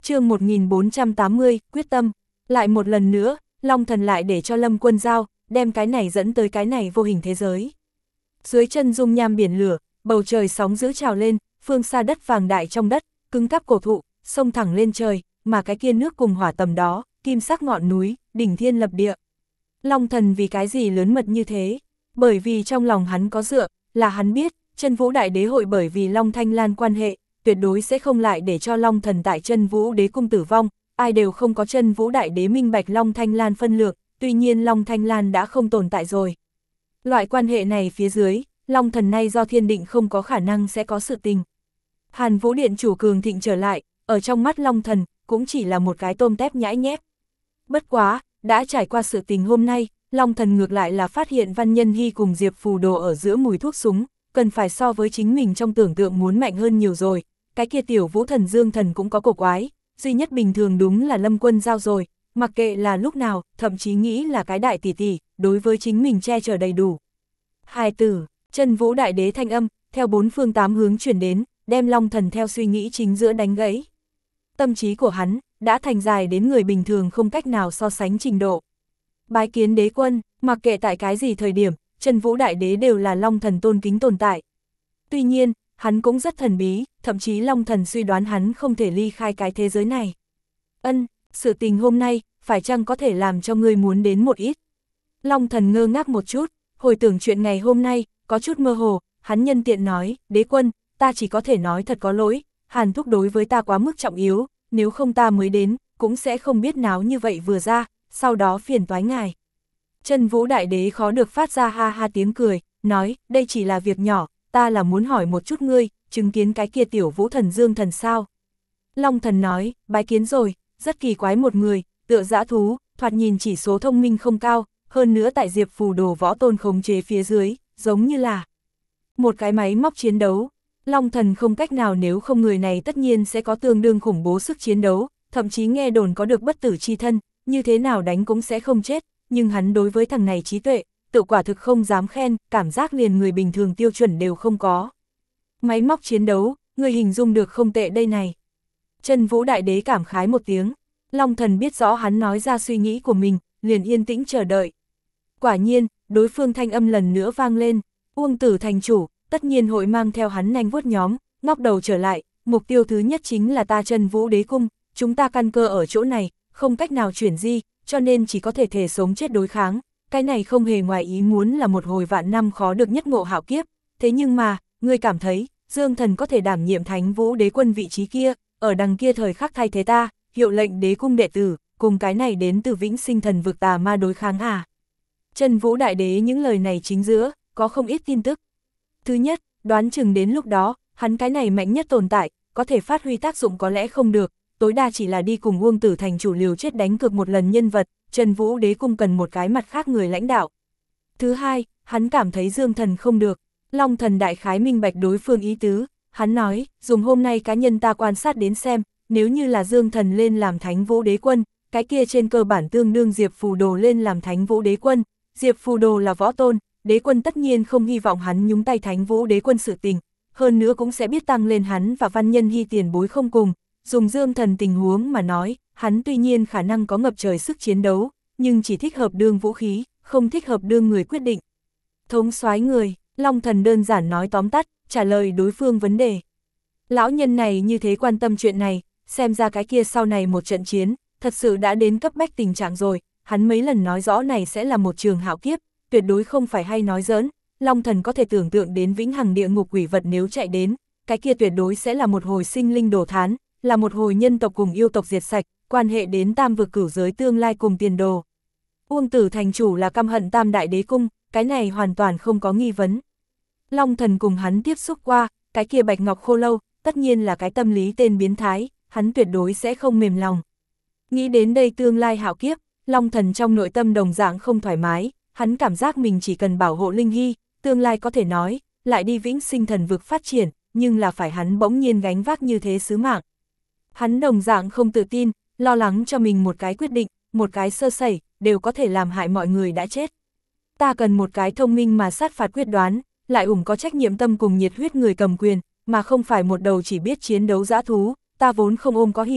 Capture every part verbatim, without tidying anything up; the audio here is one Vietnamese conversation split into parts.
chương một nghìn bốn trăm tám mươi, quyết tâm. Lại một lần nữa, Long Thần lại để cho Lâm Quân giao, đem cái này dẫn tới cái này vô hình thế giới. Dưới chân dung nham biển lửa, bầu trời sóng dữ trào lên, phương xa đất vàng đại trong đất, cứng cáp cổ thụ, sông thẳng lên trời, mà cái kia nước cùng hỏa tầm đó, kim sắc ngọn núi, đỉnh thiên lập địa. Long Thần vì cái gì lớn mật như thế? Bởi vì trong lòng hắn có dựa, là hắn biết, Chân Vũ Đại Đế hội bởi vì Long Thanh Lan quan hệ, tuyệt đối sẽ không lại để cho Long Thần tại Chân Vũ Đế cung tử vong, ai đều không có Chân Vũ Đại Đế minh bạch Long Thanh Lan phân lược, tuy nhiên Long Thanh Lan đã không tồn tại rồi. Loại quan hệ này phía dưới, Long Thần nay do thiên định không có khả năng sẽ có sự tình. Hàn Vũ Điện chủ cường thịnh trở lại, ở trong mắt Long Thần, cũng chỉ là một cái tôm tép nhãi nhép. Bất quá, đã trải qua sự tình hôm nay, Long Thần ngược lại là phát hiện Văn Nhân Hy cùng Diệp Phù Đồ ở giữa mùi thuốc súng, cần phải so với chính mình trong tưởng tượng muốn mạnh hơn nhiều rồi. Cái kia tiểu Vũ Thần Dương Thần cũng có cổ quái, duy nhất bình thường đúng là Lâm Quân giao rồi, mặc kệ là lúc nào, thậm chí nghĩ là cái đại tỷ tỷ, đối với chính mình che chở đầy đủ. Hài tử, Chân Vũ Đại Đế thanh âm, theo bốn phương tám hướng chuyển đến, đem Long Thần theo suy nghĩ chính giữa đánh gãy. Tâm trí của hắn, đã thành dài đến người bình thường không cách nào so sánh trình độ. Bái kiến đế quân, mặc kệ tại cái gì thời điểm, Chân Vũ Đại Đế đều là Long Thần tôn kính tồn tại. Tuy nhiên, hắn cũng rất thần bí, thậm chí Long Thần suy đoán hắn không thể ly khai cái thế giới này. Ân, sự tình hôm nay, phải chăng có thể làm cho ngươi muốn đến một ít? Long Thần ngơ ngác một chút, hồi tưởng chuyện ngày hôm nay, có chút mơ hồ, hắn nhân tiện nói, đế quân, ta chỉ có thể nói thật có lỗi, Hàn thúc đối với ta quá mức trọng yếu, nếu không ta mới đến, cũng sẽ không biết náo như vậy vừa ra, sau đó phiền toái ngài. Chân Vũ Đại Đế khó được phát ra ha ha tiếng cười, nói, đây chỉ là việc nhỏ, ta là muốn hỏi một chút ngươi, chứng kiến cái kia tiểu Vũ Thần Dương Thần sao? Long Thần nói, bái kiến rồi, rất kỳ quái một người, tựa dã thú, thoạt nhìn chỉ số thông minh không cao, hơn nữa tại Diệp Phù Đồ võ tôn khống chế phía dưới, giống như là một cái máy móc chiến đấu. Long Thần không cách nào, nếu không người này tất nhiên sẽ có tương đương khủng bố sức chiến đấu, thậm chí nghe đồn có được bất tử chi thân, như thế nào đánh cũng sẽ không chết, nhưng hắn đối với thằng này trí tuệ, tự quả thực không dám khen, cảm giác liền người bình thường tiêu chuẩn đều không có. Máy móc chiến đấu, người hình dung được không tệ đây này. Chân Vũ Đại Đế cảm khái một tiếng, Long Thần biết rõ hắn nói ra suy nghĩ của mình, liền yên tĩnh chờ đợi. Quả nhiên, đối phương thanh âm lần nữa vang lên, Uông Tử thành chủ, tất nhiên hội mang theo hắn nanh vuốt nhóm, ngóc đầu trở lại, mục tiêu thứ nhất chính là ta Chân Vũ Đế cung, chúng ta căn cơ ở chỗ này, không cách nào chuyển di, cho nên chỉ có thể thể sống chết đối kháng, cái này không hề ngoài ý muốn là một hồi vạn năm khó được nhất ngộ hạo kiếp, thế nhưng mà, ngươi cảm thấy, Dương Thần có thể đảm nhiệm Thánh Vũ Đế quân vị trí kia, ở đằng kia thời khắc thay thế ta, hiệu lệnh đế cung đệ tử, cùng cái này đến từ Vĩnh Sinh Thần vực tà ma đối kháng à? Chân Vũ Đại Đế những lời này chính giữa, có không ít tin tức. Thứ nhất, đoán chừng đến lúc đó, hắn cái này mạnh nhất tồn tại, có thể phát huy tác dụng có lẽ không được, tối đa chỉ là đi cùng Uông Tử thành chủ liều chết đánh cược một lần nhân vật, Chân Vũ Đế cung cần một cái mặt khác người lãnh đạo. Thứ hai, hắn cảm thấy Dương Thần không được, Long Thần đại khái minh bạch đối phương ý tứ, hắn nói, dùng hôm nay cá nhân ta quan sát đến xem, nếu như là Dương Thần lên làm Thánh Vũ Đế quân, cái kia trên cơ bản tương đương Diệp Phù Đồ lên làm Thánh Vũ Đế quân, Diệp Phù Đồ là võ tôn, đế quân tất nhiên không hy vọng hắn nhúng tay Thánh Vũ Đế quân sự tình, hơn nữa cũng sẽ biết tăng lên hắn và Văn Nhân Hy tiền bối không cùng, dùng Dương Thần tình huống mà nói, hắn tuy nhiên khả năng có ngập trời sức chiến đấu, nhưng chỉ thích hợp đương vũ khí, không thích hợp đương người quyết định. Thống soái người, Long Thần đơn giản nói tóm tắt, trả lời đối phương vấn đề. Lão nhân này như thế quan tâm chuyện này, xem ra cái kia sau này một trận chiến, thật sự đã đến cấp bách tình trạng rồi, hắn mấy lần nói rõ này sẽ là một trường hạo kiếp, tuyệt đối không phải hay nói giỡn, Long Thần có thể tưởng tượng đến vĩnh hằng địa ngục quỷ vật nếu chạy đến, cái kia tuyệt đối sẽ là một hồi sinh linh đổ thán, là một hồi nhân tộc cùng yêu tộc diệt sạch, quan hệ đến tam vực cửu giới tương lai cùng tiền đồ. Uông Tử thành chủ là căm hận Tam Đại Đế cung, cái này hoàn toàn không có nghi vấn. Long Thần cùng hắn tiếp xúc qua, cái kia Bạch Ngọc Khô Lâu, tất nhiên là cái tâm lý tên biến thái, hắn tuyệt đối sẽ không mềm lòng. Nghĩ đến đây tương lai hạo kiếp, Long Thần trong nội tâm đồng dạng không thoải mái, hắn cảm giác mình chỉ cần bảo hộ Linh Hy, tương lai có thể nói, lại đi Vĩnh Sinh Thần vực phát triển, nhưng là phải hắn bỗng nhiên gánh vác như thế sứ mạng. Hắn đồng dạng không tự tin, lo lắng cho mình một cái quyết định, một cái sơ sẩy, đều có thể làm hại mọi người đã chết. Ta cần một cái thông minh mà sát phạt quyết đoán, lại ủng có trách nhiệm tâm cùng nhiệt huyết người cầm quyền, mà không phải một đầu chỉ biết chiến đấu dã thú, ta vốn không ôm có hy vọng,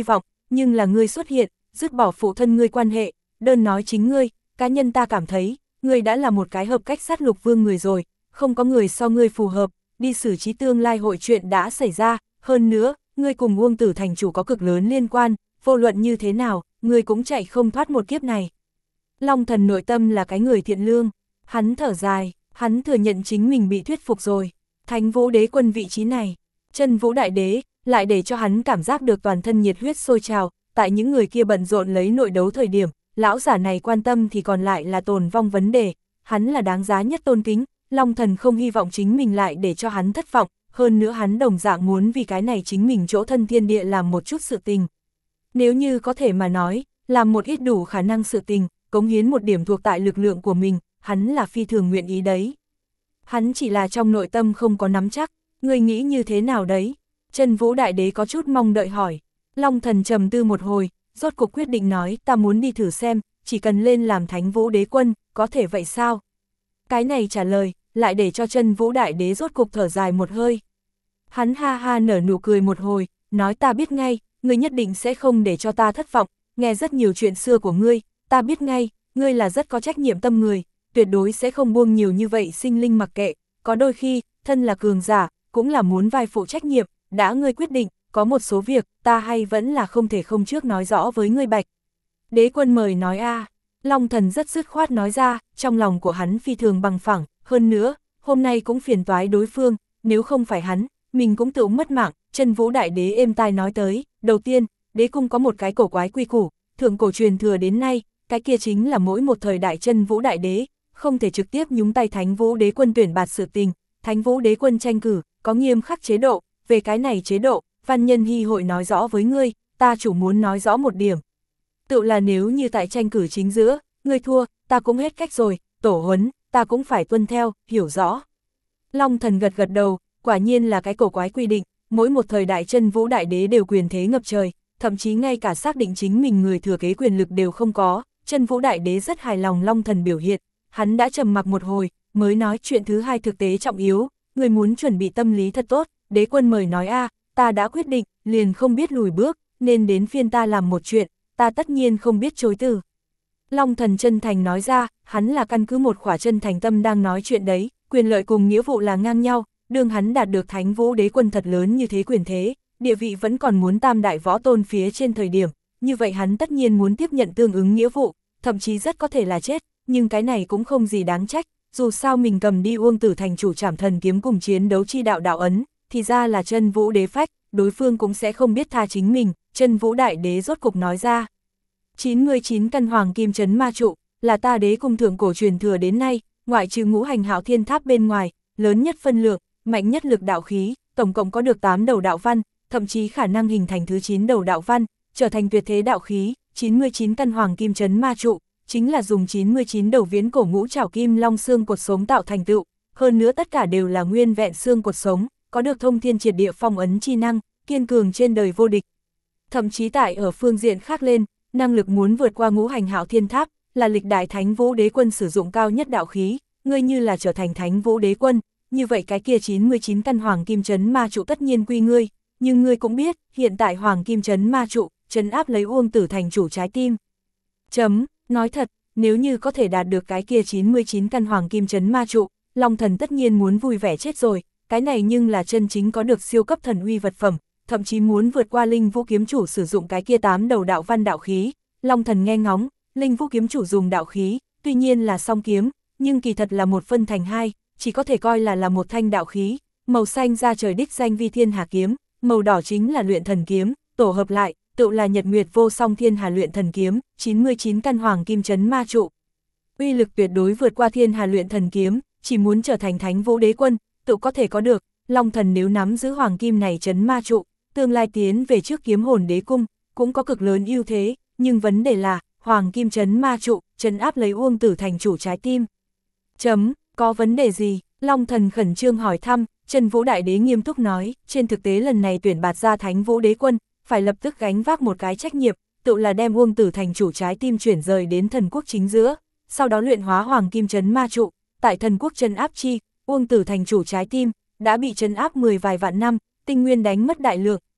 nhưng là ngươi xuất hiện, dứt bỏ phụ thân ngươi quan hệ, đơn nói chính ngươi, cá nhân ta cảm thấy, ngươi đã là một cái hợp cách sát lục vương người rồi, không có người so ngươi phù hợp, đi xử trí tương lai hội chuyện đã xảy ra, hơn nữa, ngươi cùng Uông Tử thành chủ có cực lớn liên quan, vô luận như thế nào, ngươi cũng chạy không thoát một kiếp này. Long Thần nội tâm là cái người thiện lương, hắn thở dài, hắn thừa nhận chính mình bị thuyết phục rồi, Thánh Vũ Đế Quân vị trí này, Chân Vũ Đại Đế, lại để cho hắn cảm giác được toàn thân nhiệt huyết sôi trào, tại những người kia bận rộn lấy nội đấu thời điểm, lão giả này quan tâm thì còn lại là tồn vong vấn đề, hắn là đáng giá nhất tôn kính, Long Thần không hy vọng chính mình lại để cho hắn thất vọng, hơn nữa hắn đồng dạng muốn vì cái này chính mình chỗ thân thiên địa làm một chút sự tình. Nếu như có thể mà nói, làm một ít đủ khả năng sự tình, cống hiến một điểm thuộc tại lực lượng của mình, hắn là phi thường nguyện ý đấy. Hắn chỉ là trong nội tâm không có nắm chắc, người nghĩ như thế nào đấy? Chân Vũ Đại Đế có chút mong đợi hỏi. Long Thần trầm tư một hồi, rốt cuộc quyết định nói ta muốn đi thử xem, chỉ cần lên làm Thánh Vũ Đế Quân, có thể vậy sao? Cái này trả lời, lại để cho Chân Vũ Đại Đế rốt cục thở dài một hơi. Hắn ha ha nở nụ cười một hồi, nói ta biết ngay, ngươi nhất định sẽ không để cho ta thất vọng, nghe rất nhiều chuyện xưa của ngươi, ta biết ngay, ngươi là rất có trách nhiệm tâm người, tuyệt đối sẽ không buông nhiều như vậy sinh linh mặc kệ, có đôi khi, thân là cường giả, cũng là muốn vai phụ trách nhiệm, đã ngươi quyết định, có một số việc, ta hay vẫn là không thể không trước nói rõ với ngươi bạch. Đế Quân mời nói a. Long Thần rất dứt khoát nói ra, trong lòng của hắn phi thường bằng phẳng, hơn nữa, hôm nay cũng phiền toái đối phương, nếu không phải hắn, mình cũng tự mất mạng. Chân Vũ Đại Đế êm tai nói tới, đầu tiên, đế cung có một cái cổ quái quy củ, thượng cổ truyền thừa đến nay, cái kia chính là mỗi một thời đại Chân Vũ Đại Đế, không thể trực tiếp nhúng tay Thánh Vũ Đế Quân tuyển bạt sự tình, Thánh Vũ Đế Quân tranh cử, có nghiêm khắc chế độ, về cái này chế độ, Văn Nhân Hy hội nói rõ với ngươi, ta chủ muốn nói rõ một điểm. Tự là nếu như tại tranh cử chính giữa, ngươi thua, ta cũng hết cách rồi, tổ huấn, ta cũng phải tuân theo, hiểu rõ. Long Thần gật gật đầu, quả nhiên là cái cổ quái quy định, mỗi một thời đại Chân Vũ Đại Đế đều quyền thế ngập trời, thậm chí ngay cả xác định chính mình người thừa kế quyền lực đều không có. Chân Vũ Đại Đế rất hài lòng Long Thần biểu hiện, hắn đã trầm mặc một hồi, mới nói chuyện thứ hai thực tế trọng yếu, người muốn chuẩn bị tâm lý thật tốt. Đế Quân mời nói a, ta đã quyết định, liền không biết lùi bước, nên đến phiên ta làm một chuyện, ta tất nhiên không biết chối từ. Long Thần chân thành nói ra, hắn là căn cứ một khỏa chân thành tâm đang nói chuyện đấy, quyền lợi cùng nghĩa vụ là ngang nhau, đương hắn đạt được Thánh Vũ Đế Quân thật lớn như thế quyền thế, địa vị vẫn còn muốn tam đại võ tôn phía trên thời điểm, như vậy hắn tất nhiên muốn tiếp nhận tương ứng nghĩa vụ, thậm chí rất có thể là chết, nhưng cái này cũng không gì đáng trách, dù sao mình cầm đi Uông Tử thành chủ Trảm Thần kiếm cùng chiến đấu chi đạo đạo ấn, thì ra là Chân Vũ Đế phách, đối phương cũng sẽ không biết tha chính mình. Chân Vũ Đại Đế rốt cục nói ra. chín mươi chín căn hoàng kim chấn ma trụ, là ta đế cung thượng cổ truyền thừa đến nay, ngoại trừ ngũ hành hạo thiên tháp bên ngoài, lớn nhất phân lượng, mạnh nhất lực đạo khí, tổng cộng có được tám đầu đạo văn, thậm chí khả năng hình thành thứ chín đầu đạo văn, trở thành tuyệt thế đạo khí. chín mươi chín căn hoàng kim chấn ma trụ, chính là dùng chín mươi chín đầu viễn cổ ngũ trảo kim long xương cột sống tạo thành tựu, hơn nữa tất cả đều là nguyên vẹn xương cột sống, có được thông thiên triệt địa phong ấn chi năng, kiên cường trên đời vô địch. Thậm chí tại ở phương diện khác lên, năng lực muốn vượt qua ngũ hành hạo thiên tháp, là lịch đại Thánh Vũ Đế Quân sử dụng cao nhất đạo khí, ngươi như là trở thành Thánh Vũ Đế Quân, như vậy cái kia chín mươi chín căn hoàng kim chấn ma trụ tất nhiên quy ngươi, nhưng ngươi cũng biết, hiện tại hoàng kim chấn ma trụ, trấn áp lấy Uông Tử thành chủ trái tim. Chấm, nói thật, nếu như có thể đạt được cái kia chín mươi chín căn hoàng kim chấn ma trụ, Long Thần tất nhiên muốn vui vẻ chết rồi, cái này nhưng là chân chính có được siêu cấp thần uy vật phẩm, thậm chí muốn vượt qua Linh Vũ kiếm chủ sử dụng cái kia tám đầu đạo văn đạo khí. Long Thần nghe ngóng, Linh Vũ kiếm chủ dùng đạo khí, tuy nhiên là song kiếm, nhưng kỳ thật là một phân thành hai, chỉ có thể coi là là một thanh đạo khí, màu xanh ra trời đích danh vi thiên hà kiếm, màu đỏ chính là luyện thần kiếm, tổ hợp lại, tự là nhật nguyệt vô song thiên hà luyện thần kiếm, chín mươi chín căn hoàng kim chấn ma trụ. Uy lực tuyệt đối vượt qua thiên hà luyện thần kiếm, chỉ muốn trở thành Thánh Vũ Đế Quân, tự có thể có được. Long Thần nếu nắm giữ hoàng kim này chấn ma trụ, tương lai tiến về trước kiếm hồn đế cung, cũng có cực lớn ưu thế, nhưng vấn đề là, hoàng kim chấn ma trụ, trấn áp lấy Uông Tử thành chủ trái tim. Chấm, có vấn đề gì? Long Thần khẩn trương hỏi thăm. Chân Vũ Đại Đế nghiêm túc nói, trên thực tế lần này tuyển bạt ra Thánh Vũ Đế Quân, phải lập tức gánh vác một cái trách nhiệm, tự là đem Uông Tử thành chủ trái tim chuyển rời đến thần quốc chính giữa, sau đó luyện hóa hoàng kim chấn ma trụ, tại thần quốc trấn áp chi, Uông Tử thành chủ trái tim đã bị trấn áp mười vài vạn năm, tinh nguyên đánh mất đại lượng,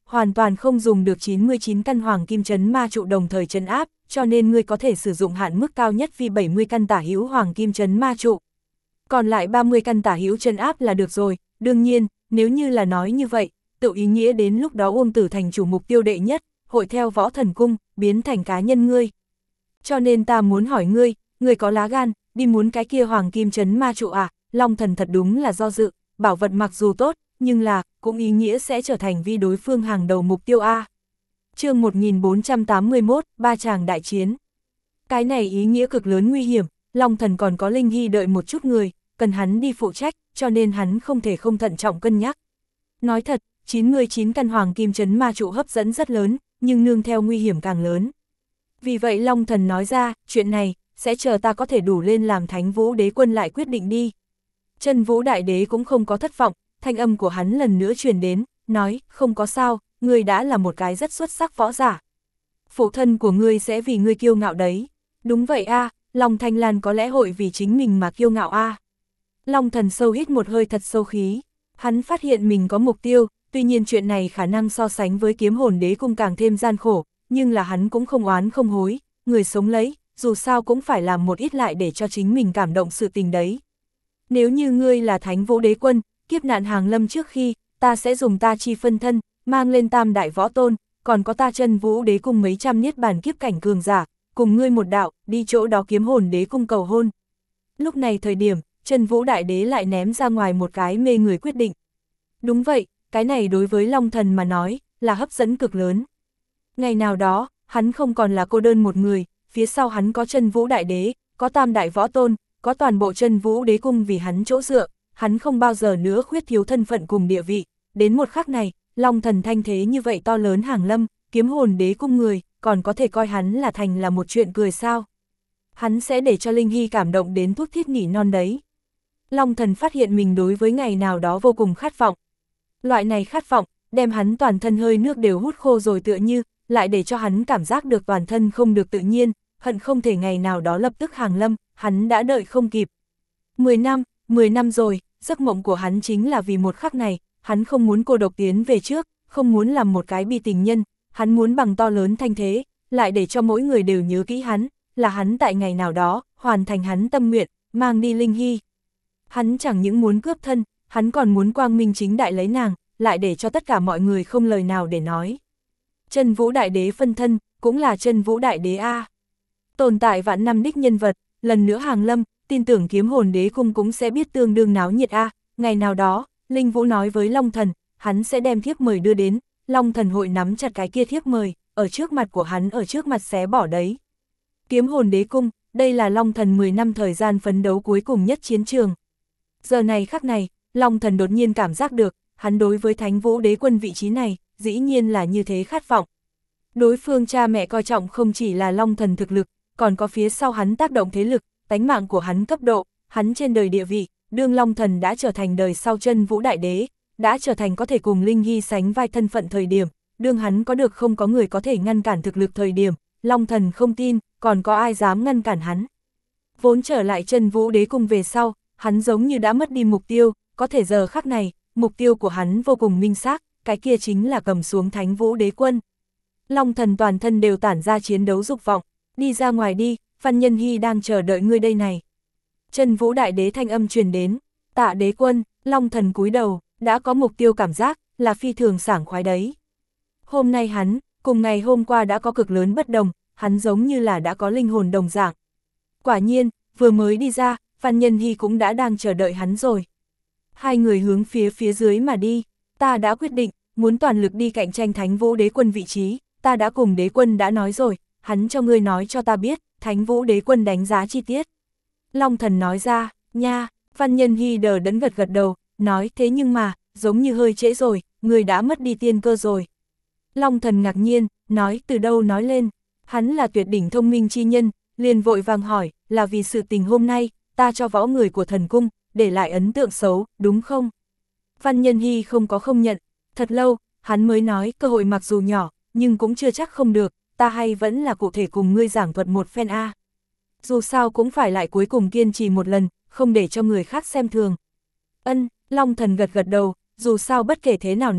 hoàn toàn không dùng được chín mươi chín căn hoàng kim chấn ma trụ đồng thời trấn áp, cho nên ngươi có thể sử dụng hạn mức cao nhất vì bảy mươi căn tả hữu hoàng kim chấn ma trụ. Còn lại ba mươi căn tả hữu trấn áp là được rồi, đương nhiên, nếu như là nói như vậy, tự ý nghĩa đến lúc đó Uông Tử thành chủ mục tiêu đệ nhất, hội theo Võ Thần Cung, biến thành cá nhân ngươi. Cho nên ta muốn hỏi ngươi, ngươi có lá gan, đi muốn cái kia hoàng kim chấn ma trụ à? Long Thần thật đúng là do dự, bảo vật mặc dù tốt, nhưng là, cũng ý nghĩa sẽ trở thành vi đối phương hàng đầu mục tiêu A. chương một nghìn bốn trăm tám mươi mốt, ba chàng đại chiến. Cái này ý nghĩa cực lớn nguy hiểm, Long Thần còn có Linh Hy đợi một chút người, cần hắn đi phụ trách, cho nên hắn không thể không thận trọng cân nhắc. Nói thật, chín mươi chín căn hoàng kim chấn ma trụ hấp dẫn rất lớn, nhưng nương theo nguy hiểm càng lớn. Vì vậy Long Thần nói ra, chuyện này, sẽ chờ ta có thể đủ lên làm Thánh Vũ Đế Quân lại quyết định đi. Chân Vũ Đại Đế cũng không có thất vọng, thanh âm của hắn lần nữa truyền đến, nói, không có sao, ngươi đã là một cái rất xuất sắc võ giả. Phụ thân của ngươi sẽ vì ngươi kiêu ngạo đấy. Đúng vậy a, Long Thanh Lan có lẽ hội vì chính mình mà kiêu ngạo a. Long Thần sâu hít một hơi thật sâu khí, hắn phát hiện mình có mục tiêu, tuy nhiên chuyện này khả năng so sánh với Kiếm Hồn Đế Cung càng thêm gian khổ, nhưng là hắn cũng không oán không hối, người sống lấy, dù sao cũng phải làm một ít lại để cho chính mình cảm động sự tình đấy. Nếu như ngươi là Thánh Vũ Đế Quân, kiếp nạn hàng lâm trước khi, ta sẽ dùng ta chi phân thân, mang lên tam đại võ tôn, còn có ta Chân Vũ Đế Cung mấy trăm niết bàn kiếp cảnh cường giả, cùng ngươi một đạo, đi chỗ đó Kiếm Hồn Đế Cung cầu hôn. Lúc này thời điểm, Chân Vũ Đại Đế lại ném ra ngoài một cái mê người quyết định. Đúng vậy, cái này đối với Long Thần mà nói, là hấp dẫn cực lớn. Ngày nào đó, hắn không còn là cô đơn một người, phía sau hắn có Chân Vũ Đại Đế, có tam đại võ tôn, có toàn bộ Chân Vũ Đế Cung vì hắn chỗ dựa, hắn không bao giờ nữa khuyết thiếu thân phận cùng địa vị. Đến một khắc này, Long Thần thanh thế như vậy to lớn hàng lâm, Kiếm Hồn Đế Cung người, còn có thể coi hắn là thành là một chuyện cười sao. Hắn sẽ để cho Linh Hy cảm động đến thuốc thiết nỉ non đấy. Long Thần phát hiện mình đối với ngày nào đó vô cùng khát vọng. Loại này khát vọng, đem hắn toàn thân hơi nước đều hút khô rồi tựa như, lại để cho hắn cảm giác được toàn thân không được tự nhiên, hận không thể ngày nào đó lập tức hàng lâm, hắn đã đợi không kịp. Mười năm, mười năm rồi, giấc mộng của hắn chính là vì một khắc này, hắn không muốn cô độc tiến về trước, không muốn làm một cái bi tình nhân, hắn muốn bằng to lớn thanh thế, lại để cho mỗi người đều nhớ kỹ hắn, là hắn tại ngày nào đó, hoàn thành hắn tâm nguyện, mang đi Linh Hy. Hắn chẳng những muốn cướp thân, hắn còn muốn quang minh chính đại lấy nàng, lại để cho tất cả mọi người không lời nào để nói. Chân Vũ Đại Đế phân thân, cũng là Chân Vũ Đại Đế A. Tồn tại vạn năm đích nhân vật, lần nữa hàng lâm, tin tưởng Kiếm Hồn Đế Cung cũng sẽ biết tương đương náo nhiệt A. Ngày nào đó, Linh Vũ nói với Long Thần, hắn sẽ đem thiếp mời đưa đến, Long Thần hội nắm chặt cái kia thiếp mời, ở trước mặt của hắn ở trước mặt xé bỏ đấy. Kiếm Hồn Đế Cung, đây là Long Thần mười năm thời gian phấn đấu cuối cùng nhất chiến trường. Giờ này khắc này, Long Thần đột nhiên cảm giác được, hắn đối với Thánh Vũ Đế Quân vị trí này, dĩ nhiên là như thế khát vọng. Đối phương cha mẹ coi trọng không chỉ là Long Thần thực lực, còn có phía sau hắn tác động thế lực, tánh mạng của hắn cấp độ, hắn trên đời địa vị, đương Long Thần đã trở thành đời sau Chân Vũ Đại Đế, đã trở thành có thể cùng Linh Hy sánh vai thân phận thời điểm, đương hắn có được không có người có thể ngăn cản thực lực thời điểm, Long Thần không tin, còn có ai dám ngăn cản hắn. Vốn trở lại Chân Vũ Đế Cung về sau, hắn giống như đã mất đi mục tiêu, có thể giờ khắc này, mục tiêu của hắn vô cùng minh xác, cái kia chính là cầm xuống Thánh Vũ Đế Quân. Long Thần toàn thân đều tản ra chiến đấu dục vọng, đi ra ngoài đi, Văn Nhân Hy đang chờ đợi ngươi đây này. Chân Vũ Đại Đế thanh âm truyền đến, Tạ Đế Quân, Long Thần cúi đầu, đã có mục tiêu cảm giác, là phi thường sảng khoái đấy. Hôm nay hắn, cùng ngày hôm qua đã có cực lớn bất đồng, hắn giống như là đã có linh hồn đồng dạng. Quả nhiên, vừa mới đi ra, Văn Nhân Hy cũng đã đang chờ đợi hắn rồi. Hai người hướng phía phía dưới mà đi, ta đã quyết định, muốn toàn lực đi cạnh tranh Thánh Vũ Đế Quân vị trí, ta đã cùng Đế Quân đã nói rồi, hắn cho ngươi nói cho ta biết, Thánh Vũ Đế Quân đánh giá chi tiết. Long Thần nói ra, nha, Văn Nhân Hy đờ đẫn gật gật đầu, nói thế nhưng mà, giống như hơi trễ rồi, ngươi đã mất đi tiên cơ rồi. Long Thần ngạc nhiên, nói từ đâu nói lên, hắn là tuyệt đỉnh thông minh chi nhân, liền vội vàng hỏi, là vì sự tình hôm nay, ta cho võ người của thần cung, để lại ấn tượng xấu, đúng không? Văn Nhân Hy không có không nhận, thật lâu, hắn mới nói cơ hội mặc dù nhỏ, nhưng cũng chưa chắc không được, ta hay vẫn là cụ thể cùng ngươi giảng thuật một phen A. Dù sao cũng phải lại cuối cùng kiên trì một lần, không để cho người khác xem thường. Ân, Long Thần gật gật đầu, dù sao bất kể thế nào nói,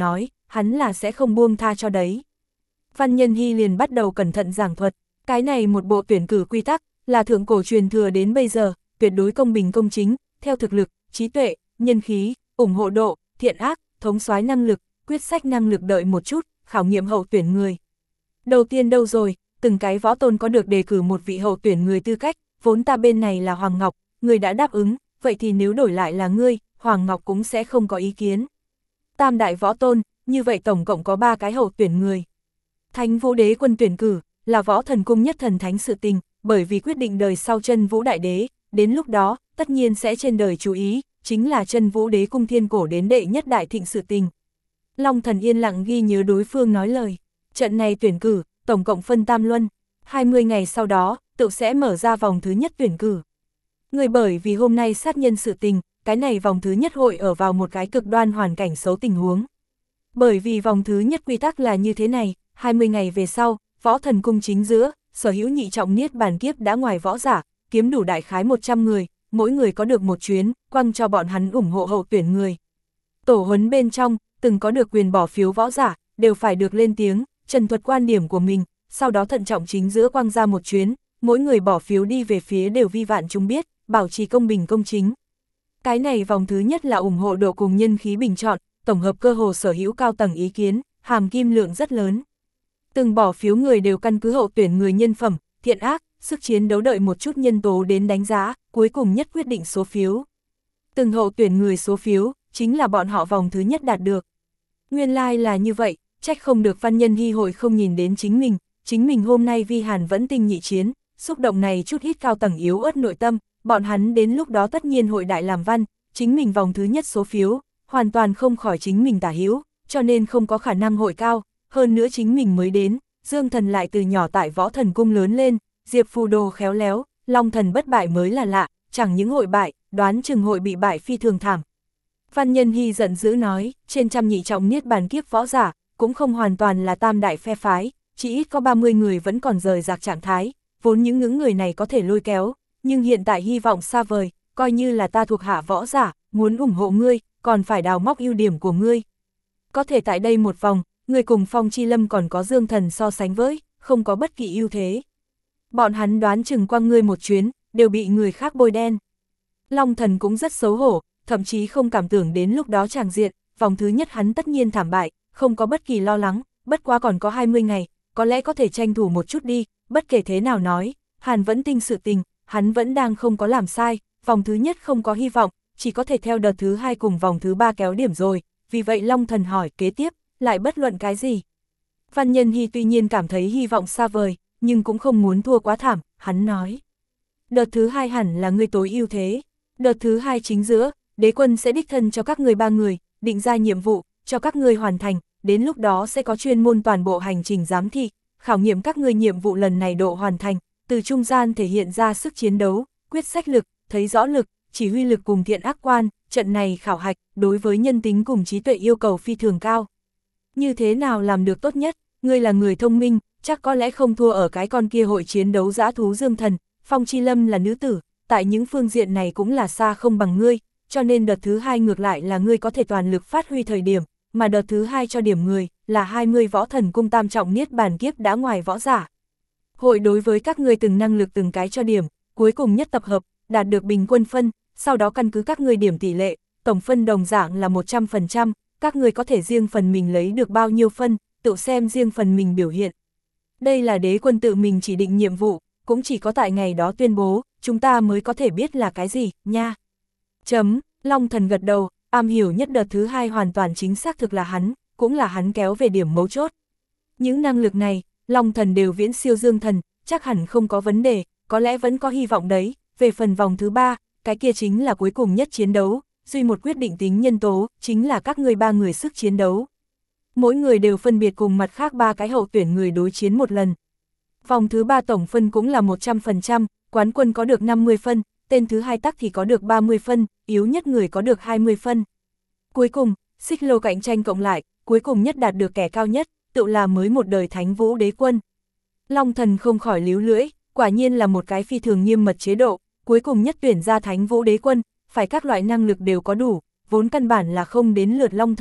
hắn là sẽ không buông tha cho đấy. Văn Nhân Hy liền bắt đầu cẩn thận giảng thuật, cái này một bộ tuyển cử quy tắc, là thượng cổ truyền thừa đến bây giờ, tuyệt đối công bình công chính, theo thực lực, trí tuệ, nhân khí, ủng hộ độ, thiện ác, thống soái năng lực, quyết sách năng lực đợi một chút, khảo nghiệm hậu tuyển người. Đầu tiên đâu rồi, từng cái võ tôn có được đề cử một vị hậu tuyển người tư cách, vốn ta bên này là Hoàng Ngọc, người đã đáp ứng, vậy thì nếu đổi lại là ngươi, Hoàng Ngọc cũng sẽ không có ý kiến. Tam đại võ tôn, như vậy tổng cộng có ba cái hậu tuyển người. Thánh Vũ Đế Quân tuyển cử, là võ thần cung nhất thần thánh sự tình, bởi vì quyết định đời sau Chân Vũ Đại Đế, đến lúc đó, tất nhiên sẽ trên đời chú ý, chính là Chân Vũ Đế Cung thiên cổ đến đệ nhất đại thịnh sự tình. Long Thần yên lặng ghi nhớ đối phương nói lời, trận này tuyển cử, tổng cộng phân tam luân, hai mươi ngày sau đó, tự sẽ mở ra vòng thứ nhất tuyển cử. Người bởi vì hôm nay sát nhân sự tình, cái này vòng thứ nhất hội ở vào một cái cực đoan hoàn cảnh xấu tình huống. Bởi vì vòng thứ nhất quy tắc là như thế này, hai mươi ngày về sau, võ thần cung chính giữa, sở hữu nhị trọng niết bàn kiếp đã ngoài võ giả, kiếm đủ đại khái một trăm người, mỗi người có được một chuyến, quăng cho bọn hắn ủng hộ hậu tuyển người. Tổ huấn bên trong, từng có được quyền bỏ phiếu võ giả, đều phải được lên tiếng, trần thuật quan điểm của mình, sau đó thận trọng chính giữa quăng ra một chuyến, mỗi người bỏ phiếu đi về phía đều vi vạn chúng biết, bảo trì công bình công chính. Cái này vòng thứ nhất là ủng hộ độ cùng nhân khí bình chọn, tổng hợp cơ hồ sở hữu cao tầng ý kiến, hàm kim lượng rất lớn. Từng bỏ phiếu người đều căn cứ hậu tuyển người nhân phẩm, thiện ác, sức chiến đấu đợi một chút nhân tố đến đánh giá, cuối cùng nhất quyết định số phiếu. Từng hậu tuyển người số phiếu, chính là bọn họ vòng thứ nhất đạt được. Nguyên lai like là như vậy, trách không được Văn Nhân Hy hội không nhìn đến chính mình, chính mình hôm nay vi hàn vẫn tinh nhị chiến, xúc động này chút ít cao tầng yếu ớt nội tâm, bọn hắn đến lúc đó tất nhiên hội đại làm văn, chính mình vòng thứ nhất số phiếu, hoàn toàn không khỏi chính mình tả hữu, cho nên không có khả năng hội cao, hơn nữa chính mình mới đến, Dương Thần lại từ nhỏ tại võ thần cung lớn lên, Diệp Phù Đồ khéo léo, Long Thần bất bại mới là lạ, chẳng những hội bại, đoán chừng hội bị bại phi thường thảm. Văn Nhân Hy giận dữ nói, trên trăm nhị trọng niết bàn kiếp võ giả, cũng không hoàn toàn là tam đại phe phái, chỉ ít có ba mươi người vẫn còn rời rạc trạng thái, vốn những ngưỡng người này có thể lôi kéo, nhưng hiện tại hy vọng xa vời, coi như là ta thuộc hạ võ giả, muốn ủng hộ ngươi, còn phải đào móc ưu điểm của ngươi. Có thể tại đây một vòng, ngươi cùng Phong Chi Lâm còn có Dương Thần so sánh với, không có bất kỳ ưu thế. Bọn hắn đoán chừng qua ngươi một chuyến, đều bị người khác bôi đen. Long Thần cũng rất xấu hổ, thậm chí không cảm tưởng đến lúc đó tràng diện, vòng thứ nhất hắn tất nhiên thảm bại, không có bất kỳ lo lắng, bất quá còn có hai mươi ngày, có lẽ có thể tranh thủ một chút đi, bất kể thế nào nói, Hàn vẫn tinh sự tình, hắn vẫn đang không có làm sai, vòng thứ nhất không có hy vọng, chỉ có thể theo đợt thứ hai cùng vòng thứ ba kéo điểm rồi, vì vậy Long Thần hỏi kế tiếp, lại bất luận cái gì. Văn Nhân Hy tuy nhiên cảm thấy hy vọng xa vời, nhưng cũng không muốn thua quá thảm, hắn nói. Đợt thứ hai hẳn là ngươi tối ưu thế, đợt thứ hai chính giữa, đế quân sẽ đích thân cho các người ba người, định ra nhiệm vụ, cho các ngươi hoàn thành, đến lúc đó sẽ có chuyên môn toàn bộ hành trình giám thị, khảo nghiệm các ngươi nhiệm vụ lần này độ hoàn thành, từ trung gian thể hiện ra sức chiến đấu, quyết sách lực, thấy rõ lực, chỉ huy lực cùng thiện ác quan, trận này khảo hạch, đối với nhân tính cùng trí tuệ yêu cầu phi thường cao. Như thế nào làm được tốt nhất, ngươi là người thông minh, chắc có lẽ không thua ở cái con kia hội chiến đấu dã thú Dương Thần, Phong Chi Lâm là nữ tử, tại những phương diện này cũng là xa không bằng ngươi, cho nên đợt thứ hai ngược lại là ngươi có thể toàn lực phát huy thời điểm, mà đợt thứ hai cho điểm người, là hai mươi võ thần cung tam trọng niết bàn kiếp đã ngoài võ giả. Hội đối với các ngươi từng năng lực từng cái cho điểm, cuối cùng nhất tập hợp, đạt được bình quân phân, sau đó căn cứ các ngươi điểm tỷ lệ, tổng phân đồng dạng là một trăm phần trăm, các ngươi có thể riêng phần mình lấy được bao nhiêu phân, tự xem riêng phần mình biểu hiện. Đây là đế quân tự mình chỉ định nhiệm vụ, cũng chỉ có tại ngày đó tuyên bố, chúng ta mới có thể biết là cái gì, nha. Chấm, Long Thần gật đầu, am hiểu nhất đợt thứ hai hoàn toàn chính xác thực là hắn, cũng là hắn kéo về điểm mấu chốt. Những năng lực này, Long Thần đều viễn siêu Dương Thần, chắc hẳn không có vấn đề, có lẽ vẫn có hy vọng đấy, về phần vòng thứ ba, cái kia chính là cuối cùng nhất chiến đấu, duy một quyết định tính nhân tố, chính là các ngươi ba người sức chiến đấu. Mỗi người đều phân biệt cùng mặt khác ba cái hậu tuyển người đối chiến một lần. Vòng thứ ba tổng phân cũng là một trăm phần trăm, quán quân có được năm mươi phân, tên thứ hai tắc thì có được ba mươi phân, yếu nhất người có được hai mươi phân. Cuối cùng, xích lô cạnh tranh cộng lại, cuối cùng nhất đạt được kẻ cao nhất, tự là mới một đời Thánh Vũ Đế Quân. Long Thần không khỏi líu lưỡi, quả nhiên là một cái phi thường nghiêm mật chế độ, cuối cùng nhất tuyển ra Thánh Vũ Đế Quân, phải các loại năng lực đều có đủ, vốn căn bản là không đến lượt Long Thần,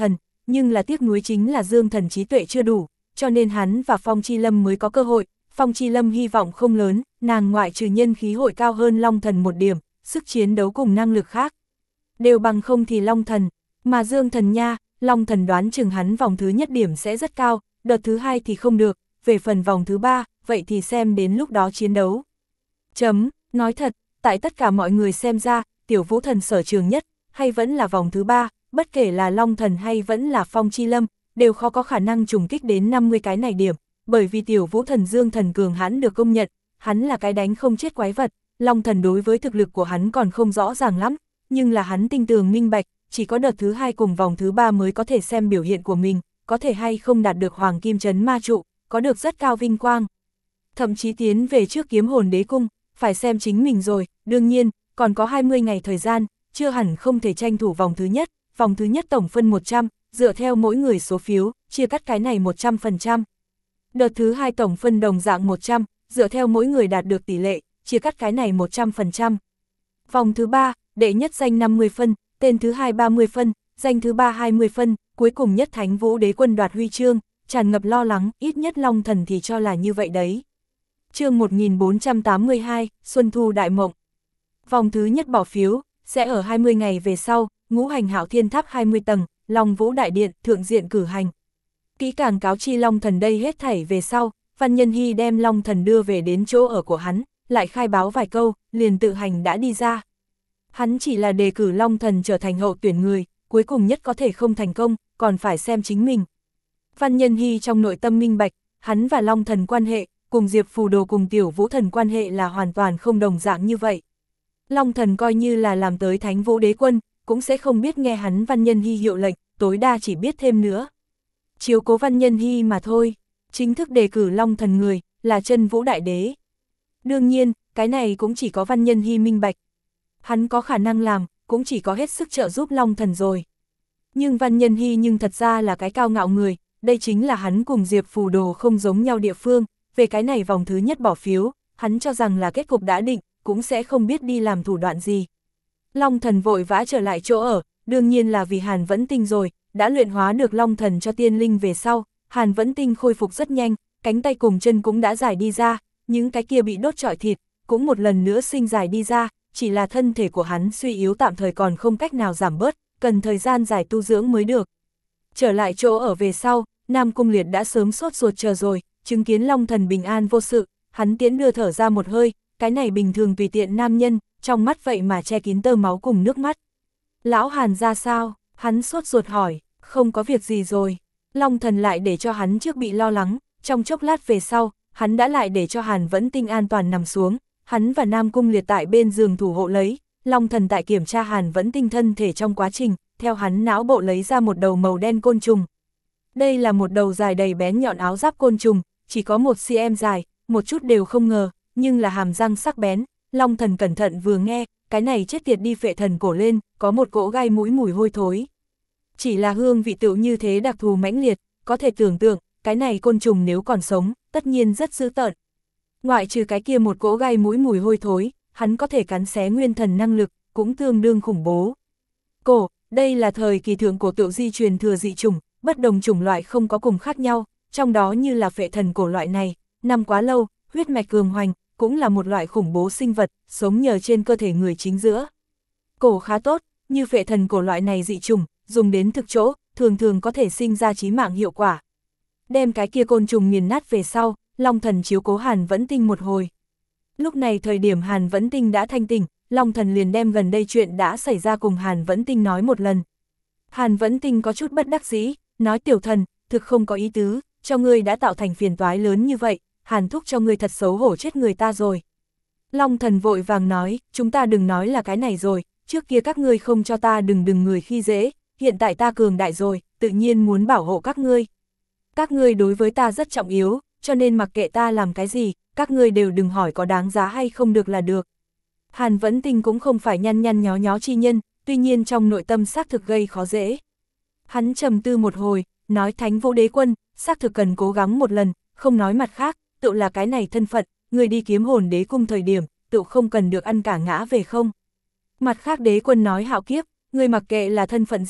nhưng là tiếc nuối chính là Dương Thần trí tuệ chưa đủ, cho nên hắn và Phong Chi Lâm mới có cơ hội. Phong Chi Lâm hy vọng không lớn, nàng ngoại trừ nhân khí hội cao hơn Long Thần một điểm, sức chiến đấu cùng năng lực khác đều bằng không thì Long Thần, mà Dương Thần nha, Long Thần đoán chừng hắn vòng thứ nhất điểm sẽ rất cao, đợt thứ hai thì không được, về phần vòng thứ ba, vậy thì xem đến lúc đó chiến đấu. Chấm, nói thật, tại tất cả mọi người xem ra, Tiểu Vũ Thần sở trường nhất, hay vẫn là vòng thứ ba, bất kể là Long Thần hay vẫn là Phong Chi Lâm, đều khó có khả năng trùng kích đến năm mươi cái này điểm, bởi vì Tiểu Vũ Thần Dương Thần cường hãn được công nhận, hắn là cái đánh không chết quái vật, Long Thần đối với thực lực của hắn còn không rõ ràng lắm, nhưng là hắn tinh tường minh bạch, chỉ có đợt thứ hai cùng vòng thứ ba mới có thể xem biểu hiện của mình, có thể hay không đạt được Hoàng Kim Trấn Ma Trụ, có được rất cao vinh quang. Thậm chí tiến về trước Kiếm Hồn Đế Cung, phải xem chính mình rồi, đương nhiên, còn có hai mươi ngày thời gian, chưa hẳn không thể tranh thủ vòng thứ nhất, vòng thứ nhất tổng phân một trăm, dựa theo mỗi người số phiếu, chia cắt cái này một trăm phần trăm. Đợt thứ hai tổng phân đồng dạng một trăm, dựa theo mỗi người đạt được tỷ lệ, chia cắt cái này một trăm phần trăm. Vòng thứ ba, đệ nhất danh năm mươi phân, tên thứ hai ba mươi phân, danh thứ ba hai mươi phân, cuối cùng nhất Thánh Vũ Đế Quân đoạt huy chương, tràn ngập lo lắng, ít nhất Long Thần thì cho là như vậy đấy. Chương một nghìn bốn trăm tám mươi hai, Xuân Thu Đại Mộng. Vòng thứ nhất bỏ phiếu, sẽ ở hai mươi ngày về sau, Ngũ Hành Hạo Thiên Tháp hai mươi tầng, Long Vũ Đại Điện, thượng diện cử hành. Kỹ càng cáo chi Long Thần đây hết thảy về sau, Văn Nhân Hy đem Long Thần đưa về đến chỗ ở của hắn, lại khai báo vài câu, liền tự hành đã đi ra. Hắn chỉ là đề cử Long Thần trở thành hậu tuyển người, cuối cùng nhất có thể không thành công, còn phải xem chính mình. Văn Nhân Hy trong nội tâm minh bạch, hắn và Long Thần quan hệ, cùng Diệp Phù Đồ cùng Tiểu Vũ Thần quan hệ là hoàn toàn không đồng dạng như vậy. Long Thần coi như là làm tới Thánh Vũ Đế Quân, cũng sẽ không biết nghe hắn Văn Nhân Hy hiệu lệnh, tối đa chỉ biết thêm nữa. Chiếu cố Văn Nhân Hy mà thôi, chính thức đề cử Long Thần người, là Chân Vũ Đại Đế. Đương nhiên, cái này cũng chỉ có Văn Nhân Hy minh bạch. Hắn có khả năng làm, cũng chỉ có hết sức trợ giúp Long Thần rồi. Nhưng Văn Nhân Hy nhưng thật ra là cái cao ngạo người, đây chính là hắn cùng Diệp Phù Đồ không giống nhau địa phương, về cái này vòng thứ nhất bỏ phiếu, hắn cho rằng là kết cục đã định, cũng sẽ không biết đi làm thủ đoạn gì. Long Thần vội vã trở lại chỗ ở, đương nhiên là vì Hàn Vẫn Tinh rồi, đã luyện hóa được Long Thần cho tiên linh về sau, Hàn Vẫn Tinh khôi phục rất nhanh, cánh tay cùng chân cũng đã giải đi ra, những cái kia bị đốt trọi thịt, cũng một lần nữa sinh giải đi ra, chỉ là thân thể của hắn suy yếu tạm thời còn không cách nào giảm bớt, cần thời gian dài tu dưỡng mới được. Trở lại chỗ ở về sau, Nam Cung Liệt đã sớm sốt ruột chờ rồi, chứng kiến Long Thần bình an vô sự, hắn tiễn đưa thở ra một hơi, cái này bình thường tùy tiện nam nhân, trong mắt vậy mà che kín tơ máu cùng nước mắt. Lão Hàn ra sao? Hắn sốt ruột hỏi, không có việc gì rồi. Long Thần lại để cho hắn trước bị lo lắng, trong chốc lát về sau, hắn đã lại để cho Hàn Vẫn Tinh an toàn nằm xuống, hắn và Nam Cung Liệt tại bên giường thủ hộ lấy, Long Thần tại kiểm tra Hàn Vẫn Tinh thân thể trong quá trình, theo hắn não bộ lấy ra một đầu màu đen côn trùng. Đây là một đầu dài đầy bén nhọn áo giáp côn trùng, chỉ có một xi-em dài, một chút đều không ngờ, nhưng là hàm răng sắc bén. Long Thần cẩn thận vừa nghe, cái này chết tiệt đi phệ thần cổ lên, có một cỗ gai mũi mùi hôi thối. Chỉ là hương vị tựu như thế đặc thù mãnh liệt, có thể tưởng tượng, cái này côn trùng nếu còn sống, tất nhiên rất dữ tợn. Ngoại trừ cái kia một cỗ gai mũi mùi hôi thối, hắn có thể cắn xé nguyên thần năng lực, cũng tương đương khủng bố. Cổ, đây là thời kỳ thượng cổ tựu di truyền thừa dị chủng, bất đồng chủng loại không có cùng khác nhau, trong đó như là phệ thần cổ loại này, năm quá lâu, huyết mạch cường hoành, cũng là một loại khủng bố sinh vật, sống nhờ trên cơ thể người chính giữa. Cổ khá tốt, như phệ thần cổ loại này dị chủng, dùng đến thực chỗ, thường thường có thể sinh ra chí mạng hiệu quả. Đem cái kia côn trùng nghiền nát về sau, Long Thần chiếu cố Hàn Vẫn Tinh một hồi. Lúc này thời điểm Hàn Vẫn Tinh đã thanh tỉnh, Long Thần liền đem gần đây chuyện đã xảy ra cùng Hàn Vẫn Tinh nói một lần. Hàn Vẫn Tinh có chút bất đắc dĩ, nói tiểu thần, thực không có ý tứ, cho ngươi đã tạo thành phiền toái lớn như vậy, Hàn thúc cho ngươi thật xấu hổ chết người ta rồi. Long Thần vội vàng nói, chúng ta đừng nói là cái này rồi, trước kia các ngươi không cho ta đừng đừng người khi dễ, hiện tại ta cường đại rồi, tự nhiên muốn bảo hộ các ngươi. Các ngươi đối với ta rất trọng yếu, cho nên mặc kệ ta làm cái gì, các ngươi đều đừng hỏi có đáng giá hay không được là được. Hàn Vẫn Tinh cũng không phải nhăn nhăn nhó nhó chi nhân, tuy nhiên trong nội tâm xác thực gây khó dễ. Hắn trầm tư một hồi, nói Thánh Vũ Đế Quân, xác thực cần cố gắng một lần, không nói mặt khác, tự là cái này thân phận, người đi kiếm hồn đế cung thời điểm, tự không cần được ăn cả ngã về không. Mặt khác Đế Quân nói Hạo Kiếp, người mặc kệ là thân phận gì,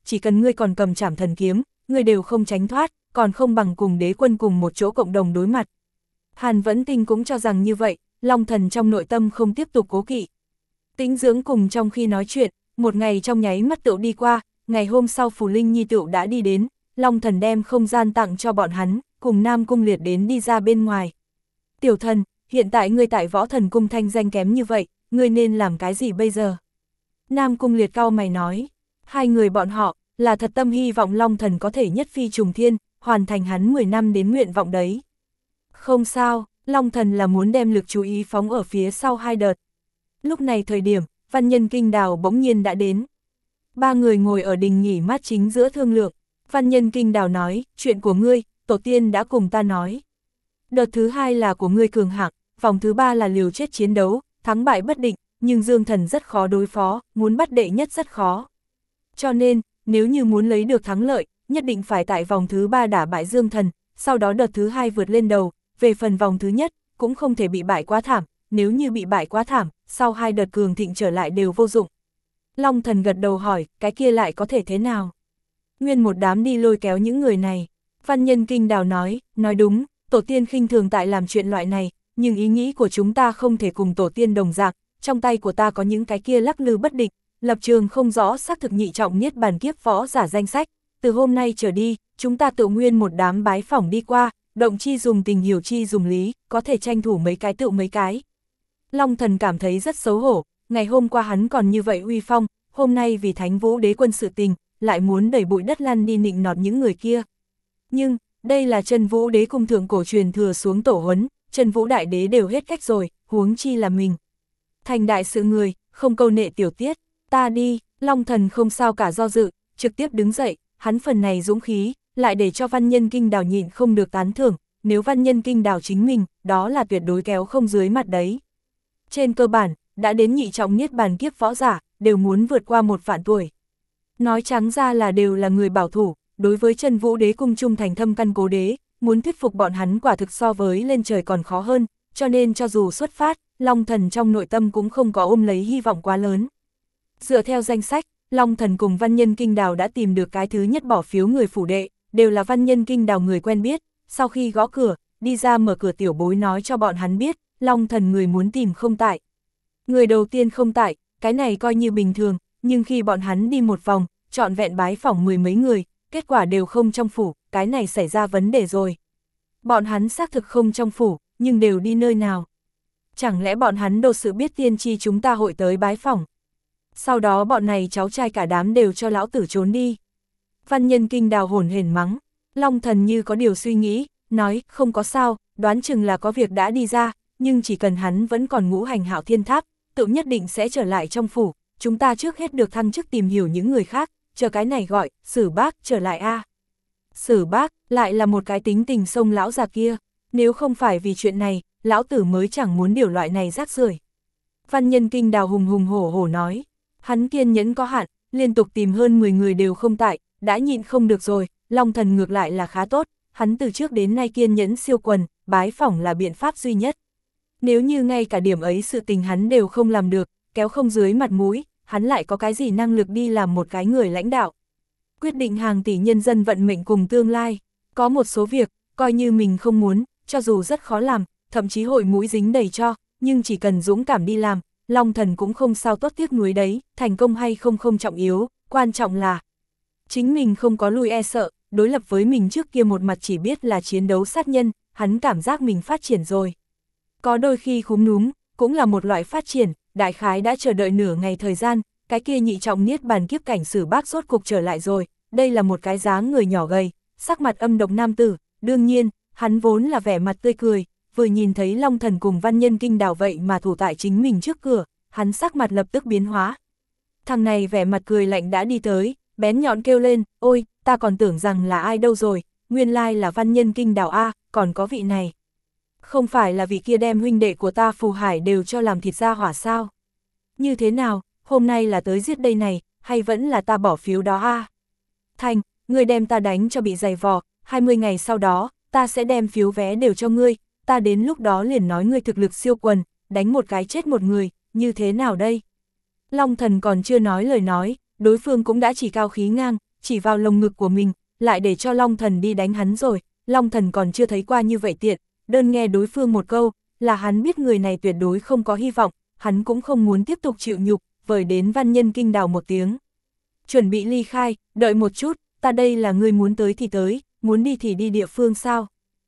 chỉ cần ngươi còn cầm trảm thần kiếm, ngươi đều không tránh thoát, còn không bằng cùng đế quân cùng một chỗ cộng đồng đối mặt. Hàn Vẫn Tinh cũng cho rằng như vậy, Long Thần trong nội tâm không tiếp tục cố kỵ. Tĩnh dưỡng cùng trong khi nói chuyện, một ngày trong nháy mắt tựu đi qua, ngày hôm sau Phù Linh Nhi tựu đã đi đến, Long Thần đem không gian tặng cho bọn hắn, cùng Nam Cung Liệt đến đi ra bên ngoài. Tiểu thần, hiện tại ngươi tại Võ Thần Cung thanh danh kém như vậy, ngươi nên làm cái gì bây giờ? Nam Cung Liệt cau mày nói, hai người bọn họ, là thật tâm hy vọng Long Thần có thể nhất phi trùng thiên, hoàn thành hắn mười năm đến nguyện vọng đấy. Không sao, Long Thần là muốn đem lực chú ý phóng ở phía sau hai đợt. Lúc này thời điểm, Văn Nhân Kinh Đào bỗng nhiên đã đến. Ba người ngồi ở đình nghỉ mát chính giữa thương lượng. Văn Nhân Kinh Đào nói, chuyện của ngươi, tổ tiên đã cùng ta nói. Đợt thứ hai là của ngươi cường hạng, vòng thứ ba là liều chết chiến đấu, thắng bại bất định, nhưng Dương Thần rất khó đối phó, muốn bắt đệ nhất rất khó. Cho nên, nếu như muốn lấy được thắng lợi, nhất định phải tại vòng thứ ba đả bại Dương Thần, sau đó đợt thứ hai vượt lên đầu, về phần vòng thứ nhất, cũng không thể bị bại quá thảm, nếu như bị bại quá thảm, sau hai đợt cường thịnh trở lại đều vô dụng. Long Thần gật đầu hỏi, cái kia lại có thể thế nào? Nguyên một đám đi lôi kéo những người này. Văn Nhân Kinh Đào nói, nói đúng, tổ tiên khinh thường tại làm chuyện loại này, nhưng ý nghĩ của chúng ta không thể cùng tổ tiên đồng dạng, trong tay của ta có những cái kia lắc lư bất định, lập trường không rõ xác thực nhị trọng niết bàn kiếp võ giả danh sách, từ hôm nay trở đi, chúng ta tự nguyên một đám bái phỏng đi qua, động chi dùng tình hiểu chi dùng lý, có thể tranh thủ mấy cái tự mấy cái. Long Thần cảm thấy rất xấu hổ, ngày hôm qua hắn còn như vậy uy phong, hôm nay vì Thánh Vũ Đế quân sự tình, lại muốn đẩy bụi đất lăn đi nịnh nọt những người kia. Nhưng, đây là Chân Vũ Đế cung thượng cổ truyền thừa xuống tổ huấn, Chân Vũ Đại Đế đều hết cách rồi, huống chi là mình. Thành đại sự người, không câu nệ tiểu tiết, ta đi, Long Thần không sao cả do dự, trực tiếp đứng dậy, hắn phần này dũng khí, lại để cho Văn Nhân Kinh Đào nhịn không được tán thưởng, nếu Văn Nhân Kinh Đào chính mình, đó là tuyệt đối kéo không dưới mặt đấy. Trên cơ bản, đã đến nhị trọng niết bàn kiếp võ giả, đều muốn vượt qua một vạn tuổi. Nói trắng ra là đều là người bảo thủ, đối với Chân Vũ Đế cung trung thành thâm căn cố đế, muốn thuyết phục bọn hắn quả thực so với lên trời còn khó hơn, cho nên cho dù xuất phát, Long Thần trong nội tâm cũng không có ôm lấy hy vọng quá lớn. Dựa theo danh sách, Long Thần cùng Văn Nhân Kinh Đào đã tìm được cái thứ nhất bỏ phiếu người phủ đệ, đều là Văn Nhân Kinh Đào người quen biết, sau khi gõ cửa, đi ra mở cửa tiểu bối nói cho bọn hắn biết, Long Thần người muốn tìm không tại. Người đầu tiên không tại, cái này coi như bình thường, nhưng khi bọn hắn đi một vòng, trọn vẹn bái phỏng mười mấy người, kết quả đều không trong phủ, cái này xảy ra vấn đề rồi. Bọn hắn xác thực không trong phủ, nhưng đều đi nơi nào? Chẳng lẽ bọn hắn đồ sự biết tiên tri chúng ta hội tới bái phỏng? Sau đó bọn này cháu trai cả đám đều cho lão tử trốn đi. Văn Nhân Kinh Đào hồn hển mắng, Long Thần như có điều suy nghĩ, nói không có sao, đoán chừng là có việc đã đi ra, nhưng chỉ cần hắn vẫn còn ngũ hành hạo thiên tháp, tự nhất định sẽ trở lại trong phủ, chúng ta trước hết được thăng chức tìm hiểu những người khác, chờ cái này gọi, Sử Bác trở lại a. À. Sử Bác, lại là một cái tính tình sông lão già kia, nếu không phải vì chuyện này, lão tử mới chẳng muốn điều loại này rác rưởi. Văn Nhân Kinh Đào hùng hùng hổ hổ nói, hắn kiên nhẫn có hạn, liên tục tìm hơn mười người đều không tại, đã nhịn không được rồi, Long Thần ngược lại là khá tốt, hắn từ trước đến nay kiên nhẫn siêu quần, bái phỏng là biện pháp duy nhất. Nếu như ngay cả điểm ấy sự tình hắn đều không làm được, kéo không dưới mặt mũi, hắn lại có cái gì năng lực đi làm một cái người lãnh đạo. Quyết định hàng tỷ nhân dân vận mệnh cùng tương lai, có một số việc, coi như mình không muốn, cho dù rất khó làm, thậm chí hội mũi dính đầy cho, nhưng chỉ cần dũng cảm đi làm, Long Thần cũng không sao tốt tiếc nuối đấy, thành công hay không không trọng yếu, quan trọng là chính mình không có lui e sợ, đối lập với mình trước kia một mặt chỉ biết là chiến đấu sát nhân, hắn cảm giác mình phát triển rồi. Có đôi khi khúm núm, cũng là một loại phát triển, đại khái đã chờ đợi nửa ngày thời gian, cái kia nhị trọng niết bàn kiếp cảnh Sử Bác rốt cục trở lại rồi, đây là một cái dáng người nhỏ gầy, sắc mặt âm độc nam tử, đương nhiên, hắn vốn là vẻ mặt tươi cười, vừa nhìn thấy Long Thần cùng Văn Nhân Kinh Đào vậy mà thủ tại chính mình trước cửa, hắn sắc mặt lập tức biến hóa. Thằng này vẻ mặt cười lạnh đã đi tới, bén nhọn kêu lên, ôi, ta còn tưởng rằng là ai đâu rồi, nguyên lai là Văn Nhân Kinh Đào a, còn có vị này. Không phải là vị kia đem huynh đệ của ta Phù Hải đều cho làm thịt ra hỏa sao? Như thế nào, hôm nay là tới giết đây này, hay vẫn là ta bỏ phiếu đó a? Thành, ngươi đem ta đánh cho bị dày vò, hai mươi ngày sau đó, ta sẽ đem phiếu vé đều cho ngươi, ta đến lúc đó liền nói ngươi thực lực siêu quần, đánh một cái chết một người, như thế nào đây? Long Thần còn chưa nói lời nói, đối phương cũng đã chỉ cao khí ngang, chỉ vào lồng ngực của mình, lại để cho Long Thần đi đánh hắn rồi, Long Thần còn chưa thấy qua như vậy tiện, đơn nghe đối phương một câu, là hắn biết người này tuyệt đối không có hy vọng, hắn cũng không muốn tiếp tục chịu nhục, vời đến Văn Nhân Kinh Đào một tiếng. Chuẩn bị ly khai, đợi một chút, ta đây là người muốn tới thì tới, muốn đi thì đi địa phương sao?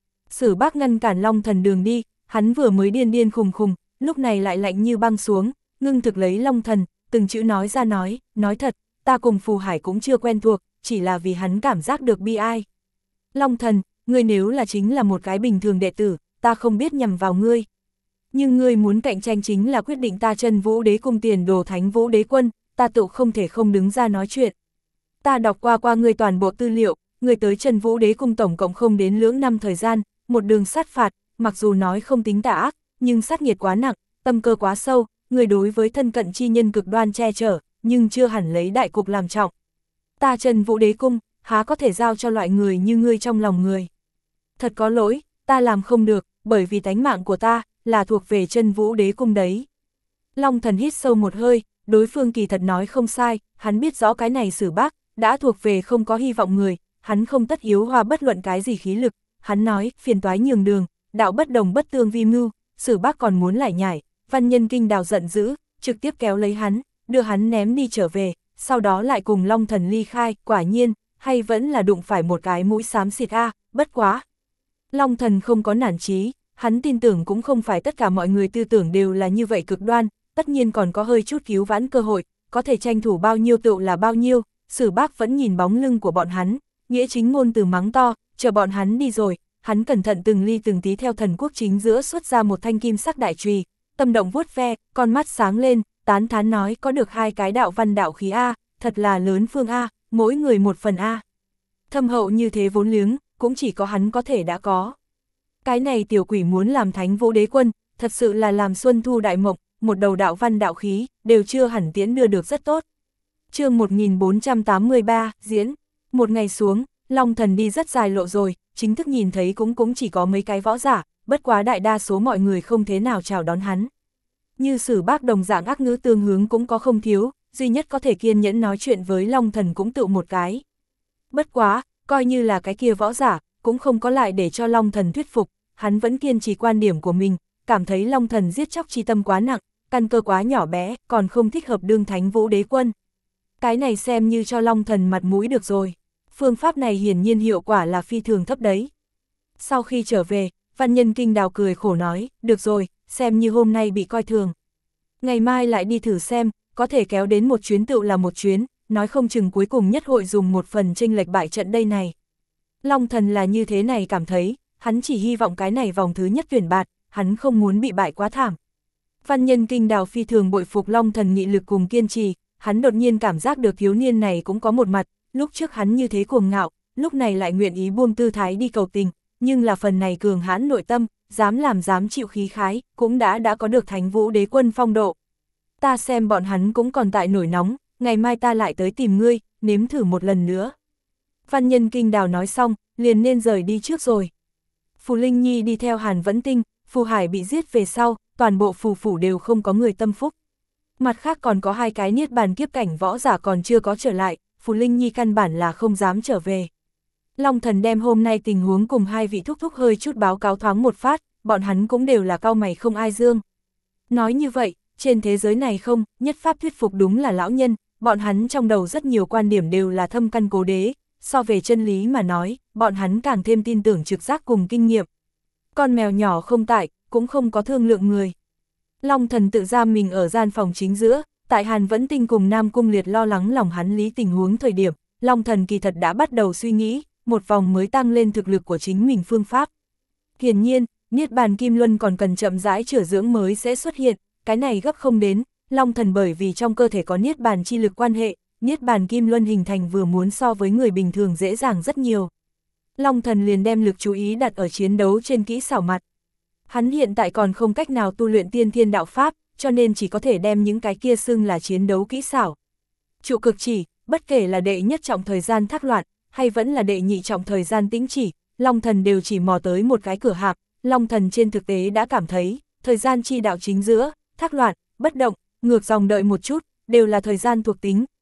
Sử Bác ngăn cản Long Thần đường đi, hắn vừa mới điên điên khùng khùng, lúc này lại lạnh như băng xuống, ngưng thực lấy Long Thần, từng chữ nói ra nói, nói thật, ta cùng Phù Hải cũng chưa quen thuộc, chỉ là vì hắn cảm giác được bi ai. Long Thần, ngươi nếu là chính là một cái bình thường đệ tử, ta không biết nhằm vào ngươi. Nhưng ngươi muốn cạnh tranh chính là quyết định ta Chân Vũ Đế cung tiền đồ Thánh Vũ Đế quân, ta tự không thể không đứng ra nói chuyện. Ta đọc qua qua ngươi toàn bộ tư liệu, ngươi tới Chân Vũ Đế cung tổng cộng không đến lưỡng năm thời gian, một đường sát phạt, mặc dù nói không tính tà ác, nhưng sát nghiệt quá nặng, tâm cơ quá sâu, ngươi đối với thân cận chi nhân cực đoan che chở, nhưng chưa hẳn lấy đại cục làm trọng. Ta Chân Vũ Đế cung, há có thể giao cho loại người như ngươi trong lòng người. Thật có lỗi, ta làm không được, bởi vì tánh mạng của ta, là thuộc về Chân Vũ Đế cung đấy. Long Thần hít sâu một hơi, đối phương kỳ thật nói không sai, hắn biết rõ cái này Sử Bác, đã thuộc về không có hy vọng người, hắn không tất yếu hoa bất luận cái gì khí lực, hắn nói, phiền toái nhường đường, đạo bất đồng bất tương vi mưu, Sử Bác còn muốn lải nhải, Văn Nhân Kinh Đào giận dữ, trực tiếp kéo lấy hắn, đưa hắn ném đi trở về, sau đó lại cùng Long Thần ly khai, quả nhiên, hay vẫn là đụng phải một cái mũi xám xịt a, bất quá. Long Thần không có nản chí, hắn tin tưởng cũng không phải tất cả mọi người tư tưởng đều là như vậy cực đoan, tất nhiên còn có hơi chút cứu vãn cơ hội, có thể tranh thủ bao nhiêu tựu là bao nhiêu, Sử Bác vẫn nhìn bóng lưng của bọn hắn, nghĩa chính ngôn từ mắng to, chờ bọn hắn đi rồi, hắn cẩn thận từng ly từng tí theo thần quốc chính giữa xuất ra một thanh kim sắc đại chùy, tâm động vuốt ve, con mắt sáng lên, tán thán nói có được hai cái đạo văn đạo khí A, thật là lớn phương A, mỗi người một phần A. Thâm hậu như thế vốn liếng, cũng chỉ có hắn có thể đã có. Cái này tiểu quỷ muốn làm Thánh Vũ Đế quân, thật sự là làm xuân thu đại mộng, một đầu đạo văn đạo khí, đều chưa hẳn tiến đưa được rất tốt. Chương một nghìn bốn trăm tám mươi ba, diễn. Một ngày xuống, Long Thần đi rất dài lộ rồi, chính thức nhìn thấy cũng cũng chỉ có mấy cái võ giả, bất quá đại đa số mọi người không thế nào chào đón hắn. Như Sử Bác đồng dạng ác ngữ tương hướng cũng có không thiếu, duy nhất có thể kiên nhẫn nói chuyện với Long Thần cũng tự một cái. Bất quá, coi như là cái kia võ giả, cũng không có lại để cho Long Thần thuyết phục, hắn vẫn kiên trì quan điểm của mình, cảm thấy Long Thần giết chóc chi tâm quá nặng, căn cơ quá nhỏ bé, còn không thích hợp đương Thánh Vũ Đế quân. Cái này xem như cho Long Thần mặt mũi được rồi. Phương pháp này hiển nhiên hiệu quả là phi thường thấp đấy. Sau khi trở về, Văn Nhân Kinh Đào cười khổ nói, được rồi, xem như hôm nay bị coi thường. Ngày mai lại đi thử xem, có thể kéo đến một chuyến tựu là một chuyến, nói không chừng cuối cùng nhất hội dùng một phần chênh lệch bại trận đây này. Long Thần là như thế này cảm thấy, hắn chỉ hy vọng cái này vòng thứ nhất tuyển bạt, hắn không muốn bị bại quá thảm. Văn Nhân Kinh Đào phi thường bội phục Long Thần nghị lực cùng kiên trì, hắn đột nhiên cảm giác được thiếu niên này cũng có một mặt, lúc trước hắn như thế cuồng ngạo, lúc này lại nguyện ý buông tư thái đi cầu tình, nhưng là phần này cường hãn nội tâm, dám làm dám chịu khí khái, cũng đã đã có được Thánh Vũ Đế quân phong độ. Ta xem bọn hắn cũng còn tại nổi nóng, ngày mai ta lại tới tìm ngươi, nếm thử một lần nữa. Văn Nhân Kinh Đào nói xong, liền nên rời đi trước rồi. Phù Linh Nhi đi theo Hàn Vẫn Tinh, Phù Hải bị giết về sau, toàn bộ phù phủ đều không có người tâm phúc. Mặt khác còn có hai cái niết bàn kiếp cảnh võ giả còn chưa có trở lại, Phù Linh Nhi căn bản là không dám trở về. Long Thần đem hôm nay tình huống cùng hai vị thúc thúc hơi chút báo cáo thoáng một phát, bọn hắn cũng đều là cau mày không ai dương. Nói như vậy, trên thế giới này không, nhất pháp thuyết phục đúng là lão nhân, bọn hắn trong đầu rất nhiều quan điểm đều là thâm căn cố đế, so về chân lý mà nói, bọn hắn càng thêm tin tưởng trực giác cùng kinh nghiệm. Con mèo nhỏ không tại, cũng không có thương lượng người. Long Thần tự giam mình ở gian phòng chính giữa, tại Hàn Vẫn Tinh cùng Nam Cung Liệt lo lắng lòng hắn lý tình huống thời điểm, Long Thần kỳ thật đã bắt đầu suy nghĩ, một vòng mới tăng lên thực lực của chính mình phương pháp. Hiển nhiên, Niết Bàn Kim Luân còn cần chậm rãi chữa dưỡng mới sẽ xuất hiện, cái này gấp không đến, Long Thần bởi vì trong cơ thể có Niết Bàn chi lực quan hệ, Niết Bàn Kim Luân hình thành vừa muốn so với người bình thường dễ dàng rất nhiều. Long Thần liền đem lực chú ý đặt ở chiến đấu trên kỹ xảo mặt. Hắn hiện tại còn không cách nào tu luyện tiên thiên đạo pháp, cho nên chỉ có thể đem những cái kia xưng là chiến đấu kỹ xảo. Trụ cực chỉ, bất kể là đệ nhất trọng thời gian thác loạn, hay vẫn là đệ nhị trọng thời gian tĩnh chỉ, Long Thần đều chỉ mò tới một cái cửa hạp. Long Thần trên thực tế đã cảm thấy, thời gian chi đạo chính giữa, thác loạn, bất động, ngược dòng đợi một chút, đều là thời gian thuộc tính,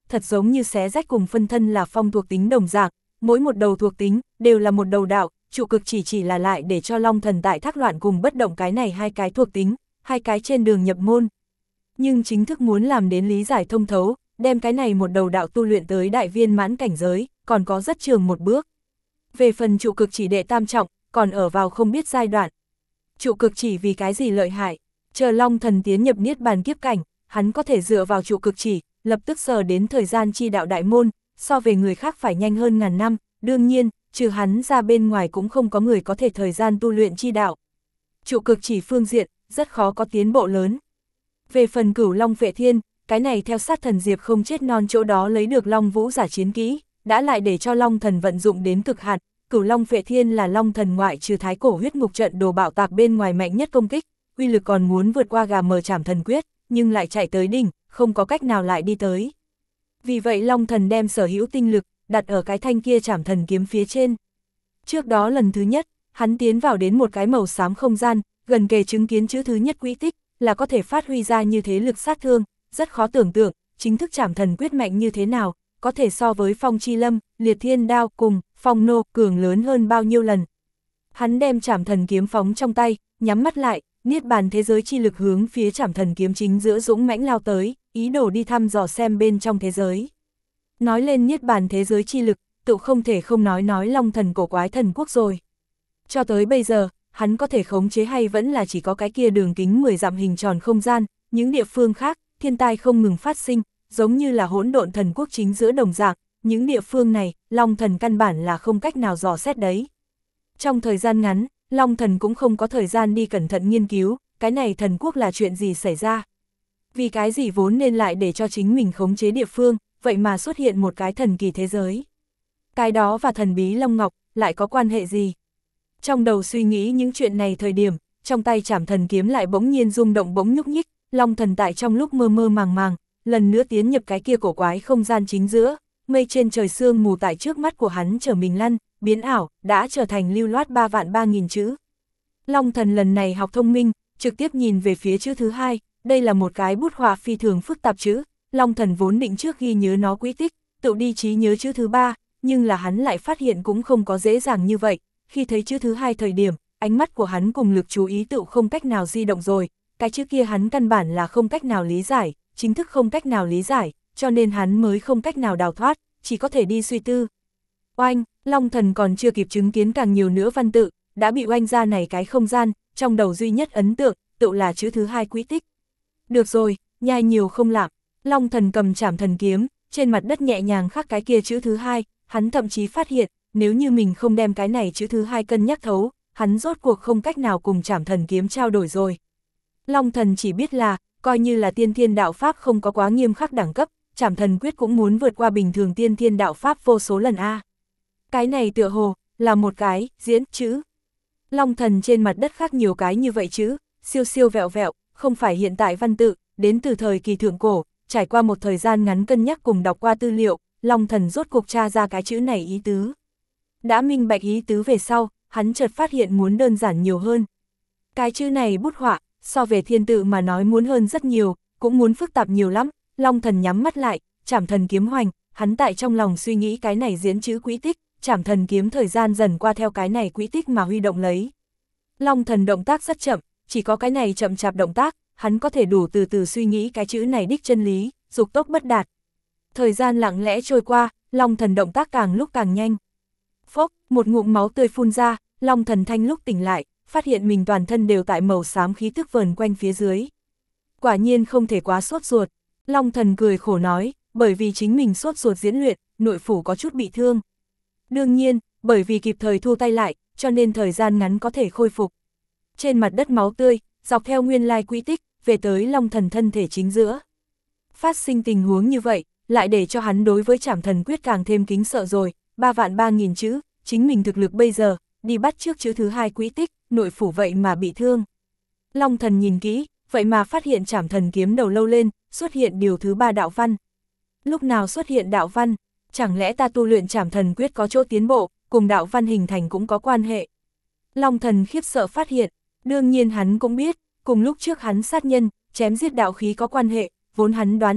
thật giống như xé rách cùng phân thân là phong thuộc tính đồng dạng, mỗi một đầu thuộc tính, đều là một đầu đạo, trụ cực chỉ chỉ là lại để cho Long Thần tại thác loạn cùng bất động cái này hai cái thuộc tính, hai cái trên đường nhập môn. Nhưng chính thức muốn làm đến lý giải thông thấu, đem cái này một đầu đạo tu luyện tới đại viên mãn cảnh giới, còn có rất trường một bước. Về phần trụ cực chỉ đệ tam trọng, còn ở vào không biết giai đoạn. Trụ cực chỉ vì cái gì lợi hại, chờ Long Thần tiến nhập niết bàn kiếp cảnh, hắn có thể dựa vào trụ cực chỉ, lập tức sờ đến thời gian chi đạo đại môn, so về người khác phải nhanh hơn ngàn năm, đương nhiên, trừ hắn ra bên ngoài cũng không có người có thể thời gian tu luyện chi đạo. Trụ cực chỉ phương diện, rất khó có tiến bộ lớn. Về phần Cửu Long Phệ Thiên, cái này theo sát thần Diệp không chết non chỗ đó lấy được Long Vũ giả chiến kỹ, đã lại để cho Long Thần vận dụng đến cực hạn. Cửu Long Phệ Thiên là Long Thần ngoại trừ thái cổ huyết ngục trận đồ bạo tạc bên ngoài mạnh nhất công kích, uy lực còn muốn vượt qua gà mờ Trảm Thần Quyết, nhưng lại chạy tới đỉnh, không có cách nào lại đi tới. Vì vậy Long Thần đem sở hữu tinh lực đặt ở cái thanh kia Trảm Thần kiếm phía trên. Trước đó lần thứ nhất, hắn tiến vào đến một cái màu xám không gian, gần kề chứng kiến chữ thứ nhất quỹ tích, là có thể phát huy ra như thế lực sát thương, rất khó tưởng tượng, chính thức Trảm Thần Quyết mạnh như thế nào, có thể so với Phong Chi Lâm, Liệt Thiên Đao cùng Phong Nô cường lớn hơn bao nhiêu lần. Hắn đem Trảm Thần kiếm phóng trong tay, nhắm mắt lại, niết bàn thế giới chi lực hướng phía Trảm Thần kiếm chính giữa dũng mãnh lao tới, ý đồ đi thăm dò xem bên trong thế giới. Nói lên niết bàn thế giới chi lực, tự không thể không nói nói Long Thần cổ quái thần quốc rồi. Cho tới bây giờ, hắn có thể khống chế hay vẫn là chỉ có cái kia đường kính mười dặm hình tròn không gian, những địa phương khác, thiên tai không ngừng phát sinh, giống như là hỗn độn thần quốc chính giữa đồng dạng, những địa phương này, Long Thần căn bản là không cách nào dò xét đấy. Trong thời gian ngắn, Long Thần cũng không có thời gian đi cẩn thận nghiên cứu, cái này thần quốc là chuyện gì xảy ra. Vì cái gì vốn nên lại để cho chính mình khống chế địa phương, vậy mà xuất hiện một cái thần kỳ thế giới. Cái đó và thần bí Long Ngọc, lại có quan hệ gì? Trong đầu suy nghĩ những chuyện này thời điểm, trong tay Trảm Thần kiếm lại bỗng nhiên rung động bỗng nhúc nhích, Long Thần tại trong lúc mơ mơ màng màng, lần nữa tiến nhập cái kia cổ quái không gian chính giữa, mây trên trời sương mù tại trước mắt của hắn trở mình lăn, biến ảo, đã trở thành lưu loát ba vạn ba nghìn chữ. Long Thần lần này học thông minh, trực tiếp nhìn về phía chữ thứ hai, đây là một cái bút họa phi thường phức tạp chữ, Long Thần vốn định trước ghi nhớ nó quỹ tích, tự đi trí nhớ chữ thứ ba, nhưng là hắn lại phát hiện cũng không có dễ dàng như vậy, khi thấy chữ thứ hai thời điểm, ánh mắt của hắn cùng lực chú ý tự không cách nào di động rồi, cái chữ kia hắn căn bản là không cách nào lý giải, chính thức không cách nào lý giải, cho nên hắn mới không cách nào đào thoát, chỉ có thể đi suy tư. Oanh, Long Thần còn chưa kịp chứng kiến càng nhiều nữa văn tự, đã bị oanh ra này cái không gian, trong đầu duy nhất ấn tượng, tự là chữ thứ hai quỹ tích. Được rồi, nhai nhiều không lạm, Long Thần cầm Trảm Thần kiếm, trên mặt đất nhẹ nhàng khắc cái kia chữ thứ hai, hắn thậm chí phát hiện, nếu như mình không đem cái này chữ thứ hai cân nhắc thấu, hắn rốt cuộc không cách nào cùng Trảm Thần kiếm trao đổi rồi. Long Thần chỉ biết là, coi như là tiên thiên đạo pháp không có quá nghiêm khắc đẳng cấp, Trảm Thần quyết cũng muốn vượt qua bình thường tiên thiên đạo pháp vô số lần a. Cái này tựa hồ, là một cái, diễn, chữ. Long Thần trên mặt đất khắc nhiều cái như vậy chữ, siêu siêu vẹo vẹo, không phải hiện tại văn tự, đến từ thời kỳ thượng cổ, trải qua một thời gian ngắn cân nhắc cùng đọc qua tư liệu, Long Thần rốt cuộc tra ra cái chữ này ý tứ. Đã minh bạch ý tứ về sau, hắn chợt phát hiện muốn đơn giản nhiều hơn. Cái chữ này bút họa, so về thiên tự mà nói muốn hơn rất nhiều, cũng muốn phức tạp nhiều lắm, Long Thần nhắm mắt lại, Trảm Thần kiếm hoành, hắn tại trong lòng suy nghĩ cái này diễn chữ quỹ tích, Trảm Thần kiếm thời gian dần qua theo cái này quỹ tích mà huy động lấy. Long Thần động tác rất chậm, chỉ có cái này chậm chạp động tác, hắn có thể đủ từ từ suy nghĩ cái chữ này đích chân lý, dục tốc bất đạt. Thời gian lặng lẽ trôi qua, Long Thần động tác càng lúc càng nhanh. Phốc, một ngụm máu tươi phun ra, Long Thần thanh lúc tỉnh lại, phát hiện mình toàn thân đều tại màu xám khí tức vờn quanh phía dưới. Quả nhiên không thể quá sốt ruột, Long Thần cười khổ nói, bởi vì chính mình sốt ruột diễn luyện, nội phủ có chút bị thương. Đương nhiên, bởi vì kịp thời thu tay lại, cho nên thời gian ngắn có thể khôi phục. Trên mặt đất máu tươi, dọc theo nguyên lai quỹ tích, về tới Long Thần thân thể chính giữa. Phát sinh tình huống như vậy, lại để cho hắn đối với Trảm Thần quyết càng thêm kính sợ rồi, ba vạn ba nghìn chữ, chính mình thực lực bây giờ, đi bắt trước chữ thứ hai quỹ tích, nội phủ vậy mà bị thương. Long Thần nhìn kỹ, vậy mà phát hiện Trảm Thần kiếm đầu lâu lên, xuất hiện điều thứ ba đạo văn. Lúc nào xuất hiện đạo văn, chẳng lẽ ta tu luyện Trảm Thần quyết có chỗ tiến bộ, cùng đạo văn hình thành cũng có quan hệ. Long Thần khiếp sợ phát hiện, đương nhiên hắn cũng biết, cùng lúc trước hắn sát nhân, chém giết đạo khí có quan hệ, vốn hắn đoán chừng,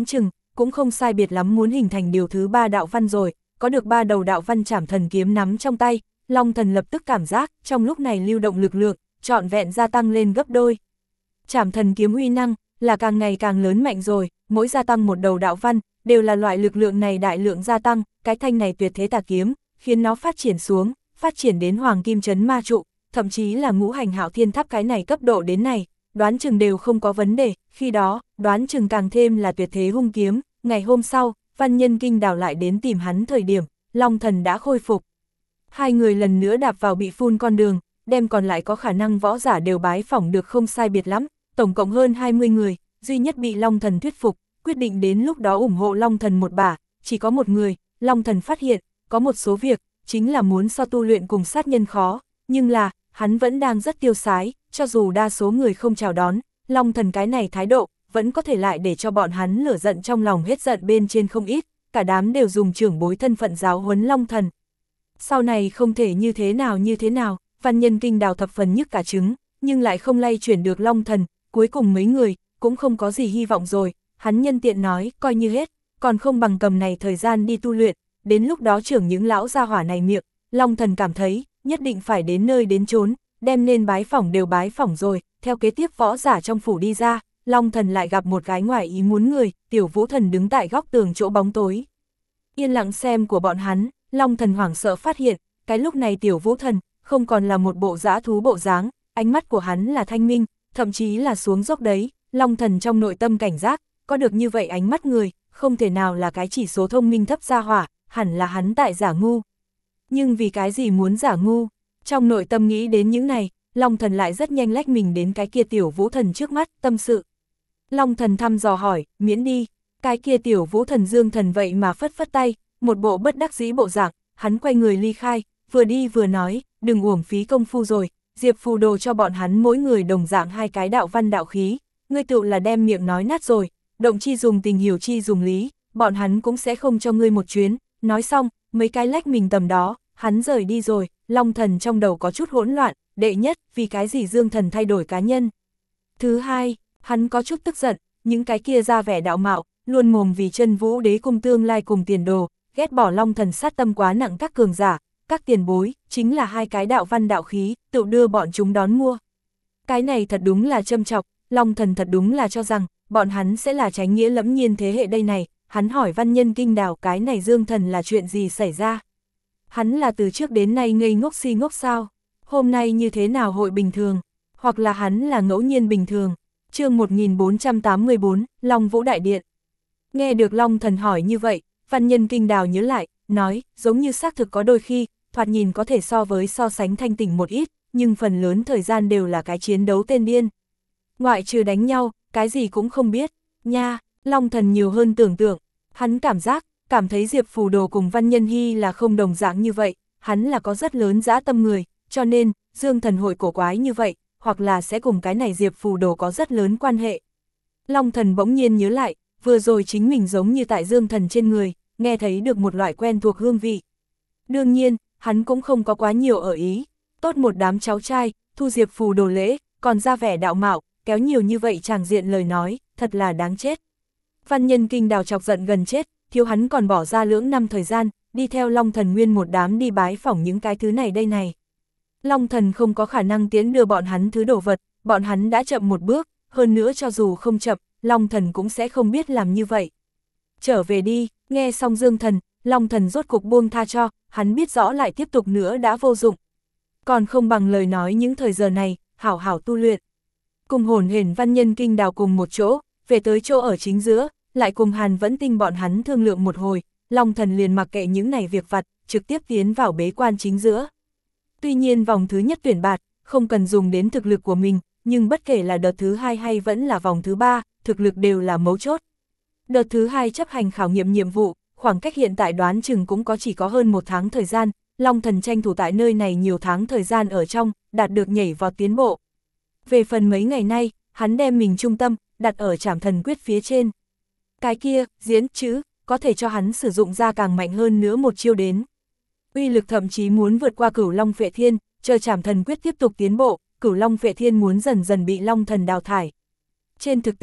cũng không sai biệt lắm muốn hình thành điều thứ ba đạo văn rồi, có được ba đầu đạo văn Trảm Thần kiếm nắm trong tay, Long Thần lập tức cảm giác, trong lúc này lưu động lực lượng, trọn vẹn gia tăng lên gấp đôi. Trảm Thần kiếm uy năng, là càng ngày càng lớn mạnh rồi, mỗi gia tăng một đầu đạo văn, đều là loại lực lượng này đại lượng gia tăng, cái thanh này tuyệt thế tà kiếm, khiến nó phát triển xuống, phát triển đến Hoàng Kim Chấn Ma Trụ, thậm chí là Ngũ Hành Hạo Thiên Tháp cái này cấp độ đến này, đoán chừng đều không có vấn đề, khi đó, đoán chừng càng thêm là tuyệt thế hung kiếm. Ngày hôm sau, Văn Nhân Kinh Đào lại đến tìm hắn thời điểm, Long Thần đã khôi phục. Hai người lần nữa đạp vào bị phun con đường, đem còn lại có khả năng võ giả đều bái phỏng được không sai biệt lắm, tổng cộng hơn hai mươi người, duy nhất bị Long Thần thuyết phục, quyết định đến lúc đó ủng hộ Long Thần một bả, chỉ có một người. Long Thần phát hiện, có một số việc, chính là muốn so tu luyện cùng sát nhân khó, nhưng là, hắn vẫn đang rất tiêu sái, cho dù đa số người không chào đón, Long Thần cái này thái độ, vẫn có thể lại để cho bọn hắn lửa giận trong lòng hết giận bên trên không ít, cả đám đều dùng trưởng bối thân phận giáo huấn Long Thần. Sau này không thể như thế nào như thế nào, Văn Nhân Kinh Đào thập phần nhức cả trứng, nhưng lại không lay chuyển được Long Thần, cuối cùng mấy người, cũng không có gì hy vọng rồi, hắn nhân tiện nói, coi như hết, còn không bằng cầm này thời gian đi tu luyện, đến lúc đó trưởng những lão gia hỏa này miệng, Long Thần cảm thấy, nhất định phải đến nơi đến chốn, đem nên bái phỏng đều bái phỏng rồi, theo kế tiếp võ giả trong phủ đi ra, Long Thần lại gặp một cái ngoài ý muốn người, Tiểu Vũ Thần đứng tại góc tường chỗ bóng tối. Yên lặng xem của bọn hắn, Long Thần hoảng sợ phát hiện, cái lúc này Tiểu Vũ Thần, không còn là một bộ dã thú bộ dáng, ánh mắt của hắn là thanh minh, thậm chí là xuống dốc đấy, Long Thần trong nội tâm cảnh giác, có được như vậy ánh mắt người, không thể nào là cái chỉ số thông minh thấp gia hỏa, hẳn là hắn tại giả ngu. Nhưng vì cái gì muốn giả ngu? Trong nội tâm nghĩ đến những này, Long Thần lại rất nhanh lách mình đến cái kia Tiểu Vũ Thần trước mắt, tâm sự. Long Thần thăm dò hỏi, miễn đi, cái kia Tiểu Vũ Thần Dương Thần vậy mà phất phất tay, một bộ bất đắc dĩ bộ dạng, hắn quay người ly khai, vừa đi vừa nói, đừng uổng phí công phu rồi, Diệp Phù Đồ cho bọn hắn mỗi người đồng dạng hai cái đạo văn đạo khí, ngươi tựu là đem miệng nói nát rồi, động chi dùng tình hiểu chi dùng lý, bọn hắn cũng sẽ không cho ngươi một chuyến. Nói xong, mấy cái lách mình tầm đó, hắn rời đi rồi, Long Thần trong đầu có chút hỗn loạn, đệ nhất, vì cái gì Dương Thần thay đổi cá nhân. Thứ hai, hắn có chút tức giận, những cái kia ra vẻ đạo mạo, luôn mồm vì Chân Vũ Đế cung tương lai cùng tiền đồ, ghét bỏ Long Thần sát tâm quá nặng các cường giả, các tiền bối, chính là hai cái đạo văn đạo khí, tự đưa bọn chúng đón mua. Cái này thật đúng là châm chọc, Long Thần thật đúng là cho rằng, bọn hắn sẽ là chánh nghĩa lẫm nhiên thế hệ đây này, hắn hỏi Văn Nhân Kinh Đào cái này Dương Thần là chuyện gì xảy ra. Hắn là từ trước đến nay ngây ngốc si ngốc sao, hôm nay như thế nào hội bình thường, hoặc là hắn là ngẫu nhiên bình thường. Chương một nghìn bốn trăm tám mươi bốn, Long Vũ Đại Điện. Nghe được Long Thần hỏi như vậy, Văn Nhân Kinh Đào nhớ lại, nói, giống như xác thực có đôi khi, thoạt nhìn có thể so với so sánh thanh tỉnh một ít, nhưng phần lớn thời gian đều là cái chiến đấu tên điên. Ngoại trừ đánh nhau, cái gì cũng không biết, nha, Long Thần nhiều hơn tưởng tượng, hắn cảm giác, cảm thấy Diệp Phù Đồ cùng Văn Nhân Hy là không đồng dạng như vậy, hắn là có rất lớn dã tâm người, cho nên, Dương Thần hội cổ quái như vậy, hoặc là sẽ cùng cái này Diệp Phù Đồ có rất lớn quan hệ. Long Thần bỗng nhiên nhớ lại, vừa rồi chính mình giống như tại Dương Thần trên người, nghe thấy được một loại quen thuộc hương vị. Đương nhiên, hắn cũng không có quá nhiều ở ý, tốt một đám cháu trai, thu Diệp Phù Đồ lễ, còn ra vẻ đạo mạo, kéo nhiều như vậy tràng diện lời nói, thật là đáng chết. Văn Nhân Kinh Đào chọc giận gần chết, thiếu hắn còn bỏ ra lưỡng năm thời gian, đi theo Long Thần nguyên một đám đi bái phỏng những cái thứ này đây này. Long Thần không có khả năng tiến đưa bọn hắn thứ đồ vật, bọn hắn đã chậm một bước, hơn nữa cho dù không chậm, Long Thần cũng sẽ không biết làm như vậy. Trở về đi, nghe xong Dương Thần, Long Thần rốt cục buông tha cho, hắn biết rõ lại tiếp tục nữa đã vô dụng. Còn không bằng lời nói những thời giờ này, hảo hảo tu luyện. Cùng hồn hển Văn Nhân Kinh Đào cùng một chỗ, về tới chỗ ở chính giữa, lại cùng Hàn Vẫn Tinh bọn hắn thương lượng một hồi, Long Thần liền mặc kệ những này việc vặt, trực tiếp tiến vào bế quan chính giữa. Tuy nhiên vòng thứ nhất tuyển bạt, không cần dùng đến thực lực của mình, nhưng bất kể là đợt thứ hai hay vẫn là vòng thứ ba, thực lực đều là mấu chốt. Đợt thứ hai chấp hành khảo nghiệm nhiệm vụ, khoảng cách hiện tại đoán chừng cũng có chỉ có hơn một tháng thời gian, Long Thần tranh thủ tại nơi này nhiều tháng thời gian ở trong, đạt được nhảy vào tiến bộ. Về phần mấy ngày nay, hắn đem mình trung tâm, đặt ở Trảm Thần Quyết phía trên. Cái kia, diễn chữ, có thể cho hắn sử dụng ra càng mạnh hơn nữa một chiêu đến. Uy lực thậm chí muốn vượt qua Cửu Long Phệ Thiên, chờ Trảm Thần Quyết tiếp tục tiến bộ, Cửu Long Phệ Thiên muốn dần dần bị Long Thần đào thải. Trên thực tế,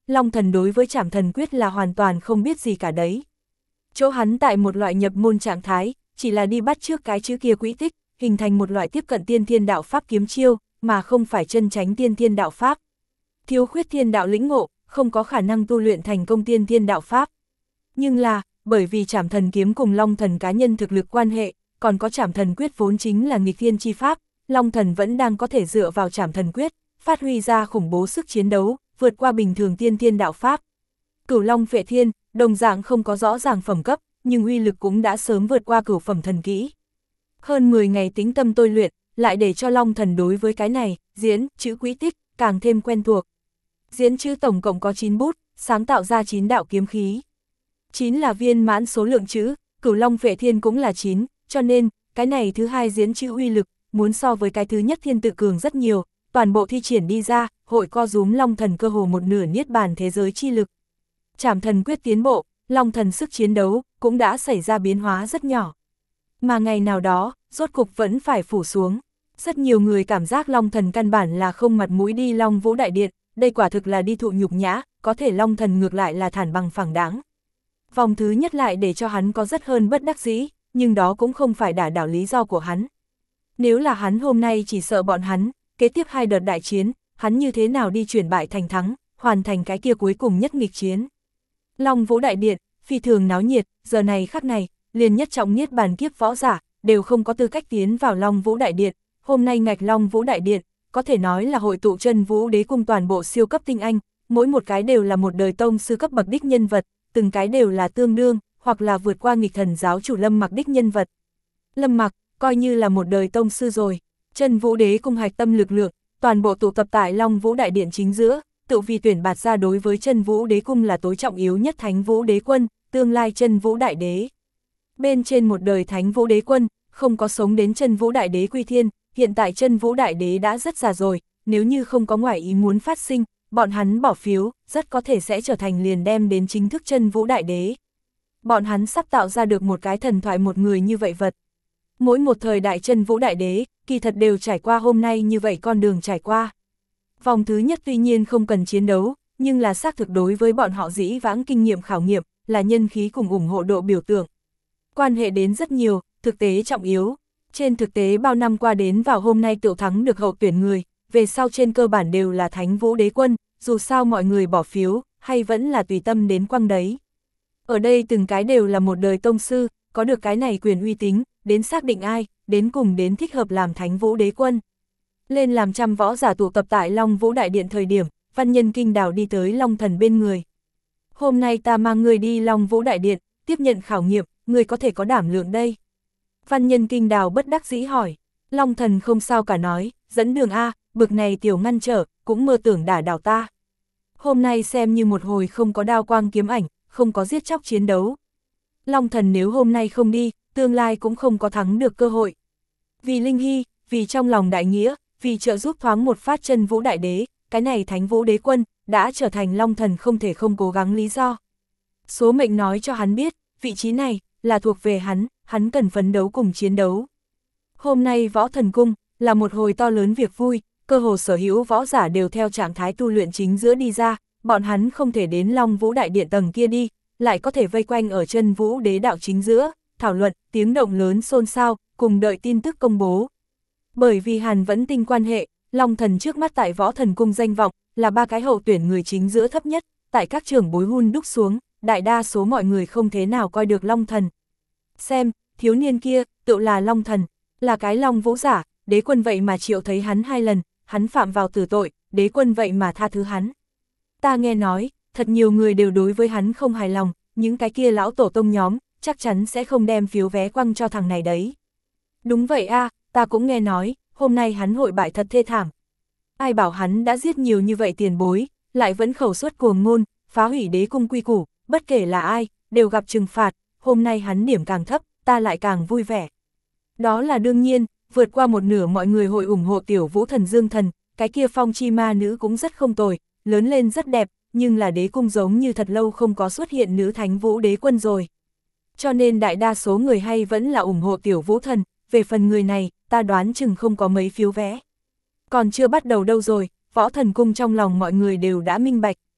Long Thần đối với Trảm Thần Quyết là hoàn toàn không biết gì cả đấy. Chỗ hắn tại một loại nhập môn trạng thái, chỉ là đi bắt trước cái chữ kia quỹ tích, hình thành một loại tiếp cận tiên thiên đạo pháp kiếm chiêu, mà không phải chân tránh tiên thiên đạo pháp. Thiếu khuyết thiên đạo lĩnh ngộ, không có khả năng tu luyện thành công tiên thiên đạo pháp. Nhưng là, bởi vì Trảm Thần kiếm cùng Long Thần cá nhân thực lực quan hệ, còn có Trảm Thần Quyết vốn chính là nghịch thiên chi pháp, Long Thần vẫn đang có thể dựa vào Trảm Thần Quyết, phát huy ra khủng bố sức chiến đấu, vượt qua bình thường tiên thiên đạo pháp. Cửu Long Phệ Thiên, đồng dạng không có rõ ràng phẩm cấp, nhưng uy lực cũng đã sớm vượt qua cửu phẩm thần kỹ. Hơn mười ngày tĩnh tâm tôi luyện, lại để cho Long Thần đối với cái này, diễn, chữ quỹ tích, càng thêm quen thuộc. Diễn chữ tổng cộng có chín bút, sáng tạo ra chín đạo kiếm khí. chín là viên mãn số lượng chữ, Cửu Long Phệ Thiên cũng là chín, cho nên, cái này thứ hai diễn chữ uy lực, muốn so với cái thứ nhất thiên tự cường rất nhiều, toàn bộ thi triển đi ra, hội co rúm Long Thần cơ hồ một nửa niết bàn thế giới chi lực. Trảm Thần Quyết tiến bộ, Long Thần sức chiến đấu, cũng đã xảy ra biến hóa rất nhỏ. Mà ngày nào đó, rốt cục vẫn phải phủ xuống. Rất nhiều người cảm giác Long Thần căn bản là không mặt mũi đi Long Vũ Đại Điện, đây quả thực là đi thụ nhục nhã, có thể Long Thần ngược lại là thản bằng phẳng đáng. Vòng thứ nhất lại để cho hắn có rất hơn bất đắc dĩ, nhưng đó cũng không phải đả đảo lý do của hắn. Nếu là hắn hôm nay chỉ sợ bọn hắn, kế tiếp hai đợt đại chiến, hắn như thế nào đi chuyển bại thành thắng, hoàn thành cái kia cuối cùng nhất nghịch chiến. Long Vũ Đại Điện, phi thường náo nhiệt, giờ này khắc này, liền nhất trọng niết bàn kiếp võ giả, đều không có tư cách tiến vào Long Vũ Đại Điện. Hôm nay ngạch Long Vũ Đại Điện, có thể nói là hội tụ chân Vũ Đế cung toàn bộ siêu cấp tinh anh, mỗi một cái đều là một đời tông sư cấp bậc đích nhân vật, từng cái đều là tương đương, hoặc là vượt qua nghịch thần giáo chủ Lâm Mặc đích nhân vật. Lâm Mặc, coi như là một đời tông sư rồi, chân Vũ Đế cung hạch tâm lực lượng, toàn bộ tụ tập tại Long Vũ Đại Điện chính giữa, tự vì tuyển bạt ra đối với chân Vũ Đế cung là tối trọng yếu nhất Thánh Vũ Đế quân, tương lai chân Vũ Đại Đế. Bên trên một đời Thánh Vũ Đế quân, không có sống đến chân Vũ Đại Đế quy thiên, hiện tại chân Vũ Đại Đế đã rất già rồi, nếu như không có ngoại ý muốn phát sinh, bọn hắn bỏ phiếu, rất có thể sẽ trở thành liền đem đến chính thức chân Vũ Đại Đế. Bọn hắn sắp tạo ra được một cái thần thoại một người như vậy vật. Mỗi một thời đại chân Vũ Đại Đế, kỳ thật đều trải qua hôm nay như vậy con đường trải qua. Vòng thứ nhất tuy nhiên không cần chiến đấu, nhưng là xác thực đối với bọn họ dĩ vãng kinh nghiệm khảo nghiệm, là nhân khí cùng ủng hộ độ biểu tượng. Quan hệ đến rất nhiều, thực tế trọng yếu. Trên thực tế bao năm qua đến vào hôm nay tự thắng được hậu tuyển người, về sau trên cơ bản đều là Thánh Vũ Đế quân, dù sao mọi người bỏ phiếu, hay vẫn là tùy tâm đến quăng đấy. Ở đây từng cái đều là một đời tông sư, có được cái này quyền uy tín, đến xác định ai, đến cùng đến thích hợp làm Thánh Vũ Đế quân. Lên làm trăm võ giả tụ tập tại Long Vũ Đại Điện thời điểm, Văn Nhân Kinh Đào đi tới Long Thần bên người. Hôm nay ta mang người đi Long Vũ Đại Điện, tiếp nhận khảo nghiệm, người có thể có đảm lượng đây. Văn Nhân Kinh Đào bất đắc dĩ hỏi, Long Thần không sao cả nói, dẫn đường A, bực này tiểu ngăn trở, cũng mơ tưởng đả đảo ta. Hôm nay xem như một hồi không có đao quang kiếm ảnh, không có giết chóc chiến đấu. Long Thần nếu hôm nay không đi, tương lai cũng không có thắng được cơ hội. Vì Linh Hy, vì trong lòng đại nghĩa, vì trợ giúp thoáng một phát chân Vũ Đại Đế, cái này Thánh Vũ Đế quân, đã trở thành Long Thần không thể không cố gắng lý do. Số mệnh nói cho hắn biết, vị trí này, là thuộc về hắn, hắn cần phấn đấu cùng chiến đấu. Hôm nay Võ Thần Cung, là một hồi to lớn việc vui, cơ hồ sở hữu võ giả đều theo trạng thái tu luyện chính giữa đi ra, bọn hắn không thể đến Long Vũ Đại Điện tầng kia đi, lại có thể vây quanh ở chân Vũ Đế đạo chính giữa, thảo luận, tiếng động lớn xôn xao, cùng đợi tin tức công bố. Bởi vì Hàn Vẫn Tinh quan hệ, Long Thần trước mắt tại Võ Thần Cung danh vọng, là ba cái hậu tuyển người chính giữa thấp nhất, tại các trưởng bối hun đúc xuống, đại đa số mọi người không thế nào coi được Long Thần. Xem, thiếu niên kia, tự là Long Thần, là cái Long Vũ giả, đế quân vậy mà chịu thấy hắn hai lần, hắn phạm vào tử tội, đế quân vậy mà tha thứ hắn. Ta nghe nói, thật nhiều người đều đối với hắn không hài lòng, những cái kia lão tổ tông nhóm, chắc chắn sẽ không đem phiếu vé quăng cho thằng này đấy. Đúng vậy a, ta cũng nghe nói, hôm nay hắn hội bại thật thê thảm. Ai bảo hắn đã giết nhiều như vậy tiền bối, lại vẫn khẩu suất cuồng ngôn, phá hủy đế cung quy củ, bất kể là ai, đều gặp trừng phạt, hôm nay hắn điểm càng thấp, ta lại càng vui vẻ. Đó là đương nhiên, vượt qua một nửa mọi người hội ủng hộ tiểu Vũ Thần Dương Thần, cái kia Phong Chi Ma nữ cũng rất không tồi, lớn lên rất đẹp, nhưng là đế cung giống như thật lâu không có xuất hiện nữ Thánh Vũ Đế quân rồi. Cho nên đại đa số người hay vẫn là ủng hộ tiểu Vũ Thần, về phần người này, ta đoán chừng không có mấy phiếu vé. Còn chưa bắt đầu đâu rồi, Võ Thần Cung trong lòng mọi người đều đã minh bạch.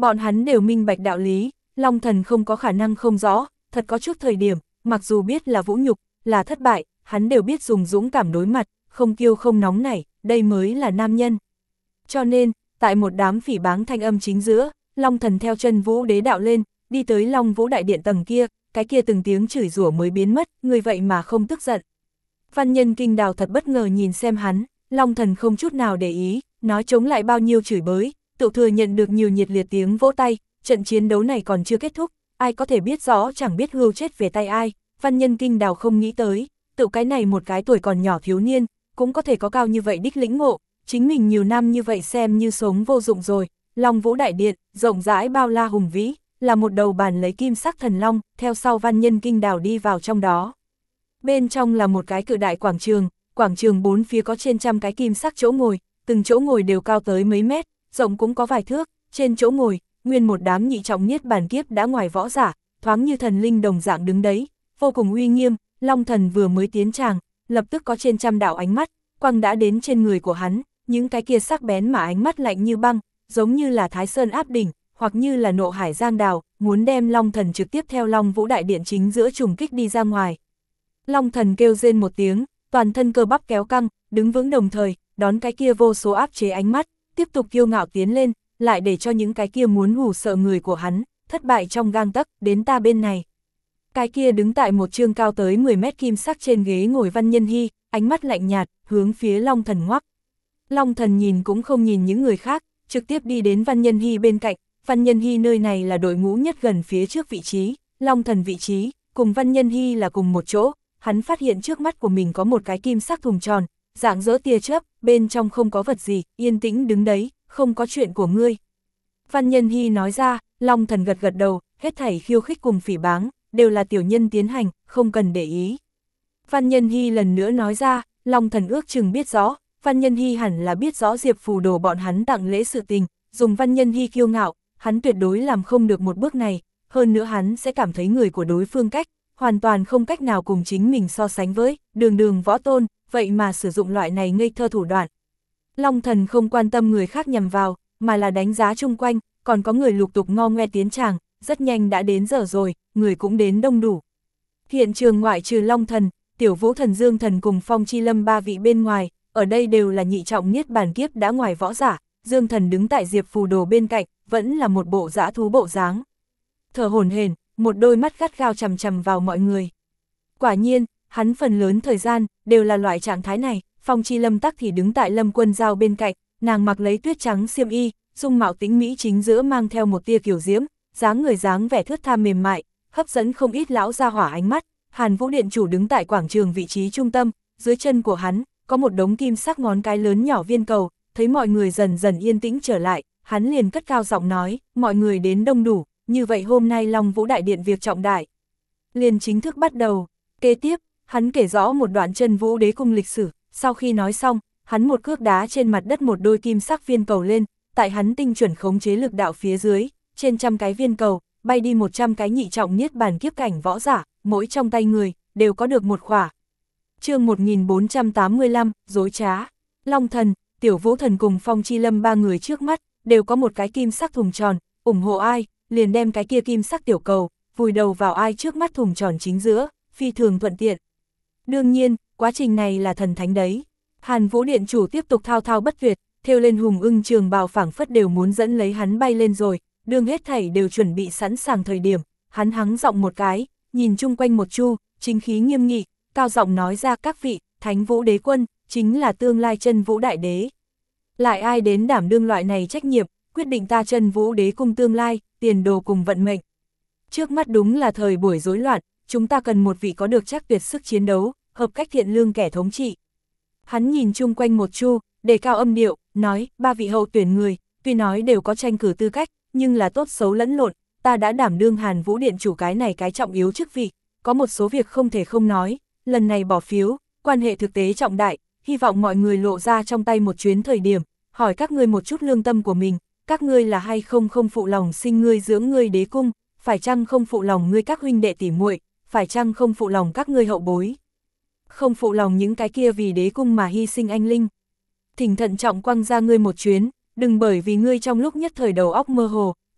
Bọn hắn đều minh bạch đạo lý, Long Thần không có khả năng không rõ, thật có chút thời điểm, mặc dù biết là vũ nhục, là thất bại, hắn đều biết dùng dũng cảm đối mặt, không kiêu không nóng nảy, đây mới là nam nhân. Cho nên, tại một đám phỉ báng thanh âm chính giữa, Long Thần theo chân Vũ Đế đạo lên, đi tới Long Vũ Đại Điện tầng kia, cái kia từng tiếng chửi rủa mới biến mất, người vậy mà không tức giận. Văn Nhân Kinh Đào thật bất ngờ nhìn xem hắn, Long Thần không chút nào để ý, nói chống lại bao nhiêu chửi bới, tự thừa nhận được nhiều nhiệt liệt tiếng vỗ tay, trận chiến đấu này còn chưa kết thúc, ai có thể biết rõ chẳng biết hưu chết về tay ai, Văn Nhân Kinh Đào không nghĩ tới, tự cái này một cái tuổi còn nhỏ thiếu niên, cũng có thể có cao như vậy đích lĩnh ngộ, chính mình nhiều năm như vậy xem như sống vô dụng rồi, Long Vũ Đại Điện, rộng rãi bao la hùng vĩ, là một đầu bàn lấy kim sắc thần long, theo sau Văn Nhân Kinh Đào đi vào trong đó. Bên trong là một cái cự đại quảng trường, quảng trường bốn phía có trên trăm cái kim sắc chỗ ngồi, từng chỗ ngồi đều cao tới mấy mét, rộng cũng có vài thước, trên chỗ ngồi, nguyên một đám nhị trọng niết bàn kiếp đã ngoài võ giả, thoáng như thần linh đồng dạng đứng đấy, vô cùng uy nghiêm, Long Thần vừa mới tiến tràng, lập tức có trên trăm đạo ánh mắt, quăng đã đến trên người của hắn, những cái kia sắc bén mà ánh mắt lạnh như băng, giống như là Thái Sơn áp đỉnh, hoặc như là nộ hải giang đào, muốn đem Long Thần trực tiếp theo Long Vũ Đại Điện chính giữa trùng kích đi ra ngoài. Long Thần kêu rên một tiếng, toàn thân cơ bắp kéo căng, đứng vững đồng thời, đón cái kia vô số áp chế ánh mắt, tiếp tục kiêu ngạo tiến lên, lại để cho những cái kia muốn hù sợ người của hắn, thất bại trong gang tấc, đến ta bên này. Cái kia đứng tại một chương cao tới mười mét kim sắc trên ghế ngồi Văn Nhân Hy, ánh mắt lạnh nhạt, hướng phía Long Thần ngoắc. Long Thần nhìn cũng không nhìn những người khác, trực tiếp đi đến Văn Nhân Hy bên cạnh, Văn Nhân Hy nơi này là đội ngũ nhất gần phía trước vị trí, Long Thần vị trí, cùng Văn Nhân Hy là cùng một chỗ, hắn phát hiện trước mắt của mình có một cái kim sắc thùng tròn, dạng dỡ tia chớp, bên trong không có vật gì, yên tĩnh đứng đấy, không có chuyện của ngươi. Văn Nhân Hy nói ra, Long Thần gật gật đầu, hết thảy khiêu khích cùng phỉ báng, đều là tiểu nhân tiến hành, không cần để ý. Văn Nhân Hy lần nữa nói ra, Long Thần ước chừng biết rõ, Văn Nhân Hy hẳn là biết rõ Diệp Phù Đồ bọn hắn tặng lễ sự tình, dùng Văn Nhân Hy kiêu ngạo, hắn tuyệt đối làm không được một bước này, hơn nữa hắn sẽ cảm thấy người của đối phương cách, hoàn toàn không cách nào cùng chính mình so sánh với, đường đường võ tôn, vậy mà sử dụng loại này ngây thơ thủ đoạn. Long Thần không quan tâm người khác nhằm vào, mà là đánh giá chung quanh, còn có người lục tục ngo ngoe tiến tràng, rất nhanh đã đến giờ rồi, người cũng đến đông đủ. Hiện trường ngoại trừ Long Thần, Tiểu Vũ Thần, Dương Thần cùng Phong Chi Lâm ba vị bên ngoài, ở đây đều là nhị trọng niết bàn kiếp đã ngoài võ giả, Dương Thần đứng tại Diệp Phù Đồ bên cạnh, vẫn là một bộ dã thú bộ dáng. Thở hổn hển, một đôi mắt gắt gao chằm chằm vào mọi người. Quả nhiên, hắn phần lớn thời gian, đều là loại trạng thái này, Phong Chi Lâm tắc thì đứng tại Lâm Quân Giao bên cạnh, nàng mặc lấy tuyết trắng xiêm y, dung mạo tĩnh mỹ chính giữa mang theo một tia kiều diễm, dáng người dáng vẻ thướt tha mềm mại, hấp dẫn không ít lão gia hỏa ánh mắt. Hàn Vũ Điện chủ đứng tại quảng trường vị trí trung tâm, dưới chân của hắn, có một đống kim sắc ngón cái lớn nhỏ viên cầu, thấy mọi người dần dần yên tĩnh trở lại, hắn liền cất cao giọng nói, mọi người đến đông đủ, như vậy hôm nay Long Vũ Đại Điện việc trọng đại liền chính thức bắt đầu. Kế tiếp, hắn kể rõ một đoạn Chân Vũ Đế cung lịch sử, sau khi nói xong, hắn một cước đá trên mặt đất một đôi kim sắc viên cầu lên, tại hắn tinh chuẩn khống chế lực đạo phía dưới, trên trăm cái viên cầu, bay đi một trăm cái nhị trọng niết bàn kiếp cảnh võ giả, mỗi trong tay người, đều có được một khỏa. Chương một nghìn bốn trăm tám mươi lăm, dối trá. Long Thần, Tiểu Vũ Thần cùng Phong Chi Lâm ba người trước mắt, đều có một cái kim sắc thùng tròn, ủng hộ ai, liền đem cái kia kim sắc tiểu cầu, vùi đầu vào ai trước mắt thùng tròn chính giữa, phi thường thuận tiện. Đương nhiên, quá trình này là thần thánh đấy. Hàn Vũ Điện chủ tiếp tục thao thao bất tuyệt, thêu lên hùng ưng trường bào phảng phất đều muốn dẫn lấy hắn bay lên rồi, đương hết thảy đều chuẩn bị sẵn sàng thời điểm, hắn hắng giọng một cái, nhìn chung quanh một chu, chính khí nghiêm nghị, cao giọng nói ra các vị, Thánh Vũ Đế quân, chính là tương lai Chân Vũ Đại Đế. Lại ai đến đảm đương loại này trách nhiệm, quyết định ta Chân Vũ Đế cung tương lai, tiền đồ cùng vận mệnh. Trước mắt đúng là thời buổi rối loạn, chúng ta cần một vị có được chắc tuyệt sức chiến đấu, hợp cách thiện lương kẻ thống trị. Hắn nhìn chung quanh một chu, đề cao âm điệu, nói, ba vị hậu tuyển người, tuy nói đều có tranh cử tư cách, nhưng là tốt xấu lẫn lộn, ta đã đảm đương Hàn Vũ Điện chủ cái này cái trọng yếu chức vị, có một số việc không thể không nói, lần này bỏ phiếu, quan hệ thực tế trọng đại, hy vọng mọi người lộ ra trong tay một chuyến thời điểm, hỏi các ngươi một chút lương tâm của mình, các ngươi là hay không không phụ lòng sinh ngươi dưỡng ngươi đế cung, phải chăng không phụ lòng ngươi các huynh đệ tỉ muội, phải chăng không phụ lòng các ngươi hậu bối, không phụ lòng những cái kia vì đế cung mà hy sinh anh linh. Thỉnh thận trọng quăng ra ngươi một chuyến, đừng bởi vì ngươi trong lúc nhất thời đầu óc mơ hồ,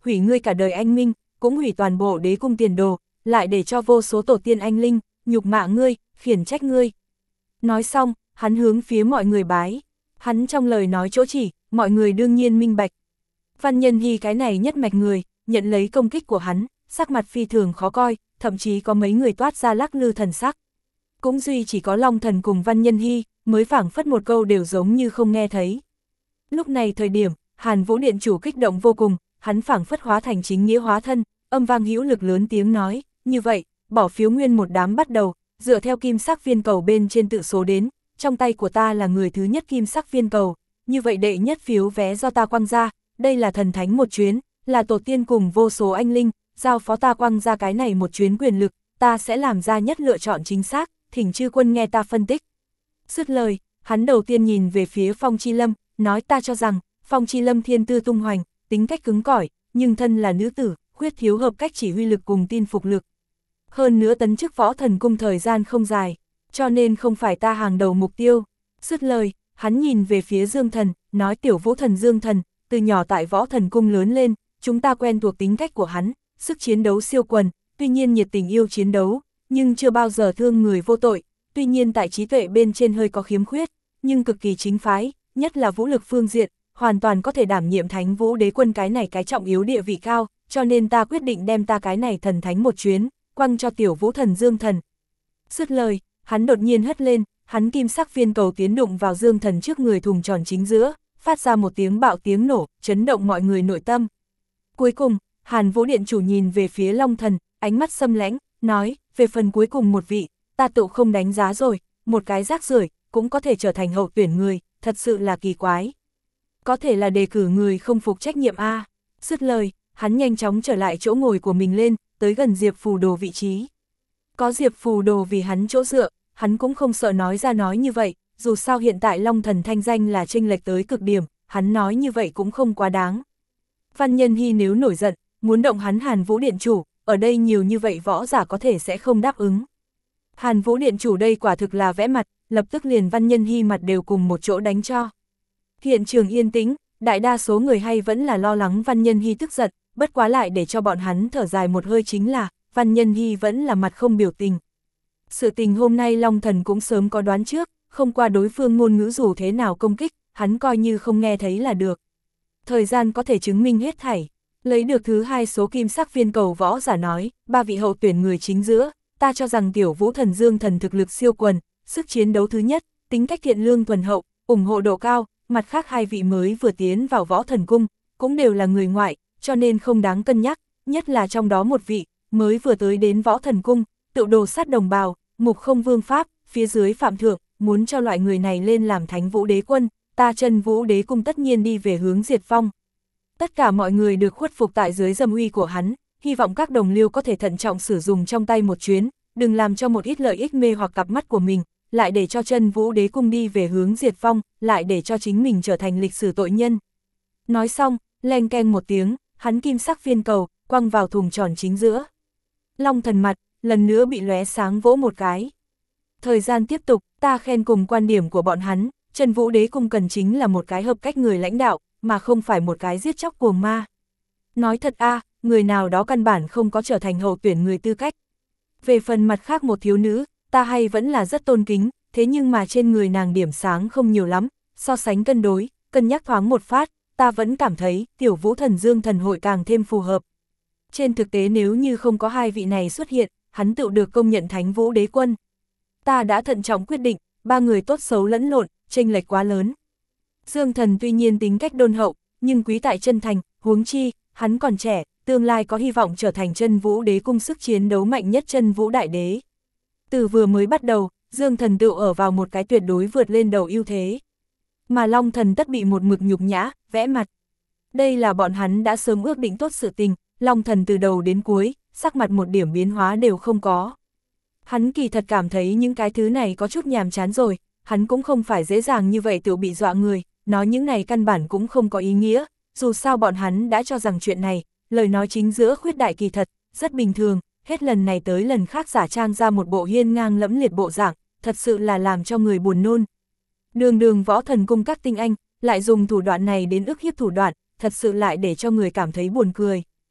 hủy ngươi cả đời anh minh, cũng hủy toàn bộ đế cung tiền đồ, lại để cho vô số tổ tiên anh linh, nhục mạ ngươi, khiển trách ngươi. Nói xong, hắn hướng phía mọi người bái. Hắn trong lời nói chỗ chỉ, mọi người đương nhiên minh bạch. Văn Nhân Hy cái này nhất mạch người, nhận lấy công kích của hắn, sắc mặt phi thường khó coi, thậm chí có mấy người toát ra lắc lư thần sắc. Cũng duy chỉ có Long Thần cùng Văn Nhân Hy, mới phảng phất một câu đều giống như không nghe thấy. Lúc này thời điểm, Hàn Vũ Điện chủ kích động vô cùng, hắn phảng phất hóa thành chính nghĩa hóa thân, âm vang hữu lực lớn tiếng nói, như vậy, bỏ phiếu nguyên một đám bắt đầu, dựa theo kim sắc viên cầu bên trên tự số đến, trong tay của ta là người thứ nhất kim sắc viên cầu, như vậy đệ nhất phiếu vé do ta quăng ra, đây là thần thánh một chuyến, là tổ tiên cùng vô số anh linh, giao phó ta quăng ra cái này một chuyến quyền lực, ta sẽ làm ra nhất lựa chọn chính xác, thỉnh chư quân nghe ta phân tích. Dứt lời, hắn đầu tiên nhìn về phía Phong Chi Lâm, nói ta cho rằng, Phong Chi Lâm thiên tư tung hoành, tính cách cứng cỏi, nhưng thân là nữ tử, khuyết thiếu hợp cách chỉ huy lực cùng tin phục lực. Hơn nữa tấn chức võ thần cung thời gian không dài, cho nên không phải ta hàng đầu mục tiêu. Dứt lời, hắn nhìn về phía Dương Thần, nói tiểu vũ thần Dương Thần, từ nhỏ tại võ thần cung lớn lên, chúng ta quen thuộc tính cách của hắn, sức chiến đấu siêu quần, tuy nhiên nhiệt tình yêu chiến đấu, nhưng chưa bao giờ thương người vô tội, tuy nhiên tại trí tuệ bên trên hơi có khiếm khuyết, nhưng cực kỳ chính phái, nhất là vũ lực phương diện, hoàn toàn có thể đảm nhiệm Thánh Vũ Đế Quân cái này cái trọng yếu địa vị cao, cho nên ta quyết định đem ta cái này thần thánh một chuyến, quăng cho tiểu vũ thần Dương Thần. Dứt lời, hắn đột nhiên hất lên, hắn kim sắc viên cầu tiến đụng vào Dương Thần trước người thùng tròn chính giữa, phát ra một tiếng bạo tiếng nổ, chấn động mọi người nội tâm. Cuối cùng, Hàn Vũ Điện chủ nhìn về phía Long Thần, ánh mắt xâm lãnh, nói, về phần cuối cùng một vị, ta tự không đánh giá rồi, một cái rác rưởi cũng có thể trở thành hậu tuyển người, thật sự là kỳ quái. Có thể là đề cử người không phục trách nhiệm a. Dứt lời, hắn nhanh chóng trở lại chỗ ngồi của mình lên, tới gần Diệp Phù Đồ vị trí. Có Diệp Phù Đồ vì hắn chỗ dựa, hắn cũng không sợ nói ra nói như vậy, dù sao hiện tại Long Thần thanh danh là chênh lệch tới cực điểm, hắn nói như vậy cũng không quá đáng. Văn Nhân Hy nếu nổi giận, muốn động hắn Hàn Vũ Điện chủ, ở đây nhiều như vậy võ giả có thể sẽ không đáp ứng. Hàn Vũ Điện chủ đây quả thực là vẽ mặt, lập tức liền Văn Nhân Hy mặt đều cùng một chỗ đánh cho. Hiện trường yên tĩnh, đại đa số người hay vẫn là lo lắng Văn Nhân Hy tức giận, bất quá lại để cho bọn hắn thở dài một hơi chính là, Văn Nhân Hy vẫn là mặt không biểu tình. Sự tình hôm nay Long Thần cũng sớm có đoán trước, không qua đối phương ngôn ngữ dù thế nào công kích, hắn coi như không nghe thấy là được. Thời gian có thể chứng minh hết thảy. Lấy được thứ hai số kim sắc viên cầu võ giả nói, ba vị hậu tuyển người chính giữa, ta cho rằng tiểu vũ thần Dương Thần thực lực siêu quần, sức chiến đấu thứ nhất, tính cách thiện lương thuần hậu, ủng hộ độ cao, mặt khác hai vị mới vừa tiến vào võ thần cung, cũng đều là người ngoại, cho nên không đáng cân nhắc, nhất là trong đó một vị, mới vừa tới đến võ thần cung, tự đồ sát đồng bào, mục không vương pháp, phía dưới phạm thượng, muốn cho loại người này lên làm Thánh Vũ Đế Quân, ta Chân Vũ Đế Cung tất nhiên đi về hướng diệt vong. Tất cả mọi người được khuất phục tại dưới dâm uy của hắn, hy vọng các đồng liêu có thể thận trọng sử dụng trong tay một chuyến, đừng làm cho một ít lợi ích mê hoặc cặp mắt của mình, lại để cho Chân Vũ Đế Cung đi về hướng diệt vong, lại để cho chính mình trở thành lịch sử tội nhân. Nói xong, leng keng một tiếng, hắn kim sắc viên cầu, quăng vào thùng tròn chính giữa. Long Thần mặt, lần nữa bị lóe sáng vỗ một cái. Thời gian tiếp tục, ta khen cùng quan điểm của bọn hắn, Chân Vũ Đế Cung cần chính là một cái hợp cách người lãnh đạo, mà không phải một cái giết chóc cuồng ma. Nói thật a, à, người nào đó căn bản không có trở thành hậu tuyển người tư cách. Về phần mặt khác một thiếu nữ, ta hay vẫn là rất tôn kính, thế nhưng mà trên người nàng điểm sáng không nhiều lắm, so sánh cân đối, cân nhắc thoáng một phát, ta vẫn cảm thấy tiểu vũ thần Dương Thần hội càng thêm phù hợp. Trên thực tế nếu như không có hai vị này xuất hiện, hắn tự được công nhận Thánh Vũ Đế Quân. Ta đã thận trọng quyết định, ba người tốt xấu lẫn lộn, chênh lệch quá lớn. Dương Thần tuy nhiên tính cách đôn hậu, nhưng quý tại chân thành, huống chi, hắn còn trẻ, tương lai có hy vọng trở thành Chân Vũ Đế Cung sức chiến đấu mạnh nhất Chân Vũ Đại Đế. Từ vừa mới bắt đầu, Dương Thần tự ở vào một cái tuyệt đối vượt lên đầu ưu thế. Mà Long Thần tất bị một mực nhục nhã, vẽ mặt. Đây là bọn hắn đã sớm ước định tốt sự tình, Long Thần từ đầu đến cuối, sắc mặt một điểm biến hóa đều không có. Hắn kỳ thật cảm thấy những cái thứ này có chút nhàm chán rồi, hắn cũng không phải dễ dàng như vậy tự bị dọa người, nói những này căn bản cũng không có ý nghĩa, dù sao bọn hắn đã cho rằng chuyện này, lời nói chính giữa khuyết đại kỳ thật, rất bình thường, hết lần này tới lần khác giả trang ra một bộ hiên ngang lẫm liệt bộ dạng, thật sự là làm cho người buồn nôn. Đường đường võ thần cung các tinh anh, lại dùng thủ đoạn này đến ức hiếp thủ đoạn, thật sự lại để cho người cảm thấy buồn cười.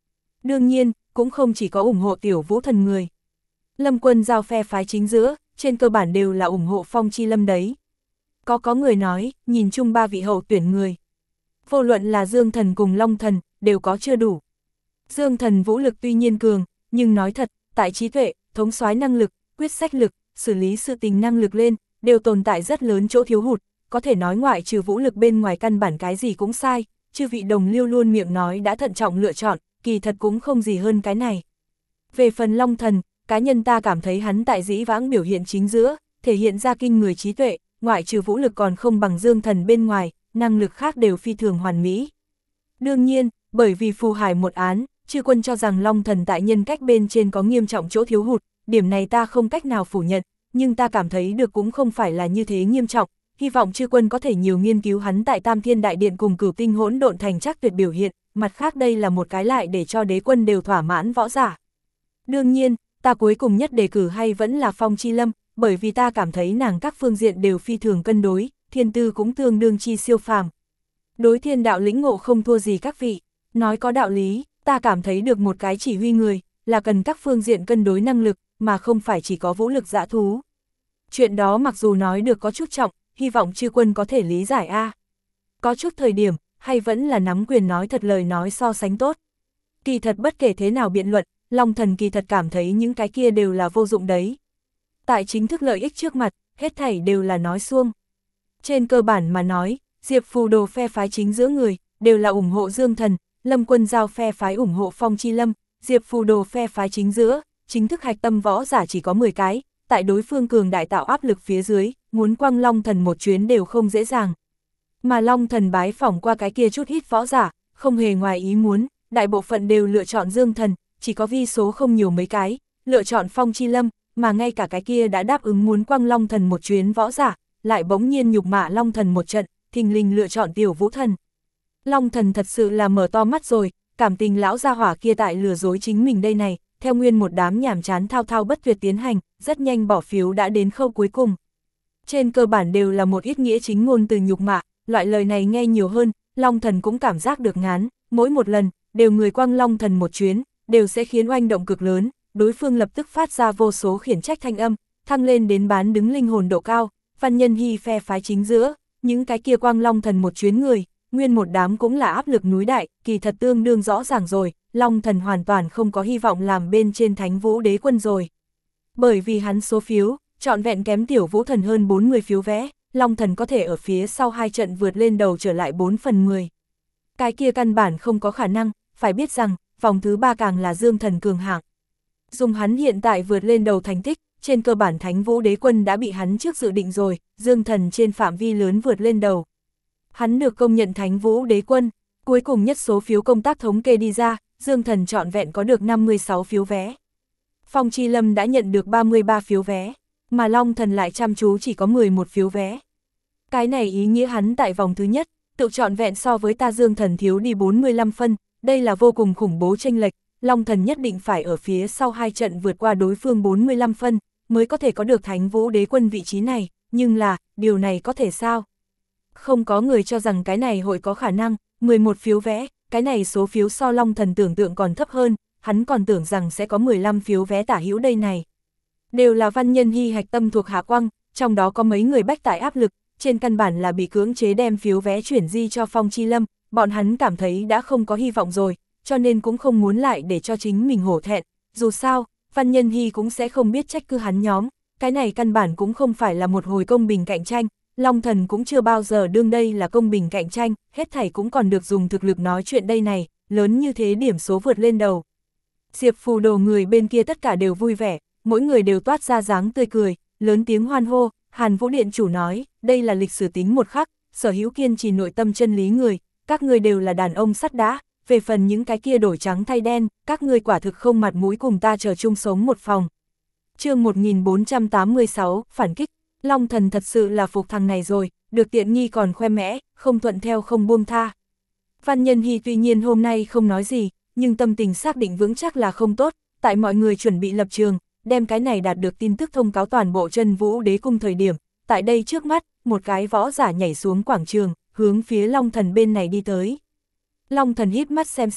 Đương nhiên, cũng không chỉ có ủng hộ Tiểu Vũ Thần người. Lâm Quân Giao phe phái chính giữa, trên cơ bản đều là ủng hộ Phong Chi Lâm đấy. Có có người nói, nhìn chung ba vị hậu tuyển người. Vô luận là Dương Thần cùng Long Thần, đều có chưa đủ. Dương Thần vũ lực tuy nhiên cường, nhưng nói thật, tại trí tuệ, thống soái năng lực, quyết sách lực, xử lý sự tình năng lực lên, đều tồn tại rất lớn chỗ thiếu hụt, có thể nói ngoại trừ vũ lực bên ngoài căn bản cái gì cũng sai, chư vị đồng liêu luôn miệng nói đã thận trọng lựa chọn, kỳ thật cũng không gì hơn cái này. Về phần Long Thần, cá nhân ta cảm thấy hắn tại dĩ vãng biểu hiện chính giữa, thể hiện ra kinh người trí tuệ, ngoại trừ vũ lực còn không bằng Dương Thần bên ngoài, năng lực khác đều phi thường hoàn mỹ. Đương nhiên, bởi vì phù hải một án, chư quân cho rằng Long Thần tại nhân cách bên trên có nghiêm trọng chỗ thiếu hụt, điểm này ta không cách nào phủ nhận, nhưng ta cảm thấy được cũng không phải là như thế nghiêm trọng, hy vọng chư quân có thể nhiều nghiên cứu hắn tại Tam Thiên Đại Điện cùng Cửu Tinh hỗn độn thành chắc tuyệt biểu hiện, mặt khác đây là một cái lại để cho đế quân đều thỏa mãn võ giả. Đương nhiên, ta cuối cùng nhất đề cử hay vẫn là Phong Chi Lâm, bởi vì ta cảm thấy nàng các phương diện đều phi thường cân đối, thiên tư cũng tương đương chi siêu phàm. Đối thiên đạo lĩnh ngộ không thua gì các vị, nói có đạo lý, ta cảm thấy được một cái chỉ huy người, là cần các phương diện cân đối năng lực, mà không phải chỉ có vũ lực dã thú. Chuyện đó mặc dù nói được có chút trọng, hy vọng chư quân có thể lý giải a. Có chút thời điểm, hay vẫn là nắm quyền nói thật lời nói so sánh tốt. Kỳ thật bất kể thế nào biện luận, Long Thần kỳ thật cảm thấy những cái kia đều là vô dụng đấy. Tại chính thức lợi ích trước mặt, hết thảy đều là nói suông. Trên cơ bản mà nói, Diệp Phù Đồ phe phái chính giữa người, đều là ủng hộ Dương Thần, Lâm Quân Giao phe phái ủng hộ Phong Chi Lâm, Diệp Phù Đồ phe phái chính giữa, chính thức hạch tâm võ giả chỉ có mười cái, tại đối phương cường đại tạo áp lực phía dưới, muốn quăng Long Thần một chuyến đều không dễ dàng. Mà Long Thần bái phỏng qua cái kia chút ít võ giả, không hề ngoài ý muốn, đại bộ phận đều lựa chọn Dương Thần, chỉ có vi số không nhiều mấy cái, lựa chọn Phong Chi Lâm, mà ngay cả cái kia đã đáp ứng muốn quăng Long Thần một chuyến võ giả, lại bỗng nhiên nhục mạ Long Thần một trận, thình lình lựa chọn Tiểu Vũ Thần. Long Thần thật sự là mở to mắt rồi, cảm tình lão gia hỏa kia tại lừa dối chính mình đây này, theo nguyên một đám nhảm chán thao thao bất tuyệt tiến hành, rất nhanh bỏ phiếu đã đến khâu cuối cùng. Trên cơ bản đều là một ít nghĩa chính ngôn từ nhục mạ, loại lời này nghe nhiều hơn, Long Thần cũng cảm giác được ngán, mỗi một lần, đều người quăng Long Thần một chuyến, đều sẽ khiến oanh động cực lớn, đối phương lập tức phát ra vô số khiển trách thanh âm, thăng lên đến bán đứng linh hồn độ cao, Văn Nhân Hy phe phái chính giữa, những cái kia quăng Long Thần một chuyến người, nguyên một đám cũng là áp lực núi đại, kỳ thật tương đương rõ ràng rồi, Long Thần hoàn toàn không có hy vọng làm bên trên Thánh Vũ Đế Quân rồi. Bởi vì hắn số phiếu, trọn vẹn kém Tiểu Vũ Thần hơn bốn mươi phiếu vé, Long Thần có thể ở phía sau hai trận vượt lên đầu trở lại bốn phần mười. Cái kia căn bản không có khả năng, phải biết rằng, vòng thứ ba càng là Dương Thần cường hạng. Dùng hắn hiện tại vượt lên đầu thành tích, trên cơ bản Thánh Vũ Đế Quân đã bị hắn trước dự định rồi, Dương Thần trên phạm vi lớn vượt lên đầu. Hắn được công nhận Thánh Vũ Đế Quân, cuối cùng nhất số phiếu công tác thống kê đi ra, Dương Thần trọn vẹn có được năm mươi sáu phiếu vé. Phong Chi Lâm đã nhận được ba mươi ba phiếu vé, mà Long Thần lại chăm chú chỉ có mười một phiếu vé. Cái này ý nghĩa hắn tại vòng thứ nhất, tự trọn vẹn so với ta Dương Thần thiếu đi bốn mươi lăm phân, đây là vô cùng khủng bố chênh lệch, Long Thần nhất định phải ở phía sau hai trận vượt qua đối phương bốn mươi lăm phân, mới có thể có được Thánh Vũ Đế Quân vị trí này, nhưng là, điều này có thể sao? Không có người cho rằng cái này hội có khả năng, mười một phiếu vé, cái này số phiếu so Long Thần tưởng tượng còn thấp hơn, hắn còn tưởng rằng sẽ có mười lăm phiếu vé tả hữu đây này. Đều là Văn Nhân Hy hạch tâm thuộc Hạ Quang, trong đó có mấy người bách tại áp lực, trên căn bản là bị cưỡng chế đem phiếu vé chuyển di cho Phong Chi Lâm, bọn hắn cảm thấy đã không có hy vọng rồi, cho nên cũng không muốn lại để cho chính mình hổ thẹn, dù sao, Văn Nhân Hy cũng sẽ không biết trách cứ hắn nhóm, cái này căn bản cũng không phải là một hồi công bình cạnh tranh, Long Thần cũng chưa bao giờ đương đây là công bình cạnh tranh, hết thảy cũng còn được dùng thực lực nói chuyện đây này, lớn như thế điểm số vượt lên đầu. Diệp Phù Đồ người bên kia tất cả đều vui vẻ, mỗi người đều toát ra dáng tươi cười, lớn tiếng hoan hô, Hàn Vũ Điện chủ nói, đây là lịch sử tính một khắc, sở hữu kiên trì nội tâm chân lý người, các người đều là đàn ông sắt đá, về phần những cái kia đổi trắng thay đen, các người quả thực không mặt mũi cùng ta chờ chung sống một phòng. Chương một nghìn bốn trăm tám mươi sáu, phản kích, Long Thần thật sự là phục thằng này rồi, được tiện nghi còn khoe mẽ, không thuận theo không buông tha. Văn Nhân Hy tuy nhiên hôm nay không nói gì, nhưng tâm tình xác định vững chắc là không tốt, tại mọi người chuẩn bị lập trường, đem cái này đạt được tin tức thông cáo toàn bộ Chân Vũ Đế Cung thời điểm, tại đây trước mắt, một cái võ giả nhảy xuống quảng trường, hướng phía Long Thần bên này đi tới. Long Thần híp mắt xem xét,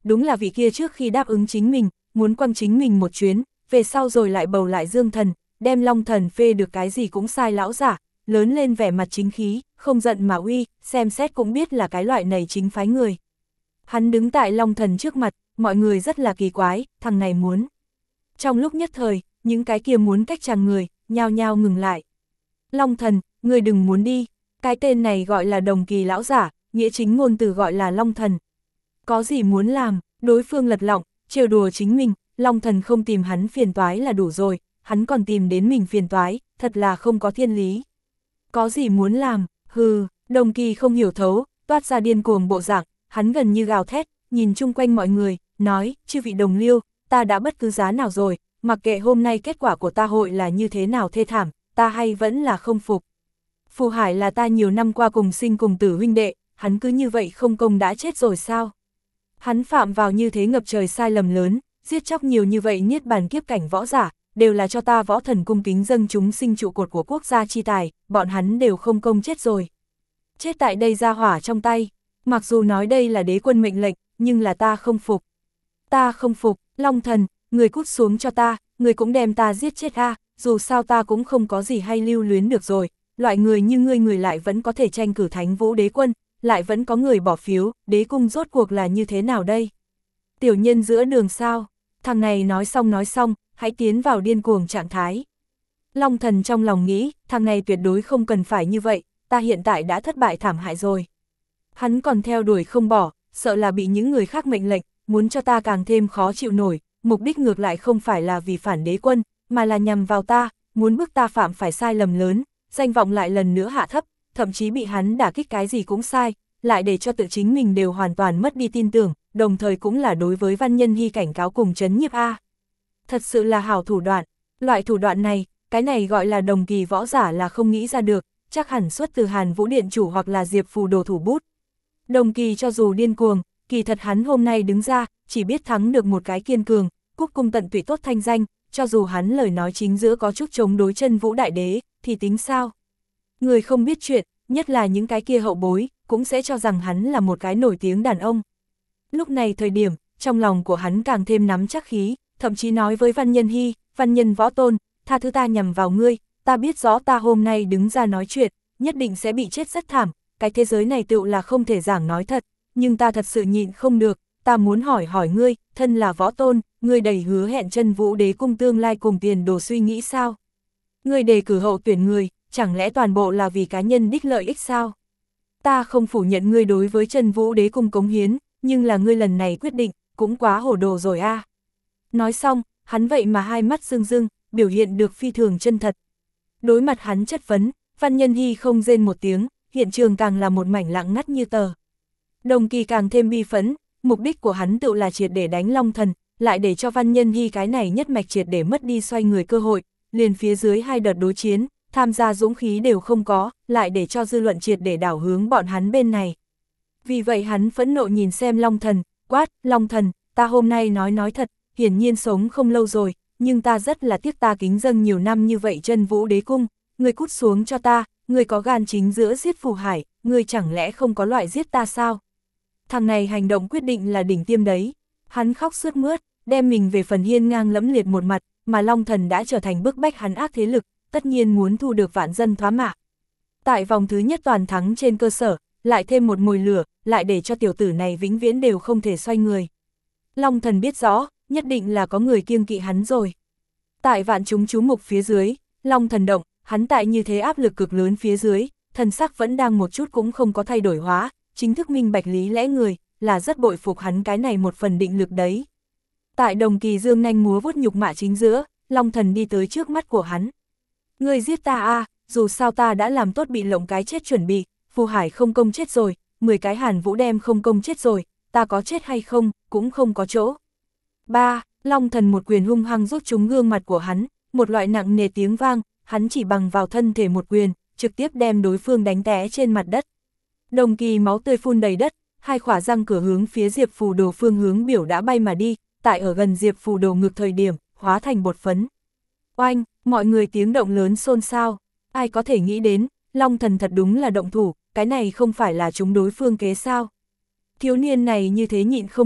đúng là vị kia trước khi đáp ứng chính mình, muốn quăng chính mình một chuyến, về sau rồi lại bầu lại Dương Thần, đem Long Thần phê được cái gì cũng sai lão giả, lớn lên vẻ mặt chính khí, không giận mà uy, xem xét cũng biết là cái loại này chính phái người. Hắn đứng tại Long Thần trước mặt, mọi người rất là kỳ quái, thằng này muốn. Trong lúc nhất thời, những cái kia muốn cách chàng người, nhao nhao ngừng lại. Long Thần, người đừng muốn đi, cái tên này gọi là Đồng Kỳ lão giả, nghĩa chính ngôn từ gọi là Long Thần. Có gì muốn làm, đối phương lật lọng, trêu đùa chính mình, Long Thần không tìm hắn phiền toái là đủ rồi, hắn còn tìm đến mình phiền toái, thật là không có thiên lý. Có gì muốn làm, hừ, Đồng Kỳ không hiểu thấu, toát ra điên cuồng bộ dạng, hắn gần như gào thét, nhìn chung quanh mọi người, nói, chư vị đồng liêu, ta đã bất cứ giá nào rồi, mặc kệ hôm nay kết quả của ta hội là như thế nào thê thảm, ta hay vẫn là không phục. Phù Hải là ta nhiều năm qua cùng sinh cùng tử huynh đệ, hắn cứ như vậy không công đã chết rồi sao? Hắn phạm vào như thế ngập trời sai lầm lớn, giết chóc nhiều như vậy niết bàn kiếp cảnh võ giả, đều là cho ta Võ Thần cung kính dâng chúng sinh trụ cột của quốc gia chi tài, bọn hắn đều không công chết rồi. Chết tại đây ra hỏa trong tay, mặc dù nói đây là đế quân mệnh lệnh, nhưng là ta không phục. Ta không phục, Long Thần, người cút xuống cho ta, người cũng đem ta giết chết a, à, dù sao ta cũng không có gì hay lưu luyến được rồi, loại người như ngươi người lại vẫn có thể tranh cử Thánh Vũ đế quân, lại vẫn có người bỏ phiếu, đế cung rốt cuộc là như thế nào đây? Tiểu nhân giữa đường sao? Thằng này nói xong nói xong, hãy tiến vào điên cuồng trạng thái. Long Thần trong lòng nghĩ, thằng này tuyệt đối không cần phải như vậy, ta hiện tại đã thất bại thảm hại rồi. Hắn còn theo đuổi không bỏ, sợ là bị những người khác mệnh lệnh, muốn cho ta càng thêm khó chịu nổi, mục đích ngược lại không phải là vì phản đế quân, mà là nhằm vào ta, muốn bức ta phạm phải sai lầm lớn, danh vọng lại lần nữa hạ thấp, thậm chí bị hắn đả kích cái gì cũng sai, lại để cho tự chính mình đều hoàn toàn mất đi tin tưởng, đồng thời cũng là đối với Văn Nhân Hy cảnh cáo cùng trấn nhiếp A. Thật sự là hảo thủ đoạn, loại thủ đoạn này, cái này gọi là Đồng Kỳ võ giả là không nghĩ ra được, chắc hẳn xuất từ Hàn Vũ Điện chủ hoặc là Diệp Phù đồ thủ bút. Đồng Kỳ cho dù điên cuồng, kỳ thật hắn hôm nay đứng ra, chỉ biết thắng được một cái kiên cường, cúc cung tận tụy tốt thanh danh, cho dù hắn lời nói chính giữa có chút chống đối chân Vũ đại đế, thì tính sao? Người không biết chuyện, nhất là những cái kia hậu bối, cũng sẽ cho rằng hắn là một cái nổi tiếng đàn ông. Lúc này thời điểm, trong lòng của hắn càng thêm nắm chắc khí, thậm chí nói với Văn Nhân Hy, Văn Nhân Võ Tôn, tha thứ ta nhằm vào ngươi, ta biết rõ ta hôm nay đứng ra nói chuyện, nhất định sẽ bị chết rất thảm, cái thế giới này tựu là không thể giảng nói thật, nhưng ta thật sự nhịn không được, ta muốn hỏi hỏi ngươi, thân là Võ Tôn, ngươi đầy hứa hẹn chân Vũ đế cung tương lai cùng tiền đồ suy nghĩ sao? Ngươi đề cử hậu tuyển người, chẳng lẽ toàn bộ là vì cá nhân đích lợi ích sao? Ta không phủ nhận ngươi đối với chân Vũ đế cung cống hiến, nhưng là ngươi lần này quyết định, cũng quá hổ đồ rồi a. À. Nói xong, hắn vậy mà hai mắt rưng rưng, biểu hiện được phi thường chân thật. Đối mặt hắn chất vấn, Văn Nhân Hy không rên một tiếng, hiện trường càng là một mảnh lặng ngắt như tờ. Đồng Kỳ càng thêm bi phẫn, mục đích của hắn tự là triệt để đánh Long Thần, lại để cho Văn Nhân Hy cái này nhất mạch triệt để mất đi xoay người cơ hội, liền phía dưới hai đợt đối chiến, tham gia dũng khí đều không có, lại để cho dư luận triệt để đảo hướng bọn hắn bên này. Vì vậy hắn phẫn nộ nhìn xem Long Thần, quát, Long Thần, ta hôm nay nói nói thật, hiển nhiên sống không lâu rồi, nhưng ta rất là tiếc ta kính dâng nhiều năm như vậy chân Vũ đế cung, ngươi cút xuống cho ta, ngươi có gan chính giữa giết Phù Hải, ngươi chẳng lẽ không có loại giết ta sao? Thằng này hành động quyết định là đỉnh tiêm đấy, hắn khóc sướt mướt, đem mình về phần hiên ngang lẫm liệt một mặt, mà Long Thần đã trở thành bức bách hắn ác thế lực, tất nhiên muốn thu được vạn dân thoá mạ. Tại vòng thứ nhất toàn thắng trên cơ sở, lại thêm một mồi lửa, lại để cho tiểu tử này vĩnh viễn đều không thể xoay người. Long Thần biết rõ, nhất định là có người kiêng kỵ hắn rồi. Tại vạn chúng chú mục phía dưới, Long Thần động, hắn tại như thế áp lực cực lớn phía dưới, thần sắc vẫn đang một chút cũng không có thay đổi hóa, chính thức minh bạch lý lẽ người, là rất bội phục hắn cái này một phần định lực đấy. Tại Đồng Kỳ dương nanh múa vuốt nhục mạ chính giữa, Long Thần đi tới trước mắt của hắn. Ngươi giết ta a, à, dù sao ta đã làm tốt bị lộng cái chết chuẩn bị, Phù Hải không công chết rồi, mười cái Hàn Vũ đem không công chết rồi, ta có chết hay không, cũng không có chỗ. Ba, Long Thần một quyền hung hăng rút trúng gương mặt của hắn, một loại nặng nề tiếng vang, hắn chỉ bằng vào thân thể một quyền, trực tiếp đem đối phương đánh té trên mặt đất. Đồng Kỳ máu tươi phun đầy đất, hai khỏa răng cửa hướng phía Diệp Phù Đồ phương hướng biểu đã bay mà đi, tại ở gần Diệp Phù Đồ ngược thời điểm, hóa thành bột phấn. Oanh, mọi người tiếng động lớn xôn xao, ai có thể nghĩ đến, Long Thần thật đúng là động thủ, cái này không phải là chúng đối phương kế sao. Thiếu niên này như thế nhịn không được,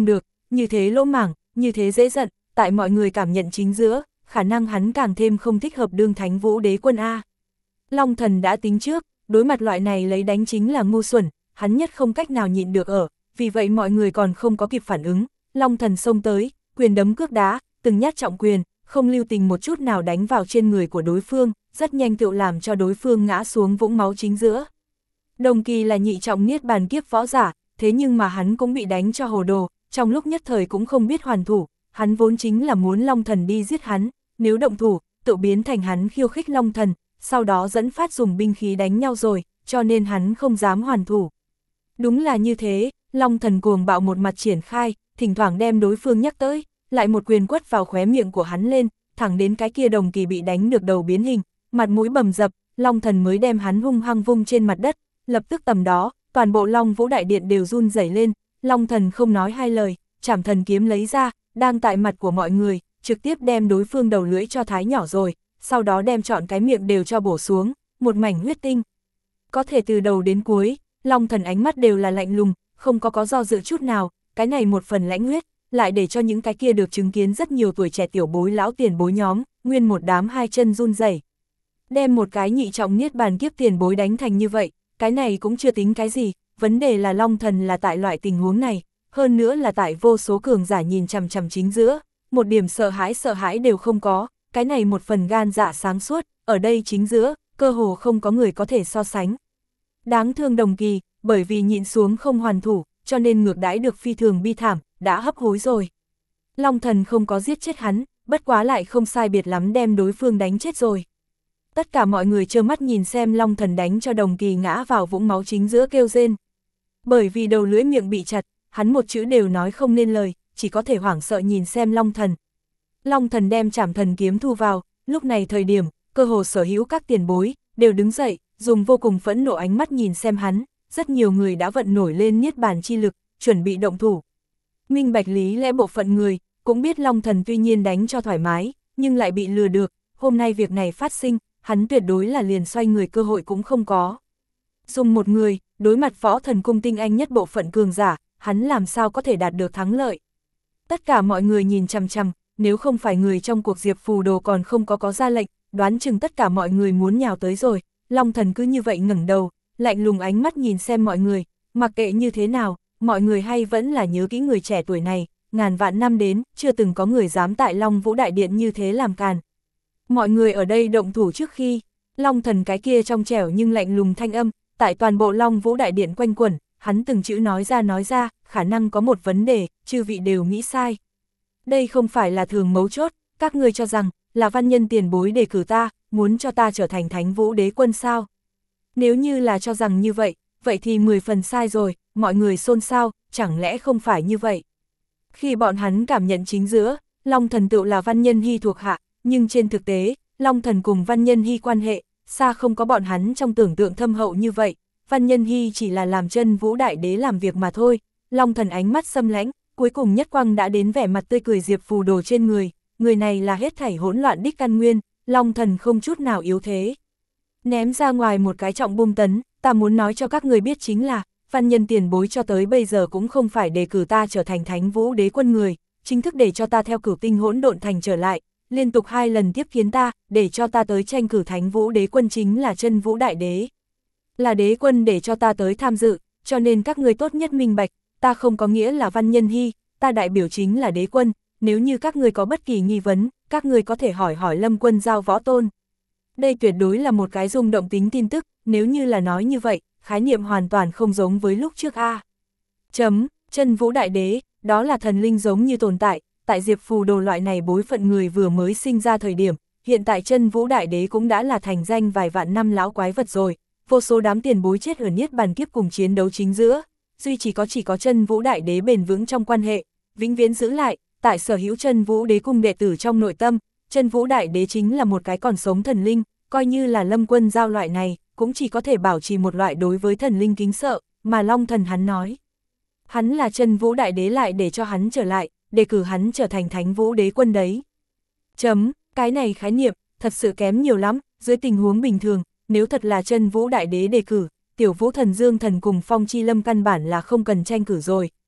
như thế lỗ mảng, như thế dễ giận, tại mọi người cảm nhận chính giữa, khả năng hắn càng thêm không thích hợp đương Thánh Vũ Đế Quân A. Long Thần đã tính trước, đối mặt loại này lấy đánh chính là ngu xuẩn, hắn nhất không cách nào nhịn được ở, vì vậy mọi người còn không có kịp phản ứng, Long Thần xông tới, quyền đấm cước đá, từng nhát trọng quyền, không lưu tình một chút nào đánh vào trên người của đối phương, rất nhanh tựu làm cho đối phương ngã xuống vũng máu chính giữa. Đồng Kỳ là nhị trọng niết bàn kiếp võ giả, thế nhưng mà hắn cũng bị đánh cho hồ đồ, trong lúc nhất thời cũng không biết hoàn thủ, hắn vốn chính là muốn Long Thần đi giết hắn, nếu động thủ, tự biến thành hắn khiêu khích Long Thần, sau đó dẫn phát dùng binh khí đánh nhau rồi, cho nên hắn không dám hoàn thủ. Đúng là như thế, Long Thần cuồng bạo một mặt triển khai, thỉnh thoảng đem đối phương nhắc tới, lại một quyền quất vào khóe miệng của hắn lên, thẳng đến cái kia Đồng Kỳ bị đánh được đầu biến hình, mặt mũi bầm dập, Long Thần mới đem hắn hung hăng vung trên mặt đất, lập tức tầm đó, toàn bộ Long Vũ Đại Điện đều run rẩy lên, Long Thần không nói hai lời, Trảm Thần kiếm lấy ra, đang tại mặt của mọi người, trực tiếp đem đối phương đầu lưỡi cho thái nhỏ rồi, sau đó đem trọn cái miệng đều cho bổ xuống, một mảnh huyết tinh. Có thể từ đầu đến cuối, Long Thần ánh mắt đều là lạnh lùng, không có có do dự chút nào, cái này một phần lãnh huyết, lại để cho những cái kia được chứng kiến rất nhiều tuổi trẻ tiểu bối lão tiền bối nhóm, nguyên một đám hai chân run rẩy. Đem một cái nhị trọng niết bàn kiếp tiền bối đánh thành như vậy, cái này cũng chưa tính cái gì, vấn đề là Long Thần là tại loại tình huống này, hơn nữa là tại vô số cường giả nhìn chằm chằm chính giữa, một điểm sợ hãi sợ hãi đều không có, cái này một phần gan dạ sáng suốt, ở đây chính giữa, cơ hồ không có người có thể so sánh. Đáng thương Đồng Kỳ, bởi vì nhịn xuống không hoàn thủ, cho nên ngược đãi được phi thường bi thảm, đã hấp hối rồi. Long Thần không có giết chết hắn, bất quá lại không sai biệt lắm đem đối phương đánh chết rồi. Tất cả mọi người trơ mắt nhìn xem Long Thần đánh cho Đồng Kỳ ngã vào vũng máu chính giữa kêu rên. Bởi vì đầu lưỡi miệng bị chặt, hắn một chữ đều nói không nên lời, chỉ có thể hoảng sợ nhìn xem Long Thần. Long Thần đem Trảm Thần kiếm thu vào, lúc này thời điểm, cơ hồ sở hữu các tiền bối, đều đứng dậy, dùng vô cùng phẫn nộ ánh mắt nhìn xem hắn, rất nhiều người đã vận nổi lên niết bàn chi lực, chuẩn bị động thủ. Minh bạch lý lẽ bộ phận người, cũng biết Long Thần tuy nhiên đánh cho thoải mái, nhưng lại bị lừa được, hôm nay việc này phát sinh, hắn tuyệt đối là liền xoay người cơ hội cũng không có. Dùng một người, đối mặt Võ Thần Cung tinh anh nhất bộ phận cường giả, hắn làm sao có thể đạt được thắng lợi. Tất cả mọi người nhìn chằm chằm, nếu không phải người trong cuộc Diệp Phù Đồ còn không có có ra lệnh, đoán chừng tất cả mọi người muốn nhào tới rồi, Long Thần cứ như vậy ngẩng đầu, lạnh lùng ánh mắt nhìn xem mọi người, mặc kệ như thế nào, mọi người hay vẫn là nhớ kỹ người trẻ tuổi này, ngàn vạn năm đến, chưa từng có người dám tại Long Vũ Đại Điện như thế làm càn. Mọi người ở đây động thủ trước khi, Long Thần cái kia trong trẻo nhưng lạnh lùng thanh âm, tại toàn bộ Long Vũ Đại Điện quanh quẩn, hắn từng chữ nói ra nói ra, khả năng có một vấn đề, chư vị đều nghĩ sai. Đây không phải là thường mấu chốt, các ngươi cho rằng, là văn nhân tiền bối đề cử ta, muốn cho ta trở thành Thánh Vũ Đế Quân sao? Nếu như là cho rằng như vậy, vậy thì mười phần sai rồi, mọi người xôn xao, chẳng lẽ không phải như vậy? Khi bọn hắn cảm nhận chính giữa, Long Thần tựu là Văn Nhân Hy thuộc hạ, nhưng trên thực tế, Long Thần cùng Văn Nhân Hy quan hệ, xa không có bọn hắn trong tưởng tượng thâm hậu như vậy, Văn Nhân Hy chỉ là làm chân Vũ Đại Đế làm việc mà thôi. Long Thần ánh mắt xâm lãnh, cuối cùng nhất quang đã đến vẻ mặt tươi cười Diệp Phù Đồ trên người, người này là hết thảy hỗn loạn đích căn nguyên, Long Thần không chút nào yếu thế. Ném ra ngoài một cái trọng bom tấn, ta muốn nói cho các người biết chính là, văn nhân tiền bối cho tới bây giờ cũng không phải đề cử ta trở thành Thánh Vũ Đế Quân người, chính thức để cho ta theo Cửu Tinh Hỗn Độn Thành trở lại, liên tục hai lần tiếp kiến ta, để cho ta tới tranh cử Thánh Vũ Đế Quân chính là chân Vũ Đại Đế. Là Đế Quân để cho ta tới tham dự, cho nên các người tốt nhất minh bạch, ta không có nghĩa là Văn Nhân Hy, ta đại biểu chính là Đế Quân, nếu như các người có bất kỳ nghi vấn, các người có thể hỏi hỏi Lâm Quân Giao Võ Tôn. Đây tuyệt đối là một cái rung động tính tin tức, nếu như là nói như vậy, khái niệm hoàn toàn không giống với lúc trước a. Chấm, chân Vũ Đại Đế, đó là thần linh giống như tồn tại, tại Diệp Phù Đồ loại này bối phận người vừa mới sinh ra thời điểm, hiện tại chân Vũ Đại Đế cũng đã là thành danh vài vạn năm lão quái vật rồi, vô số đám tiền bối chết ở niết bàn kiếp cùng chiến đấu chính giữa, duy chỉ có chỉ có chân Vũ Đại Đế bền vững trong quan hệ, vĩnh viễn giữ lại, tại sở hữu chân Vũ Đế cung đệ tử trong nội tâm, chân Vũ Đại Đế chính là một cái còn sống thần linh, coi như là Lâm Quân Giao loại này, cũng chỉ có thể bảo trì một loại đối với thần linh kính sợ, mà Long Thần hắn nói. Hắn là chân Vũ Đại Đế lại để cho hắn trở lại, đề cử hắn trở thành Thánh Vũ Đế Quân đấy. Chấm, cái này khái niệm, thật sự kém nhiều lắm, dưới tình huống bình thường, nếu thật là chân Vũ Đại Đế đề cử, Tiểu Vũ Thần Dương Thần cùng Phong Chi Lâm căn bản là không cần tranh cử rồi,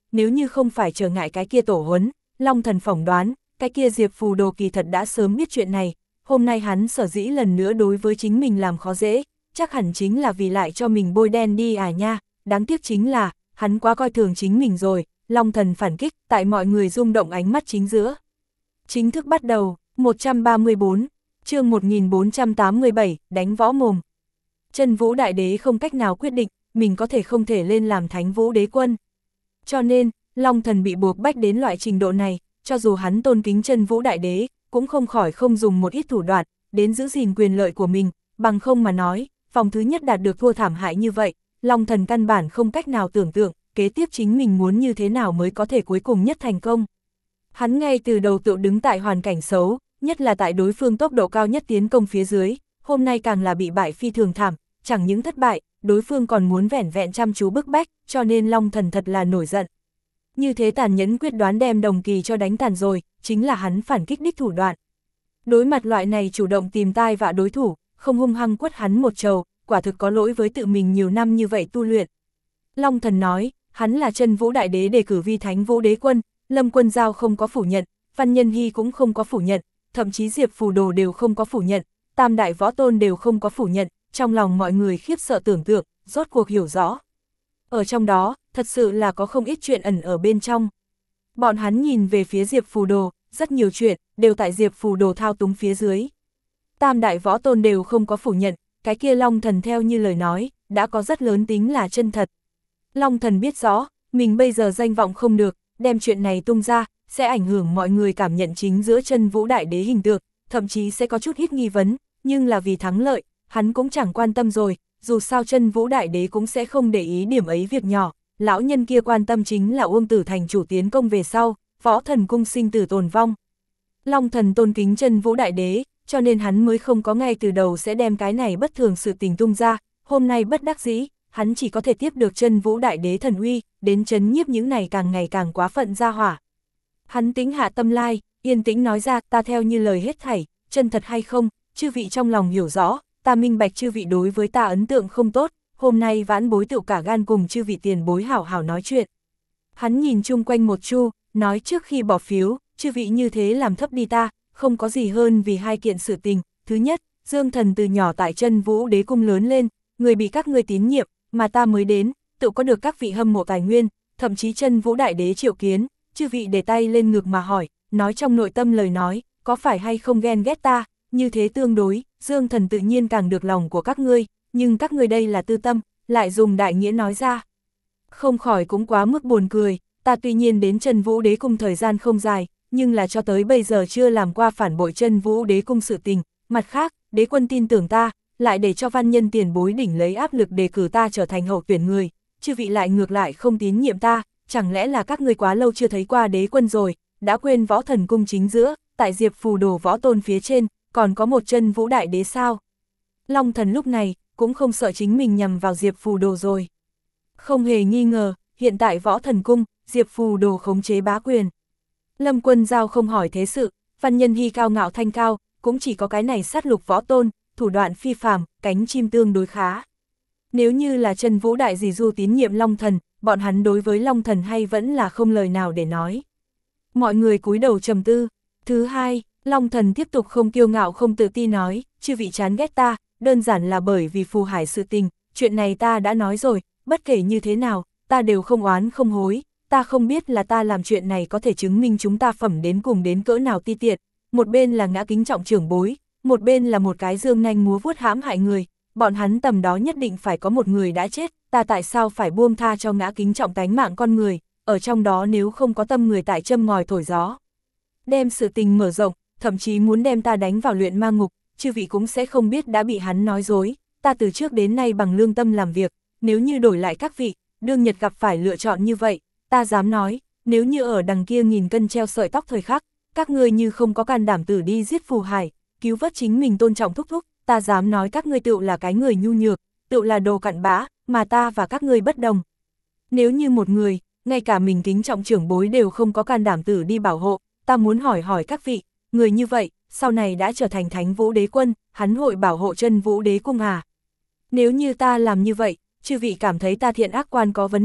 nếu như không phải trở ngại cái kia tổ huấn, Long Thần phỏng đoán, cái kia Diệp Phù Đồ kỳ thật đã sớm biết chuyện này, hôm nay hắn sở dĩ lần nữa đối với chính mình làm khó dễ, chắc hẳn chính là vì lại cho mình bôi đen đi à nha, đáng tiếc chính là, hắn quá coi thường chính mình rồi, Long Thần phản kích, tại mọi người rung động ánh mắt chính giữa. Chính thức bắt đầu, một trăm ba mươi tư, chương một nghìn bốn trăm tám mươi bảy, đánh võ mồm. Chân Vũ Đại Đế không cách nào quyết định, mình có thể không thể lên làm Thánh Vũ Đế Quân. Cho nên, Long Thần bị buộc bách đến loại trình độ này, cho dù hắn tôn kính Chân Vũ Đại Đế, cũng không khỏi không dùng một ít thủ đoạn, đến giữ gìn quyền lợi của mình, bằng không mà nói, vòng thứ nhất đạt được thua thảm hại như vậy, Long Thần căn bản không cách nào tưởng tượng, kế tiếp chính mình muốn như thế nào mới có thể cuối cùng nhất thành công. Hắn ngay từ đầu tự đứng tại hoàn cảnh xấu, nhất là tại đối phương tốc độ cao nhất tiến công phía dưới, hôm nay càng là bị bại phi thường thảm, chẳng những thất bại, đối phương còn muốn vẻn vẹn chăm chú bức bách, cho nên Long Thần thật là nổi giận. Như thế tàn nhẫn quyết đoán đem Đồng Kỳ cho đánh tàn rồi, chính là hắn phản kích đích thủ đoạn. Đối mặt loại này chủ động tìm tai vạ đối thủ, không hung hăng quất hắn một trầu, quả thực có lỗi với tự mình nhiều năm như vậy tu luyện. Long Thần nói, hắn là Chân Vũ Đại Đế đề cử vi Thánh Vũ Đế Quân, Lâm Quân Giao không có phủ nhận, Văn Nhân Hy cũng không có phủ nhận, thậm chí Diệp Phù Đồ đều không có phủ nhận, Tam Đại Võ Tôn đều không có phủ nhận, trong lòng mọi người khiếp sợ tưởng tượng, rốt cuộc hiểu rõ. Ở trong đó, thật sự là có không ít chuyện ẩn ở bên trong. Bọn hắn nhìn về phía Diệp Phù Đồ, rất nhiều chuyện, đều tại Diệp Phù Đồ thao túng phía dưới. Tam Đại Võ Tôn đều không có phủ nhận, cái kia Long Thần theo như lời nói, đã có rất lớn tính là chân thật. Long Thần biết rõ, mình bây giờ danh vọng không được, đem chuyện này tung ra, sẽ ảnh hưởng mọi người cảm nhận chính giữa Chân Vũ Đại Đế hình tượng, thậm chí sẽ có chút ít nghi vấn, nhưng là vì thắng lợi, hắn cũng chẳng quan tâm rồi, dù sao Chân Vũ Đại Đế cũng sẽ không để ý điểm ấy việc nhỏ, lão nhân kia quan tâm chính là Uông Tử Thành chủ tiến công về sau, Võ Thần Cung sinh tử tồn vong. Long Thần tôn kính Chân Vũ Đại Đế, cho nên hắn mới không có ngay từ đầu sẽ đem cái này bất thường sự tình tung ra, hôm nay bất đắc dĩ, hắn chỉ có thể tiếp được Chân Vũ Đại Đế thần uy, đến chấn nhiếp những này càng ngày càng quá phận ra hỏa. Hắn tính hạ tâm lai, yên tĩnh nói ra, ta theo như lời hết thảy, chân thật hay không, chư vị trong lòng hiểu rõ, ta minh bạch chư vị đối với ta ấn tượng không tốt, hôm nay vãn bối tựu cả gan cùng chư vị tiền bối hảo hảo nói chuyện. Hắn nhìn chung quanh một chu, nói trước khi bỏ phiếu, chư vị như thế làm thấp đi ta, không có gì hơn vì hai kiện sự tình. Thứ nhất, Dương Thần từ nhỏ tại Chân Vũ Đế Cung lớn lên, người bị các ngươi tín nhiệm, mà ta mới đến, tự có được các vị hâm mộ tài nguyên, thậm chí Chân Vũ Đại Đế triệu kiến, chư vị để tay lên ngực mà hỏi, nói trong nội tâm lời nói, có phải hay không ghen ghét ta, như thế tương đối, Dương Thần tự nhiên càng được lòng của các ngươi, nhưng các ngươi đây là tư tâm, lại dùng đại nghĩa nói ra. Không khỏi cũng quá mức buồn cười, ta tuy nhiên đến Chân Vũ Đế Cung thời gian không dài, nhưng là cho tới bây giờ chưa làm qua phản bội Chân Vũ Đế Cung sự tình, mặt khác, đế quân tin tưởng ta, lại để cho văn nhân tiền bối đỉnh lấy áp lực đề cử ta trở thành hậu tuyển người, chư vị lại ngược lại không tín nhiệm ta, chẳng lẽ là các ngươi quá lâu chưa thấy qua đế quân rồi, đã quên Võ Thần Cung chính giữa, tại Diệp Phù Đồ Võ Tôn phía trên, còn có một Chân Vũ Đại Đế sao? Long Thần lúc này, cũng không sợ chính mình nhằm vào Diệp Phù Đồ rồi. Không hề nghi ngờ, hiện tại Võ Thần Cung, Diệp Phù Đồ khống chế bá quyền. Lâm Quân Giao không hỏi thế sự, Văn Nhân Hy cao ngạo thanh cao, cũng chỉ có cái này sát lục võ tôn, thủ đoạn phi phàm, cánh chim tương đối khá. Nếu như là Chân Vũ Đại Dì Du tín nhiệm Long Thần, bọn hắn đối với Long Thần hay vẫn là không lời nào để nói. Mọi người cúi đầu trầm tư. Thứ hai, Long Thần tiếp tục không kiêu ngạo không tự ti nói, chư vị chán ghét ta, đơn giản là bởi vì phù hải sự tình, chuyện này ta đã nói rồi, bất kể như thế nào, ta đều không oán không hối, ta không biết là ta làm chuyện này có thể chứng minh chúng ta phẩm đến cùng đến cỡ nào ti tiện, một bên là ngã kính trọng trưởng bối, một bên là một cái dương nanh múa vuốt hãm hại người, bọn hắn tầm đó nhất định phải có một người đã chết, ta tại sao phải buông tha cho ngã kính trọng tánh mạng con người, ở trong đó nếu không có tâm người tại châm ngòi thổi gió. Đem sự tình mở rộng, thậm chí muốn đem ta đánh vào luyện ma ngục, chư vị cũng sẽ không biết đã bị hắn nói dối, ta từ trước đến nay bằng lương tâm làm việc, nếu như đổi lại các vị, đương nhật gặp phải lựa chọn như vậy, ta dám nói, nếu như ở đằng kia nghìn cân treo sợi tóc thời khắc, các ngươi như không có can đảm tử đi giết phù hải, cứu vớt chính mình tôn trọng thúc thúc, ta dám nói các ngươi tựu là cái người nhu nhược, tựu là đồ cặn bã, mà ta và các ngươi bất đồng. Nếu như một người, ngay cả mình kính trọng trưởng bối đều không có can đảm tử đi bảo hộ, ta muốn hỏi hỏi các vị, người như vậy, sau này đã trở thành Thánh Vũ Đế Quân, hắn hội bảo hộ Chân Vũ Đế Cung à? Nếu như ta làm như vậy, chư vị cảm thấy ta thiện ác quan có vấn đề,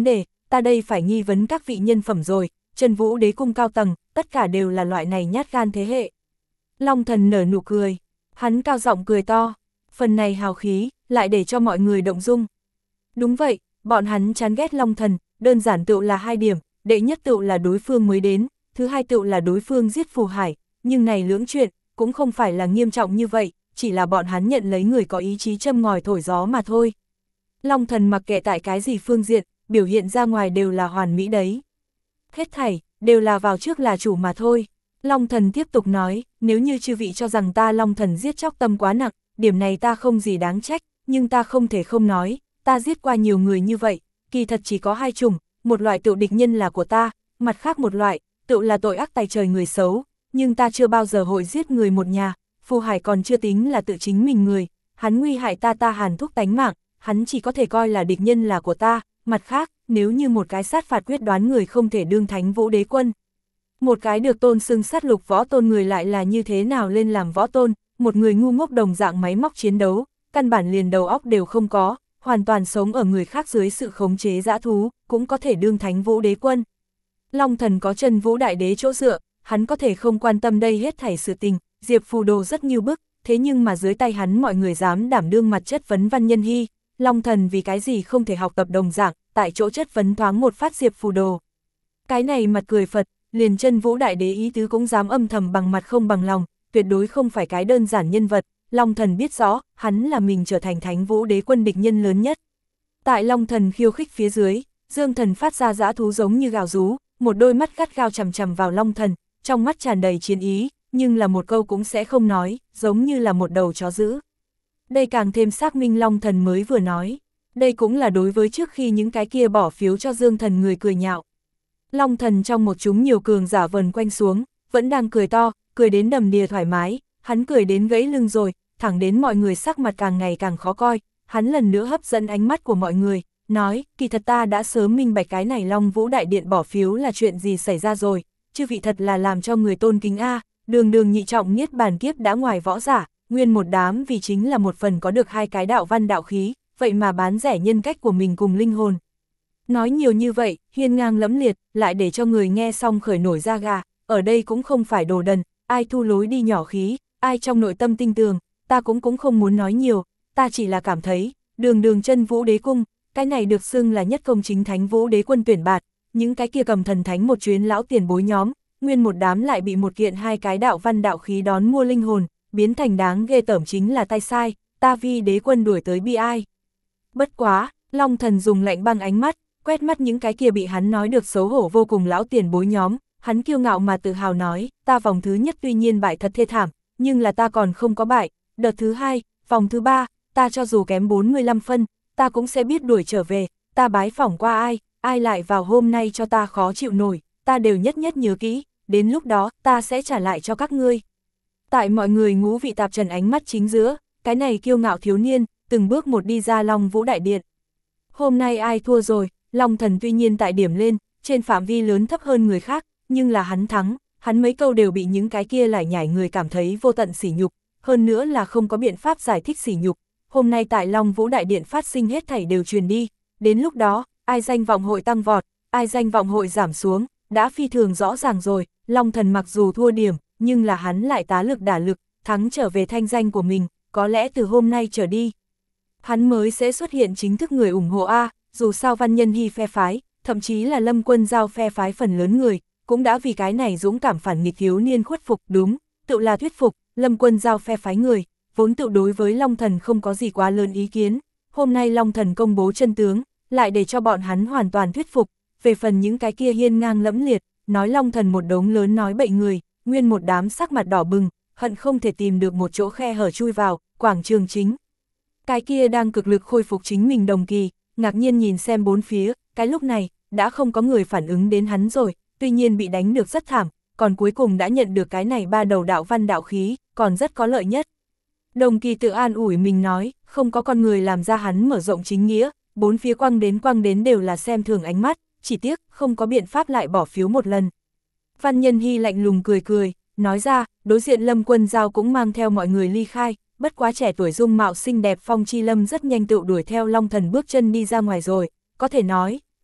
ta đây phải nghi vấn các vị nhân phẩm rồi, Chân Vũ Đế cung cao tầng, tất cả đều là loại này nhát gan thế hệ. Long Thần nở nụ cười, hắn cao giọng cười to, phần này hào khí, lại để cho mọi người động dung. Đúng vậy, bọn hắn chán ghét Long Thần, đơn giản tựu là hai điểm, đệ nhất tựu là đối phương mới đến, thứ hai tựu là đối phương giết Phù Hải, nhưng này lưỡng chuyện, cũng không phải là nghiêm trọng như vậy, chỉ là bọn hắn nhận lấy người có ý chí châm ngòi thổi gió mà thôi. Long Thần mặc kệ tại cái gì phương diện, biểu hiện ra ngoài đều là hoàn mỹ đấy. Hết thảy, đều là vào trước là chủ mà thôi. Long Thần tiếp tục nói, nếu như chư vị cho rằng ta Long Thần giết chóc tâm quá nặng, điểm này ta không gì đáng trách, nhưng ta không thể không nói, ta giết qua nhiều người như vậy, kỳ thật chỉ có hai chủng, một loại tự địch nhân là của ta, mặt khác một loại, tự là tội ác tài trời người xấu, nhưng ta chưa bao giờ hội giết người một nhà, Phù Hải còn chưa tính là tự chính mình người, hắn nguy hại ta ta Hàn Thúc tánh mạng, hắn chỉ có thể coi là địch nhân là của ta, mặt khác, nếu như một cái sát phạt quyết đoán người không thể đương Thánh Vũ Đế quân. Một cái được tôn xưng sát lục võ tôn người lại là như thế nào lên làm võ tôn, một người ngu ngốc đồng dạng máy móc chiến đấu, căn bản liền đầu óc đều không có, hoàn toàn sống ở người khác dưới sự khống chế dã thú, cũng có thể đương Thánh Vũ Đế quân. Long Thần có Chân Vũ Đại Đế chỗ dựa, hắn có thể không quan tâm đây hết thảy sự tình, Diệp Phù Đồ rất nghiêu bức, thế nhưng mà dưới tay hắn mọi người dám đảm đương mặt chất vấn Văn Nhân Hy, Long Thần vì cái gì không thể học tập đồng dạng, tại chỗ chất vấn thoáng một phát Diệp Phù Đồ. Cái này mặt cười Phật, liền Chân Vũ Đại Đế ý tứ cũng dám âm thầm bằng mặt không bằng lòng, tuyệt đối không phải cái đơn giản nhân vật, Long Thần biết rõ, hắn là mình trở thành Thánh Vũ Đế quân địch nhân lớn nhất. Tại Long Thần khiêu khích phía dưới, Dương Thần phát ra dã thú giống như gào rú, một đôi mắt gắt gao chằm chằm vào Long Thần, trong mắt tràn đầy chiến ý, nhưng là một câu cũng sẽ không nói, giống như là một đầu chó dữ. Đây càng thêm xác minh Long Thần mới vừa nói, đây cũng là đối với trước khi những cái kia bỏ phiếu cho Dương Thần người cười nhạo. Long Thần trong một chúng nhiều cường giả vần quanh xuống, vẫn đang cười to, cười đến đầm đìa thoải mái, hắn cười đến gãy lưng rồi, thẳng đến mọi người sắc mặt càng ngày càng khó coi, hắn lần nữa hấp dẫn ánh mắt của mọi người, nói, kỳ thật ta đã sớm minh bạch cái này Long Vũ Đại Điện bỏ phiếu là chuyện gì xảy ra rồi, chư vị thật là làm cho người tôn kính a, đường đường nhị trọng niết bàn kiếp đã ngoài võ giả, nguyên một đám vì chính là một phần có được hai cái đạo văn đạo khí, vậy mà bán rẻ nhân cách của mình cùng linh hồn. Nói nhiều như vậy, hiên ngang lẫm liệt, lại để cho người nghe xong khởi nổi da gà, ở đây cũng không phải đồ đần, ai thu lối đi nhỏ khí, ai trong nội tâm tinh tường, ta cũng cũng không muốn nói nhiều, ta chỉ là cảm thấy, đường đường Chân Vũ Đế cung, cái này được xưng là nhất công chính Thánh Vũ Đế quân tuyển bạt, những cái kia cầm thần thánh một chuyến lão tiền bối nhóm, nguyên một đám lại bị một kiện hai cái đạo văn đạo khí đón mua linh hồn, biến thành đáng ghê tởm chính là tay sai, ta vi đế quân đuổi tới bi ai. Bất quá, Long Thần dùng lạnh băng ánh mắt, quét mắt những cái kia bị hắn nói được xấu hổ vô cùng lão tiền bối nhóm, hắn kiêu ngạo mà tự hào nói, ta vòng thứ nhất tuy nhiên bại thật thê thảm, nhưng là ta còn không có bại, đợt thứ hai, vòng thứ ba, ta cho dù kém bốn mươi lăm phân, ta cũng sẽ biết đuổi trở về, ta bái phỏng qua ai, ai lại vào hôm nay cho ta khó chịu nổi, ta đều nhất nhất nhớ kỹ, đến lúc đó, ta sẽ trả lại cho các ngươi. Tại mọi người ngũ vị tạp trần ánh mắt chính giữa, cái này kiêu ngạo thiếu niên, từng bước một đi ra Long Vũ Đại Điện. Hôm nay ai thua rồi, Long Thần tuy nhiên tại điểm lên, trên phạm vi lớn thấp hơn người khác, nhưng là hắn thắng, hắn mấy câu đều bị những cái kia lải nhải người cảm thấy vô tận sỉ nhục, hơn nữa là không có biện pháp giải thích sỉ nhục. Hôm nay tại Long Vũ Đại Điện phát sinh hết thảy đều truyền đi, đến lúc đó, ai danh vọng hội tăng vọt, ai danh vọng hội giảm xuống, đã phi thường rõ ràng rồi, Long Thần mặc dù thua điểm, nhưng là hắn lại tá lực đả lực, thắng trở về thanh danh của mình, có lẽ từ hôm nay trở đi, hắn mới sẽ xuất hiện chính thức người ủng hộ A, dù sao Văn Nhân Hy phe phái, thậm chí là Lâm Quân Giao phe phái phần lớn người, cũng đã vì cái này dũng cảm phản nghịch thiếu niên khuất phục, đúng, tự là thuyết phục, Lâm Quân Giao phe phái người, vốn tự đối với Long Thần không có gì quá lớn ý kiến, hôm nay Long Thần công bố chân tướng, lại để cho bọn hắn hoàn toàn thuyết phục, về phần những cái kia hiên ngang lẫm liệt, nói Long Thần một đống lớn nói bậy người, nguyên một đám sắc mặt đỏ bừng, hận không thể tìm được một chỗ khe hở chui vào, quảng trường chính. Cái kia đang cực lực khôi phục chính mình đồng kỳ, ngạc nhiên nhìn xem bốn phía, cái lúc này, đã không có người phản ứng đến hắn rồi, tuy nhiên bị đánh được rất thảm, còn cuối cùng đã nhận được cái này ba đầu đạo văn đạo khí, còn rất có lợi nhất. Đồng kỳ tự an ủi mình nói, không có con người làm ra hắn mở rộng chính nghĩa, bốn phía quăng đến quăng đến đều là xem thường ánh mắt, chỉ tiếc, không có biện pháp lại bỏ phiếu một lần. Văn Nhân Hy lạnh lùng cười cười, nói ra, đối diện Lâm Quân Giao cũng mang theo mọi người ly khai, bất quá trẻ tuổi dung mạo xinh đẹp Phong Chi Lâm rất nhanh tự đuổi theo Long Thần bước chân đi ra ngoài rồi, có thể nói,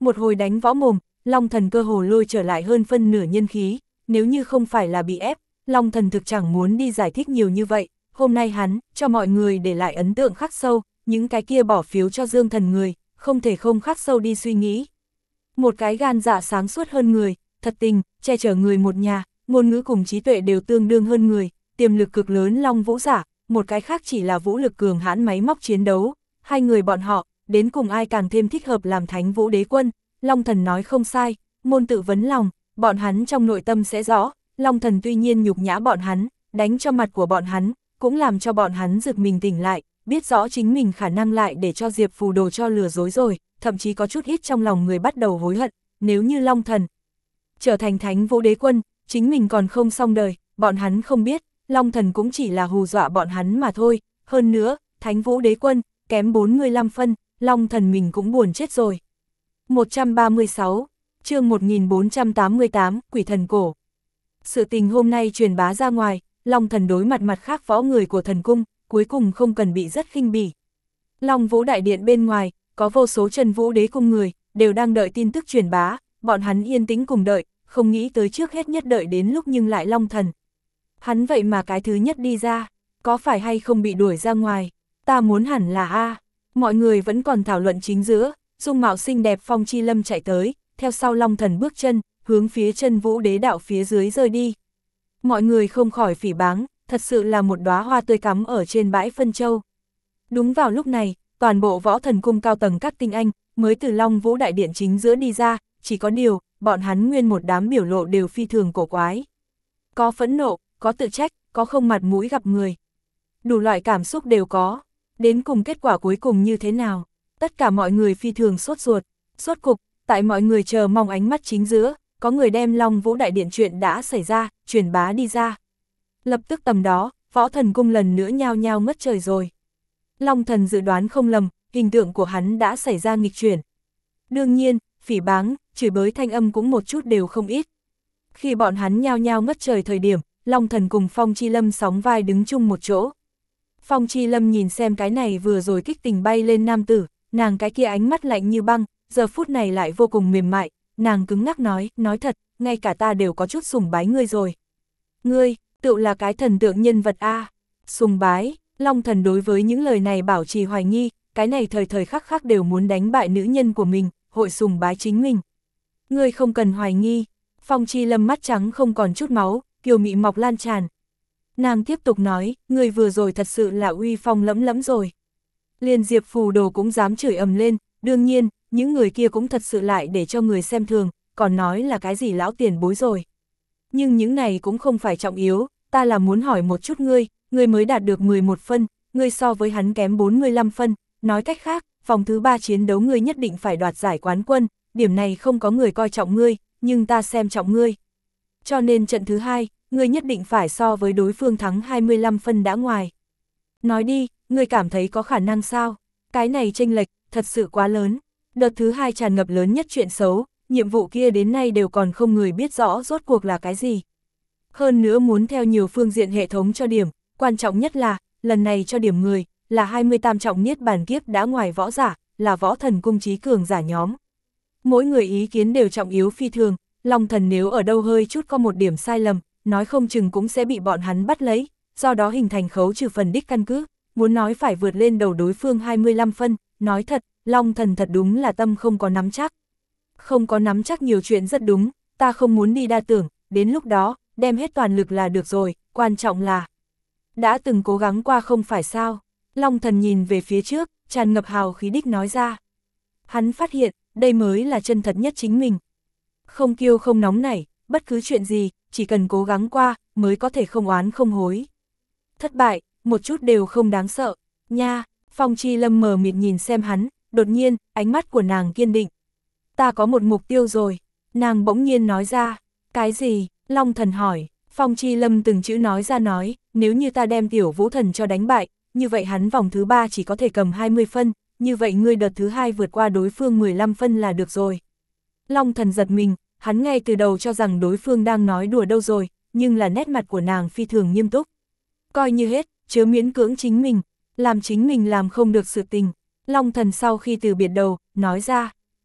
Một hồi đánh võ mồm, Long Thần cơ hồ lôi trở lại hơn phân nửa nhân khí, nếu như không phải là bị ép, Long Thần thực chẳng muốn đi giải thích nhiều như vậy, hôm nay hắn, cho mọi người để lại ấn tượng khắc sâu, những cái kia bỏ phiếu cho Dương Thần người, không thể không khắc sâu đi suy nghĩ. Một cái gan dạ sáng suốt hơn người, thật tình, che chở người một nhà, ngôn ngữ cùng trí tuệ đều tương đương hơn người, tiềm lực cực lớn Long Vũ giả, một cái khác chỉ là vũ lực cường hãn máy móc chiến đấu, hai người bọn họ, đến cùng ai càng thêm thích hợp làm Thánh Vũ Đế Quân, Long Thần nói không sai, môn tự vấn lòng, bọn hắn trong nội tâm sẽ rõ, Long Thần tuy nhiên nhục nhã bọn hắn, đánh cho mặt của bọn hắn, cũng làm cho bọn hắn giật mình tỉnh lại, biết rõ chính mình khả năng lại để cho Diệp Phù Đồ cho lừa dối rồi, thậm chí có chút ít trong lòng người bắt đầu hối hận, nếu như Long Thần trở thành Thánh Vũ Đế Quân, chính mình còn không xong đời, bọn hắn không biết, Long Thần cũng chỉ là hù dọa bọn hắn mà thôi, hơn nữa, Thánh Vũ Đế Quân, kém bốn mươi lăm phân, Long Thần mình cũng buồn chết rồi. một trăm ba mươi sáu, chương một nghìn bốn trăm tám mươi tám, Quỷ Thần Cổ. Sự tình hôm nay truyền bá ra ngoài, Long Thần đối mặt mặt khác võ người của thần cung, cuối cùng không cần bị rất khinh bỉ. Long Vũ Đại Điện bên ngoài, có vô số Chân Vũ Đế Cung người, đều đang đợi tin tức truyền bá, bọn hắn yên tĩnh cùng đợi, không nghĩ tới trước hết nhất đợi đến lúc nhưng lại Long Thần. Hắn vậy mà cái thứ nhất đi ra, có phải hay không bị đuổi ra ngoài, ta muốn hẳn là A. Mọi người vẫn còn thảo luận chính giữa, dung mạo xinh đẹp Phong Chi Lâm chạy tới, theo sau Long Thần bước chân, hướng phía Chân Vũ Đế đạo phía dưới rơi đi. Mọi người không khỏi phỉ báng, thật sự là một đóa hoa tươi cắm ở trên bãi phân châu. Đúng vào lúc này, toàn bộ võ thần cung cao tầng các tinh anh, mới từ Long Vũ Đại Điện chính giữa đi ra, chỉ có điều, bọn hắn nguyên một đám biểu lộ đều phi thường cổ quái. Có phẫn nộ, có tự trách, có không mặt mũi gặp người. Đủ loại cảm xúc đều có. Đến cùng kết quả cuối cùng như thế nào? Tất cả mọi người phi thường sốt ruột. Sốt cục, tại mọi người chờ mong ánh mắt chính giữa, có người đem Long Vũ Đại Điện chuyện đã xảy ra, truyền bá đi ra. Lập tức tầm đó, võ thần cung lần nữa nhao nhao ngất trời rồi. Long Thần dự đoán không lầm, hình tượng của hắn đã xảy ra nghịch chuyển. Đương nhiên, phỉ báng, chửi bới thanh âm cũng một chút đều không ít. Khi bọn hắn nhao nhao ngất trời thời điểm, Long Thần cùng Phong Chi Lâm sóng vai đứng chung một chỗ. Phong Chi Lâm nhìn xem cái này vừa rồi kích tình bay lên nam tử, nàng cái kia ánh mắt lạnh như băng, giờ phút này lại vô cùng mềm mại, nàng cứng ngắc nói, nói thật, ngay cả ta đều có chút sùng bái ngươi rồi. Ngươi, tự là cái thần tượng nhân vật A. Sùng bái, Long Thần đối với những lời này bảo trì hoài nghi, cái này thời thời khắc khắc đều muốn đánh bại nữ nhân của mình, hội sùng bái chính mình. Ngươi không cần hoài nghi. Phong Chi Lâm mắt trắng không còn chút máu, kiều mị mọc lan tràn. Nàng tiếp tục nói, người vừa rồi thật sự là uy phong lẫm lẫm rồi. Liền Diệp Phù Đồ cũng dám chửi ầm lên, đương nhiên, những người kia cũng thật sự lại để cho người xem thường, còn nói là cái gì lão tiền bối rồi. Nhưng những này cũng không phải trọng yếu, ta là muốn hỏi một chút ngươi, ngươi mới đạt được mười một phân, ngươi so với hắn kém bốn mươi lăm phân, nói cách khác, vòng thứ ba chiến đấu ngươi nhất định phải đoạt giải quán quân, điểm này không có người coi trọng ngươi, nhưng ta xem trọng ngươi. Cho nên trận thứ hai, ngươi nhất định phải so với đối phương thắng hai mươi lăm phân đã ngoài. Nói đi, ngươi cảm thấy có khả năng sao? Cái này chênh lệch, thật sự quá lớn. Đợt thứ hai tràn ngập lớn nhất chuyện xấu, nhiệm vụ kia đến nay đều còn không người biết rõ rốt cuộc là cái gì. Hơn nữa muốn theo nhiều phương diện hệ thống cho điểm, quan trọng nhất là, lần này cho điểm người, là hai mươi tam trọng niết bàn kiếp đã ngoài võ giả, là võ thần cung trí cường giả nhóm. Mỗi người ý kiến đều trọng yếu phi thường, Long Thần nếu ở đâu hơi chút có một điểm sai lầm, nói không chừng cũng sẽ bị bọn hắn bắt lấy, do đó hình thành khấu trừ phần đích căn cứ, muốn nói phải vượt lên đầu đối phương hai mươi lăm phân, nói thật, Long Thần thật đúng là tâm không có nắm chắc. Không có nắm chắc nhiều chuyện rất đúng, ta không muốn đi đa tưởng, đến lúc đó, đem hết toàn lực là được rồi, quan trọng là đã từng cố gắng qua không phải sao. Long Thần nhìn về phía trước, tràn ngập hào khí đích nói ra. Hắn phát hiện, đây mới là chân thật nhất chính mình. Không kiêu không nóng nảy, bất cứ chuyện gì, chỉ cần cố gắng qua, mới có thể không oán không hối. Thất bại, một chút đều không đáng sợ, nha. Phong Chi Lâm mờ mịt nhìn xem hắn, đột nhiên, ánh mắt của nàng kiên định. Ta có một mục tiêu rồi, nàng bỗng nhiên nói ra. Cái gì? Long Thần hỏi. Phong Chi Lâm từng chữ nói ra nói, nếu như ta đem Tiểu Vũ Thần cho đánh bại, như vậy hắn vòng thứ ba chỉ có thể cầm hai mươi phân, như vậy ngươi đợt thứ hai vượt qua đối phương mười lăm phân là được rồi. Long Thần giật mình, hắn ngay từ đầu cho rằng đối phương đang nói đùa đâu rồi, nhưng là nét mặt của nàng phi thường nghiêm túc. Coi như hết, chớ miễn cưỡng chính mình, làm chính mình làm không được sự tình. Long Thần sau khi từ biệt đầu, nói ra,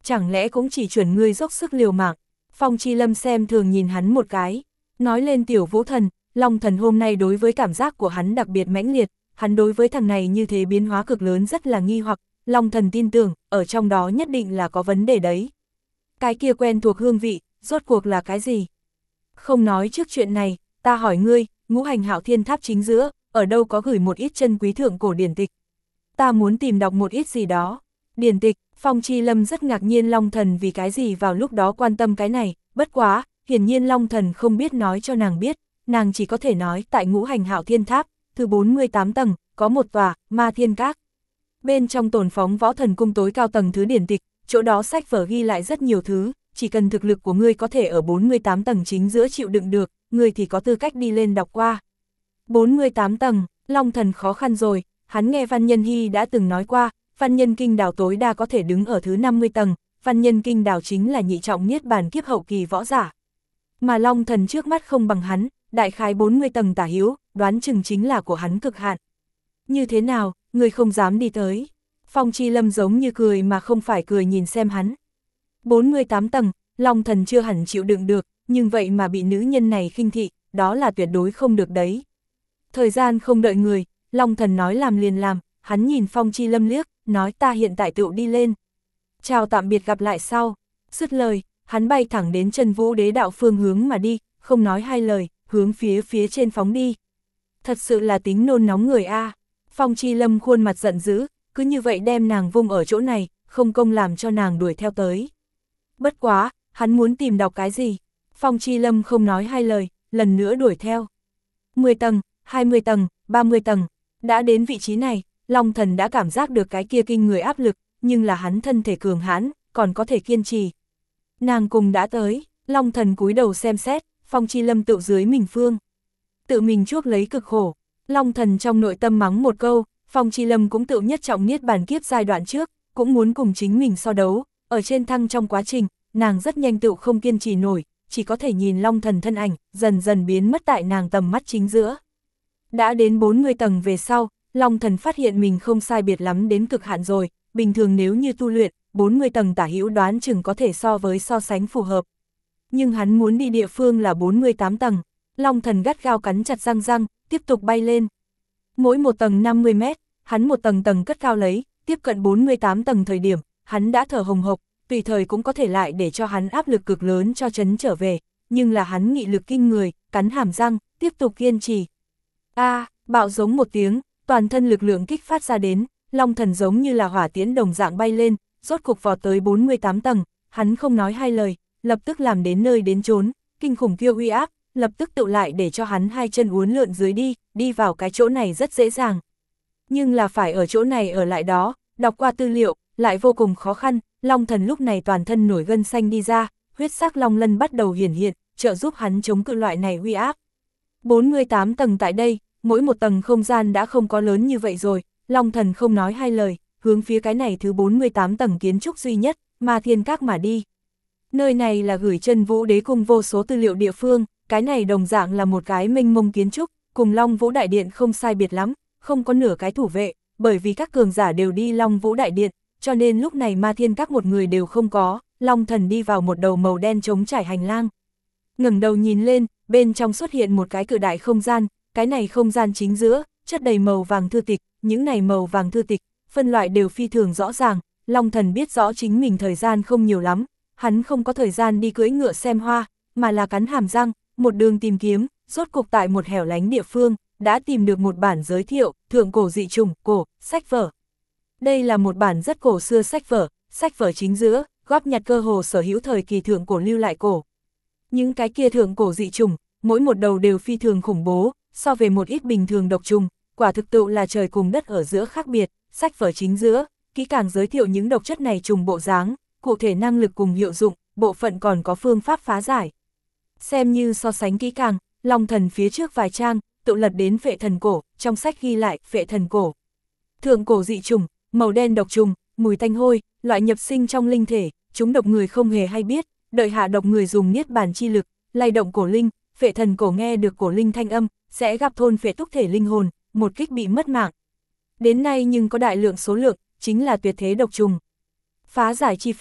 chẳng lẽ cũng chỉ chuẩn ngươi dốc sức liều mạng. Phong Chi Lâm xem thường nhìn hắn một cái, nói lên Tiểu Vũ Thần, Long Thần hôm nay đối với cảm giác của hắn đặc biệt mãnh liệt, hắn đối với thằng này như thế biến hóa cực lớn rất là nghi hoặc, Long Thần tin tưởng, ở trong đó nhất định là có vấn đề đấy. Cái kia quen thuộc hương vị, rốt cuộc là cái gì? Không nói trước chuyện này, ta hỏi ngươi, Ngũ Hành Hạo Thiên Tháp chính giữa, ở đâu có gửi một ít chân quý thượng cổ điển tịch? Ta muốn tìm đọc một ít gì đó. Điển tịch, Phong Chi Lâm rất ngạc nhiên Long Thần vì cái gì vào lúc đó quan tâm cái này, bất quá, hiển nhiên Long Thần không biết nói cho nàng biết, nàng chỉ có thể nói tại Ngũ Hành Hạo Thiên Tháp, thứ bốn mươi tám tầng, có một tòa, Ma Thiên Các. Bên trong tồn phóng Võ Thần Cung tối cao tầng thứ điển tịch, chỗ đó sách vở ghi lại rất nhiều thứ, chỉ cần thực lực của ngươi có thể ở bốn mươi tám tầng chính giữa chịu đựng được, ngươi thì có tư cách đi lên đọc qua. bốn mươi tám tầng, Long Thần khó khăn rồi, hắn nghe Văn Nhân Hy đã từng nói qua, Văn Nhân Kinh Đảo tối đa có thể đứng ở thứ năm mươi tầng, Văn Nhân Kinh Đảo chính là nhị trọng niết bàn kiếp hậu kỳ võ giả. Mà Long Thần trước mắt không bằng hắn, đại khái bốn mươi tầng tả hữu, đoán chừng chính là của hắn cực hạn. Như thế nào, người không dám đi tới? Phong Chi Lâm giống như cười mà không phải cười nhìn xem hắn. bốn mươi tám tầng, Long Thần chưa hẳn chịu đựng được, nhưng vậy mà bị nữ nhân này khinh thị, đó là tuyệt đối không được đấy. Thời gian không đợi người, Long Thần nói làm liền làm, hắn nhìn Phong Chi Lâm liếc, nói ta hiện tại tựu đi lên. Chào tạm biệt gặp lại sau. Dứt lời, hắn bay thẳng đến Chân Vũ Đế đạo phương hướng mà đi, không nói hai lời, hướng phía phía trên phóng đi. Thật sự là tính nôn nóng người a. Phong Chi Lâm khuôn mặt giận dữ, cứ như vậy đem nàng vung ở chỗ này, không công làm cho nàng đuổi theo tới. Bất quá, hắn muốn tìm đọc cái gì? Phong Chi Lâm không nói hai lời, lần nữa đuổi theo. mười tầng, hai mươi tầng, ba mươi tầng, đã đến vị trí này, Long Thần đã cảm giác được cái kia kinh người áp lực, nhưng là hắn thân thể cường hãn, còn có thể kiên trì. Nàng cùng đã tới, Long Thần cúi đầu xem xét, Phong Chi Lâm tự dưới mình phương. Tự mình chuốc lấy cực khổ, Long Thần trong nội tâm mắng một câu, Phong Chi Lâm cũng tự nhất trọng niết bàn kiếp giai đoạn trước, cũng muốn cùng chính mình so đấu, ở trên thăng trong quá trình, nàng rất nhanh tự không kiên trì nổi, chỉ có thể nhìn Long Thần thân ảnh, dần dần biến mất tại nàng tầm mắt chính giữa. Đã đến bốn mươi tầng về sau, Long Thần phát hiện mình không sai biệt lắm đến cực hạn rồi, bình thường nếu như tu luyện, bốn mươi tầng tả hữu đoán chừng có thể so với so sánh phù hợp. Nhưng hắn muốn đi địa phương là bốn mươi tám tầng, Long Thần gắt gao cắn chặt răng răng, tiếp tục bay lên. Mỗi một tầng năm mươi mét, hắn một tầng tầng cất cao lấy, tiếp cận bốn mươi tám tầng thời điểm, hắn đã thở hồng hộc, tùy thời cũng có thể lại để cho hắn áp lực cực lớn cho chấn trở về, nhưng là hắn nghị lực kinh người, cắn hàm răng, tiếp tục kiên trì. A, à, bạo giống một tiếng, toàn thân lực lượng kích phát ra đến, Long Thần giống như là hỏa tiễn đồng dạng bay lên, rốt cục vọt tới bốn mươi tám tầng, hắn không nói hai lời, lập tức làm đến nơi đến chốn, kinh khủng kia uy áp, lập tức tự lại để cho hắn hai chân uốn lượn dưới đi, đi vào cái chỗ này rất dễ dàng. Nhưng là phải ở chỗ này ở lại đó, đọc qua tư liệu, lại vô cùng khó khăn, Long Thần lúc này toàn thân nổi gân xanh đi ra, huyết sắc long lân bắt đầu hiển hiện, trợ giúp hắn chống cự loại này uy áp. bốn mươi tám tầng tại đây, mỗi một tầng không gian đã không có lớn như vậy rồi, Long Thần không nói hai lời, hướng phía cái này thứ bốn mươi tám tầng kiến trúc duy nhất, Ma Thiên Các mà đi. Nơi này là gửi Chân Vũ Đế cung vô số tư liệu địa phương, cái này đồng dạng là một cái mênh mông kiến trúc, cùng Long Vũ Đại Điện không sai biệt lắm, không có nửa cái thủ vệ, bởi vì các cường giả đều đi Long Vũ Đại Điện, cho nên lúc này Ma Thiên Các một người đều không có, Long Thần đi vào một đầu màu đen trống trải hành lang. Ngẩng đầu nhìn lên, bên trong xuất hiện một cái cự đại không gian, cái này không gian chính giữa, chất đầy màu vàng thư tịch, những này màu vàng thư tịch, phân loại đều phi thường rõ ràng, Long Thần biết rõ chính mình thời gian không nhiều lắm, hắn không có thời gian đi cưỡi ngựa xem hoa, mà là cắn hàm răng, một đường tìm kiếm, rốt cục tại một hẻo lánh địa phương, đã tìm được một bản giới thiệu, thượng cổ dị trùng, cổ, sách vở. Đây là một bản rất cổ xưa sách vở, sách vở chính giữa, góp nhặt cơ hồ sở hữu thời kỳ thượng cổ lưu lại cổ. Những cái kia thượng cổ dị trùng, mỗi một đầu đều phi thường khủng bố, so về một ít bình thường độc trùng, quả thực tự là trời cùng đất ở giữa khác biệt, sách vở chính giữa, kỹ càng giới thiệu những độc chất này trùng bộ dáng, cụ thể năng lực cùng hiệu dụng, bộ phận còn có phương pháp phá giải. Xem như so sánh kỹ càng, Long Thần phía trước vài trang, tự lật đến phệ thần cổ, trong sách ghi lại phệ thần cổ. Thượng cổ dị trùng, màu đen độc trùng, mùi tanh hôi, loại nhập sinh trong linh thể, chúng độc người không hề hay biết, đợi hạ độc người dùng niết bàn chi lực, lay động cổ linh, phệ thần cổ nghe được cổ linh thanh âm, sẽ gặp thôn phệ túc thể linh hồn, một kích bị mất mạng. Đến nay nhưng có đại lượng số lượng, chính là tuyệt thế độc trùng. Phá giải chi pháp,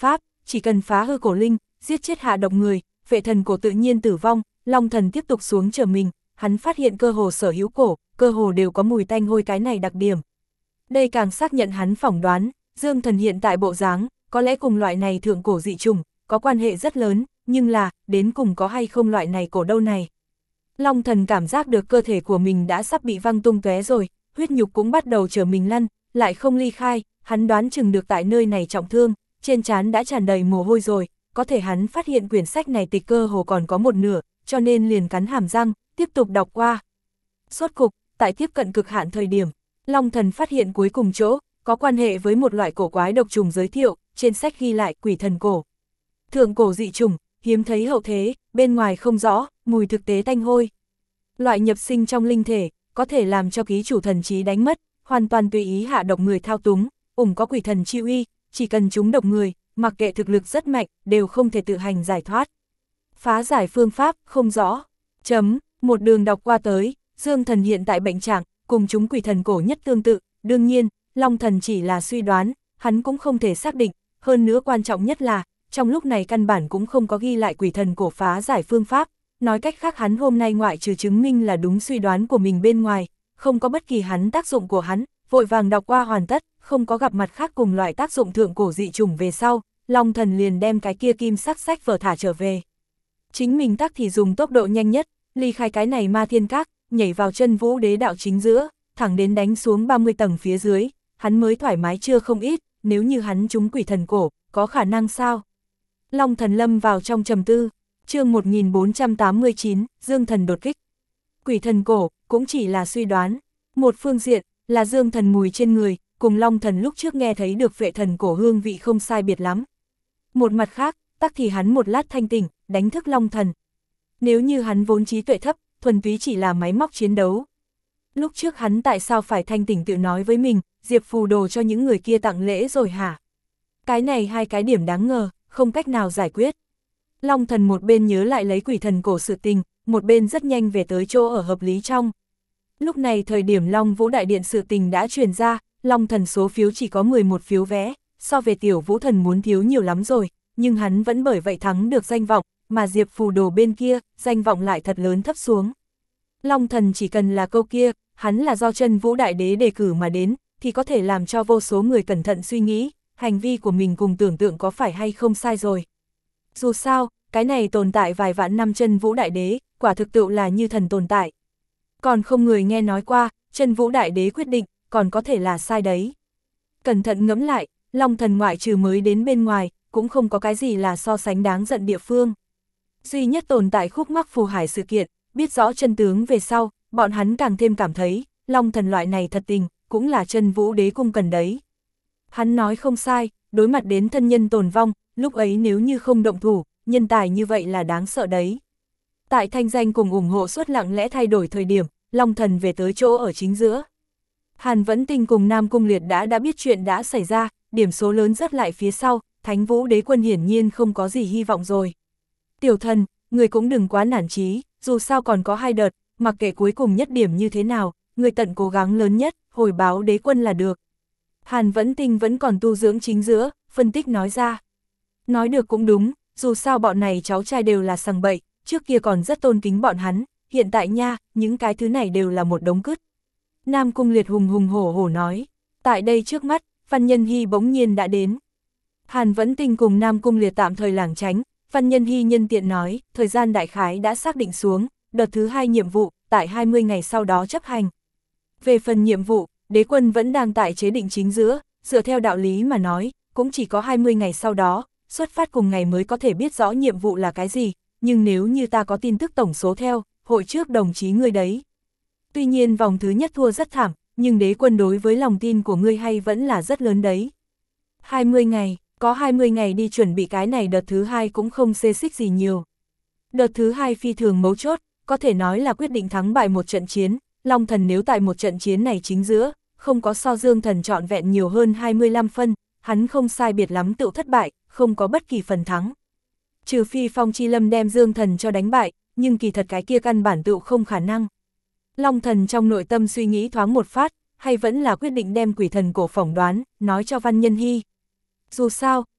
chỉ cần phá hư cổ linh, giết chết hạ độc người, vệ thần cổ tự nhiên tử vong, Long Thần tiếp tục xuống trở mình, hắn phát hiện cơ hồ sở hữu cổ, cơ hồ đều có mùi tanh hôi cái này đặc điểm. Đây càng xác nhận hắn phỏng đoán, Dương Thần hiện tại bộ dáng, có lẽ cùng loại này thượng cổ dị trùng, có quan hệ rất lớn, nhưng là, đến cùng có hay không loại này cổ đâu này. Long Thần cảm giác được cơ thể của mình đã sắp bị văng tung tóe rồi, huyết nhục cũng bắt đầu trở mình lăn, lại không ly khai, hắn đoán chừng được tại nơi này trọng thương, trên trán đã tràn đầy mồ hôi rồi, có thể hắn phát hiện quyển sách này tịch cơ hồ còn có một nửa, cho nên liền cắn hàm răng, tiếp tục đọc qua. Sốt cục, tại tiếp cận cực hạn thời điểm, Long Thần phát hiện cuối cùng chỗ, có quan hệ với một loại cổ quái độc trùng giới thiệu, trên sách ghi lại quỷ thần cổ. Thượng cổ dị trùng, hiếm thấy hậu thế, bên ngoài không rõ, mùi thực tế tanh hôi. Loại nhập sinh trong linh thể, có thể làm cho ký chủ thần trí đánh mất, hoàn toàn tùy ý hạ độc người thao túng, ủng có quỷ thần chi uy, chỉ cần chúng độc người, mặc kệ thực lực rất mạnh, đều không thể tự hành giải thoát. Phá giải phương pháp, không rõ. Chấm, một đường đọc qua tới, Dương Thần hiện tại bệnh trạng, cùng chúng quỷ thần cổ nhất tương tự, đương nhiên, Long Thần chỉ là suy đoán, hắn cũng không thể xác định, hơn nữa quan trọng nhất là, trong lúc này căn bản cũng không có ghi lại quỷ thần cổ phá giải phương pháp, nói cách khác hắn hôm nay ngoại trừ chứng minh là đúng suy đoán của mình bên ngoài, không có bất kỳ hắn tác dụng của hắn, vội vàng đọc qua hoàn tất, không có gặp mặt khác cùng loại tác dụng thượng cổ dị trùng về sau, Long Thần liền đem cái kia kim sắc sách vở thả trở về. Chính mình tắc thì dùng tốc độ nhanh nhất, ly khai cái này ma thiên các, nhảy vào chân vũ đế đạo chính giữa, thẳng đến đánh xuống ba mươi tầng phía dưới, hắn mới thoải mái chưa không ít, nếu như hắn trúng quỷ thần cổ, có khả năng sao? Long Thần lâm vào trong trầm tư, chương một nghìn bốn trăm tám mươi chín, Dương Thần đột kích. Quỷ thần cổ, cũng chỉ là suy đoán. Một phương diện, là Dương Thần mùi trên người, cùng Long Thần lúc trước nghe thấy được vệ thần cổ hương vị không sai biệt lắm. Một mặt khác, tắc thì hắn một lát thanh tỉnh, đánh thức Long Thần. Nếu như hắn vốn trí tuệ thấp, thuần túy chỉ là máy móc chiến đấu. Lúc trước hắn tại sao phải thanh tỉnh tự nói với mình, Diệp phù đồ cho những người kia tặng lễ rồi hả? Cái này hai cái điểm đáng ngờ, không cách nào giải quyết. Long Thần một bên nhớ lại lấy quỷ thần cổ sự tình, một bên rất nhanh về tới chỗ ở hợp lý trong. Lúc này thời điểm Long Vũ Đại Điện sự tình đã truyền ra, Long Thần số phiếu chỉ có mười một phiếu vé, so về Tiểu Vũ Thần muốn thiếu nhiều lắm rồi, nhưng hắn vẫn bởi vậy thắng được danh vọng, mà Diệp phù đồ bên kia, danh vọng lại thật lớn thấp xuống. Long Thần chỉ cần là câu kia, hắn là do chân Vũ Đại Đế đề cử mà đến, thì có thể làm cho vô số người cẩn thận suy nghĩ, hành vi của mình cùng tưởng tượng có phải hay không sai rồi. Dù sao, cái này tồn tại vài vạn năm chân Vũ Đại Đế, quả thực tự là như thần tồn tại. Còn không người nghe nói qua, chân Vũ Đại Đế quyết định, còn có thể là sai đấy. Cẩn thận ngẫm lại, Long Thần ngoại trừ mới đến bên ngoài, cũng không có cái gì là so sánh đáng giận địa phương. Duy nhất tồn tại khúc mắc phù hải sự kiện, biết rõ chân tướng về sau, bọn hắn càng thêm cảm thấy, Long Thần loại này thật tình, cũng là chân Vũ Đế cung cần đấy. Hắn nói không sai, đối mặt đến thân nhân tồn vong, lúc ấy nếu như không động thủ, nhân tài như vậy là đáng sợ đấy. Tại thanh danh cùng ủng hộ suốt lặng lẽ thay đổi thời điểm, Long Thần về tới chỗ ở chính giữa. Hàn Vẫn Tinh cùng Nam Cung Liệt đã đã biết chuyện đã xảy ra, điểm số lớn rất lại phía sau, Thánh Vũ Đế quân hiển nhiên không có gì hy vọng rồi. Tiểu Thần, người cũng đừng quá nản chí, dù sao còn có hai đợt, mặc kệ cuối cùng nhất điểm như thế nào, người tận cố gắng lớn nhất, hồi báo đế quân là được. Hàn Vẫn Tinh vẫn còn tu dưỡng chính giữa, phân tích nói ra. Nói được cũng đúng, dù sao bọn này cháu trai đều là sằng bậy, trước kia còn rất tôn kính bọn hắn, hiện tại nha, những cái thứ này đều là một đống cứt. Nam Cung Liệt hùng hùng hổ hổ nói, tại đây trước mắt, Văn Nhân Hy bỗng nhiên đã đến. Hàn Vẫn Tinh cùng Nam Cung Liệt tạm thời lảng tránh, Văn Nhân Hy nhân tiện nói, thời gian đại khái đã xác định xuống, đợt thứ hai nhiệm vụ, tại hai mươi ngày sau đó chấp hành. Về phần nhiệm vụ, đế quân vẫn đang tại chế định chính giữa, dựa theo đạo lý mà nói, cũng chỉ có hai mươi ngày sau đó, xuất phát cùng ngày mới có thể biết rõ nhiệm vụ là cái gì, nhưng nếu như ta có tin tức tổng số theo, hội trước đồng chí ngươi đấy. Tuy nhiên vòng thứ nhất thua rất thảm, nhưng đế quân đối với lòng tin của ngươi hay vẫn là rất lớn đấy. hai mươi ngày, có hai mươi ngày đi chuẩn bị cái này, đợt thứ hai cũng không xê xích gì nhiều. Đợt thứ hai phi thường mấu chốt, có thể nói là quyết định thắng bại một trận chiến, Long Thần nếu tại một trận chiến này chính giữa, không có so Dương Thần trọn vẹn nhiều hơn hai mươi lăm phân, hắn không sai biệt lắm tự thất bại, không có bất kỳ phần thắng. Trừ phi Phong Chi Lâm đem Dương Thần cho đánh bại, nhưng kỳ thật cái kia căn bản tự không khả năng. Long Thần trong nội tâm suy nghĩ thoáng một phát, hay vẫn là quyết định đem quỷ thần cổ phỏng đoán, nói cho Văn Nhân Hy. Dù sao,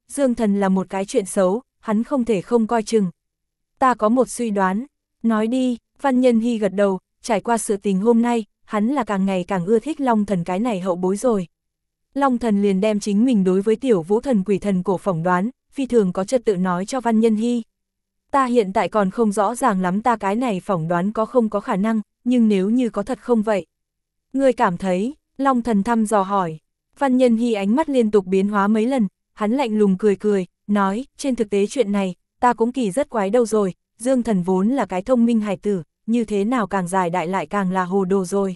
Dương Thần là một cái chuyện xấu, hắn không thể không coi chừng. Ta có một suy đoán, nói đi, Văn Nhân Hy gật đầu, trải qua sự tình hôm nay, hắn là càng ngày càng ưa thích Long Thần cái này hậu bối rồi. Long Thần liền đem chính mình đối với tiểu vũ thần quỷ thần cổ phỏng đoán, phi thường có trật tự nói cho Văn Nhân Hy. Ta hiện tại còn không rõ ràng lắm ta cái này phỏng đoán có không có khả năng, nhưng nếu như có thật không vậy. Ngươi cảm thấy, Long Thần thăm dò hỏi. Văn Nhân Hy ánh mắt liên tục biến hóa mấy lần, hắn lạnh lùng cười cười, nói, trên thực tế chuyện này, ta cũng kỳ rất quái đâu rồi, Dương Thần vốn là cái thông minh hài tử, như thế nào càng dài đại lại càng là hồ đồ rồi.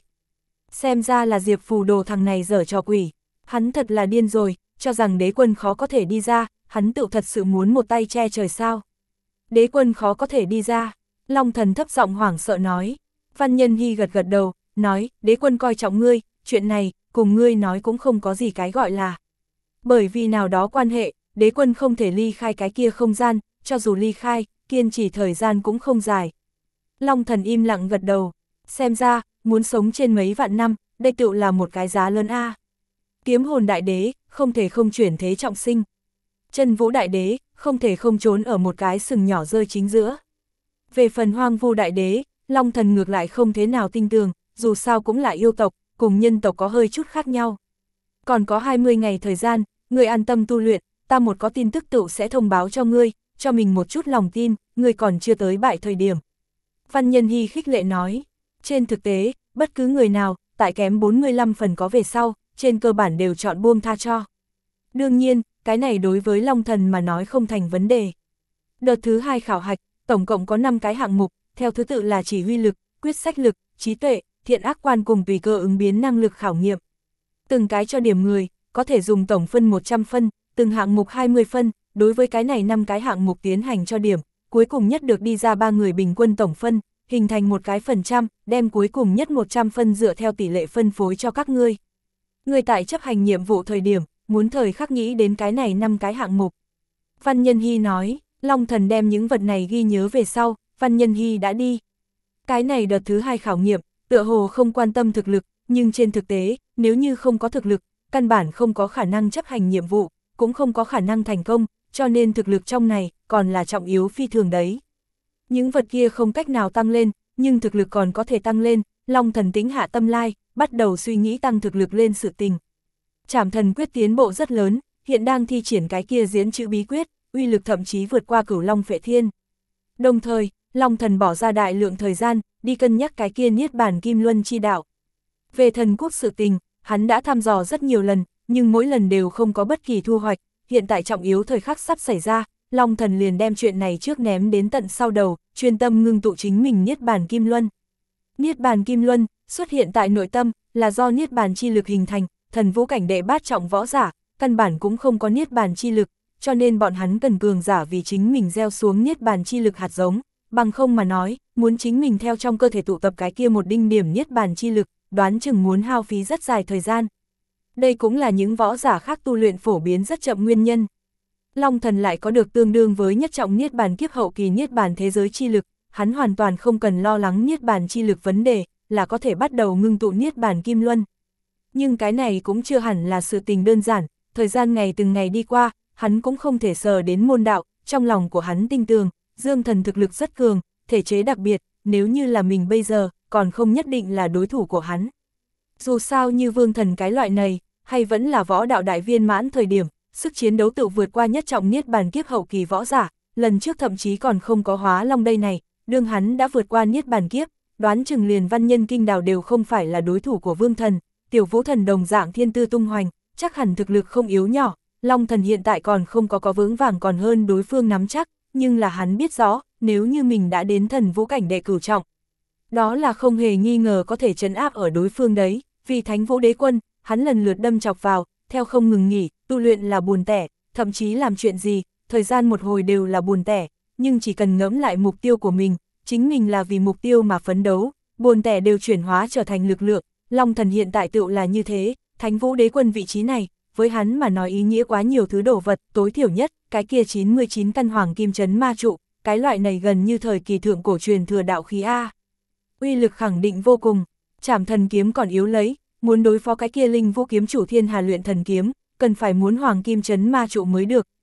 Xem ra là Diệp Phù Đồ thằng này dở trò quỷ, hắn thật là điên rồi, cho rằng đế quân khó có thể đi ra, hắn tự thật sự muốn một tay che trời sao. Đế quân khó có thể đi ra, Long Thần thấp giọng hoảng sợ nói. Văn Nhân Hy gật gật đầu, nói, đế quân coi trọng ngươi, chuyện này, cùng ngươi nói cũng không có gì cái gọi là. Bởi vì nào đó quan hệ, đế quân không thể ly khai cái kia không gian, cho dù ly khai, kiên trì thời gian cũng không dài. Long Thần im lặng gật đầu, xem ra, muốn sống trên mấy vạn năm, đây tựu là một cái giá lớn a. Kiếm hồn đại đế, không thể không chuyển thế trọng sinh. Chân vũ đại đế, không thể không trốn ở một cái sừng nhỏ rơi chính giữa. Về phần hoang vu đại đế, Long Thần ngược lại không thế nào tin tưởng, dù sao cũng là yêu tộc, cùng nhân tộc có hơi chút khác nhau. Còn có hai mươi ngày thời gian, ngươi an tâm tu luyện, ta một có tin tức tựu sẽ thông báo cho ngươi, cho mình một chút lòng tin, ngươi còn chưa tới bại thời điểm. Văn Nhân Hy khích lệ nói, trên thực tế, bất cứ người nào, tại kém bốn mươi lăm phần có về sau, trên cơ bản đều chọn buông tha cho. Đương nhiên, cái này đối với Long Thần mà nói không thành vấn đề. Đợt thứ hai khảo hạch, tổng cộng có năm cái hạng mục, theo thứ tự là chỉ huy lực, quyết sách lực, trí tuệ, thiện ác quan cùng tùy cơ ứng biến năng lực khảo nghiệm. Từng cái cho điểm người, có thể dùng tổng phân một trăm phân, từng hạng mục hai mươi phân, đối với cái này năm cái hạng mục tiến hành cho điểm, cuối cùng nhất được đi ra ba người bình quân tổng phân, hình thành một cái phần trăm, đem cuối cùng nhất một trăm phân dựa theo tỷ lệ phân phối cho các ngươi. Người tại chấp hành nhiệm vụ thời điểm, muốn thời khắc nghĩ đến cái này năm cái hạng mục. Văn Nhân Hy nói, Long Thần đem những vật này ghi nhớ về sau, Văn Nhân Hy đã đi. Cái này đợt thứ hai khảo nghiệm, tựa hồ không quan tâm thực lực, nhưng trên thực tế, nếu như không có thực lực, căn bản không có khả năng chấp hành nhiệm vụ, cũng không có khả năng thành công, cho nên thực lực trong này còn là trọng yếu phi thường đấy. Những vật kia không cách nào tăng lên, nhưng thực lực còn có thể tăng lên, Long Thần tính hạ tâm lai, bắt đầu suy nghĩ tăng thực lực lên sự tình. Trảm Thần quyết tiến bộ rất lớn, hiện đang thi triển cái kia diễn chữ bí quyết, uy lực thậm chí vượt qua Cửu Long Phệ Thiên. Đồng thời, Long Thần bỏ ra đại lượng thời gian, đi cân nhắc cái kia Niết Bàn Kim Luân chi đạo. Về thần quốc sự tình, hắn đã thăm dò rất nhiều lần, nhưng mỗi lần đều không có bất kỳ thu hoạch, hiện tại trọng yếu thời khắc sắp xảy ra, Long Thần liền đem chuyện này trước ném đến tận sau đầu, chuyên tâm ngưng tụ chính mình Niết Bàn Kim Luân. Niết Bàn Kim Luân, xuất hiện tại nội tâm, là do Niết Bàn chi lực hình thành, thần vũ cảnh đệ bát trọng võ giả, căn bản cũng không có Niết Bàn chi lực, cho nên bọn hắn cần cường giả vì chính mình gieo xuống Niết Bàn chi lực hạt giống, bằng không mà nói, muốn chính mình theo trong cơ thể tụ tập cái kia một đinh điểm Niết Bàn chi lực, đoán chừng muốn hao phí rất dài thời gian. Đây cũng là những võ giả khác tu luyện phổ biến rất chậm nguyên nhân. Long Thần lại có được tương đương với nhất trọng Niết Bàn kiếp hậu kỳ Niết Bàn thế giới chi lực, hắn hoàn toàn không cần lo lắng Niết Bàn chi lực vấn đề, là có thể bắt đầu ngưng tụ Niết Bàn Kim Luân. Nhưng cái này cũng chưa hẳn là sự tình đơn giản, thời gian ngày từng ngày đi qua, hắn cũng không thể sờ đến môn đạo, trong lòng của hắn tin tưởng, Dương Thần thực lực rất cường, thể chế đặc biệt, nếu như là mình bây giờ, còn không nhất định là đối thủ của hắn. Dù sao như Vương Thần cái loại này, hay vẫn là võ đạo đại viên mãn thời điểm, sức chiến đấu tự vượt qua nhất trọng Niết Bàn kiếp hậu kỳ võ giả, lần trước thậm chí còn không có hóa long đây này, đương hắn đã vượt qua Niết Bàn kiếp, đoán chừng liền Văn Nhân Kinh Đào đều không phải là đối thủ của Vương Thần, Tiểu Vũ Thần đồng dạng thiên tư tung hoành, chắc hẳn thực lực không yếu nhỏ, Long Thần hiện tại còn không có có vững vàng còn hơn đối phương nắm chắc, nhưng là hắn biết rõ, nếu như mình đã đến thần vũ cảnh đệ cửu trọng, đó là không hề nghi ngờ có thể trấn áp ở đối phương đấy, vì Thánh Vũ Đế Quân, hắn lần lượt đâm chọc vào, theo không ngừng nghỉ, tu luyện là buồn tẻ, thậm chí làm chuyện gì, thời gian một hồi đều là buồn tẻ, nhưng chỉ cần ngẫm lại mục tiêu của mình, chính mình là vì mục tiêu mà phấn đấu, buồn tẻ đều chuyển hóa trở thành lực lượng, Long Thần hiện tại tựu là như thế, Thánh Vũ Đế Quân vị trí này, với hắn mà nói ý nghĩa quá nhiều thứ đồ vật, tối thiểu nhất, cái kia chín mươi chín căn hoàng kim chấn ma trụ, cái loại này gần như thời kỳ thượng cổ truyền thừa đạo khí A. Uy lực khẳng định vô cùng, Trảm Thần kiếm còn yếu lấy, muốn đối phó cái kia linh vũ kiếm chủ Thiên Hà luyện thần kiếm, cần phải muốn hoàng kim chấn ma trụ mới được,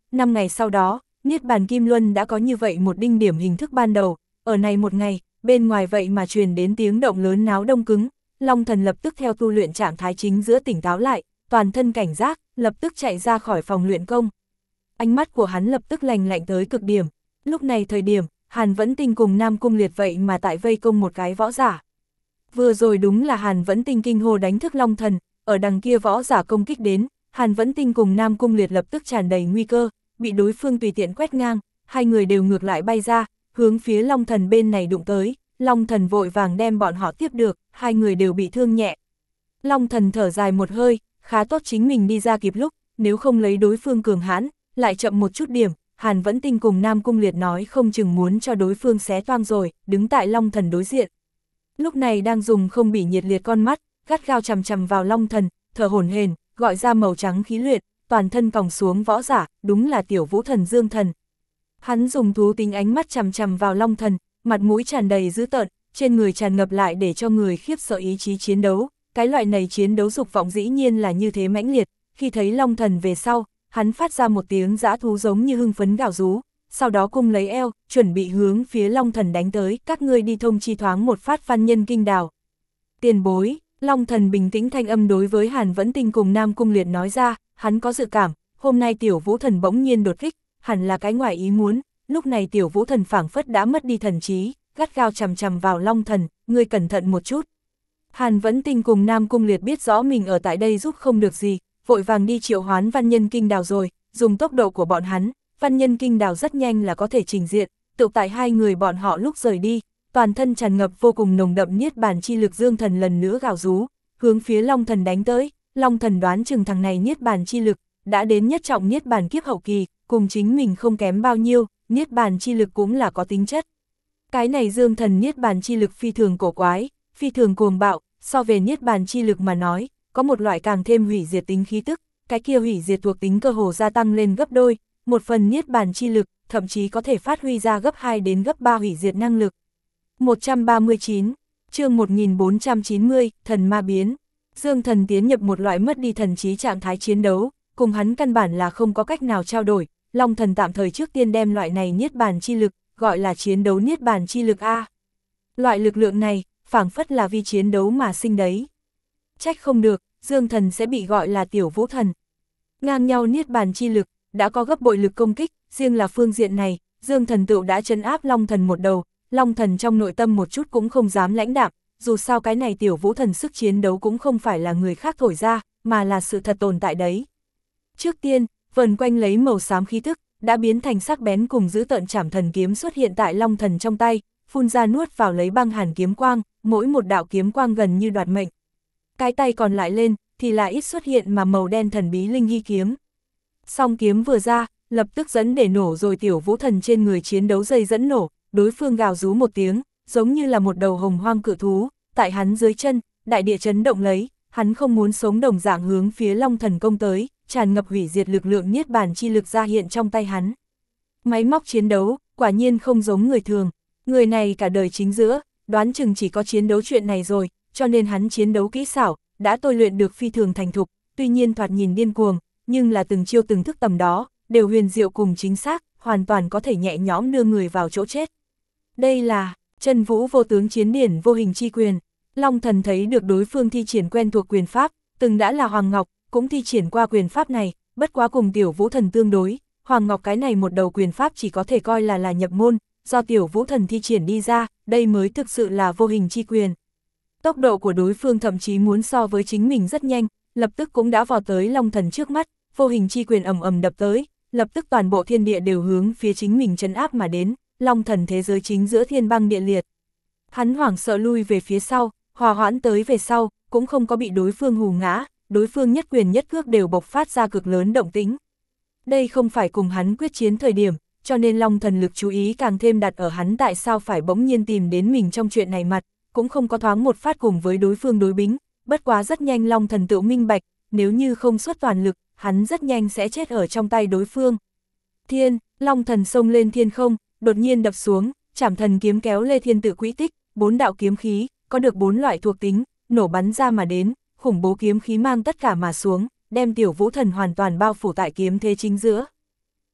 năm ngày sau đó, Niết Bàn Kim Luân đã có như vậy một đinh điểm hình thức ban đầu, ở này một ngày, bên ngoài vậy mà truyền đến tiếng động lớn náo đông cứng, Long Thần lập tức theo tu luyện trạng thái chính giữa tỉnh táo lại, toàn thân cảnh giác, lập tức chạy ra khỏi phòng luyện công. Ánh mắt của hắn lập tức lạnh lạnh tới cực điểm, lúc này thời điểm, Hàn Vẫn Tinh cùng Nam Cung Liệt vậy mà tại vây công một cái võ giả. Vừa rồi đúng là Hàn Vẫn Tinh kinh hô đánh thức Long Thần, ở đằng kia võ giả công kích đến, Hàn Vẫn Tinh cùng Nam Cung Liệt lập tức tràn đầy nguy cơ, bị đối phương tùy tiện quét ngang, hai người đều ngược lại bay ra, hướng phía Long Thần bên này đụng tới, Long Thần vội vàng đem bọn họ tiếp được, hai người đều bị thương nhẹ. Long Thần thở dài một hơi, khá tốt chính mình đi ra kịp lúc, nếu không lấy đối phương cường hãn, lại chậm một chút điểm, Hàn Vẫn Tinh cùng Nam Cung Liệt nói không chừng muốn cho đối phương xé toang rồi, đứng tại Long Thần đối diện. Lúc này đang dùng không bị nhiệt liệt con mắt, gắt gao chằm chằm vào Long Thần, thở hổn hển, gọi ra màu trắng khí luyện, toàn thân còng xuống võ giả, đúng là Tiểu Vũ Thần Dương Thần. Hắn dùng thú tính ánh mắt chằm chằm vào Long Thần, mặt mũi tràn đầy dữ tợn, trên người tràn ngập lại để cho người khiếp sợ ý chí chiến đấu, cái loại này chiến đấu dục vọng dĩ nhiên là như thế mãnh liệt, khi thấy Long Thần về sau, hắn phát ra một tiếng dã thú giống như hưng phấn gào rú, sau đó cung lấy eo, chuẩn bị hướng phía Long Thần đánh tới, các ngươi đi thông chi thoáng một phát Văn Nhân Kinh Đào. Tiền bối, Long Thần bình tĩnh thanh âm đối với Hàn Vẫn Tinh cùng Nam Cung Liệt nói ra, hắn có dự cảm, hôm nay Tiểu Vũ Thần bỗng nhiên đột kích, hẳn là cái ngoài ý muốn, lúc này Tiểu Vũ Thần phảng phất đã mất đi thần trí, gắt gao chằm chằm vào Long Thần, ngươi cẩn thận một chút. Hàn Vẫn Tinh cùng Nam Cung Liệt biết rõ mình ở tại đây giúp không được gì, vội vàng đi triệu hoán Văn Nhân Kinh Đào rồi, dùng tốc độ của bọn hắn, Văn Nhân Kinh Đào rất nhanh là có thể trình diện, tự tại hai người bọn họ lúc rời đi, toàn thân tràn ngập vô cùng nồng đậm niết bàn chi lực Dương Thần lần nữa gào rú, hướng phía Long Thần đánh tới, Long Thần đoán chừng thằng này niết bàn chi lực, đã đến nhất trọng niết bàn kiếp hậu kỳ, cùng chính mình không kém bao nhiêu, niết bàn chi lực cũng là có tính chất. Cái này Dương Thần niết bàn chi lực phi thường cổ quái, phi thường cuồng bạo, so về niết bàn chi lực mà nói, có một loại càng thêm hủy diệt tính khí tức, cái kia hủy diệt thuộc tính cơ hồ gia tăng lên gấp đôi, một phần niết bàn chi lực, thậm chí có thể phát huy ra gấp hai đến gấp ba hủy diệt năng lực. một trăm ba mươi chín, chương một nghìn bốn trăm chín mươi, thần ma biến. Dương Thần tiến nhập một loại mất đi thần trí trạng thái chiến đấu, cùng hắn căn bản là không có cách nào trao đổi, Long Thần tạm thời trước tiên đem loại này niết bàn chi lực, gọi là chiến đấu niết bàn chi lực A. Loại lực lượng này, phảng phất là vì chiến đấu mà sinh đấy. Trách không được, Dương Thần sẽ bị gọi là Tiểu Vũ Thần. Ngang nhau niết bàn chi lực, đã có gấp bội lực công kích, riêng là phương diện này, Dương Thần tựu đã trấn áp Long Thần một đầu, Long Thần trong nội tâm một chút cũng không dám lãnh đạm, dù sao cái này Tiểu Vũ Thần sức chiến đấu cũng không phải là người khác thổi ra, mà là sự thật tồn tại đấy. Trước tiên, vần quanh lấy màu xám khí thức, đã biến thành sắc bén cùng giữ tợn trảm thần kiếm xuất hiện tại Long Thần trong tay, phun ra nuốt vào lấy băng hàn kiếm quang, mỗi một đạo kiếm quang gần như đoạt mệnh. Cái tay còn lại lên, thì lại ít xuất hiện mà màu đen thần bí linh hy kiếm. Song kiếm vừa ra, lập tức dẫn để nổ rồi Tiểu Vũ Thần trên người chiến đấu dây dẫn nổ, đối phương gào rú một tiếng, giống như là một đầu hồng hoang cự thú, tại hắn dưới chân, đại địa chấn động lấy, hắn không muốn sống đồng dạng hướng phía Long Thần công tới, tràn ngập hủy diệt lực lượng niết bàn chi lực ra hiện trong tay hắn. Máy móc chiến đấu, quả nhiên không giống người thường, người này cả đời chính giữa, đoán chừng chỉ có chiến đấu chuyện này rồi, cho nên hắn chiến đấu kỹ xảo, đã tôi luyện được phi thường thành thục, tuy nhiên thoạt nhìn điên cuồng, nhưng là từng chiêu từng thức tầm đó, đều huyền diệu cùng chính xác, hoàn toàn có thể nhẹ nhõm đưa người vào chỗ chết. Đây là Chân Vũ vô tướng chiến điển vô hình chi quyền. Long Thần thấy được đối phương thi triển quen thuộc quyền pháp, từng đã là Hoàng Ngọc, cũng thi triển qua quyền pháp này, bất quá cùng Tiểu Vũ Thần tương đối, Hoàng Ngọc cái này một đầu quyền pháp chỉ có thể coi là là nhập môn, do Tiểu Vũ Thần thi triển đi ra, đây mới thực sự là vô hình chi quyền. Tốc độ của đối phương thậm chí muốn so với chính mình rất nhanh, lập tức cũng đã vọt tới Long Thần trước mắt, vô hình chi quyền ầm ầm đập tới, lập tức toàn bộ thiên địa đều hướng phía chính mình trấn áp mà đến, Long Thần thế giới chính giữa thiên băng địa liệt. Hắn hoảng sợ lui về phía sau, hòa hoãn tới về sau, cũng không có bị đối phương hù ngã, đối phương nhất quyền nhất cước đều bộc phát ra cực lớn động tĩnh. Đây không phải cùng hắn quyết chiến thời điểm, cho nên Long Thần lực chú ý càng thêm đặt ở hắn tại sao phải bỗng nhiên tìm đến mình trong chuyện này mặt, cũng không có thoáng một phát cùng với đối phương đối bính, bất quá rất nhanh Long Thần tự minh bạch, nếu như không xuất toàn lực, hắn rất nhanh sẽ chết ở trong tay đối phương. Thiên, Long Thần xông lên thiên không, đột nhiên đập xuống, Trảm Thần kiếm kéo lê thiên tự quỹ tích, bốn đạo kiếm khí, có được bốn loại thuộc tính, nổ bắn ra mà đến, khủng bố kiếm khí mang tất cả mà xuống, đem Tiểu Vũ Thần hoàn toàn bao phủ tại kiếm thế chính giữa.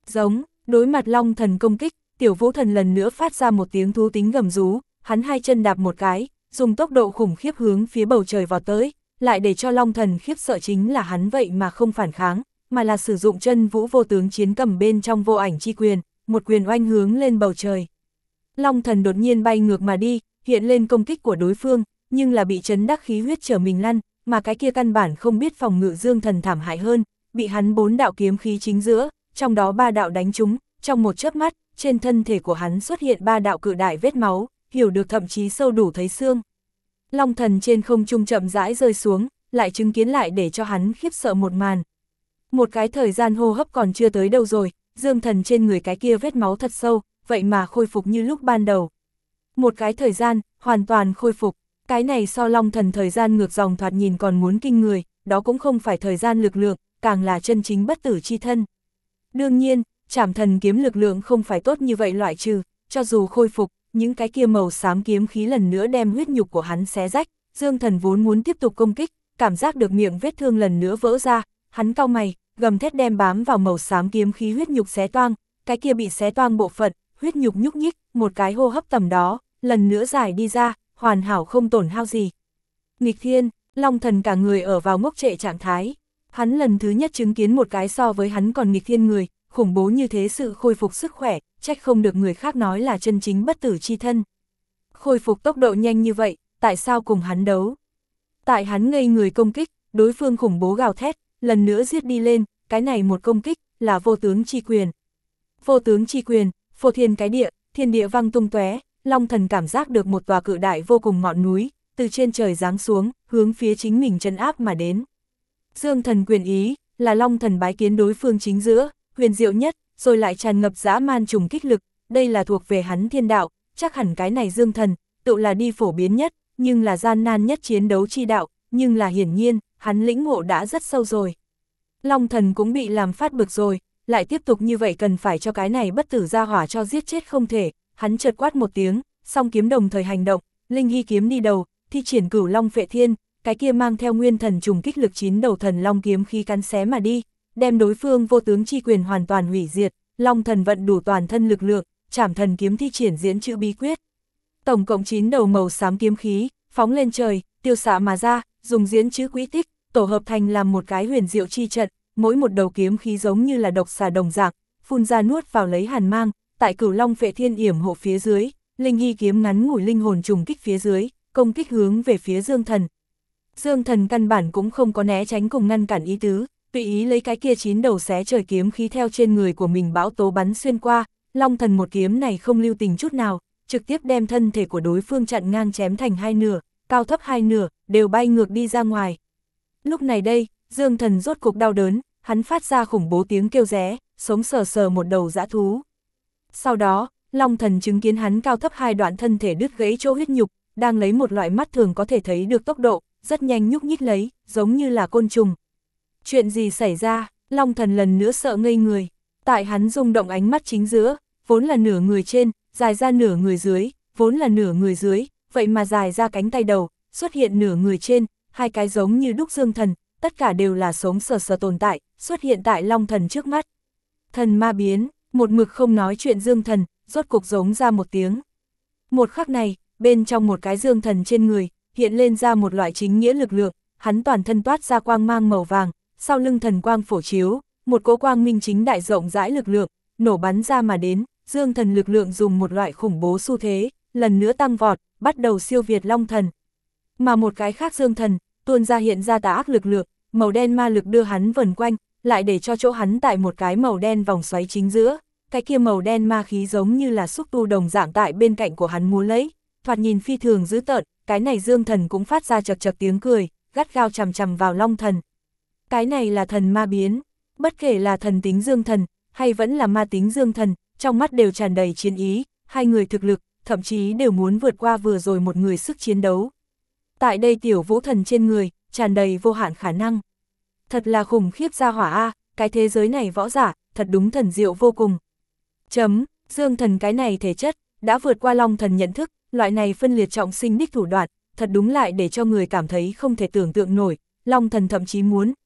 Giống, đối mặt Long Thần công kích, Tiểu Vũ Thần lần nữa phát ra một tiếng thú tính gầm rú, hắn hai chân đạp một cái, dùng tốc độ khủng khiếp hướng phía bầu trời vọt tới, lại để cho Long Thần khiếp sợ chính là hắn vậy mà không phản kháng, mà là sử dụng chân vũ vô tướng chiến cầm bên trong vô ảnh chi quyền, một quyền oanh hướng lên bầu trời. Long Thần đột nhiên bay ngược mà đi, hiện lên công kích của đối phương, nhưng là bị chấn đắc khí huyết trở mình lăn, mà cái kia căn bản không biết phòng ngự Dương Thần thảm hại hơn, bị hắn bốn đạo kiếm khí chính giữa, trong đó ba đạo đánh trúng, trong một chớp mắt, trên thân thể của hắn xuất hiện ba đạo cự đại vết máu, hiểu được thậm chí sâu đủ thấy xương. Long Thần trên không trung chậm rãi rơi xuống, lại chứng kiến lại để cho hắn khiếp sợ một màn. Một cái thời gian hô hấp còn chưa tới đâu rồi, Dương Thần trên người cái kia vết máu thật sâu, vậy mà khôi phục như lúc ban đầu. Một cái thời gian, hoàn toàn khôi phục, cái này so Long Thần thời gian ngược dòng thoạt nhìn còn muốn kinh người, đó cũng không phải thời gian lực lượng, càng là chân chính bất tử chi thân. Đương nhiên, Trảm Thần kiếm lực lượng không phải tốt như vậy loại trừ, cho dù khôi phục, những cái kia màu xám kiếm khí lần nữa đem huyết nhục của hắn xé rách, Dương Thần vốn muốn tiếp tục công kích, cảm giác được miệng vết thương lần nữa vỡ ra, hắn cau mày, gầm thét đem bám vào màu xám kiếm khí huyết nhục xé toang, cái kia bị xé toang bộ phận, huyết nhục nhúc nhích, một cái hô hấp tầm đó, lần nữa giải đi ra, hoàn hảo không tổn hao gì. Nghịch thiên, Long Thần cả người ở vào ngốc trệ trạng thái, hắn lần thứ nhất chứng kiến một cái so với hắn còn nghịch thiên người, khủng bố như thế sự khôi phục sức khỏe, trách không được người khác nói là chân chính bất tử chi thân. Khôi phục tốc độ nhanh như vậy, tại sao cùng hắn đấu? Tại hắn ngây người công kích, đối phương khủng bố gào thét, lần nữa giết đi lên, cái này một công kích, là vô tướng chi quyền. Vô tướng chi quyền, phô thiên cái địa, thiên địa văng tung tóe, Long Thần cảm giác được một tòa cự đại vô cùng ngọn núi, từ trên trời giáng xuống, hướng phía chính mình trấn áp mà đến. Dương Thần quyền ý, là Long Thần bái kiến đối phương chính giữa, huyền diệu nhất, rồi lại tràn ngập dã man trùng kích lực, đây là thuộc về hắn thiên đạo, chắc hẳn cái này Dương Thần, tự là đi phổ biến nhất, nhưng là gian nan nhất chiến đấu chi đạo, nhưng là hiển nhiên, hắn lĩnh ngộ đã rất sâu rồi. Long Thần cũng bị làm phát bực rồi, lại tiếp tục như vậy cần phải cho cái này bất tử ra hỏa cho giết chết không thể, hắn chợt quát một tiếng, song kiếm đồng thời hành động, linh hy kiếm đi đầu, thi triển Cửu Long Phệ Thiên, cái kia mang theo nguyên thần trùng kích lực chín đầu thần long kiếm khí cắn xé mà đi, đem đối phương vô tướng chi quyền hoàn toàn hủy diệt, Long Thần vận đủ toàn thân lực lượng, Trảm Thần kiếm thi triển diễn chữ bí quyết. Tổng cộng chín đầu màu xám kiếm khí, phóng lên trời, tiêu xạ mà ra, dùng diễn chữ quỹ tích, tổ hợp thành làm một cái huyền diệu chi trận, mỗi một đầu kiếm khí giống như là độc xà đồng dạng, phun ra nuốt vào lấy hàn mang, tại Cửu Long Phệ Thiên yểm hộ phía dưới, linh hy kiếm ngắn ngủi linh hồn trùng kích phía dưới, công kích hướng về phía Dương Thần. Dương Thần căn bản cũng không có né tránh cùng ngăn cản ý tứ, tùy ý lấy cái kia chín đầu xé trời kiếm khí theo trên người của mình bão tố bắn xuyên qua, Long Thần một kiếm này không lưu tình chút nào, trực tiếp đem thân thể của đối phương chặn ngang chém thành hai nửa, cao thấp hai nửa, đều bay ngược đi ra ngoài. Lúc này đây, Dương Thần rốt cục đau đớn, hắn phát ra khủng bố tiếng kêu ré, sống sờ sờ một đầu dã thú. Sau đó, Long Thần chứng kiến hắn cao thấp hai đoạn thân thể đứt gãy chỗ huyết nhục, đang lấy một loại mắt thường có thể thấy được tốc độ, rất nhanh nhúc nhích lấy, giống như là côn trùng. Chuyện gì xảy ra? Long Thần lần nữa sợ ngây người. Tại hắn rung động ánh mắt chính giữa, vốn là nửa người trên, dài ra nửa người dưới, vốn là nửa người dưới, vậy mà dài ra cánh tay đầu, xuất hiện nửa người trên, hai cái giống như đúc Dương Thần, tất cả đều là sống sờ sờ tồn tại, xuất hiện tại Long Thần trước mắt. Thần ma biến, một mực không nói chuyện Dương Thần, rốt cục giống ra một tiếng. Một khắc này, bên trong một cái Dương Thần trên người, hiện lên ra một loại chính nghĩa lực lượng, hắn toàn thân toát ra quang mang màu vàng, sau lưng thần quang phổ chiếu, một cỗ quang minh chính đại rộng rãi lực lượng, nổ bắn ra mà đến, Dương Thần lực lượng dùng một loại khủng bố xu thế, lần nữa tăng vọt, bắt đầu siêu việt Long Thần. Mà một cái khác Dương Thần, tuôn ra hiện ra tà ác lực lượng, màu đen ma lực đưa hắn vần quanh, lại để cho chỗ hắn tại một cái màu đen vòng xoáy chính giữa, cái kia màu đen ma khí giống như là xúc tu đồng dạng tại bên cạnh của hắn múa lấy, thoạt nhìn phi thường dữ tợn, cái này Dương Thần cũng phát ra chật chật tiếng cười, gắt gao chằm chằm vào Long Thần. Cái này là thần ma biến, bất kể là thần tính Dương Thần, hay vẫn là ma tính Dương Thần, trong mắt đều tràn đầy chiến ý, hai người thực lực, thậm chí đều muốn vượt qua vừa rồi một người sức chiến đấu. Tại đây Tiểu Vũ Thần trên người, tràn đầy vô hạn khả năng. Thật là khủng khiếp gia hỏa a, cái thế giới này võ giả, thật đúng thần diệu vô cùng. Chấm, Dương Thần cái này thể chất, đã vượt qua Long Thần nhận thức, loại này phân liệt trọng sinh đích thủ đoạn, thật đúng lại để cho người cảm thấy không thể tưởng tượng nổi, Long Thần thậm chí muốn,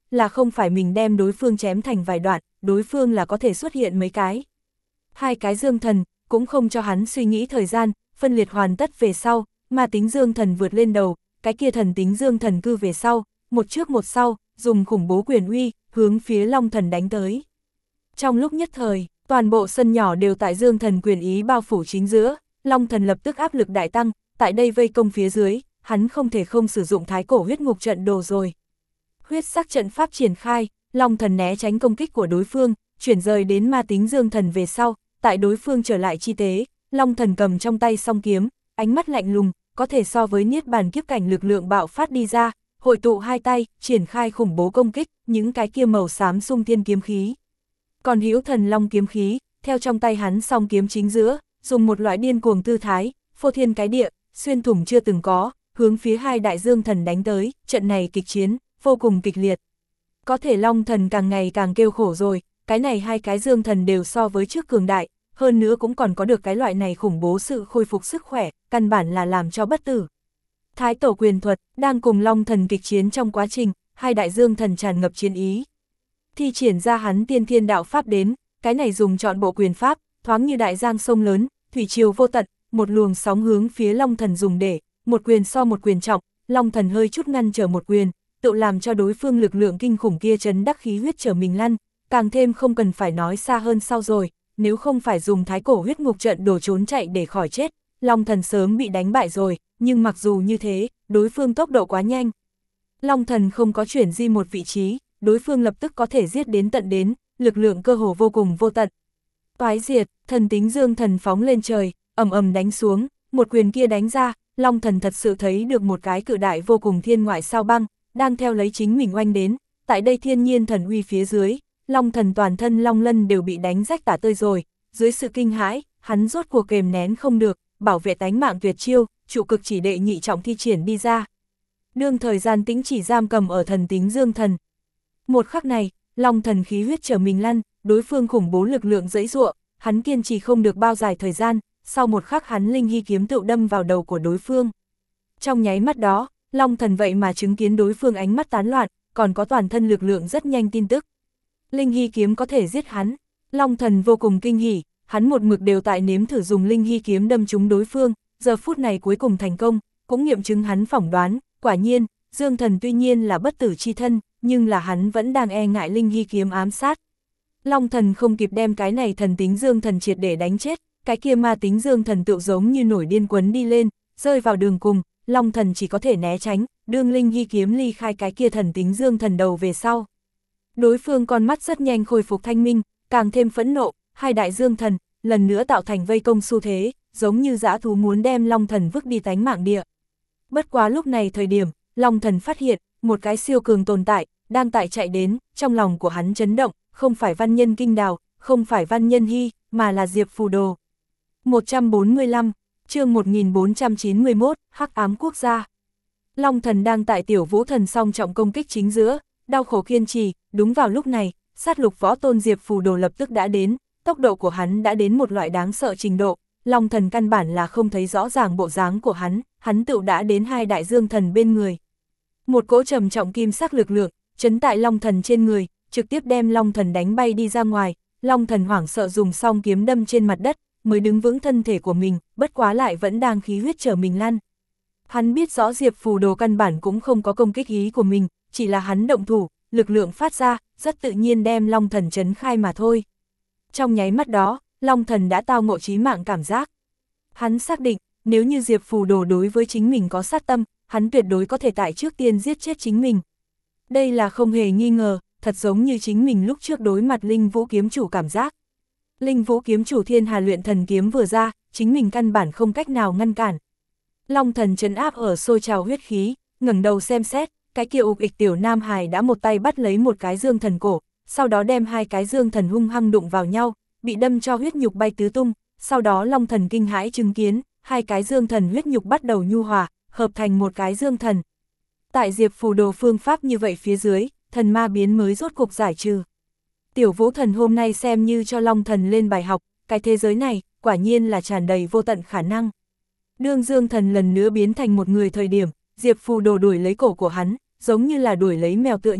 là không phải mình đem đối phương chém thành vài đoạn, đối phương là có thể xuất hiện mấy cái. Hai cái dương thần, cũng không cho hắn suy nghĩ thời gian, phân liệt hoàn tất về sau, ma tính dương thần vượt lên đầu, cái kia thần tính dương thần cư về sau, một trước một sau, dùng khủng bố quyền uy, hướng phía long thần đánh tới. Trong lúc nhất thời, toàn bộ sân nhỏ đều tại dương thần quyền ý bao phủ chính giữa, long thần lập tức áp lực đại tăng, tại đây vây công phía dưới, hắn không thể không sử dụng thái cổ huyết ngục trận đồ rồi. Huyết sắc trận pháp triển khai, long thần né tránh công kích của đối phương, chuyển rời đến ma tính dương thần về sau, tại đối phương trở lại chi tế, long thần cầm trong tay song kiếm, ánh mắt lạnh lùng, có thể so với niết bàn kiếp cảnh lực lượng bạo phát đi ra, hội tụ hai tay, triển khai khủng bố công kích, những cái kia màu xám xung thiên kiếm khí. Còn hữu thần long kiếm khí, theo trong tay hắn song kiếm chính giữa, dùng một loại điên cuồng tư thái, phô thiên cái địa, xuyên thủng chưa từng có, hướng phía hai đại dương thần đánh tới, trận này kịch chiến, vô cùng kịch liệt. Có thể long thần càng ngày càng kêu khổ rồi, cái này hai cái dương thần đều so với trước cường đại, hơn nữa cũng còn có được cái loại này khủng bố sự khôi phục sức khỏe, căn bản là làm cho bất tử. Thái tổ quyền thuật, đang cùng long thần kịch chiến trong quá trình, hai đại dương thần tràn ngập chiến ý. Thi triển ra hắn tiên thiên đạo pháp đến, cái này dùng trọn bộ quyền pháp, thoáng như đại giang sông lớn, thủy triều vô tận, một luồng sóng hướng phía long thần dùng để, một quyền so một quyền trọng, long thần hơi chút ngăn trở một quyền, tự làm cho đối phương lực lượng kinh khủng kia chấn đắc khí huyết trở mình lăn, càng thêm không cần phải nói xa hơn sau rồi, nếu không phải dùng thái cổ huyết ngục trận đổ trốn chạy để khỏi chết, long thần sớm bị đánh bại rồi, nhưng mặc dù như thế, đối phương tốc độ quá nhanh. Long thần không có chuyển di một vị trí, đối phương lập tức có thể giết đến tận đến, lực lượng cơ hồ vô cùng vô tận. Toái diệt, thần tính dương thần phóng lên trời, ầm ầm đánh xuống, một quyền kia đánh ra, long thần thật sự thấy được một cái cự đại vô cùng thiên ngoại sao băng, đang theo lấy chính mình oanh đến, tại đây thiên nhiên thần uy phía dưới, long thần toàn thân long lân đều bị đánh rách tả tơi rồi, dưới sự kinh hãi, hắn rốt cuộc kềm nén không được, bảo vệ tánh mạng tuyệt chiêu, trụ cực chỉ đệ nhị trọng thi triển đi ra. Đương thời gian tĩnh chỉ giam cầm ở thần tính dương thần. Một khắc này, long thần khí huyết trở mình lăn, đối phương khủng bố lực lượng dẫy dụa, hắn kiên trì không được bao dài thời gian, sau một khắc hắn linh hy kiếm tự đâm vào đầu của đối phương. Trong nháy mắt đó, long thần vậy mà chứng kiến đối phương ánh mắt tán loạn, còn có toàn thân lực lượng rất nhanh tin tức. Linh hy kiếm có thể giết hắn, long thần vô cùng kinh hỉ, hắn một mực đều tại nếm thử dùng linh hy kiếm đâm trúng đối phương, giờ phút này cuối cùng thành công, cũng nghiệm chứng hắn phỏng đoán, quả nhiên, dương thần tuy nhiên là bất tử chi thân, nhưng là hắn vẫn đang e ngại linh hy kiếm ám sát. Long thần không kịp đem cái này thần tính dương thần triệt để đánh chết, cái kia ma tính dương thần tựu giống như nổi điên quấn đi lên, rơi vào đường cùng, long thần chỉ có thể né tránh, đương linh hy kiếm ly khai cái kia thần tính dương thần đầu về sau. Đối phương con mắt rất nhanh khôi phục thanh minh, càng thêm phẫn nộ, hai đại dương thần, lần nữa tạo thành vây công xu thế, giống như dã thú muốn đem long thần vứt đi tánh mạng địa. Bất quá lúc này thời điểm, long thần phát hiện, một cái siêu cường tồn tại, đang tại chạy đến, trong lòng của hắn chấn động, không phải văn nhân kinh đào, không phải văn nhân hy, mà là Diệp Phù Đồ. một trăm bốn mươi lăm, chương một nghìn bốn trăm chín mươi mốt, Hắc ám quốc gia. Long thần đang tại tiểu vũ thần song trọng công kích chính giữa, đau khổ kiên trì, đúng vào lúc này, sát lục võ tôn Diệp Phù Đồ lập tức đã đến, tốc độ của hắn đã đến một loại đáng sợ trình độ, long thần căn bản là không thấy rõ ràng bộ dáng của hắn, hắn tựu đã đến hai đại dương thần bên người. Một cỗ trầm trọng kim sắc lực lượng, chấn tại long thần trên người, trực tiếp đem long thần đánh bay đi ra ngoài, long thần hoảng sợ dùng song kiếm đâm trên mặt đất, mới đứng vững thân thể của mình, bất quá lại vẫn đang khí huyết trở mình lăn. Hắn biết rõ Diệp Phù Đồ căn bản cũng không có công kích ý của mình, chỉ là hắn động thủ, lực lượng phát ra, rất tự nhiên đem long thần chấn khai mà thôi. Trong nháy mắt đó, long thần đã tao ngộ chí mạng cảm giác. Hắn xác định, nếu như Diệp Phù Đồ đối với chính mình có sát tâm, hắn tuyệt đối có thể tại trước tiên giết chết chính mình. Đây là không hề nghi ngờ, thật giống như chính mình lúc trước đối mặt Linh Vũ kiếm chủ cảm giác. Linh Vũ kiếm chủ Thiên Hà luyện thần kiếm vừa ra, chính mình căn bản không cách nào ngăn cản. Long thần trấn áp ở sôi trào huyết khí, ngẩng đầu xem xét, cái kia ục ịch tiểu nam hài đã một tay bắt lấy một cái dương thần cổ, sau đó đem hai cái dương thần hung hăng đụng vào nhau, bị đâm cho huyết nhục bay tứ tung, sau đó long thần kinh hãi chứng kiến, hai cái dương thần huyết nhục bắt đầu nhu hòa, hợp thành một cái dương thần. Tại Diệp Phù Đồ phương pháp như vậy phía dưới, thần ma biến mới rốt cục giải trừ. Tiểu vũ thần hôm nay xem như cho long thần lên bài học, cái thế giới này, quả nhiên là tràn đầy vô tận khả năng. Đương dương thần lần nữa biến thành một người thời điểm, Diệp Phù Đồ đuổi lấy cổ của hắn, giống như là đuổi lấy mèo tựa như,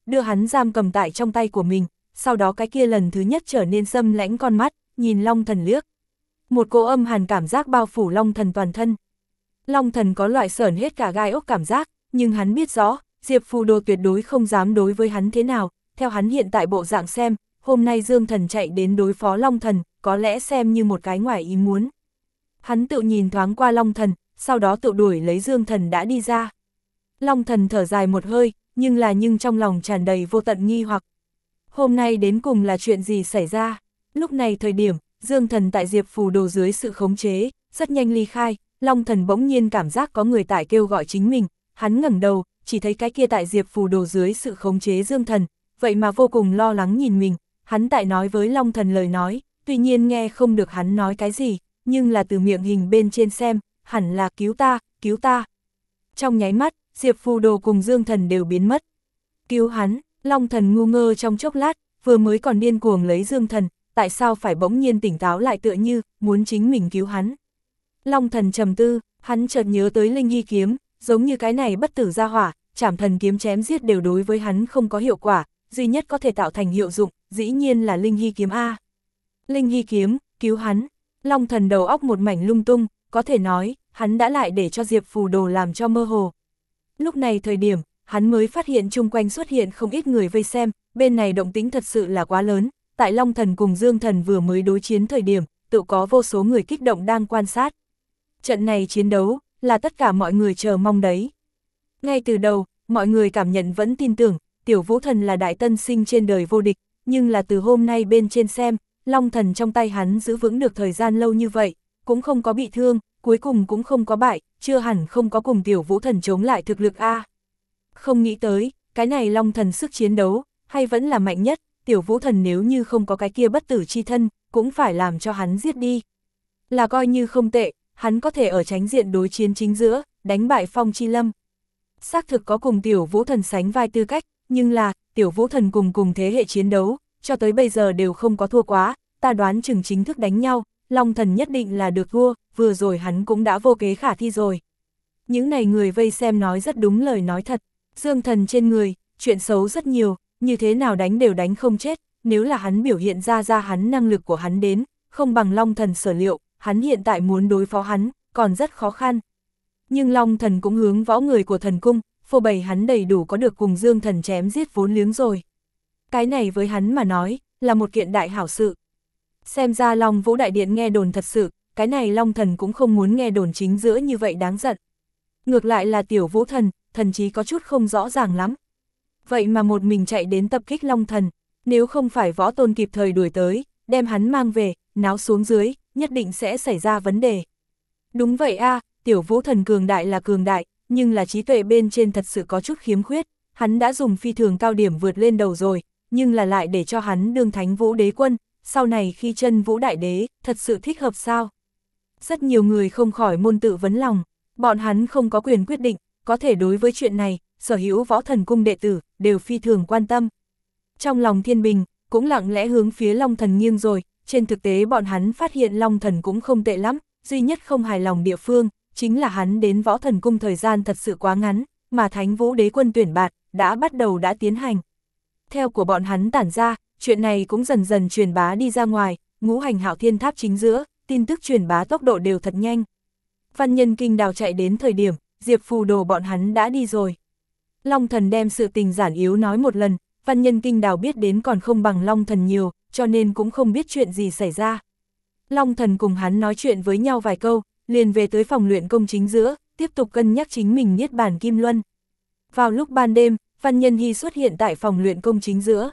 đưa hắn giam cầm tại trong tay của mình, sau đó cái kia lần thứ nhất trở nên xâm lãnh con mắt, nhìn Long Thần liếc. Một cỗ âm hàn cảm giác bao phủ Long Thần toàn thân. Long Thần có loại sởn hết cả gai ốc cảm giác, nhưng hắn biết rõ, Diệp Phù Đồ tuyệt đối không dám đối với hắn thế nào, theo hắn hiện tại bộ dạng xem, hôm nay Dương Thần chạy đến đối phó Long Thần, có lẽ xem như một cái ngoài ý muốn. Hắn tự nhìn thoáng qua Long Thần, sau đó tự đuổi lấy Dương Thần đã đi ra. Long Thần thở dài một hơi, nhưng là nhưng trong lòng tràn đầy vô tận nghi hoặc. Hôm nay đến cùng là chuyện gì xảy ra? Lúc này thời điểm, Dương Thần tại Diệp Phù Đồ dưới sự khống chế, rất nhanh ly khai, Long Thần bỗng nhiên cảm giác có người tại kêu gọi chính mình, hắn ngẩng đầu, chỉ thấy cái kia tại Diệp Phù Đồ dưới sự khống chế Dương Thần, vậy mà vô cùng lo lắng nhìn mình, hắn tại nói với Long Thần lời nói, tuy nhiên nghe không được hắn nói cái gì, nhưng là từ miệng hình bên trên xem, hẳn là cứu ta, cứu ta. Trong nháy mắt, Diệp Phù Đồ cùng Dương Thần đều biến mất. Cứu hắn, Long Thần ngu ngơ trong chốc lát, vừa mới còn điên cuồng lấy Dương Thần, tại sao phải bỗng nhiên tỉnh táo lại tựa như, muốn chính mình cứu hắn. Long Thần trầm tư, hắn chợt nhớ tới Linh Hy kiếm, giống như cái này bất tử gia hỏa, Trảm Thần kiếm chém giết đều đối với hắn không có hiệu quả, duy nhất có thể tạo thành hiệu dụng, dĩ nhiên là Linh Hy kiếm A. Linh Hy kiếm, cứu hắn, Long Thần đầu óc một mảnh lung tung, có thể nói, hắn đã lại để cho Diệp Phù Đồ làm cho mơ hồ. Lúc này thời điểm, hắn mới phát hiện chung quanh xuất hiện không ít người vây xem, bên này động tĩnh thật sự là quá lớn, tại Long Thần cùng Dương Thần vừa mới đối chiến thời điểm, tự có vô số người kích động đang quan sát. Trận này chiến đấu, là tất cả mọi người chờ mong đấy. Ngay từ đầu, mọi người cảm nhận vẫn tin tưởng, Tiểu Vũ Thần là đại tân sinh trên đời vô địch, nhưng là từ hôm nay bên trên xem, Long Thần trong tay hắn giữ vững được thời gian lâu như vậy, cũng không có bị thương, cuối cùng cũng không có bại, chưa hẳn không có cùng Tiểu Vũ Thần chống lại thực lực A. Không nghĩ tới, cái này Long Thần sức chiến đấu, hay vẫn là mạnh nhất, Tiểu Vũ Thần nếu như không có cái kia bất tử chi thân, cũng phải làm cho hắn giết đi. Là coi như không tệ, hắn có thể ở tránh diện đối chiến chính giữa, đánh bại Phong Chi Lâm. Xác thực có cùng Tiểu Vũ Thần sánh vai tư cách, nhưng là, Tiểu Vũ Thần cùng cùng thế hệ chiến đấu, cho tới bây giờ đều không có thua quá, ta đoán chừng chính thức đánh nhau, Long Thần nhất định là được thua, vừa rồi hắn cũng đã vô kế khả thi rồi. Những này người vây xem nói rất đúng lời nói thật, Dương Thần trên người, chuyện xấu rất nhiều, như thế nào đánh đều đánh không chết, nếu là hắn biểu hiện ra ra hắn năng lực của hắn đến, không bằng Long Thần sở liệu, hắn hiện tại muốn đối phó hắn, còn rất khó khăn. Nhưng Long Thần cũng hướng võ người của thần cung, phô bày hắn đầy đủ có được cùng Dương Thần chém giết vốn liếng rồi. Cái này với hắn mà nói, là một kiện đại hảo sự. Xem ra Long Vũ Đại Điện nghe đồn thật sự, cái này Long Thần cũng không muốn nghe đồn chính giữa như vậy đáng giận. Ngược lại là Tiểu Vũ Thần, thần chí có chút không rõ ràng lắm. Vậy mà một mình chạy đến tập kích Long Thần, nếu không phải võ tôn kịp thời đuổi tới, đem hắn mang về, náo xuống dưới, nhất định sẽ xảy ra vấn đề. Đúng vậy a, Tiểu Vũ Thần cường đại là cường đại, nhưng là trí tuệ bên trên thật sự có chút khiếm khuyết, hắn đã dùng phi thường cao điểm vượt lên đầu rồi, nhưng là lại để cho hắn đương Thánh Vũ Đế Quân, sau này khi chân Vũ Đại Đế, thật sự thích hợp sao? Rất nhiều người không khỏi môn tự vấn lòng, bọn hắn không có quyền quyết định, có thể đối với chuyện này, sở hữu võ thần cung đệ tử, đều phi thường quan tâm. Trong lòng Thiên Bình, cũng lặng lẽ hướng phía Long Thần nghiêng rồi, trên thực tế bọn hắn phát hiện Long Thần cũng không tệ lắm, duy nhất không hài lòng địa phương, chính là hắn đến võ thần cung thời gian thật sự quá ngắn, mà Thánh Vũ Đế Quân tuyển bạt, đã bắt đầu đã tiến hành. Theo của bọn hắn tản ra, chuyện này cũng dần dần truyền bá đi ra ngoài, ngũ hành hạo thiên tháp chính giữa, tin tức truyền bá tốc độ đều thật nhanh. Văn Nhân Kinh Đào chạy đến thời điểm, Diệp Phù Đồ bọn hắn đã đi rồi. Long Thần đem sự tình giản yếu nói một lần, Văn Nhân Kinh Đào biết đến còn không bằng Long Thần nhiều, cho nên cũng không biết chuyện gì xảy ra. Long Thần cùng hắn nói chuyện với nhau vài câu, liền về tới phòng luyện công chính giữa, tiếp tục cân nhắc chính mình niết bàn kim luân. Vào lúc ban đêm, Văn Nhân Hy xuất hiện tại phòng luyện công chính giữa.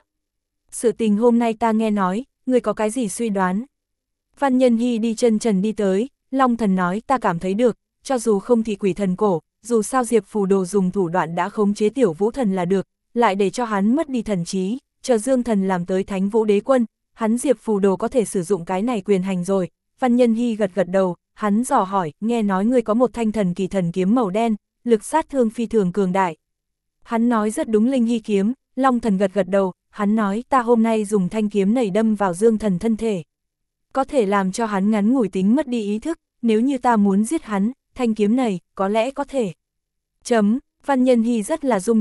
Sự tình hôm nay ta nghe nói, người có cái gì suy đoán? Văn Nhân Hy đi chân trần đi tới, Long Thần nói ta cảm thấy được, cho dù không thì quỷ thần cổ, dù sao Diệp Phù Đồ dùng thủ đoạn đã khống chế Tiểu Vũ Thần là được, lại để cho hắn mất đi thần trí, chờ Dương Thần làm tới Thánh Vũ Đế Quân, hắn Diệp Phù Đồ có thể sử dụng cái này quyền hành rồi. Văn Nhân Hy gật gật đầu, hắn dò hỏi, nghe nói ngươi có một thanh thần kỳ thần kiếm màu đen, lực sát thương phi thường cường đại. Hắn nói rất đúng Linh Hy kiếm, Long Thần gật gật đầu, hắn nói ta hôm nay dùng thanh kiếm này đâm vào Dương Thần thân thể. Có thể làm cho hắn ngắn ngủi tính mất đi ý thức, nếu như ta muốn giết hắn, thanh kiếm này, có lẽ có thể. Chấm, Văn Nhân Hy rất là rung động,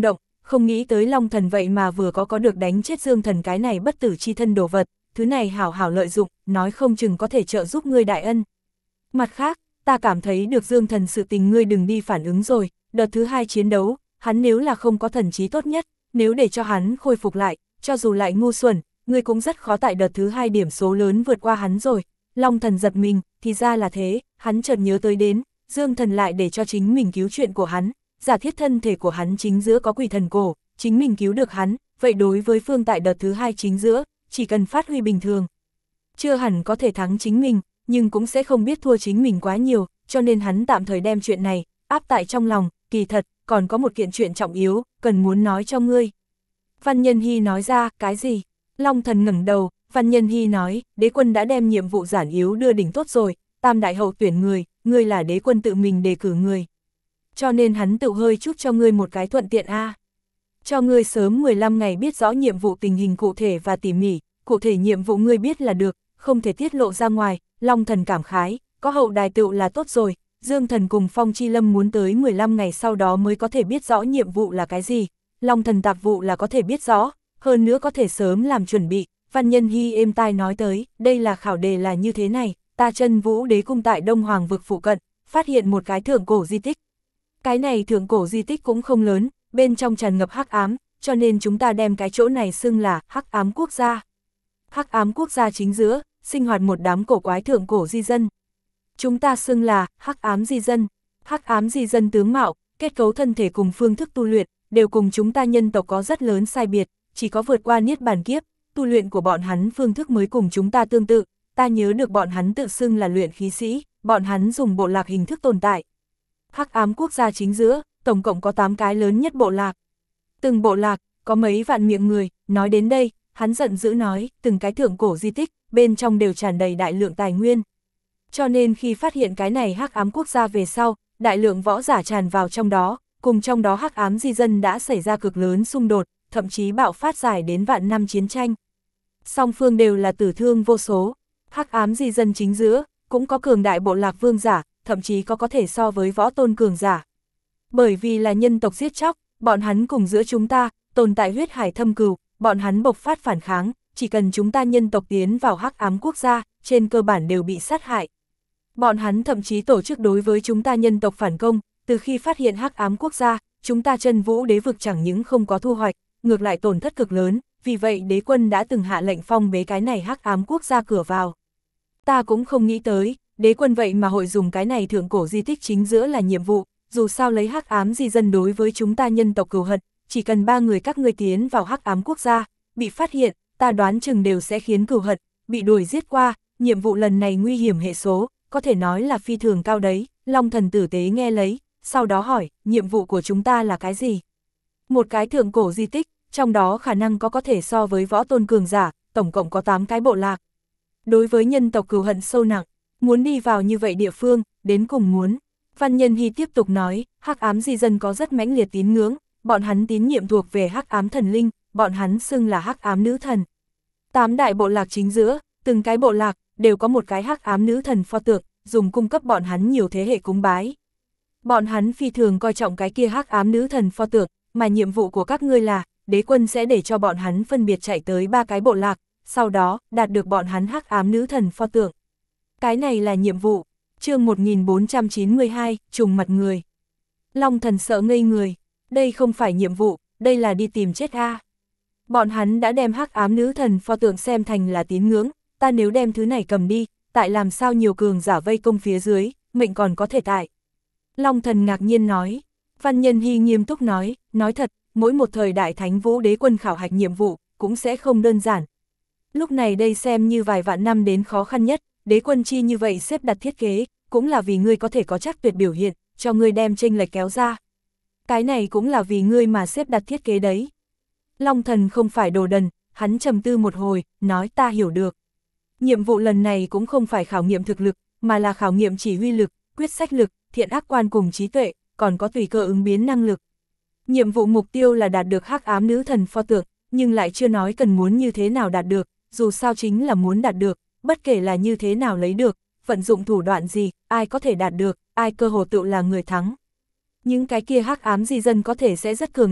không nghĩ tới Long Thần vậy mà vừa có có được đánh chết Dương Thần cái này bất tử chi thân đồ vật, thứ này hảo hảo lợi dụng, nói không chừng có thể trợ giúp ngươi đại ân. Mặt khác, ta cảm thấy được Dương Thần sự tình ngươi đừng đi phản ứng rồi, đợt thứ hai chiến đấu, hắn nếu là không có thần trí tốt nhất, nếu để cho hắn khôi phục lại, cho dù lại ngu xuẩn, ngươi cũng rất khó tại đợt thứ hai điểm số lớn vượt qua hắn rồi. Long Thần giật mình, thì ra là thế, hắn chợt nhớ tới đến, Dương Thần lại để cho chính mình cứu chuyện của hắn, giả thiết thân thể của hắn chính giữa có quỷ thần cổ, chính mình cứu được hắn, vậy đối với phương tại đợt thứ hai chính giữa, chỉ cần phát huy bình thường. Chưa hẳn có thể thắng chính mình, nhưng cũng sẽ không biết thua chính mình quá nhiều, cho nên hắn tạm thời đem chuyện này, áp tại trong lòng, kỳ thật, còn có một kiện chuyện trọng yếu, cần muốn nói cho ngươi. Văn Nhân Hy nói ra, cái gì? Long Thần ngẩng đầu, Văn Nhân Hy nói, đế quân đã đem nhiệm vụ giản yếu đưa đỉnh tốt rồi, tam đại hậu tuyển người, ngươi là đế quân tự mình đề cử người. Cho nên hắn tự hơi chúc cho ngươi một cái thuận tiện a. Cho ngươi sớm mười lăm ngày biết rõ nhiệm vụ tình hình cụ thể và tỉ mỉ, cụ thể nhiệm vụ ngươi biết là được, không thể tiết lộ ra ngoài. Long Thần cảm khái, có hậu đài tựu là tốt rồi, Dương Thần cùng Phong Chi Lâm muốn tới mười lăm ngày sau đó mới có thể biết rõ nhiệm vụ là cái gì, Long Thần tạp vụ là có thể biết rõ, hơn nữa có thể sớm làm chuẩn bị. Văn Nhân Hy êm tai nói tới, đây là khảo đề là như thế này, ta Chân Vũ Đế cung tại Đông Hoàng vực phụ cận, phát hiện một cái thượng cổ di tích. Cái này thượng cổ di tích cũng không lớn, bên trong tràn ngập hắc ám, cho nên chúng ta đem cái chỗ này xưng là Hắc Ám Quốc gia. Hắc Ám Quốc gia chính giữa, sinh hoạt một đám cổ quái thượng cổ di dân. Chúng ta xưng là Hắc Ám di dân. Hắc Ám di dân tướng mạo, kết cấu thân thể cùng phương thức tu luyện, đều cùng chúng ta nhân tộc có rất lớn sai biệt, chỉ có vượt qua niết bàn kiếp, tu luyện của bọn hắn phương thức mới cùng chúng ta tương tự. Ta nhớ được bọn hắn tự xưng là luyện khí sĩ, bọn hắn dùng bộ lạc hình thức tồn tại. Hắc Ám Quốc gia chính giữa, tổng cộng có tám cái lớn nhất bộ lạc. Từng bộ lạc, có mấy vạn miệng người, nói đến đây, hắn giận dữ nói, từng cái thượng cổ di tích, bên trong đều tràn đầy đại lượng tài nguyên. Cho nên khi phát hiện cái này Hắc Ám Quốc gia về sau, đại lượng võ giả tràn vào trong đó, cùng trong đó Hắc Ám di dân đã xảy ra cực lớn xung đột, thậm chí bạo phát dài đến vạn năm chiến tranh. Song phương đều là tử thương vô số. Hắc Ám di dân chính giữa, cũng có cường đại bộ lạc vương giả, thậm chí có có thể so với võ tôn cường giả. Bởi vì là nhân tộc giết chóc, bọn hắn cùng giữa chúng ta, tồn tại huyết hải thâm cừu, bọn hắn bộc phát phản kháng, chỉ cần chúng ta nhân tộc tiến vào Hắc Ám Quốc gia, trên cơ bản đều bị sát hại. Bọn hắn thậm chí tổ chức đối với chúng ta nhân tộc phản công, từ khi phát hiện Hắc Ám Quốc gia, chúng ta Chân Vũ Đế vực chẳng những không có thu hoạch, ngược lại tổn thất cực lớn, vì vậy đế quân đã từng hạ lệnh phong bế cái này Hắc Ám Quốc gia cửa vào. Ta cũng không nghĩ tới, đế quân vậy mà hội dùng cái này thượng cổ di tích chính giữa là nhiệm vụ, dù sao lấy Hắc Ám di dân đối với chúng ta nhân tộc cừu hận, chỉ cần ba người các ngươi tiến vào Hắc Ám Quốc gia, bị phát hiện, ta đoán chừng đều sẽ khiến cừu hận, bị đuổi giết qua, nhiệm vụ lần này nguy hiểm hệ số, có thể nói là phi thường cao đấy. Long Thần tử tế nghe lấy, sau đó hỏi, nhiệm vụ của chúng ta là cái gì? Một cái thượng cổ di tích, trong đó khả năng có có thể so với võ tôn cường giả, tổng cộng có tám cái bộ lạc. Đối với nhân tộc cừu hận sâu nặng, muốn đi vào như vậy địa phương, đến cùng muốn. Văn Nhân Hy tiếp tục nói, Hắc Ám di dân có rất mãnh liệt tín ngưỡng, bọn hắn tín nhiệm thuộc về Hắc Ám thần linh, bọn hắn xưng là Hắc Ám nữ thần. Tám đại bộ lạc chính giữa, từng cái bộ lạc, đều có một cái Hắc Ám nữ thần pho tượng, dùng cung cấp bọn hắn nhiều thế hệ cúng bái. Bọn hắn phi thường coi trọng cái kia Hắc Ám nữ thần pho tượng, mà nhiệm vụ của các ngươi là, đế quân sẽ để cho bọn hắn phân biệt chạy tới ba cái bộ lạc, sau đó, đạt được bọn hắn Hắc Ám nữ thần pho tượng. Cái này là nhiệm vụ. Chương một nghìn bốn trăm chín mươi hai, trùng mặt người. Long Thần sợ ngây người, đây không phải nhiệm vụ, đây là đi tìm chết a. Bọn hắn đã đem Hắc Ám nữ thần pho tượng xem thành là tín ngưỡng, ta nếu đem thứ này cầm đi, tại làm sao nhiều cường giả vây công phía dưới, mệnh còn có thể tại. Long Thần ngạc nhiên nói. Văn Nhân Hy nghiêm túc nói, nói thật, mỗi một thời đại Thánh Vũ Đế quân khảo hạch nhiệm vụ, cũng sẽ không đơn giản. Lúc này đây xem như vài vạn năm đến khó khăn nhất, đế quân chi như vậy xếp đặt thiết kế, cũng là vì ngươi có thể có chắc tuyệt biểu hiện, cho ngươi đem chênh lệch kéo ra. Cái này cũng là vì ngươi mà xếp đặt thiết kế đấy. Long Thần không phải đồ đần, hắn trầm tư một hồi, nói ta hiểu được. Nhiệm vụ lần này cũng không phải khảo nghiệm thực lực, mà là khảo nghiệm chỉ huy lực, quyết sách lực, thiện ác quan cùng trí tuệ, còn có tùy cơ ứng biến năng lực. Nhiệm vụ mục tiêu là đạt được Hắc Ám nữ thần pho tượng, nhưng lại chưa nói cần muốn như thế nào đạt được, dù sao chính là muốn đạt được, bất kể là như thế nào lấy được, vận dụng thủ đoạn gì, ai có thể đạt được, ai cơ hồ tự là người thắng. Những cái kia Hắc Ám di dân có thể sẽ rất cường đại,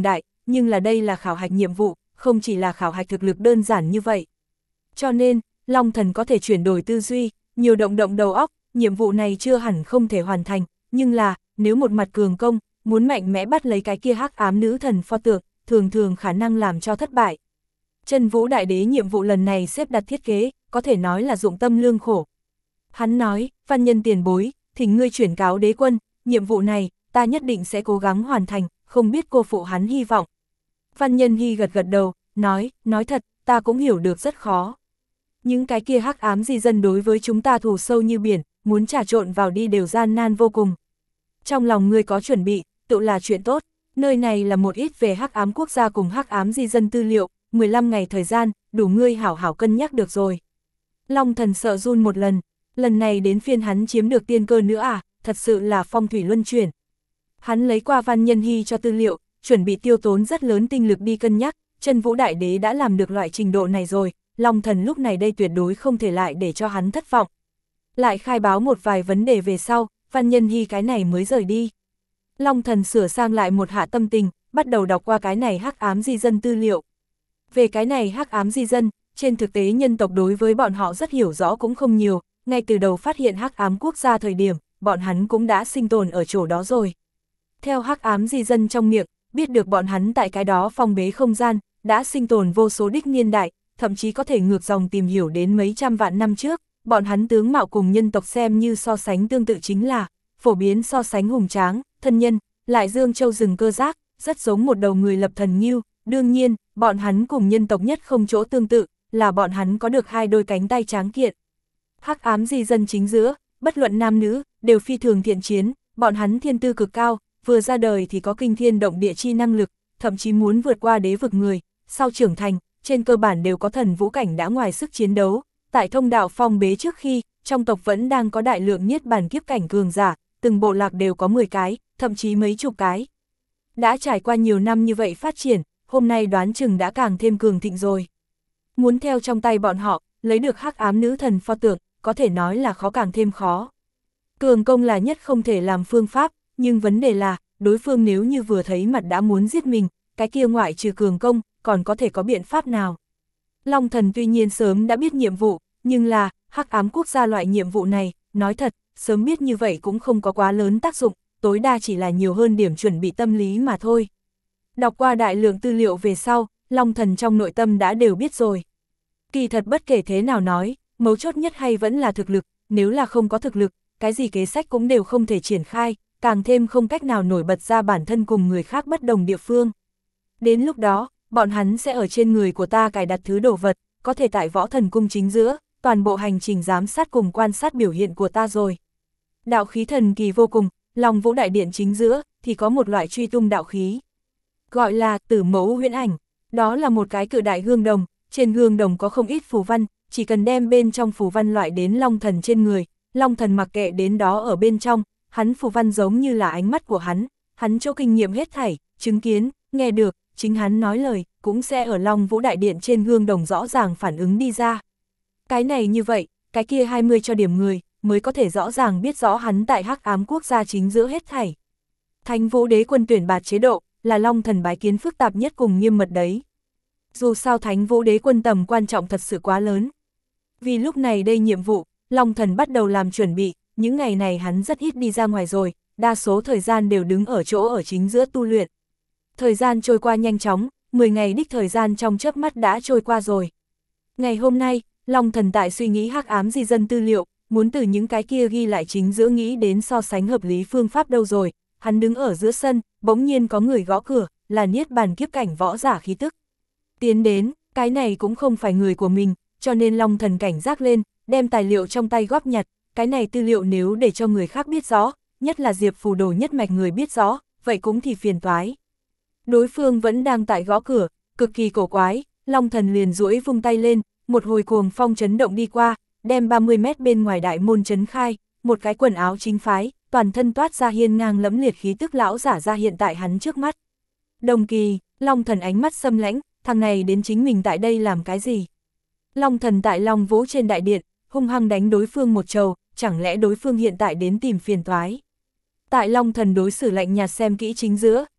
nhưng là đây là khảo hạch nhiệm vụ, không chỉ là khảo hạch thực lực đơn giản như vậy. Cho nên, Long Thần có thể chuyển đổi tư duy, nhiều động động đầu óc, nhiệm vụ này chưa hẳn không thể hoàn thành, nhưng là, nếu một mặt cường công, muốn mạnh mẽ bắt lấy cái kia hắc ám nữ thần pho tượng, thường thường khả năng làm cho thất bại. Chân Vũ Đại Đế nhiệm vụ lần này xếp đặt thiết kế, có thể nói là dụng tâm lương khổ. Hắn nói, văn nhân tiền bối, thỉnh ngươi chuyển cáo đế quân, nhiệm vụ này, ta nhất định sẽ cố gắng hoàn thành, không biết cô phụ hắn hy vọng. Văn nhân Hy gật gật đầu, nói, nói thật, ta cũng hiểu được rất khó. Những cái kia hắc ám di dân đối với chúng ta thù sâu như biển, muốn trà trộn vào đi đều gian nan vô cùng. Trong lòng ngươi có chuẩn bị, tự là chuyện tốt, nơi này là một ít về hắc ám quốc gia cùng hắc ám di dân tư liệu, mười lăm ngày thời gian, đủ ngươi hảo hảo cân nhắc được rồi. Long Thần sợ run một lần, lần này đến phiên hắn chiếm được tiên cơ nữa à, thật sự là phong thủy luân chuyển. Hắn lấy qua Văn Nhân Hy cho tư liệu, chuẩn bị tiêu tốn rất lớn tinh lực đi cân nhắc, Chân Vũ Đại Đế đã làm được loại trình độ này rồi, Long Thần lúc này đây tuyệt đối không thể lại để cho hắn thất vọng. Lại khai báo một vài vấn đề về sau, Văn Nhân Hy cái này mới rời đi. Long Thần sửa sang lại một hạ tâm tình, bắt đầu đọc qua cái này hắc ám di dân tư liệu. Về cái này hắc ám di dân, trên thực tế nhân tộc đối với bọn họ rất hiểu rõ cũng không nhiều, ngay từ đầu phát hiện hắc ám quốc gia thời điểm, bọn hắn cũng đã sinh tồn ở chỗ đó rồi. Theo hắc ám di dân trong miệng, biết được bọn hắn tại cái đó phong bế không gian, đã sinh tồn vô số đích niên đại, thậm chí có thể ngược dòng tìm hiểu đến mấy trăm vạn năm trước, bọn hắn tướng mạo cùng nhân tộc xem như so sánh tương tự chính là, phổ biến so sánh hùng tráng, thân nhân, lại dương châu rừng cơ giác, rất giống một đầu người lập thần ngưu. Đương nhiên, bọn hắn cùng nhân tộc nhất không chỗ tương tự, là bọn hắn có được hai đôi cánh tay tráng kiện. Hắc ám di dân chính giữa, bất luận nam nữ, đều phi thường thiện chiến, bọn hắn thiên tư cực cao, vừa ra đời thì có kinh thiên động địa chi năng lực, thậm chí muốn vượt qua đế vực người, sau trưởng thành, trên cơ bản đều có thần vũ cảnh đã ngoài sức chiến đấu. Tại thông đạo phong bế trước khi, trong tộc vẫn đang có đại lượng niết bàn kiếp cảnh cường giả, từng bộ lạc đều có mười cái, thậm chí mấy chục cái. Đã trải qua nhiều năm như vậy phát triển, hôm nay đoán chừng đã càng thêm cường thịnh rồi. Muốn theo trong tay bọn họ, lấy được hắc ám nữ thần pho tượng, có thể nói là khó càng thêm khó. Cường công là nhất không thể làm phương pháp, nhưng vấn đề là, đối phương nếu như vừa thấy mặt đã muốn giết mình, cái kia ngoại trừ cường công, còn có thể có biện pháp nào. Long Thần tuy nhiên sớm đã biết nhiệm vụ, nhưng là, hắc ám quốc gia loại nhiệm vụ này, nói thật, sớm biết như vậy cũng không có quá lớn tác dụng, tối đa chỉ là nhiều hơn điểm chuẩn bị tâm lý mà thôi. Đọc qua đại lượng tư liệu về sau, Long Thần trong nội tâm đã đều biết rồi. Kỳ thật bất kể thế nào nói, mấu chốt nhất hay vẫn là thực lực, nếu là không có thực lực, cái gì kế sách cũng đều không thể triển khai, càng thêm không cách nào nổi bật ra bản thân cùng người khác bất đồng địa phương. Đến lúc đó, bọn hắn sẽ ở trên người của ta cài đặt thứ đồ vật, có thể tại võ thần cung chính giữa, toàn bộ hành trình giám sát cùng quan sát biểu hiện của ta rồi. Đạo khí thần kỳ vô cùng, Long Vũ Đại Điện chính giữa, thì có một loại truy tung đạo khí. Gọi là Tử Mẫu Huyễn Ảnh, đó là một cái cự đại hương đồng, trên hương đồng có không ít phù văn, chỉ cần đem bên trong phù văn loại đến Long Thần trên người, Long Thần mặc kệ đến đó ở bên trong, hắn phù văn giống như là ánh mắt của hắn, hắn chỗ kinh nghiệm hết thảy, chứng kiến, nghe được, chính hắn nói lời, cũng sẽ ở Long Vũ Đại Điện trên hương đồng rõ ràng phản ứng đi ra. Cái này như vậy, cái kia hai mươi cho điểm người, mới có thể rõ ràng biết rõ hắn tại hắc ám quốc gia chính giữa hết thảy. Thánh Vũ Đế quân tuyển bạt chế độ, là Long Thần bái kiến phức tạp nhất cùng nghiêm mật đấy. Dù sao Thánh Vũ Đế quân tầm quan trọng thật sự quá lớn. Vì lúc này đây nhiệm vụ, Long Thần bắt đầu làm chuẩn bị, những ngày này hắn rất ít đi ra ngoài rồi, đa số thời gian đều đứng ở chỗ ở chính giữa tu luyện. Thời gian trôi qua nhanh chóng, mười ngày đích thời gian trong chớp mắt đã trôi qua rồi. Ngày hôm nay, Long Thần tại suy nghĩ hắc ám di dân tư liệu, muốn từ những cái kia ghi lại chính giữa nghĩ đến so sánh hợp lý phương pháp đâu rồi. Hắn đứng ở giữa sân, bỗng nhiên có người gõ cửa, là niết bàn kiếp cảnh võ giả khí tức. Tiến đến, cái này cũng không phải người của mình, cho nên Long Thần cảnh giác lên, đem tài liệu trong tay góp nhặt, cái này tư liệu nếu để cho người khác biết rõ, nhất là Diệp Phù Đồ nhất mạch người biết rõ, vậy cũng thì phiền toái. Đối phương vẫn đang tại gõ cửa, cực kỳ cổ quái, Long Thần liền duỗi vung tay lên, một hồi cuồng phong chấn động đi qua, đem ba mươi mét bên ngoài đại môn chấn khai, một cái quần áo chính phái, toàn thân toát ra hiên ngang lẫm liệt khí tức lão giả ra hiện tại hắn trước mắt. Đồng Kỳ, Long Thần ánh mắt xâm lãnh, thằng này đến chính mình tại đây làm cái gì? Long Thần tại Long Vũ trên đại điện, hung hăng đánh đối phương một trầu, chẳng lẽ đối phương hiện tại đến tìm phiền toái? Tại Long Thần đối xử lạnh nhạt xem kỹ chính giữa,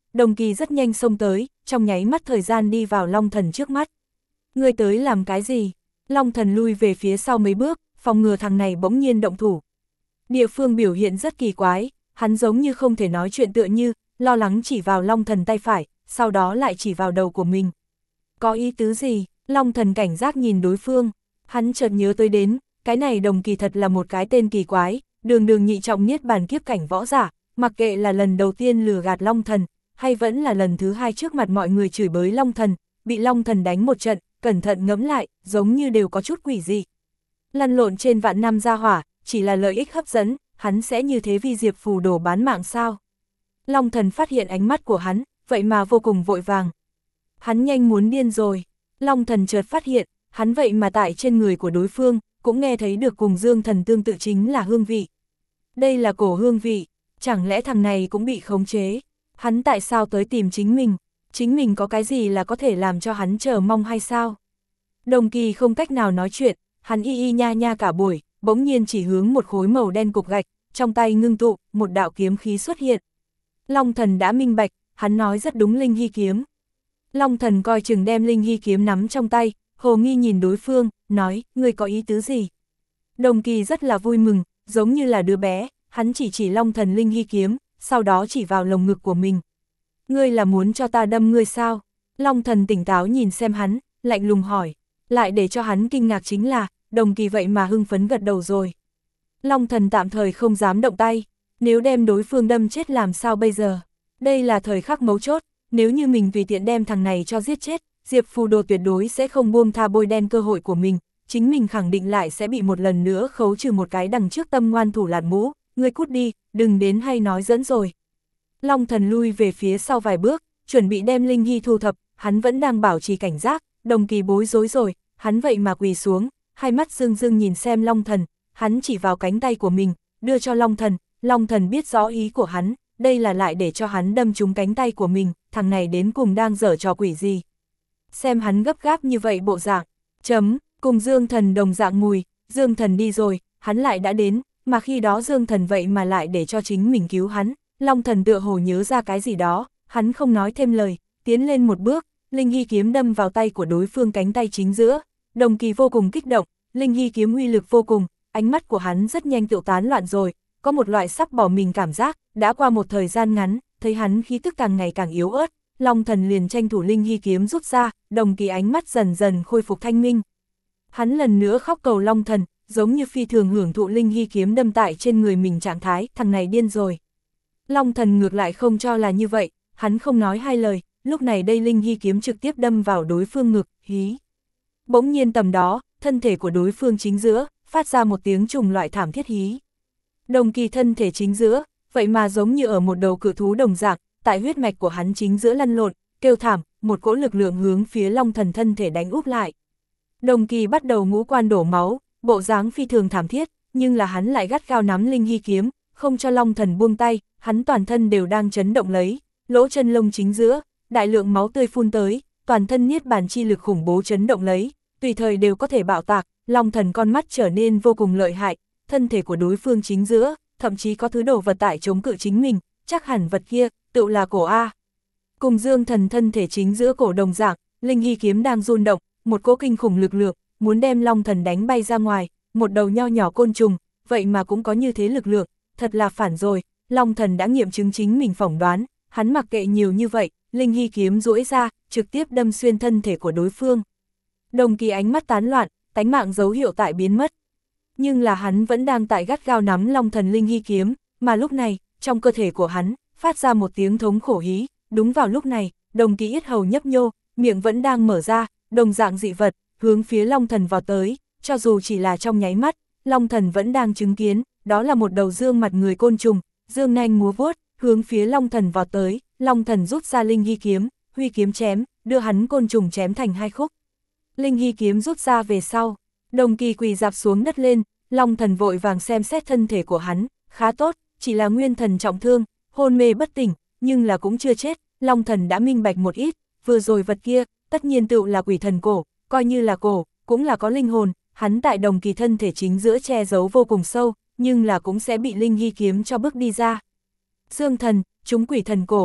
Đồng Kỳ rất nhanh xông tới, trong nháy mắt thời gian đi vào Long Thần trước mắt. Ngươi tới làm cái gì? Long Thần lui về phía sau mấy bước, phòng ngừa thằng này bỗng nhiên động thủ. Địa phương biểu hiện rất kỳ quái, hắn giống như không thể nói chuyện tựa như, lo lắng chỉ vào Long Thần tay phải, sau đó lại chỉ vào đầu của mình. Có ý tứ gì? Long Thần cảnh giác nhìn đối phương, hắn chợt nhớ tới đến, cái này Đồng Kỳ thật là một cái tên kỳ quái, đường đường nhị trọng niết bàn kiếp cảnh võ giả, mặc kệ là lần đầu tiên lừa gạt Long Thần, hay vẫn là lần thứ hai trước mặt mọi người chửi bới Long Thần, bị Long Thần đánh một trận, cẩn thận ngẫm lại, giống như đều có chút quỷ dị. Lăn lộn trên vạn năm gia hỏa, chỉ là lợi ích hấp dẫn, hắn sẽ như thế vì Diệp Phù Đồ bán mạng sao? Long Thần phát hiện ánh mắt của hắn, vậy mà vô cùng vội vàng. Hắn nhanh muốn điên rồi. Long Thần chợt phát hiện, hắn vậy mà tại trên người của đối phương, cũng nghe thấy được cùng Dương Thần tương tự chính là hương vị. Đây là cổ hương vị, chẳng lẽ thằng này cũng bị khống chế? Hắn tại sao tới tìm chính mình? Chính mình có cái gì là có thể làm cho hắn chờ mong hay sao? Đồng Kỳ không cách nào nói chuyện, hắn y y nha nha cả buổi, bỗng nhiên chỉ hướng một khối màu đen cục gạch, trong tay ngưng tụ, một đạo kiếm khí xuất hiện. Long Thần đã minh bạch, hắn nói rất đúng Linh Hy kiếm. Long Thần coi chừng đem Linh Hy kiếm nắm trong tay, hồ nghi nhìn đối phương, nói, ngươi có ý tứ gì? Đồng Kỳ rất là vui mừng, giống như là đứa bé, hắn chỉ chỉ Long Thần Linh Hy kiếm, sau đó chỉ vào lồng ngực của mình. Ngươi là muốn cho ta đâm ngươi sao? Long Thần tỉnh táo nhìn xem hắn, lạnh lùng hỏi. Lại để cho hắn kinh ngạc chính là, Đồng Kỳ vậy mà hưng phấn gật đầu rồi. Long Thần tạm thời không dám động tay, nếu đem đối phương đâm chết làm sao bây giờ? Đây là thời khắc mấu chốt, nếu như mình tùy tiện đem thằng này cho giết chết, Diệp Phù Đồ tuyệt đối sẽ không buông tha bôi đen cơ hội của mình, chính mình khẳng định lại sẽ bị một lần nữa khấu trừ một cái đằng trước tâm ngoan thủ lạt mũ, ngươi cút đi, đừng đến hay nói dẫn rồi. Long Thần lui về phía sau vài bước, chuẩn bị đem Linh Hy thu thập, hắn vẫn đang bảo trì cảnh giác, Đồng Kỳ bối rối rồi, hắn vậy mà quỳ xuống, hai mắt rưng rưng nhìn xem Long Thần, hắn chỉ vào cánh tay của mình, đưa cho Long Thần, Long Thần biết rõ ý của hắn, đây là lại để cho hắn đâm trúng cánh tay của mình, thằng này đến cùng đang giở trò quỷ gì. Xem hắn gấp gáp như vậy bộ dạng, chấm, cùng Dương Thần đồng dạng mùi, Dương Thần đi rồi, hắn lại đã đến, mà khi đó Dương Thần vậy mà lại để cho chính mình cứu hắn, Long Thần tựa hồ nhớ ra cái gì đó, hắn không nói thêm lời, tiến lên một bước, Linh Hy kiếm đâm vào tay của đối phương cánh tay chính giữa, Đồng Kỳ vô cùng kích động, Linh Hy kiếm uy lực vô cùng, ánh mắt của hắn rất nhanh tựu tán loạn rồi, có một loại sắp bỏ mình cảm giác, đã qua một thời gian ngắn, thấy hắn khí tức càng ngày càng yếu ớt, Long Thần liền tranh thủ Linh Hy kiếm rút ra, Đồng Kỳ ánh mắt dần dần khôi phục thanh minh. Hắn lần nữa khóc cầu Long Thần, giống như phi thường hưởng thụ Linh Hy kiếm đâm tại trên người mình trạng thái, thằng này điên rồi. Long Thần ngược lại không cho là như vậy, hắn không nói hai lời, lúc này đây Linh Hy kiếm trực tiếp đâm vào đối phương ngực, hí. Bỗng nhiên tầm đó, thân thể của đối phương chính giữa, phát ra một tiếng trùng loại thảm thiết hí. Đồng Kỳ thân thể chính giữa, vậy mà giống như ở một đầu cự thú đồng dạng, tại huyết mạch của hắn chính giữa lăn lộn, kêu thảm, một cỗ lực lượng hướng phía Long Thần thân thể đánh úp lại. Đồng Kỳ bắt đầu ngũ quan đổ máu, bộ dáng phi thường thảm thiết, nhưng là hắn lại gắt gao nắm Linh Hy kiếm, không cho Long Thần buông tay, hắn toàn thân đều đang chấn động lấy, lỗ chân lông chính giữa, đại lượng máu tươi phun tới, toàn thân niết bàn chi lực khủng bố chấn động lấy, tùy thời đều có thể bạo tạc, Long Thần con mắt trở nên vô cùng lợi hại, thân thể của đối phương chính giữa, thậm chí có thứ đồ vật tại chống cự chính mình, chắc hẳn vật kia, tự là cổ A. Cùng Dương Thần thân thể chính giữa cổ đồng dạng, Linh Hy kiếm đang run động, một cỗ kinh khủng lực lượng, muốn đem Long Thần đánh bay ra ngoài, một đầu nho nhỏ côn trùng, vậy mà cũng có như thế lực lượng, thật là phản rồi, Long Thần đã nghiệm chứng chính mình phỏng đoán, hắn mặc kệ nhiều như vậy, Linh Hy kiếm duỗi ra, trực tiếp đâm xuyên thân thể của đối phương. Đồng Kỳ ánh mắt tán loạn, tánh mạng dấu hiệu tại biến mất. Nhưng là hắn vẫn đang tại gắt gao nắm Long Thần Linh Hy kiếm, mà lúc này, trong cơ thể của hắn, phát ra một tiếng thống khổ hí, đúng vào lúc này, Đồng Kỳ yết hầu nhấp nhô, miệng vẫn đang mở ra, đồng dạng dị vật, hướng phía Long Thần vào tới, cho dù chỉ là trong nháy mắt, Long Thần vẫn đang chứng kiến, đó là một đầu dương mặt người côn trùng, dương nanh múa vuốt, hướng phía Long Thần vào tới, Long Thần rút ra Linh Hy kiếm, huy kiếm chém, đưa hắn côn trùng chém thành hai khúc. Linh Hy kiếm rút ra về sau, Đồng Kỳ quỳ dạp xuống đất lên, Long Thần vội vàng xem xét thân thể của hắn, khá tốt, chỉ là nguyên thần trọng thương, hôn mê bất tỉnh, nhưng là cũng chưa chết, Long Thần đã minh bạch một ít, vừa rồi vật kia, tất nhiên tựu là quỷ thần cổ, coi như là cổ, cũng là có linh hồn, hắn tại Đồng Kỳ thân thể chính giữa che giấu vô cùng sâu, nhưng là cũng sẽ bị Linh Hy kiếm cho bước đi ra. Dương Thần, chúng quỷ thần cổ,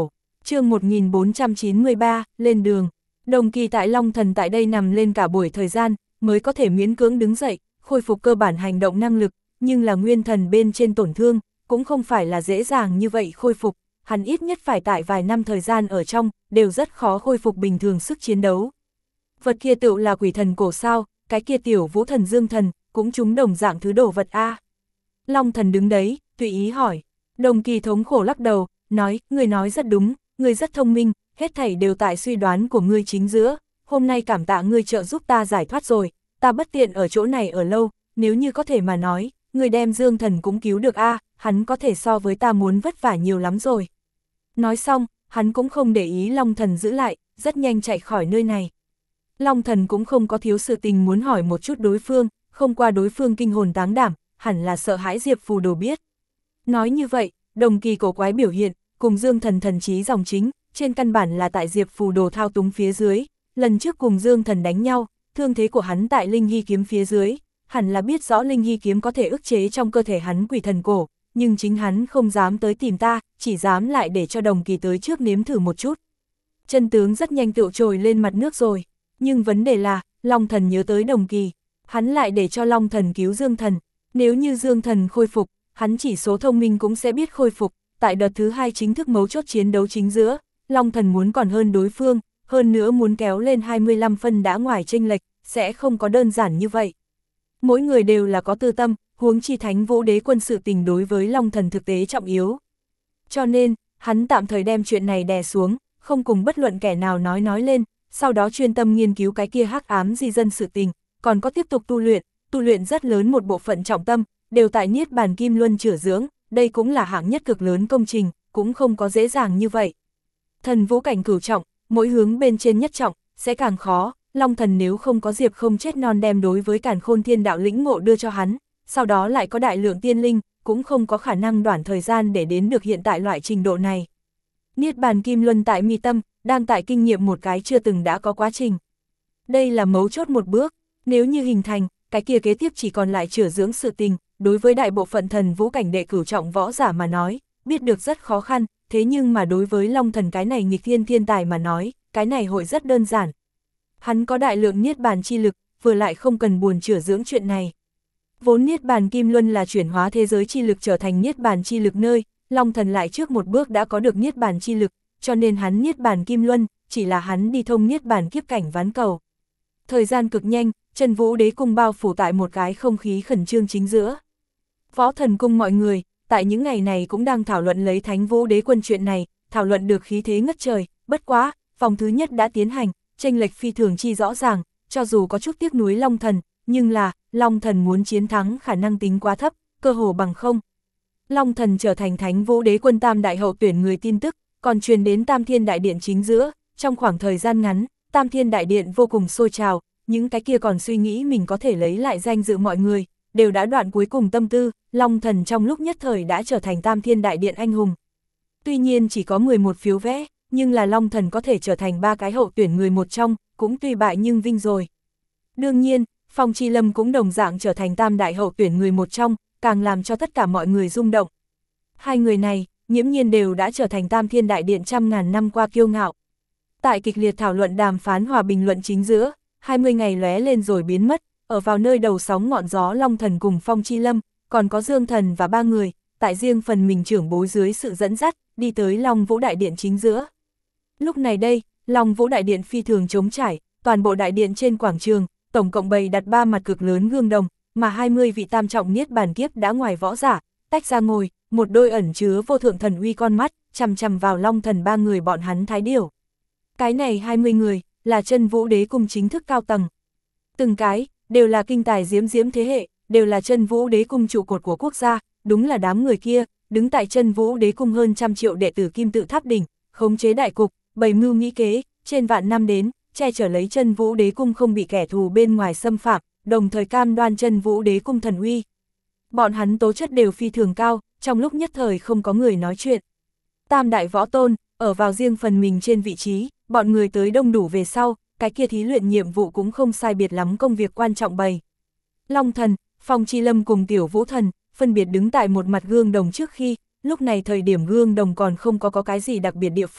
chương một nghìn bốn trăm chín mươi ba, lên đường. Đồng Kỳ tại Long Thần tại đây nằm lên cả buổi thời gian, mới có thể miễn cưỡng đứng dậy, khôi phục cơ bản hành động năng lực, nhưng là nguyên thần bên trên tổn thương, cũng không phải là dễ dàng như vậy khôi phục, hắn ít nhất phải tại vài năm thời gian ở trong, đều rất khó khôi phục bình thường sức chiến đấu. Vật kia tựu là quỷ thần cổ sao, cái kia tiểu vũ thần dương thần, cũng chúng đồng dạng thứ đồ vật A. Long Thần đứng đấy, tùy ý hỏi. Đồng Kỳ thống khổ lắc đầu, nói, ngươi nói rất đúng, ngươi rất thông minh, hết thảy đều tại suy đoán của ngươi chính giữa, hôm nay cảm tạ ngươi trợ giúp ta giải thoát rồi, ta bất tiện ở chỗ này ở lâu, nếu như có thể mà nói, ngươi đem Dương Thần cũng cứu được a, hắn có thể so với ta muốn vất vả nhiều lắm rồi. Nói xong, hắn cũng không để ý Long Thần giữ lại, rất nhanh chạy khỏi nơi này. Long Thần cũng không có thiếu sự tình muốn hỏi một chút đối phương, không qua đối phương kinh hồn táng đảm, hẳn là sợ hãi Diệp Phù Đồ biết. Nói như vậy, Đồng Kỳ cổ quái biểu hiện, cùng Dương Thần thần trí dòng chính, trên căn bản là tại Diệp Phù Đồ thao túng phía dưới, lần trước cùng Dương Thần đánh nhau, thương thế của hắn tại Linh Hy kiếm phía dưới, hẳn là biết rõ Linh Hy kiếm có thể ức chế trong cơ thể hắn quỷ thần cổ, nhưng chính hắn không dám tới tìm ta, chỉ dám lại để cho Đồng Kỳ tới trước nếm thử một chút. Chân tướng rất nhanh tựu trồi lên mặt nước rồi, nhưng vấn đề là, Long Thần nhớ tới Đồng Kỳ, hắn lại để cho Long Thần cứu Dương Thần, nếu như Dương Thần khôi phục, hắn chỉ số thông minh cũng sẽ biết khôi phục, tại đợt thứ hai chính thức mấu chốt chiến đấu chính giữa, Long Thần muốn còn hơn đối phương, hơn nữa muốn kéo lên hai mươi lăm phân đã ngoài chênh lệch, sẽ không có đơn giản như vậy. Mỗi người đều là có tư tâm, huống chi Thánh Vũ Đế quân sự tình đối với Long Thần thực tế trọng yếu. Cho nên, hắn tạm thời đem chuyện này đè xuống, không cùng bất luận kẻ nào nói nói lên, sau đó chuyên tâm nghiên cứu cái kia hắc ám di dân sự tình, còn có tiếp tục tu luyện, tu luyện rất lớn một bộ phận trọng tâm, đều tại Niết Bàn Kim Luân chữa dưỡng, đây cũng là hạng nhất cực lớn công trình, cũng không có dễ dàng như vậy. Thần vũ cảnh cửu trọng, mỗi hướng bên trên nhất trọng, sẽ càng khó, Long Thần nếu không có Diệp không chết non đem đối với Càn Khôn Thiên Đạo lĩnh ngộ đưa cho hắn, sau đó lại có đại lượng tiên linh, cũng không có khả năng đoạn thời gian để đến được hiện tại loại trình độ này. Niết Bàn Kim Luân tại mi tâm, đang tại kinh nghiệm một cái chưa từng đã có quá trình. Đây là mấu chốt một bước, nếu như hình thành, cái kia kế tiếp chỉ còn lại chữa dưỡng sự tình, đối với đại bộ phận thần vũ cảnh đệ cửu trọng võ giả mà nói, biết được rất khó khăn, thế nhưng mà đối với Long Thần cái này nghịch thiên thiên tài mà nói, cái này hội rất đơn giản. Hắn có đại lượng Niết Bàn chi lực, vừa lại không cần buồn chữa dưỡng chuyện này. Vốn Niết Bàn Kim Luân là chuyển hóa thế giới chi lực trở thành Niết Bàn chi lực nơi, Long Thần lại trước một bước đã có được Niết Bàn chi lực, cho nên hắn Niết Bàn Kim Luân, chỉ là hắn đi thông Niết Bàn kiếp cảnh ván cầu. Thời gian cực nhanh, Chân Vũ Đế cung bao phủ tại một cái không khí khẩn trương chính giữa. Võ Thần cung mọi người, tại những ngày này cũng đang thảo luận lấy Thánh Vũ Đế quân chuyện này, thảo luận được khí thế ngất trời, bất quá, vòng thứ nhất đã tiến hành, chênh lệch phi thường chi rõ ràng, cho dù có chút tiếc nuối Long Thần, nhưng là, Long Thần muốn chiến thắng khả năng tính quá thấp, cơ hồ bằng không. Long Thần trở thành Thánh Vũ Đế quân tam đại hậu tuyển người tin tức, còn truyền đến Tam Thiên Đại Điện chính giữa, trong khoảng thời gian ngắn, Tam Thiên Đại Điện vô cùng sôi trào, những cái kia còn suy nghĩ mình có thể lấy lại danh dự mọi người, đều đã đoạn cuối cùng tâm tư, Long Thần trong lúc nhất thời đã trở thành Tam Thiên Đại Điện anh hùng. Tuy nhiên chỉ có mười một phiếu vé, nhưng là Long Thần có thể trở thành ba cái hậu tuyển người một trong, cũng tuy bại nhưng vinh rồi. Đương nhiên, Phong Chi Lâm cũng đồng dạng trở thành tam đại hậu tuyển người một trong, càng làm cho tất cả mọi người rung động. Hai người này, nghiễm nhiên đều đã trở thành Tam Thiên Đại Điện trăm ngàn năm qua kiêu ngạo. Tại kịch liệt thảo luận đàm phán hòa bình luận chính giữa, hai mươi ngày lóe lên rồi biến mất, ở vào nơi đầu sóng ngọn gió Long Thần cùng Phong Chi Lâm, còn có Dương Thần và ba người, tại riêng phần mình trưởng bối dưới sự dẫn dắt, đi tới Long Vũ Đại Điện chính giữa. Lúc này đây, Long Vũ Đại Điện phi thường trống trải, toàn bộ đại điện trên quảng trường, tổng cộng bày đặt ba mặt cực lớn gương đồng, mà hai mươi vị tam trọng Niết Bàn kiếp đã ngoài võ giả, tách ra ngồi, một đôi ẩn chứa vô thượng thần uy con mắt, chằm chằm vào Long Thần ba người bọn hắn thái điểu. Cái này hai mươi người, là Chân Vũ Đế cung chính thức cao tầng. Từng cái, đều là kinh tài diễm diễm thế hệ, đều là Chân Vũ Đế cung trụ cột của quốc gia, đúng là đám người kia, đứng tại Chân Vũ Đế cung hơn trăm triệu đệ tử kim tự tháp đỉnh, khống chế đại cục, bày mưu nghĩ kế, trên vạn năm đến, che chở lấy Chân Vũ Đế cung không bị kẻ thù bên ngoài xâm phạm, đồng thời cam đoan Chân Vũ Đế cung thần uy. Bọn hắn tố chất đều phi thường cao, trong lúc nhất thời không có người nói chuyện. Tam đại võ tôn, ở vào riêng phần mình trên vị trí, bọn người tới đông đủ về sau, cái kia thí luyện nhiệm vụ cũng không sai biệt lắm công việc quan trọng bày. Long Thần, Phong Chi Lâm cùng Tiểu Vũ Thần, phân biệt đứng tại một mặt gương đồng trước khi, lúc này thời điểm gương đồng còn không có có cái gì đặc biệt địa phương,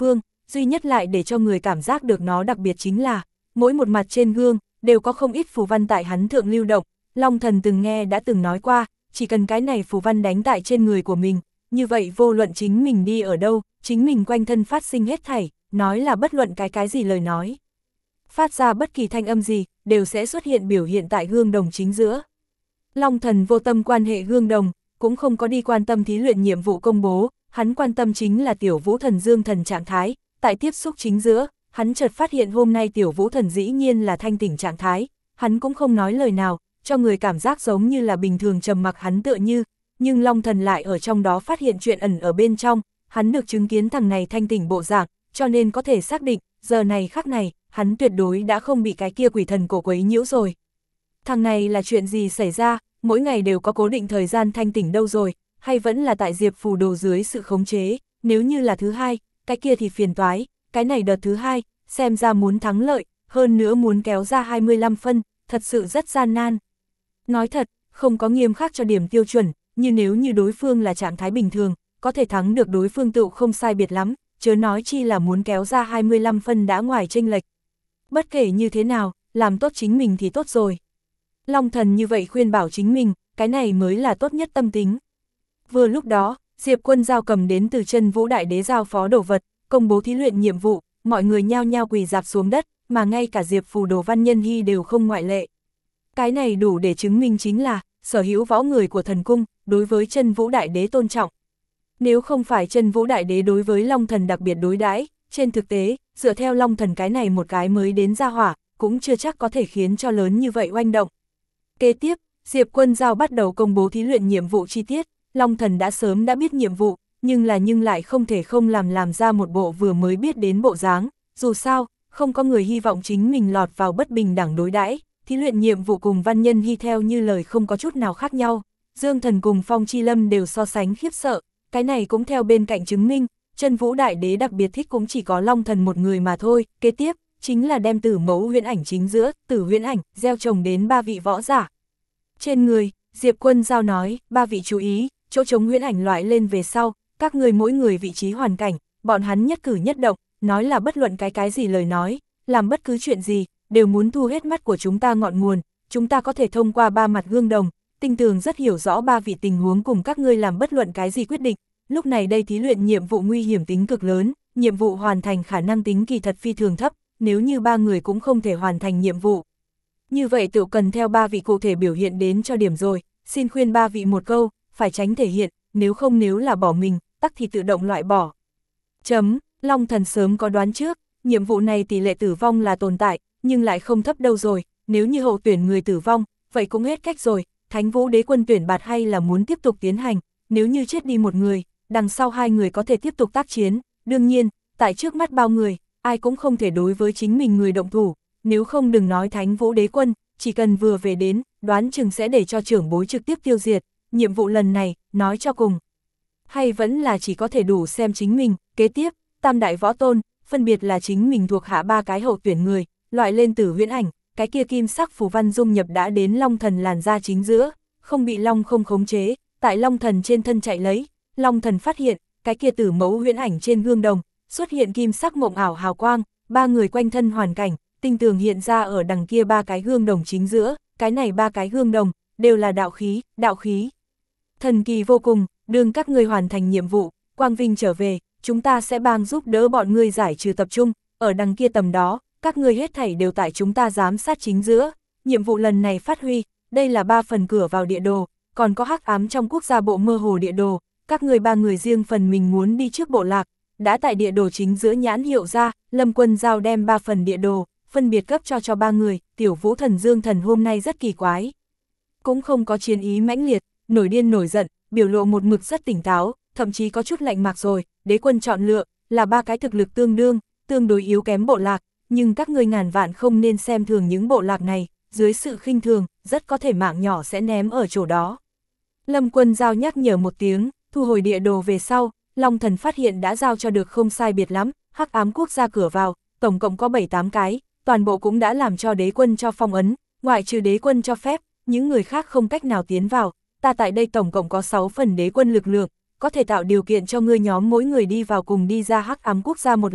duy nhất lại để cho người cảm giác được nó đặc biệt chính là, mỗi một mặt trên gương, đều có không ít phù văn tại hắn thượng lưu động. Long Thần từng nghe đã từng nói qua, chỉ cần cái này phù văn đánh tại trên người của mình, như vậy vô luận chính mình đi ở đâu, chính mình quanh thân phát sinh hết thảy, nói là bất luận cái cái gì lời nói. Phát ra bất kỳ thanh âm gì, đều sẽ xuất hiện biểu hiện tại gương đồng chính giữa. Long Thần vô tâm quan hệ gương đồng, cũng không có đi quan tâm thí luyện nhiệm vụ công bố, hắn quan tâm chính là tiểu vũ thần dương thần trạng thái, tại tiếp xúc chính giữa, hắn chợt phát hiện hôm nay tiểu vũ thần dĩ nhiên là thanh tỉnh trạng thái, hắn cũng không nói lời nào, cho người cảm giác giống như là bình thường trầm mặc hắn tựa như, nhưng Long Thần lại ở trong đó phát hiện chuyện ẩn ở bên trong, hắn được chứng kiến thằng này thanh tỉnh bộ dạng, cho nên có thể xác định, giờ này khắc này, hắn tuyệt đối đã không bị cái kia quỷ thần cổ quấy nhiễu rồi. Thằng này là chuyện gì xảy ra, mỗi ngày đều có cố định thời gian thanh tỉnh đâu rồi, hay vẫn là tại Diệp Phù Đồ dưới sự khống chế, nếu như là thứ hai, cái kia thì phiền toái, cái này đợt thứ hai, xem ra muốn thắng lợi, hơn nữa muốn kéo ra hai mươi lăm phân, thật sự rất gian nan. Nói thật, không có nghiêm khắc cho điểm tiêu chuẩn, như nếu như đối phương là trạng thái bình thường, có thể thắng được đối phương tựu không sai biệt lắm, chớ nói chi là muốn kéo ra hai mươi lăm phân đã ngoài chênh lệch. Bất kể như thế nào, làm tốt chính mình thì tốt rồi. Long Thần như vậy khuyên bảo chính mình, cái này mới là tốt nhất tâm tính. Vừa lúc đó, Diệp Quân Giao cầm đến từ Chân Vũ Đại Đế giao phó đồ vật, công bố thí luyện nhiệm vụ, mọi người nhao nhao quỳ rạp xuống đất, mà ngay cả Diệp Phù Đồ Văn Nhân Hy đều không ngoại lệ. Cái này đủ để chứng minh chính là, sở hữu võ người của thần cung, đối với Chân Vũ Đại Đế tôn trọng. Nếu không phải Chân Vũ Đại Đế đối với Long Thần đặc biệt đối đãi, trên thực tế, dựa theo Long Thần cái này một cái mới đến ra hỏa, cũng chưa chắc có thể khiến cho lớn như vậy oanh động. Kế tiếp, Diệp Quân Giao bắt đầu công bố thí luyện nhiệm vụ chi tiết, Long Thần đã sớm đã biết nhiệm vụ, nhưng là nhưng lại không thể không làm làm ra một bộ vừa mới biết đến bộ dáng, dù sao, không có người hy vọng chính mình lọt vào bất bình đẳng đối đãi. Thí luyện nhiệm vụ cùng Văn Nhân Hy theo như lời không có chút nào khác nhau, Dương Thần cùng Phong Chi Lâm đều so sánh khiếp sợ, cái này cũng theo bên cạnh chứng minh, Chân Vũ Đại Đế đặc biệt thích cũng chỉ có Long Thần một người mà thôi. Kế tiếp, chính là đem Tử Mẫu huyễn ảnh chính giữa, Tử huyễn ảnh, gieo trồng đến ba vị võ giả. Trên người, Diệp Quân Giao nói, ba vị chú ý, chỗ trống huyễn ảnh loại lên về sau, các người mỗi người vị trí hoàn cảnh, bọn hắn nhất cử nhất động, nói là bất luận cái cái gì lời nói, làm bất cứ chuyện gì, đều muốn thu hết mắt của chúng ta ngọn nguồn, chúng ta có thể thông qua ba mặt gương đồng, tinh tường rất hiểu rõ ba vị tình huống cùng các ngươi làm bất luận cái gì quyết định. Lúc này đây thí luyện nhiệm vụ nguy hiểm tính cực lớn, nhiệm vụ hoàn thành khả năng tính kỳ thật phi thường thấp, nếu như ba người cũng không thể hoàn thành nhiệm vụ. Như vậy tự cần theo ba vị cụ thể biểu hiện đến cho điểm rồi, xin khuyên ba vị một câu, phải tránh thể hiện, nếu không nếu là bỏ mình, tắc thì tự động loại bỏ. Chấm, Long Thần sớm có đoán trước, nhiệm vụ này tỷ lệ tử vong là tồn tại, nhưng lại không thấp đâu rồi, nếu như hậu tuyển người tử vong, vậy cũng hết cách rồi, Thánh Vũ Đế quân tuyển bạt hay là muốn tiếp tục tiến hành, nếu như chết đi một người, đằng sau hai người có thể tiếp tục tác chiến, đương nhiên, tại trước mắt bao người, ai cũng không thể đối với chính mình người động thủ, nếu không đừng nói Thánh Vũ Đế quân, chỉ cần vừa về đến, đoán chừng sẽ để cho trưởng bối trực tiếp tiêu diệt, nhiệm vụ lần này, nói cho cùng. Hay vẫn là chỉ có thể đủ xem chính mình, kế tiếp, tam đại võ tôn, phân biệt là chính mình thuộc hạ ba cái hậu tuyển người, loại lên Tử huyễn ảnh, cái kia kim sắc phù văn dung nhập đã đến Long Thần làn da chính giữa, không bị Long không khống chế, tại Long Thần trên thân chạy lấy, Long Thần phát hiện, cái kia Tử Mẫu huyễn ảnh trên gương đồng, xuất hiện kim sắc mộng ảo hào quang, ba người quanh thân hoàn cảnh, tinh tường hiện ra ở đằng kia ba cái gương đồng chính giữa, cái này ba cái gương đồng, đều là đạo khí, đạo khí. Thần kỳ vô cùng, đương các ngươi hoàn thành nhiệm vụ, quang vinh trở về, chúng ta sẽ bang giúp đỡ bọn ngươi giải trừ tập trung, ở đằng kia tầm đó, các ngươi hết thảy đều tại chúng ta giám sát chính giữa. Nhiệm vụ lần này phát huy, đây là ba phần cửa vào địa đồ, còn có hắc ám trong quốc gia bộ mơ hồ địa đồ, các ngươi ba người riêng phần mình muốn đi trước bộ lạc, đã tại địa đồ chính giữa nhãn hiệu ra, Lâm Quân Giao đem ba phần địa đồ, phân biệt cấp cho cho ba người, Tiểu Vũ Thần Dương Thần hôm nay rất kỳ quái. Cũng không có chiến ý mãnh liệt, nổi điên nổi giận, biểu lộ một mực rất tỉnh táo, thậm chí có chút lạnh mạc rồi, đế quân chọn lựa, là ba cái thực lực tương đương, tương đối yếu kém bộ lạc, nhưng các ngươi ngàn vạn không nên xem thường những bộ lạc này, dưới sự khinh thường, rất có thể mạng nhỏ sẽ ném ở chỗ đó. Lâm Quân Giao nhắc nhở một tiếng, thu hồi địa đồ về sau, Long Thần phát hiện đã giao cho được không sai biệt lắm, hắc ám quốc gia cửa vào, tổng cộng có bảy tám cái, toàn bộ cũng đã làm cho đế quân cho phong ấn, ngoại trừ đế quân cho phép, những người khác không cách nào tiến vào, ta tại đây tổng cộng có sáu phần đế quân lực lượng, có thể tạo điều kiện cho ngươi nhóm mỗi người đi vào cùng đi ra hắc ám quốc gia một lần,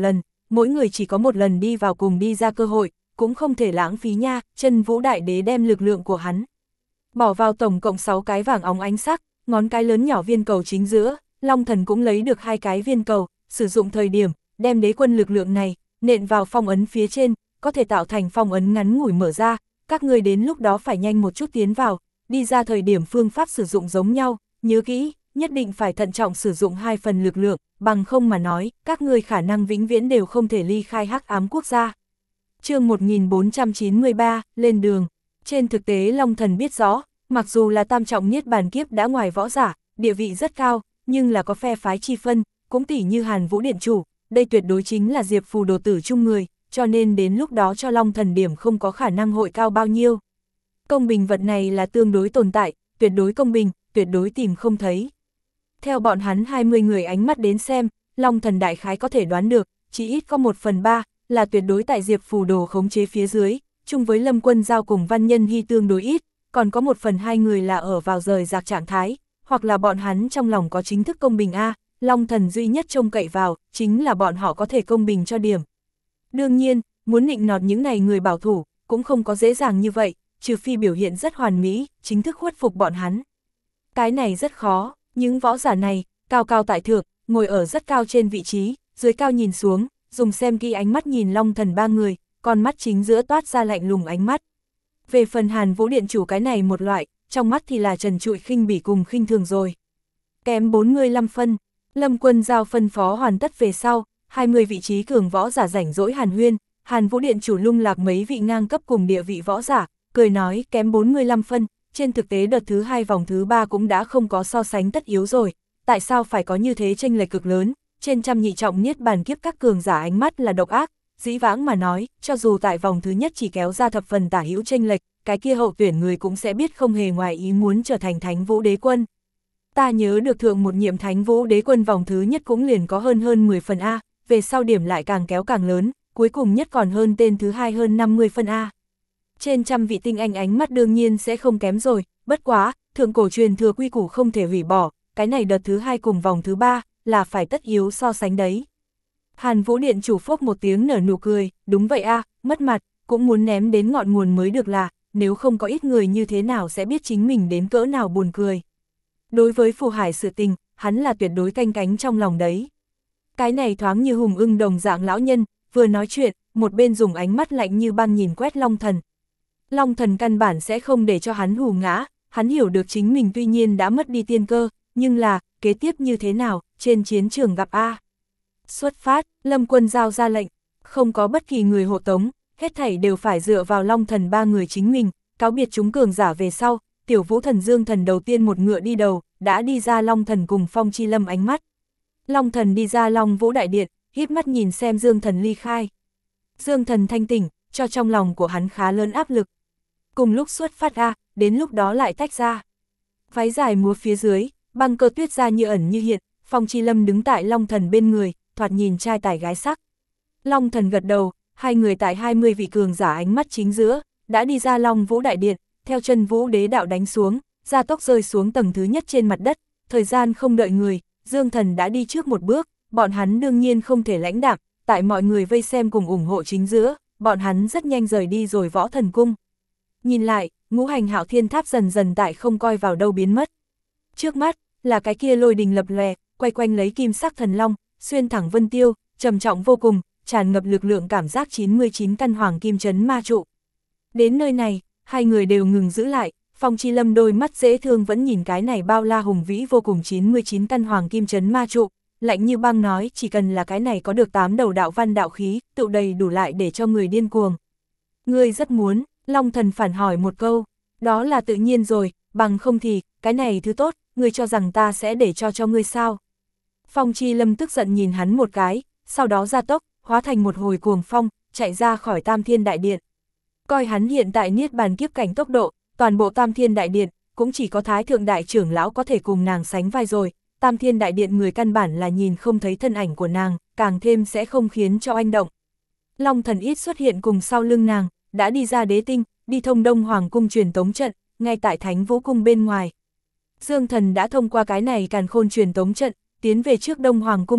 mỗi người chỉ có một lần đi vào cùng đi ra cơ hội, cũng không thể lãng phí nha. Chân Vũ Đại Đế đem lực lượng của hắn bỏ vào tổng cộng sáu cái vàng óng ánh sắc, ngón cái lớn nhỏ viên cầu chính giữa, Long Thần cũng lấy được hai cái viên cầu, sử dụng thời điểm, đem đế quân lực lượng này, nện vào phong ấn phía trên, có thể tạo thành phong ấn ngắn ngủi mở ra, các người đến lúc đó phải nhanh một chút tiến vào, đi ra thời điểm phương pháp sử dụng giống nhau, nhớ kỹ, nhất định phải thận trọng sử dụng hai phần lực lượng, bằng không mà nói, các người khả năng vĩnh viễn đều không thể ly khai hắc ám quốc gia. Chương một nghìn bốn trăm chín mươi ba, lên đường. Trên thực tế Long Thần biết rõ, mặc dù là tam trọng niết bàn kiếp đã ngoài võ giả, địa vị rất cao, nhưng là có phe phái chi phân, cũng tỉ như Hàn Vũ Điện Chủ, đây tuyệt đối chính là Diệp Phù đồ tử chung người, cho nên đến lúc đó cho Long Thần điểm không có khả năng hội cao bao nhiêu. Công bình vật này là tương đối tồn tại, tuyệt đối công bình, tuyệt đối tìm không thấy. Theo bọn hắn hai mươi người ánh mắt đến xem, Long Thần đại khái có thể đoán được, chỉ ít có một phần ba là tuyệt đối tại Diệp Phù đồ khống chế phía dưới, chung với Lâm Quân Giao cùng Văn Nhân Hy tương đối ít, còn có một phần hai người là ở vào rời rạc trạng thái, hoặc là bọn hắn trong lòng có chính thức công bình a, Long Thần duy nhất trông cậy vào, chính là bọn họ có thể công bình cho điểm. Đương nhiên, muốn nịnh nọt những này người bảo thủ, cũng không có dễ dàng như vậy, trừ phi biểu hiện rất hoàn mỹ, chính thức khuất phục bọn hắn. Cái này rất khó, những võ giả này, cao cao tại thượng, ngồi ở rất cao trên vị trí, dưới cao nhìn xuống, dùng xem kỹ ánh mắt nhìn Long Thần ba người, con mắt chính giữa toát ra lạnh lùng ánh mắt. Về phần Hàn Vũ Điện Chủ cái này một loại, trong mắt thì là trần trụi khinh bỉ cùng khinh thường rồi. Kém bốn mươi lăm phân, Lâm Quân Giao phân phó hoàn tất về sau, hai mươi vị trí cường võ giả rảnh rỗi hàn huyên, Hàn Vũ Điện Chủ lung lạc mấy vị ngang cấp cùng địa vị võ giả, cười nói kém bốn mươi lăm phân, trên thực tế đợt thứ hai vòng thứ ba cũng đã không có so sánh tất yếu rồi, tại sao phải có như thế chênh lệch cực lớn, trên trăm nhị trọng niết bàn kiếp các cường giả ánh mắt là độc ác, dĩ vãng mà nói, cho dù tại vòng thứ nhất chỉ kéo ra thập phần tả hữu chênh lệch, cái kia hậu tuyển người cũng sẽ biết không hề ngoài ý muốn trở thành Thánh Vũ Đế Quân. Ta nhớ được thượng một nhiệm Thánh Vũ Đế Quân vòng thứ nhất cũng liền có hơn hơn mười phần A, về sau điểm lại càng kéo càng lớn, cuối cùng nhất còn hơn tên thứ hai hơn năm mươi phân A. Trên trăm vị tinh anh ánh mắt đương nhiên sẽ không kém rồi, bất quá, thượng cổ truyền thừa quy củ không thể hủy bỏ, cái này đợt thứ hai cùng vòng thứ ba, là phải tất yếu so sánh đấy. Hàn Vũ Điện Chủ phốc một tiếng nở nụ cười, đúng vậy a, mất mặt, cũng muốn ném đến ngọn nguồn mới được là, nếu không có ít người như thế nào sẽ biết chính mình đến cỡ nào buồn cười. Đối với Phù Hải sự tình, hắn là tuyệt đối canh cánh trong lòng đấy. Cái này thoáng như hùng ưng đồng dạng lão nhân, vừa nói chuyện, một bên dùng ánh mắt lạnh như băng nhìn quét Long Thần. Long Thần căn bản sẽ không để cho hắn hù ngã, hắn hiểu được chính mình tuy nhiên đã mất đi tiên cơ, nhưng là, kế tiếp như thế nào, trên chiến trường gặp A. Xuất phát, Lâm Quân Giao ra lệnh, không có bất kỳ người hộ tống, hết thảy đều phải dựa vào Long Thần ba người chính mình, cáo biệt chúng cường giả về sau, Tiểu Vũ Thần Dương Thần đầu tiên một ngựa đi đầu, đã đi ra Long Thần cùng Phong Chi Lâm ánh mắt. Long Thần đi ra Long Vũ Đại Điện, híp mắt nhìn xem Dương Thần ly khai. Dương Thần thanh tỉnh, cho trong lòng của hắn khá lớn áp lực. Cùng lúc xuất phát A, đến lúc đó lại tách ra. Váy dài múa phía dưới, băng cơ tuyết ra như ẩn như hiện, Phong Chi Lâm đứng tại Long Thần bên người, thoạt nhìn trai tài gái sắc. Long Thần gật đầu, hai người tại hai mươi vị cường giả ánh mắt chính giữa, đã đi ra Long Vũ Đại Điện, theo chân Vũ Đế đạo đánh xuống, gia tốc rơi xuống tầng thứ nhất trên mặt đất, thời gian không đợi người, Dương Thần đã đi trước một bước, bọn hắn đương nhiên không thể lãnh đạm, tại mọi người vây xem cùng ủng hộ chính giữa, bọn hắn rất nhanh rời đi rồi Võ Thần Cung. Nhìn lại, ngũ hành hạo thiên tháp dần dần tại không coi vào đâu biến mất. Trước mắt, là cái kia lôi đình lập lòe, quay quanh lấy kim sắc thần long, xuyên thẳng vân tiêu, trầm trọng vô cùng, tràn ngập lực lượng cảm giác chín mươi chín căn hoàng kim chấn ma trụ. Đến nơi này, hai người đều ngừng giữ lại, Phong Chi Lâm đôi mắt dễ thương vẫn nhìn cái này bao la hùng vĩ vô cùng chín mươi chín căn hoàng kim chấn ma trụ, lạnh như băng nói chỉ cần là cái này có được tám đầu đạo văn đạo khí, tụ đầy đủ lại để cho người điên cuồng. Ngươi rất muốn, Long Thần phản hỏi một câu, đó là tự nhiên rồi, bằng không thì, cái này thứ tốt, ngươi cho rằng ta sẽ để cho cho ngươi sao? Phong Chi Lâm tức giận nhìn hắn một cái, sau đó ra tốc, hóa thành một hồi cuồng phong, chạy ra khỏi Tam Thiên Đại Điện. Coi hắn hiện tại niết bàn kiếp cảnh tốc độ, toàn bộ Tam Thiên Đại Điện, cũng chỉ có Thái Thượng Đại Trưởng Lão có thể cùng nàng sánh vai rồi, Tam Thiên Đại Điện người căn bản là nhìn không thấy thân ảnh của nàng, càng thêm sẽ không khiến cho oanh động. Long Thần ít xuất hiện cùng sau lưng nàng, đã đi ra Đế Tinh, đi thông Đông Hoàng Cung truyền tống trận, ngay tại Thánh Vũ Cung bên ngoài. Dương Thần đã thông qua cái này càn khôn truyền tống trận, tiến về trước Đông Hoàng Cung rồi,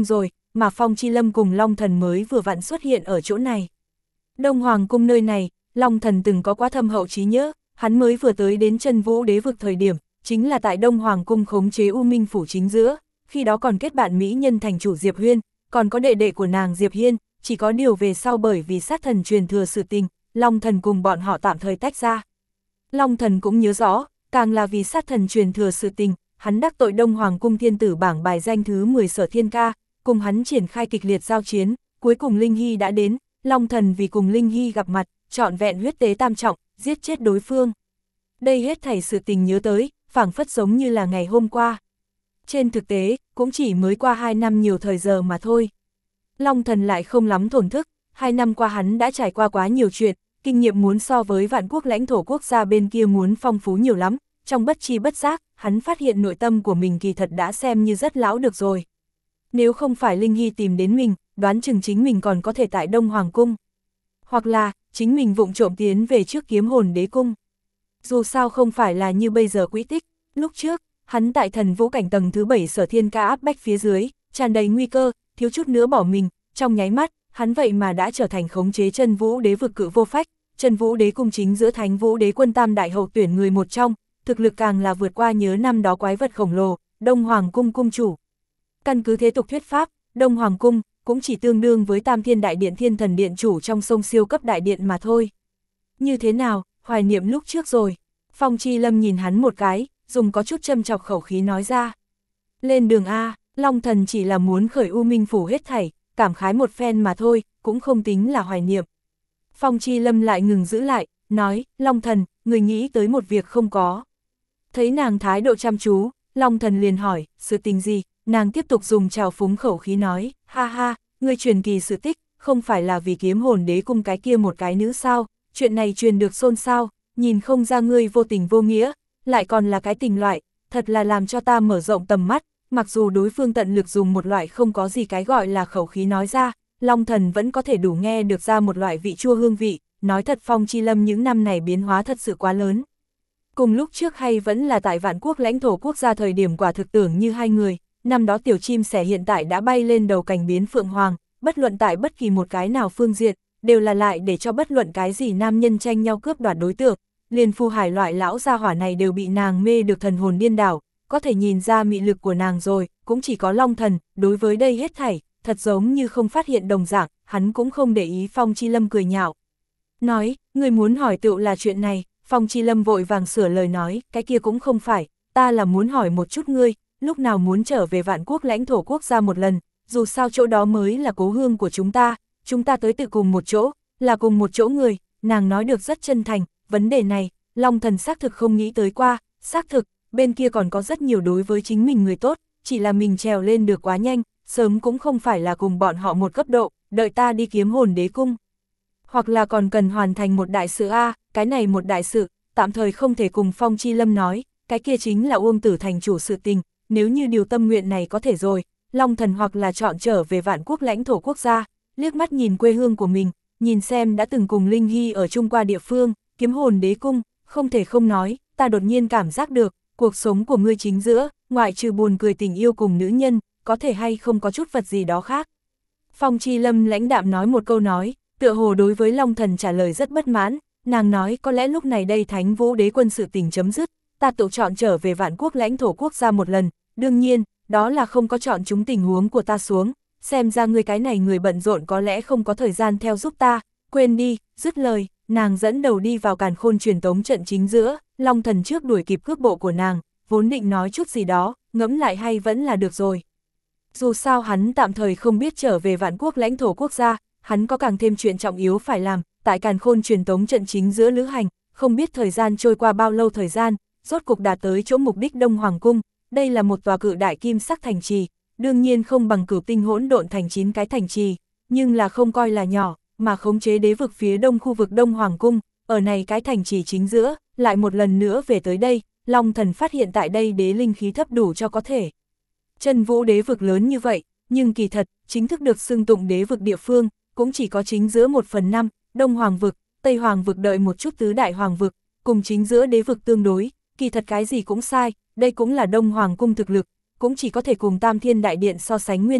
mà Phong Chi Lâm cùng Long Thần mới vừa vặn xuất hiện ở chỗ này. Đông Hoàng cung nơi này, Long Thần từng có quá thâm hậu trí nhớ, hắn mới vừa tới đến Chân Vũ Đế vực thời điểm, chính là tại Đông Hoàng cung khống chế U Minh phủ chính giữa, khi đó còn kết bạn mỹ nhân thành chủ Diệp Huyên, còn có đệ đệ của nàng Diệp Hiên, chỉ có điều về sau bởi vì sát thần truyền thừa sự tình, Long Thần cùng bọn họ tạm thời tách ra. Long Thần cũng nhớ rõ, càng là vì sát thần truyền thừa sự tình, hắn đắc tội Đông Hoàng cung thiên tử bảng bài danh thứ mười Sở Thiên Ca, cùng hắn triển khai kịch liệt giao chiến, cuối cùng Linh Hy đã đến, Long Thần vì cùng Linh Hy gặp mặt, trọn vẹn huyết tế tam trọng, giết chết đối phương. Đây hết thảy sự tình nhớ tới, phảng phất giống như là ngày hôm qua. Trên thực tế, cũng chỉ mới qua hai năm nhiều thời giờ mà thôi. Long Thần lại không lắm thổn thức, hai năm qua hắn đã trải qua quá nhiều chuyện, kinh nghiệm muốn so với vạn quốc lãnh thổ quốc gia bên kia muốn phong phú nhiều lắm, trong bất chi bất giác, hắn phát hiện nội tâm của mình kỳ thật đã xem như rất lão được rồi. Nếu không phải Linh Hy tìm đến mình, đoán chừng chính mình còn có thể tại Đông Hoàng cung. Hoặc là, chính mình vụng trộm tiến về trước Kiếm Hồn Đế cung. Dù sao không phải là như bây giờ quỹ tích, lúc trước, hắn tại thần vũ cảnh tầng thứ bảy Sở Thiên Ca áp bách phía dưới, tràn đầy nguy cơ, thiếu chút nữa bỏ mình, trong nháy mắt, hắn vậy mà đã trở thành khống chế Chân Vũ Đế vực cự vô phách, Chân Vũ Đế cung chính giữa Thánh Vũ Đế quân tam đại hậu tuyển người một trong, thực lực càng là vượt qua nhớ năm đó quái vật khổng lồ, Đông Hoàng cung cung chủ. Căn cứ thế tục thuyết pháp, Đông Hoàng cung cũng chỉ tương đương với Tam Thiên Đại Điện Thiên Thần Điện chủ trong sông siêu cấp đại điện mà thôi. Như thế nào, hoài niệm lúc trước rồi. Phong Chi Lâm nhìn hắn một cái, dùng có chút châm chọc khẩu khí nói ra. Lên đường A, Long Thần chỉ là muốn khởi U Minh phủ hết thảy, cảm khái một phen mà thôi, cũng không tính là hoài niệm. Phong Chi Lâm lại ngừng giữ lại, nói, Long Thần, người nghĩ tới một việc không có. Thấy nàng thái độ chăm chú, Long Thần liền hỏi, sự tình gì? Nàng tiếp tục dùng trào phúng khẩu khí nói, ha ha, ngươi truyền kỳ sự tích, không phải là vì Kiếm Hồn Đế cung cái kia một cái nữ sao, chuyện này truyền được xôn xao, nhìn không ra ngươi vô tình vô nghĩa, lại còn là cái tình loại, thật là làm cho ta mở rộng tầm mắt, mặc dù đối phương tận lực dùng một loại không có gì cái gọi là khẩu khí nói ra, Long Thần vẫn có thể đủ nghe được ra một loại vị chua hương vị, nói thật Phong Chi Lâm những năm này biến hóa thật sự quá lớn. Cùng lúc trước hay vẫn là tại vạn quốc lãnh thổ quốc gia thời điểm quả thực tưởng như hai người, năm đó tiểu chim sẻ hiện tại đã bay lên đầu cành biến phượng hoàng, bất luận tại bất kỳ một cái nào phương diện, đều là lại để cho bất luận cái gì nam nhân tranh nhau cướp đoạt đối tượng, liền Phu Hải loại lão gia hỏa này đều bị nàng mê được thần hồn điên đảo, có thể nhìn ra mị lực của nàng rồi, cũng chỉ có Long Thần, đối với đây hết thảy, thật giống như không phát hiện đồng dạng, hắn cũng không để ý. Phong Chi Lâm cười nhạo. Nói, người muốn hỏi tựu là chuyện này, Phong Chi Lâm vội vàng sửa lời nói, cái kia cũng không phải, ta là muốn hỏi một chút ngươi, lúc nào muốn trở về vạn quốc lãnh thổ quốc gia một lần, dù sao chỗ đó mới là cố hương của chúng ta, chúng ta tới tự cùng một chỗ, là cùng một chỗ người, nàng nói được rất chân thành, vấn đề này, Long Thần xác thực không nghĩ tới qua, xác thực, bên kia còn có rất nhiều đối với chính mình người tốt, chỉ là mình trèo lên được quá nhanh, sớm cũng không phải là cùng bọn họ một cấp độ, đợi ta đi Kiếm Hồn Đế cung. Hoặc là còn cần hoàn thành một đại sự A, cái này một đại sự, tạm thời không thể cùng Phong Chi Lâm nói, cái kia chính là Uông Tử thành chủ sự tình, nếu như điều tâm nguyện này có thể rồi, Long Thần hoặc là chọn trở về vạn quốc lãnh thổ quốc gia, liếc mắt nhìn quê hương của mình, nhìn xem đã từng cùng Linh Hy ở chung qua địa phương, Kiếm Hồn Đế cung, không thể không nói, ta đột nhiên cảm giác được, cuộc sống của ngươi chính giữa, ngoại trừ buồn cười tình yêu cùng nữ nhân, có thể hay không có chút vật gì đó khác. Phong Chi Lâm lãnh đạm nói một câu nói, tựa hồ đối với Long Thần trả lời rất bất mãn, nàng nói có lẽ lúc này đây Thánh Vũ Đế quân sự tình chấm dứt, ta tự chọn trở về vạn quốc lãnh thổ quốc gia một lần, đương nhiên, đó là không có chọn chúng tình huống của ta xuống, xem ra người cái này người bận rộn có lẽ không có thời gian theo giúp ta, quên đi, dứt lời, nàng dẫn đầu đi vào Càn Khôn truyền tống trận chính giữa, Long Thần trước đuổi kịp cước bộ của nàng, vốn định nói chút gì đó, ngẫm lại hay vẫn là được rồi. Dù sao hắn tạm thời không biết trở về vạn quốc lãnh thổ quốc gia, hắn có càng thêm chuyện trọng yếu phải làm, tại Càn Khôn truyền tống trận chính giữa lữ hành, không biết thời gian trôi qua bao lâu thời gian, rốt cục đạt tới chỗ mục đích Đông Hoàng cung, đây là một tòa cự đại kim sắc thành trì, đương nhiên không bằng Cửu Tinh hỗn độn thành chín cái thành trì, nhưng là không coi là nhỏ, mà khống chế đế vực phía đông khu vực Đông Hoàng cung, ở này cái thành trì chính giữa, lại một lần nữa về tới đây, Long Thần phát hiện tại đây đế linh khí thấp đủ cho có thể. Chân Vũ đế vực lớn như vậy, nhưng kỳ thật, chính thức được xưng tụng đế vực địa phương, cũng chỉ có chính giữa một phần năm, Đông Hoàng vực, Tây Hoàng vực đợi một chút tứ đại hoàng vực, cùng chính giữa đế vực tương đối, kỳ thật cái gì cũng sai, đây cũng là Đông Hoàng cung thực lực, cũng chỉ có thể cùng Tam Thiên Đại Điện so sánh nguyên nhân,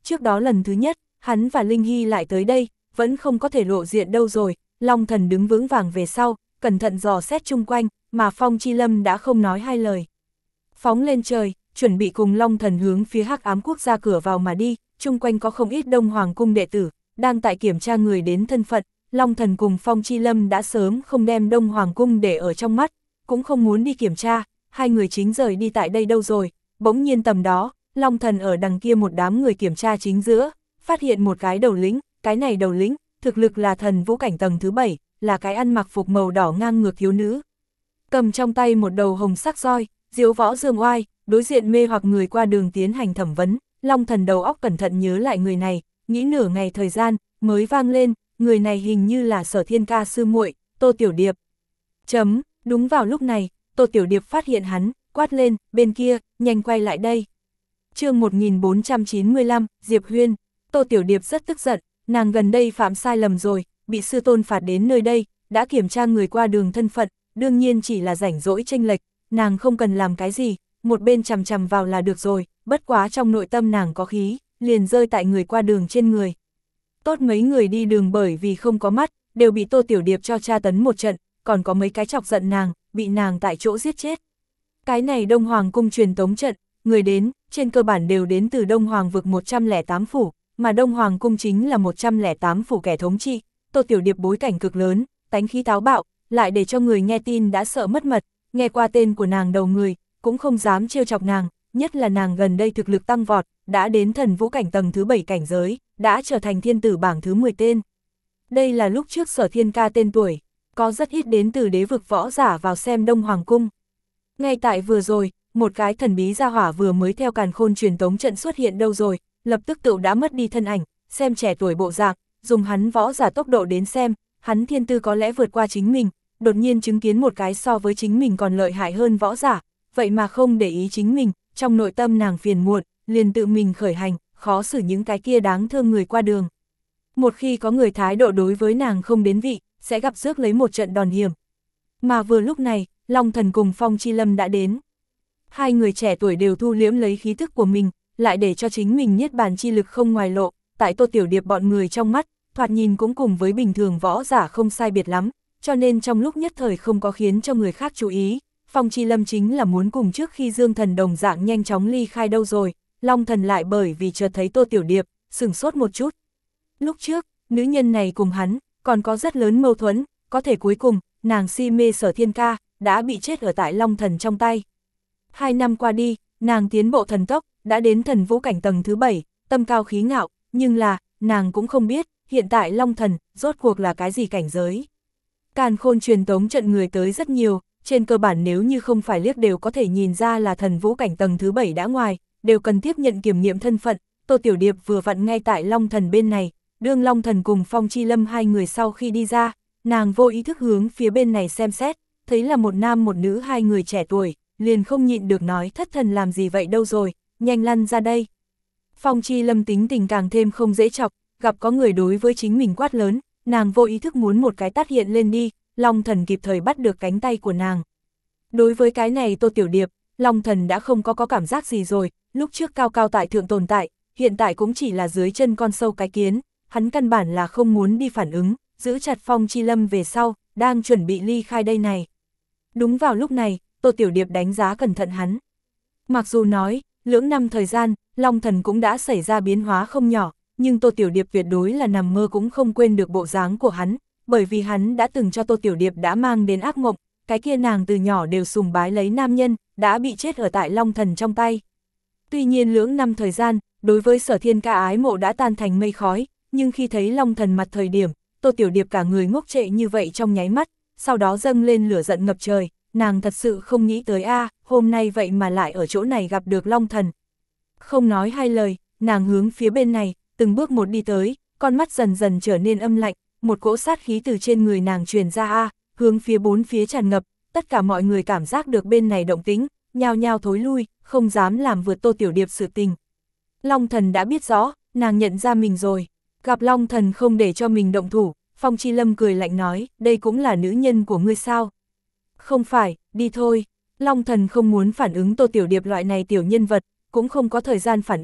trước đó lần thứ nhất, hắn và Linh Hy lại tới đây, vẫn không có thể lộ diện đâu rồi, Long Thần đứng vững vàng về sau, cẩn thận dò xét chung quanh, mà Phong Chi Lâm đã không nói hai lời. Phóng lên trời, chuẩn bị cùng Long Thần hướng phía Hắc Ám Quốc gia cửa vào mà đi, chung quanh có không ít Đông Hoàng cung đệ tử, đang tại kiểm tra người đến thân phận, Long Thần cùng Phong Chi Lâm đã sớm không đem Đông Hoàng cung để ở trong mắt, cũng không muốn đi kiểm tra, hai người chính rời đi tại đây đâu rồi, bỗng nhiên tầm đó, Long Thần ở đằng kia một đám người kiểm tra chính giữa, phát hiện một cái đầu lĩnh, cái này đầu lĩnh, thực lực là thần vũ cảnh tầng thứ bảy, là cái ăn mặc phục màu đỏ ngang ngược thiếu nữ. Cầm trong tay một đầu hồng sắc roi, diếu võ dương oai, đối diện mê hoặc người qua đường tiến hành thẩm vấn, Long Thần đầu óc cẩn thận nhớ lại người này, nghĩ nửa ngày thời gian, mới vang lên, người này hình như là Sở Thiên Ca sư muội, Tô Tiểu Điệp. Chấm, đúng vào lúc này, Tô Tiểu Điệp phát hiện hắn, quát lên, bên kia, nhanh quay lại đây. chương một nghìn bốn trăm chín mươi lăm, Diệp Huyên, Tô Tiểu Điệp rất tức giận, nàng gần đây phạm sai lầm rồi, bị sư tôn phạt đến nơi đây, đã kiểm tra người qua đường thân phận, đương nhiên chỉ là rảnh rỗi chênh lệch, nàng không cần làm cái gì, một bên chằm chằm vào là được rồi, bất quá trong nội tâm nàng có khí, liền rơi tại người qua đường trên người. Tốt mấy người đi đường bởi vì không có mắt, đều bị Tô Tiểu Điệp cho tra tấn một trận, còn có mấy cái chọc giận nàng, bị nàng tại chỗ giết chết. Cái này Đông Hoàng cung truyền tống trận, người đến, trên cơ bản đều đến từ Đông Hoàng vực một trăm lẻ tám phủ, mà Đông Hoàng cung chính là một trăm lẻ tám phủ kẻ thống trị, Tô Tiểu Điệp bối cảnh cực lớn, tánh khí táo bạo, lại để cho người nghe tin đã sợ mất mật, nghe qua tên của nàng đầu người, cũng không dám trêu chọc nàng, nhất là nàng gần đây thực lực tăng vọt, đã đến thần vũ cảnh tầng thứ bảy cảnh giới, đã trở thành thiên tử bảng thứ mười tên. Đây là lúc trước Sở Thiên Ca tên tuổi, có rất ít đến từ đế vực võ giả vào xem Đông Hoàng cung. Ngay tại vừa rồi, một cái thần bí gia hỏa vừa mới theo càn khôn truyền tống trận xuất hiện đâu rồi, lập tức tự đã mất đi thân ảnh, xem trẻ tuổi bộ dạng, dùng hắn võ giả tốc độ đến xem, hắn thiên tư có lẽ vượt qua chính mình, đột nhiên chứng kiến một cái so với chính mình còn lợi hại hơn võ giả, vậy mà không để ý chính mình, trong nội tâm nàng phiền muộn, liền tự mình khởi hành, khó xử những cái kia đáng thương người qua đường. Một khi có người thái độ đối với nàng không đến vị, sẽ gặp rước lấy một trận đòn hiểm. Mà vừa lúc này, Long Thần cùng Phong Chi Lâm đã đến. Hai người trẻ tuổi đều thu liễm lấy khí thức của mình, lại để cho chính mình niết bàn chi lực không ngoài lộ, tại Tô Tiểu Điệp bọn người trong mắt, thoạt nhìn cũng cùng với bình thường võ giả không sai biệt lắm, cho nên trong lúc nhất thời không có khiến cho người khác chú ý. Phong Chi Lâm chính là muốn cùng trước khi Dương Thần đồng dạng nhanh chóng ly khai đâu rồi, Long Thần lại bởi vì chợt thấy Tô Tiểu Điệp, sửng sốt một chút. Lúc trước, nữ nhân này cùng hắn, còn có rất lớn mâu thuẫn, có thể cuối cùng, nàng si mê Sở Thiên Ca, đã bị chết ở tại Long Thần trong tay. Hai năm qua đi, nàng tiến bộ thần tốc, đã đến thần vũ cảnh tầng thứ bảy, tâm cao khí ngạo, nhưng là, nàng cũng không biết, hiện tại Long Thần, rốt cuộc là cái gì cảnh giới. Càn khôn truyền tống trận người tới rất nhiều, trên cơ bản nếu như không phải liếc đều có thể nhìn ra là thần vũ cảnh tầng thứ bảy đã ngoài, đều cần tiếp nhận kiểm nghiệm thân phận. Tô Tiểu Điệp vừa vặn ngay tại Long Thần bên này, đương Long Thần cùng Phong Chi Lâm hai người sau khi đi ra, nàng vô ý thức hướng phía bên này xem xét, thấy là một nam một nữ hai người trẻ tuổi, liền không nhịn được nói thất thần làm gì vậy đâu rồi, nhanh lăn ra đây. Phong Chi Lâm tính tình càng thêm không dễ chọc, gặp có người đối với chính mình quát lớn, nàng vô ý thức muốn một cái tát hiện lên đi, Long Thần kịp thời bắt được cánh tay của nàng. Đối với cái này Tô Tiểu Điệp, Long Thần đã không có có cảm giác gì rồi, lúc trước cao cao tại thượng tồn tại, hiện tại cũng chỉ là dưới chân con sâu cái kiến, hắn căn bản là không muốn đi phản ứng, giữ chặt Phong Chi Lâm về sau, đang chuẩn bị ly khai đây này. Đúng vào lúc này, Tô Tiểu Điệp đánh giá cẩn thận hắn. Mặc dù nói, lưỡng năm thời gian, Long Thần cũng đã xảy ra biến hóa không nhỏ, nhưng Tô Tiểu Điệp tuyệt đối là nằm mơ cũng không quên được bộ dáng của hắn, bởi vì hắn đã từng cho Tô Tiểu Điệp đã mang đến ác mộng, cái kia nàng từ nhỏ đều sùng bái lấy nam nhân, đã bị chết ở tại Long Thần trong tay. Tuy nhiên lưỡng năm thời gian, đối với Sở Thiên Ca ái mộ đã tan thành mây khói, nhưng khi thấy Long Thần mặt thời điểm, Tô Tiểu Điệp cả người ngốc trệ như vậy trong nháy mắt, sau đó dâng lên lửa giận ngập trời, nàng thật sự không nghĩ tới a, à, hôm nay vậy mà lại ở chỗ này gặp được Long Thần. Không nói hai lời, nàng hướng phía bên này, từng bước một đi tới, con mắt dần dần trở nên âm lạnh, một cỗ sát khí từ trên người nàng truyền ra a, à, hướng phía bốn phía tràn ngập, tất cả mọi người cảm giác được bên này động tĩnh, nhao nhao thối lui, không dám làm vượt Tô Tiểu Điệp sự tình. Long Thần đã biết rõ, nàng nhận ra mình rồi, gặp Long Thần không để cho mình động thủ, Phong Chi Lâm cười lạnh nói, đây cũng là nữ nhân của ngươi sao? Không phải, đi thôi. Long Thần không muốn phản ứng Tô Tiểu Điệp loại này tiểu nhân vật, cũng không có thời gian phản ứng,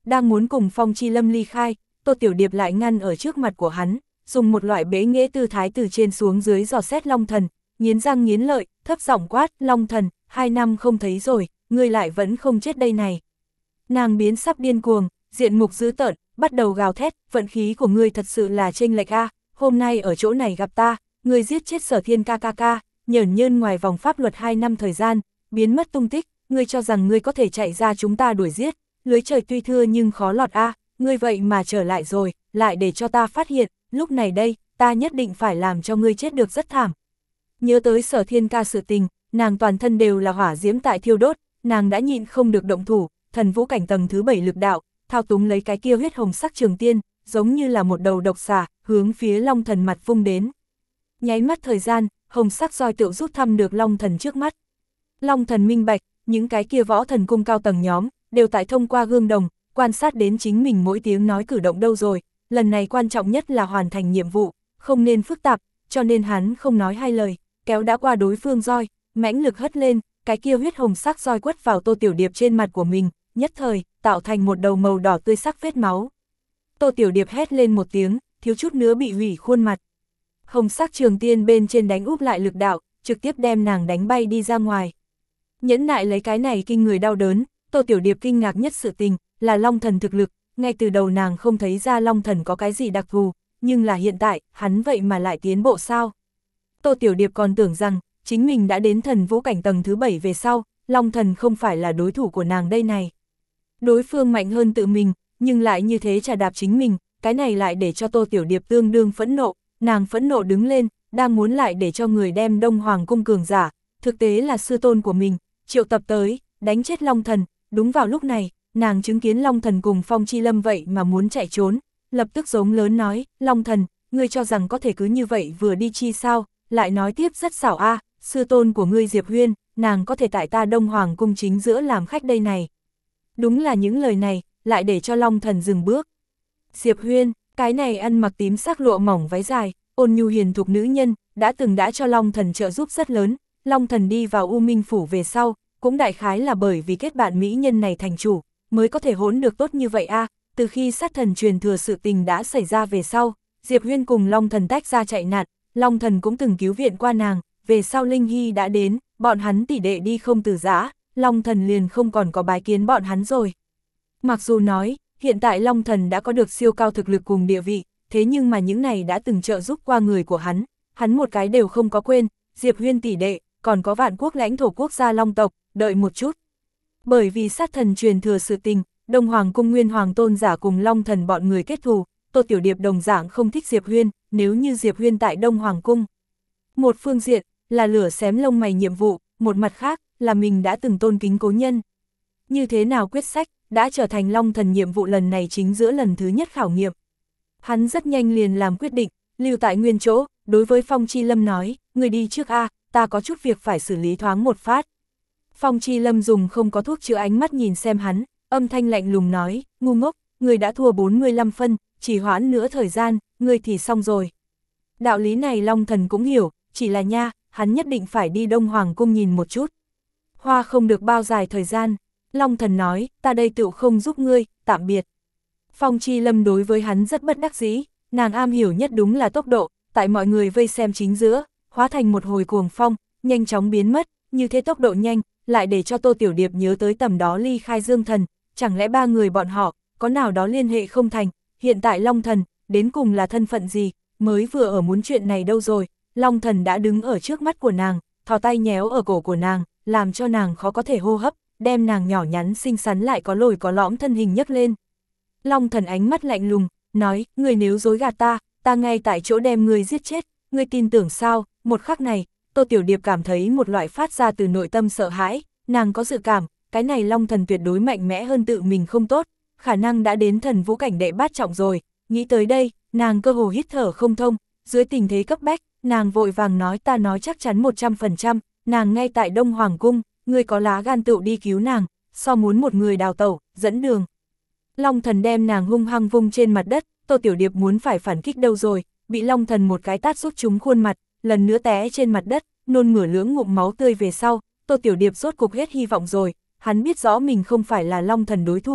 đang muốn cùng Phong Chi Lâm ly khai, Tô Tiểu Điệp lại ngăn ở trước mặt của hắn, dùng một loại bế nghệ tư thái từ trên xuống dưới dò xét Long Thần, nghiến răng nghiến lợi, thấp giọng quát, Long Thần, hai năm không thấy rồi, ngươi lại vẫn không chết đây này. Nàng biến sắp điên cuồng, diện mục dữ tợn, bắt đầu gào thét, vận khí của ngươi thật sự là chênh lệch a, hôm nay ở chỗ này gặp ta, ngươi giết chết Sở Thiên ca ca ca, nhởn nhơn ngoài vòng pháp luật hai năm thời gian, biến mất tung tích, ngươi cho rằng ngươi có thể chạy ra chúng ta đuổi giết, lưới trời tuy thưa nhưng khó lọt a, ngươi vậy mà trở lại rồi, lại để cho ta phát hiện, lúc này đây, ta nhất định phải làm cho ngươi chết được rất thảm. Nhớ tới Sở Thiên ca sự tình, nàng toàn thân đều là hỏa diễm tại thiêu đốt, nàng đã nhịn không được động thủ, thần vũ cảnh tầng thứ bảy lực đạo, thao túng lấy cái kia huyết hồng sắc trường tiên, giống như là một đầu độc xà, hướng phía Long Thần mặt vung đến. Nháy mắt thời gian, hồng sắc roi tựu rút thăm được Long Thần trước mắt. Long Thần minh bạch, những cái kia võ thần cung cao tầng nhóm, đều tại thông qua gương đồng, quan sát đến chính mình mỗi tiếng nói cử động đâu rồi, lần này quan trọng nhất là hoàn thành nhiệm vụ, không nên phức tạp, cho nên hắn không nói hai lời, kéo đã qua đối phương roi, mãnh lực hất lên, cái kia huyết hồng sắc roi quất vào Tô Tiểu Điệp trên mặt của mình, nhất thời, tạo thành một đầu màu đỏ tươi sắc vết máu. Tô Tiểu Điệp hét lên một tiếng, thiếu chút nữa bị hủy khuôn mặt. Hồng sắc trường tiên bên trên đánh úp lại lực đạo, trực tiếp đem nàng đánh bay đi ra ngoài. Nhẫn nại lấy cái này kinh người đau đớn, Tô Tiểu Điệp kinh ngạc nhất sự tình, là Long Thần thực lực, ngay từ đầu nàng không thấy ra Long Thần có cái gì đặc thù, nhưng là hiện tại, hắn vậy mà lại tiến bộ sao? Tô Tiểu Điệp còn tưởng rằng, chính mình đã đến thần vũ cảnh tầng thứ bảy về sau, Long Thần không phải là đối thủ của nàng đây này. Đối phương mạnh hơn tự mình, nhưng lại như thế trà đạp chính mình, cái này lại để cho Tô Tiểu Điệp tương đương phẫn nộ, nàng phẫn nộ đứng lên, đang muốn lại để cho người đem Đông Hoàng cung cường giả, thực tế là sư tôn của mình, triệu tập tới, đánh chết Long Thần. Đúng vào lúc này, nàng chứng kiến Long Thần cùng Phong Chi Lâm vậy mà muốn chạy trốn, lập tức giống lớn nói, Long Thần, ngươi cho rằng có thể cứ như vậy vừa đi chi sao, lại nói tiếp rất xảo a, sư tôn của ngươi Diệp Huyên, nàng có thể tại ta Đông Hoàng cung chính giữa làm khách đây này. Đúng là những lời này, lại để cho Long Thần dừng bước. Diệp Huyên, cái này ăn mặc tím sắc lụa mỏng váy dài, ôn nhu hiền thục nữ nhân, đã từng đã cho Long Thần trợ giúp rất lớn, Long Thần đi vào U Minh Phủ về sau, cũng đại khái là bởi vì kết bạn mỹ nhân này thành chủ, mới có thể hỗn được tốt như vậy a. Từ khi sát thần truyền thừa sự tình đã xảy ra về sau, Diệp Huyên cùng Long Thần tách ra chạy nạn, Long Thần cũng từng cứu viện qua nàng, về sau Linh Hy đã đến, bọn hắn tỷ đệ đi không từ giã, Long Thần liền không còn có bái kiến bọn hắn rồi. Mặc dù nói, hiện tại Long Thần đã có được siêu cao thực lực cùng địa vị, thế nhưng mà những này đã từng trợ giúp qua người của hắn, hắn một cái đều không có quên, Diệp Huyên tỷ đệ, còn có vạn quốc lãnh thổ quốc gia Long tộc, đợi một chút. Bởi vì sát thần truyền thừa sự tình, Đông Hoàng cung Nguyên Hoàng tôn giả cùng Long Thần bọn người kết thù, Tô Tiểu Điệp đồng dạng không thích Diệp Huyên, nếu như Diệp Huyên tại Đông Hoàng cung. Một phương diện, là lửa xém lông mày nhiệm vụ, một mặt khác, là mình đã từng tôn kính cố nhân. Như thế nào quyết sách, đã trở thành Long Thần nhiệm vụ lần này chính giữa lần thứ nhất khảo nghiệm. Hắn rất nhanh liền làm quyết định, lưu tại nguyên chỗ, đối với Phong Chi Lâm nói, người đi trước a, ta có chút việc phải xử lý thoáng một phát. Phong Chi Lâm dùng không có thuốc chữa ánh mắt nhìn xem hắn, âm thanh lạnh lùng nói, ngu ngốc, người đã thua bốn mươi lăm phân, chỉ hoãn nữa thời gian, người thì xong rồi. Đạo lý này Long Thần cũng hiểu, chỉ là nha, hắn nhất định phải đi Đông Hoàng cung nhìn một chút. Hoa không được bao dài thời gian, Long Thần nói, ta đây tựu không giúp ngươi, tạm biệt. Phong Chi Lâm đối với hắn rất bất đắc dĩ, nàng am hiểu nhất đúng là tốc độ, tại mọi người vây xem chính giữa, hóa thành một hồi cuồng phong, nhanh chóng biến mất, như thế tốc độ nhanh, lại để cho Tô Tiểu Điệp nhớ tới tầm đó ly khai Dương Thần, chẳng lẽ ba người bọn họ, có nào đó liên hệ không thành, hiện tại Long Thần, đến cùng là thân phận gì, mới vừa ở muốn chuyện này đâu rồi, Long Thần đã đứng ở trước mắt của nàng, thò tay nhéo ở cổ của nàng, làm cho nàng khó có thể hô hấp, đem nàng nhỏ nhắn xinh xắn lại có lồi có lõm thân hình nhấc lên. Long Thần ánh mắt lạnh lùng, nói, người nếu dối gạt ta, ta ngay tại chỗ đem người giết chết, ngươi tin tưởng sao? Một khắc này, Tô Tiểu Điệp cảm thấy một loại phát ra từ nội tâm sợ hãi, nàng có dự cảm, cái này Long Thần tuyệt đối mạnh mẽ hơn tự mình không tốt, khả năng đã đến thần vũ cảnh đệ bát trọng rồi, nghĩ tới đây, nàng cơ hồ hít thở không thông, dưới tình thế cấp bách, nàng vội vàng nói ta nói chắc chắn một trăm phần trăm, nàng ngay tại Đông Hoàng cung, ngươi có lá gan tựu đi cứu nàng, so muốn một người đào tẩu, dẫn đường. Long Thần đem nàng hung hăng vung trên mặt đất, Tô Tiểu Điệp muốn phải phản kích đâu rồi, bị Long Thần một cái tát rút trúng khuôn mặt, lần nữa té trên mặt đất, nôn mửa lưỡng ngụm máu tươi về sau, Tô Tiểu Điệp rốt cục hết hy vọng rồi, hắn biết rõ mình không phải là Long Thần đối thủ,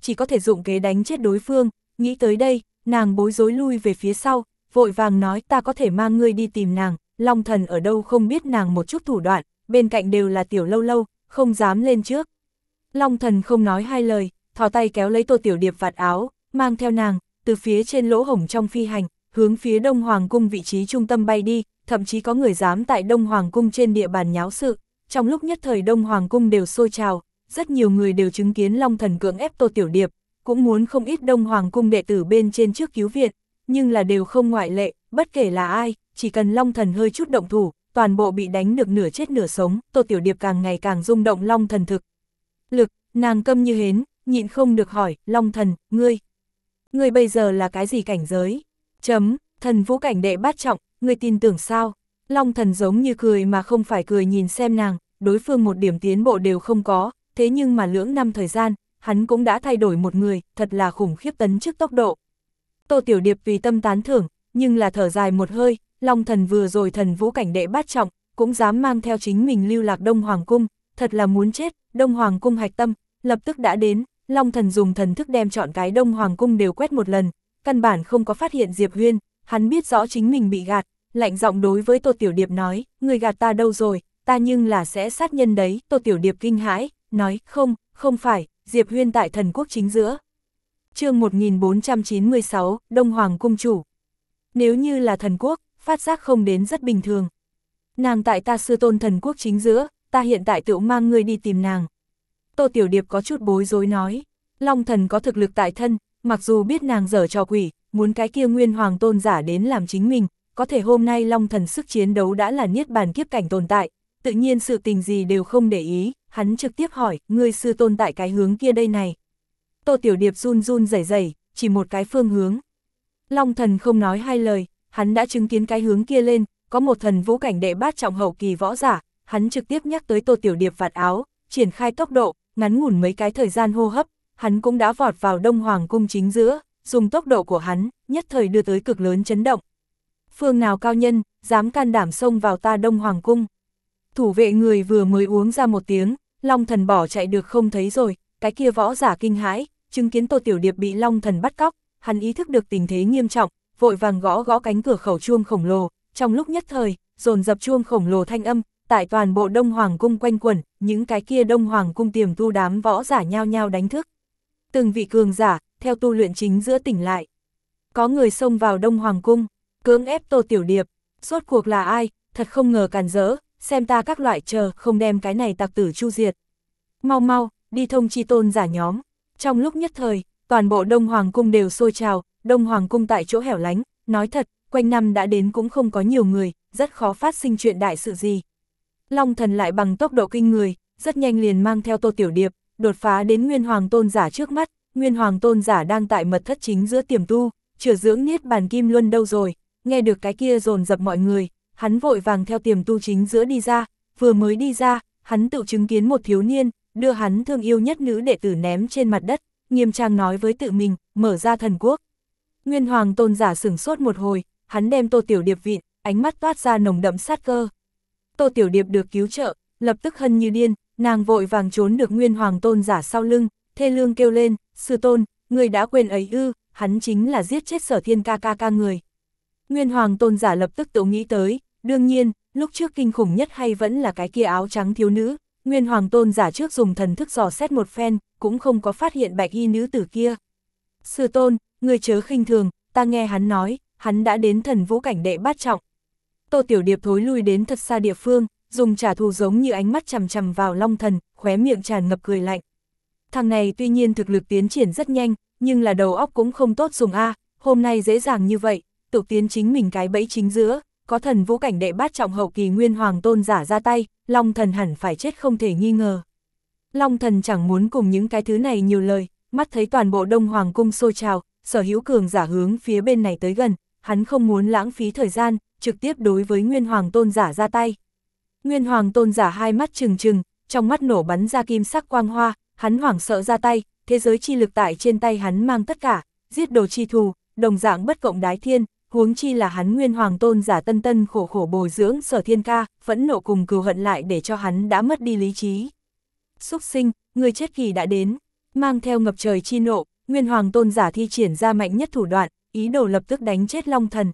chỉ có thể dụng kế đánh chết đối phương, nghĩ tới đây, nàng bối rối lui về phía sau, vội vàng nói ta có thể mang ngươi đi tìm nàng, Long Thần ở đâu không biết nàng một chút thủ đoạn, bên cạnh đều là Tiểu Lâu Lâu, không dám lên trước. Long Thần không nói hai lời, thò tay kéo lấy Tô Tiểu Điệp vạt áo, mang theo nàng, từ phía trên lỗ hổng trong phi hành, hướng phía Đông Hoàng Cung vị trí trung tâm bay đi, thậm chí có người dám tại Đông Hoàng Cung trên địa bàn nháo sự, trong lúc nhất thời Đông Hoàng Cung đều sôi trào, rất nhiều người đều chứng kiến Long Thần cưỡng ép Tô Tiểu Điệp, cũng muốn không ít Đông Hoàng Cung đệ tử bên trên trước cứu viện, nhưng là đều không ngoại lệ, bất kể là ai, chỉ cần Long Thần hơi chút động thủ, toàn bộ bị đánh được nửa chết nửa sống, Tô Tiểu Điệp càng ngày càng rung động Long Thần thực lực, nàng câm như hến, nhịn không được hỏi, Long Thần, ngươi, ngươi bây giờ là cái gì cảnh giới? Chấm, thần vũ cảnh đệ bát trọng, ngươi tin tưởng sao? Long Thần giống như cười mà không phải cười nhìn xem nàng, đối phương một điểm tiến bộ đều không có, thế nhưng mà lưỡng năm thời gian, hắn cũng đã thay đổi một người, thật là khủng khiếp tấn chức tốc độ. Tô Tiểu Điệp tùy tâm tán thưởng, nhưng là thở dài một hơi, Long Thần vừa rồi thần vũ cảnh đệ bát trọng, cũng dám mang theo chính mình lưu lạc Đông Hoàng Cung, thật là muốn chết, Đông Hoàng Cung hạch tâm, lập tức đã đến, Long Thần dùng thần thức đem chọn cái Đông Hoàng Cung đều quét một lần, căn bản không có phát hiện Diệp Huyên, hắn biết rõ chính mình bị gạt, lạnh giọng đối với Tô Tiểu Điệp nói, người gạt ta đâu rồi, ta nhưng là sẽ sát nhân đấy, Tô Tiểu Điệp kinh hãi, nói, không, không phải, Diệp Huyên tại thần quốc chính giữa. Chương một nghìn bốn trăm chín mươi sáu, Đông Hoàng Cung chủ. Nếu như là thần quốc, phát giác không đến rất bình thường. Nàng tại ta sư tôn thần quốc chính giữa, ta hiện tại tự mang ngươi đi tìm nàng. Tô Tiểu Điệp có chút bối rối nói, Long Thần có thực lực tại thân, mặc dù biết nàng dở trò quỷ, muốn cái kia Nguyên Hoàng tôn giả đến làm chính mình, có thể hôm nay Long Thần sức chiến đấu đã là niết bàn kiếp cảnh tồn tại, tự nhiên sự tình gì đều không để ý, hắn trực tiếp hỏi, ngươi sư tôn tại cái hướng kia đây này. Tô Tiểu Điệp run run rẩy rẩy, chỉ một cái phương hướng. Long Thần không nói hai lời, hắn đã chứng kiến cái hướng kia lên, có một thần vũ cảnh đệ bát trọng hậu kỳ võ giả, hắn trực tiếp nhắc tới Tô Tiểu Điệp vạt áo, triển khai tốc độ, ngắn ngủn mấy cái thời gian hô hấp, hắn cũng đã vọt vào Đông Hoàng Cung chính giữa, dùng tốc độ của hắn, nhất thời đưa tới cực lớn chấn động. Phương nào cao nhân, dám can đảm xông vào ta Đông Hoàng Cung. Thủ vệ người vừa mới uống ra một tiếng, Long Thần bỏ chạy được không thấy rồi, cái kia võ giả kinh hãi, chứng kiến Tô Tiểu Điệp bị Long Thần bắt cóc, hắn ý thức được tình thế nghiêm trọng, vội vàng gõ gõ cánh cửa khẩu chuông khổng lồ, trong lúc nhất thời, dồn dập chuông khổng lồ thanh âm, tại toàn bộ Đông Hoàng Cung quanh quẩn, những cái kia Đông Hoàng Cung tiềm tu đám võ giả nhao nhao đánh thức. Từng vị cường giả, theo tu luyện chính giữa tỉnh lại. Có người xông vào Đông Hoàng Cung, cưỡng ép Tô Tiểu Điệp, rốt cuộc là ai, thật không ngờ càn rỡ, xem ta các loại chờ, không đem cái này tặc tử chu diệt. Mau mau, đi thông chi tôn giả nhóm. Trong lúc nhất thời, toàn bộ Đông Hoàng Cung đều sôi trào, Đông Hoàng Cung tại chỗ hẻo lánh, nói thật, quanh năm đã đến cũng không có nhiều người, rất khó phát sinh chuyện đại sự gì. Long Thần lại bằng tốc độ kinh người, rất nhanh liền mang theo Tô Tiểu Điệp, đột phá đến Nguyên Hoàng Tôn giả trước mắt, Nguyên Hoàng Tôn giả đang tại mật thất chính giữa tiềm tu, chữa dưỡng niết bàn kim luân đâu rồi, nghe được cái kia dồn dập mọi người, hắn vội vàng theo tiềm tu chính giữa đi ra, vừa mới đi ra, hắn tự chứng kiến một thiếu niên, đưa hắn thương yêu nhất nữ đệ tử ném trên mặt đất, nghiêm trang nói với tự mình, mở ra thần quốc. Nguyên Hoàng Tôn giả sửng sốt một hồi, hắn đem Tô Tiểu Điệp vịn, ánh mắt toát ra nồng đậm sát cơ. Tô Tiểu Điệp được cứu trợ, lập tức hân như điên, nàng vội vàng trốn được Nguyên Hoàng Tôn giả sau lưng, thê lương kêu lên, sư tôn, người đã quên ấy ư, hắn chính là giết chết Sở Thiên ca ca ca người. Nguyên Hoàng Tôn giả lập tức tự nghĩ tới, đương nhiên, lúc trước kinh khủng nhất hay vẫn là cái kia áo trắng thiếu nữ, Nguyên Hoàng Tôn giả trước dùng thần thức dò xét một phen, cũng không có phát hiện bạch y nữ tử kia. Sư tôn, người chớ khinh thường, ta nghe hắn nói, hắn đã đến thần vũ cảnh đệ bát trọng. Tô Tiểu Điệp thối lui đến thật xa địa phương, dùng trả thù giống như ánh mắt chằm chằm vào Long Thần, khóe miệng tràn ngập cười lạnh. Thằng này tuy nhiên thực lực tiến triển rất nhanh, nhưng là đầu óc cũng không tốt dùng a, hôm nay dễ dàng như vậy, tự tiến chính mình cái bẫy chính giữa, có thần vũ cảnh đệ bát trọng hậu kỳ Nguyên Hoàng Tôn giả ra tay, Long Thần hẳn phải chết không thể nghi ngờ. Long Thần chẳng muốn cùng những cái thứ này nhiều lời, mắt thấy toàn bộ Đông Hoàng Cung sôi trào, sở hữu cường giả hướng phía bên này tới gần, hắn không muốn lãng phí thời gian, trực tiếp đối với Nguyên Hoàng Tôn giả ra tay. Nguyên Hoàng Tôn giả hai mắt trừng trừng, trong mắt nổ bắn ra kim sắc quang hoa, hắn hoảng sợ ra tay, thế giới chi lực tại trên tay hắn mang tất cả, giết đồ chi thù, đồng dạng bất cộng đái thiên, huống chi là hắn Nguyên Hoàng Tôn giả tân tân khổ khổ bồi dưỡng Sở Thiên ca, phẫn nộ cùng cừu hận lại để cho hắn đã mất đi lý trí. Xúc sinh, người chết kỳ đã đến. Mang theo ngập trời chi nộ, Nguyên Hoàng tôn giả thi triển ra mạnh nhất thủ đoạn, ý đồ lập tức đánh chết Long Thần.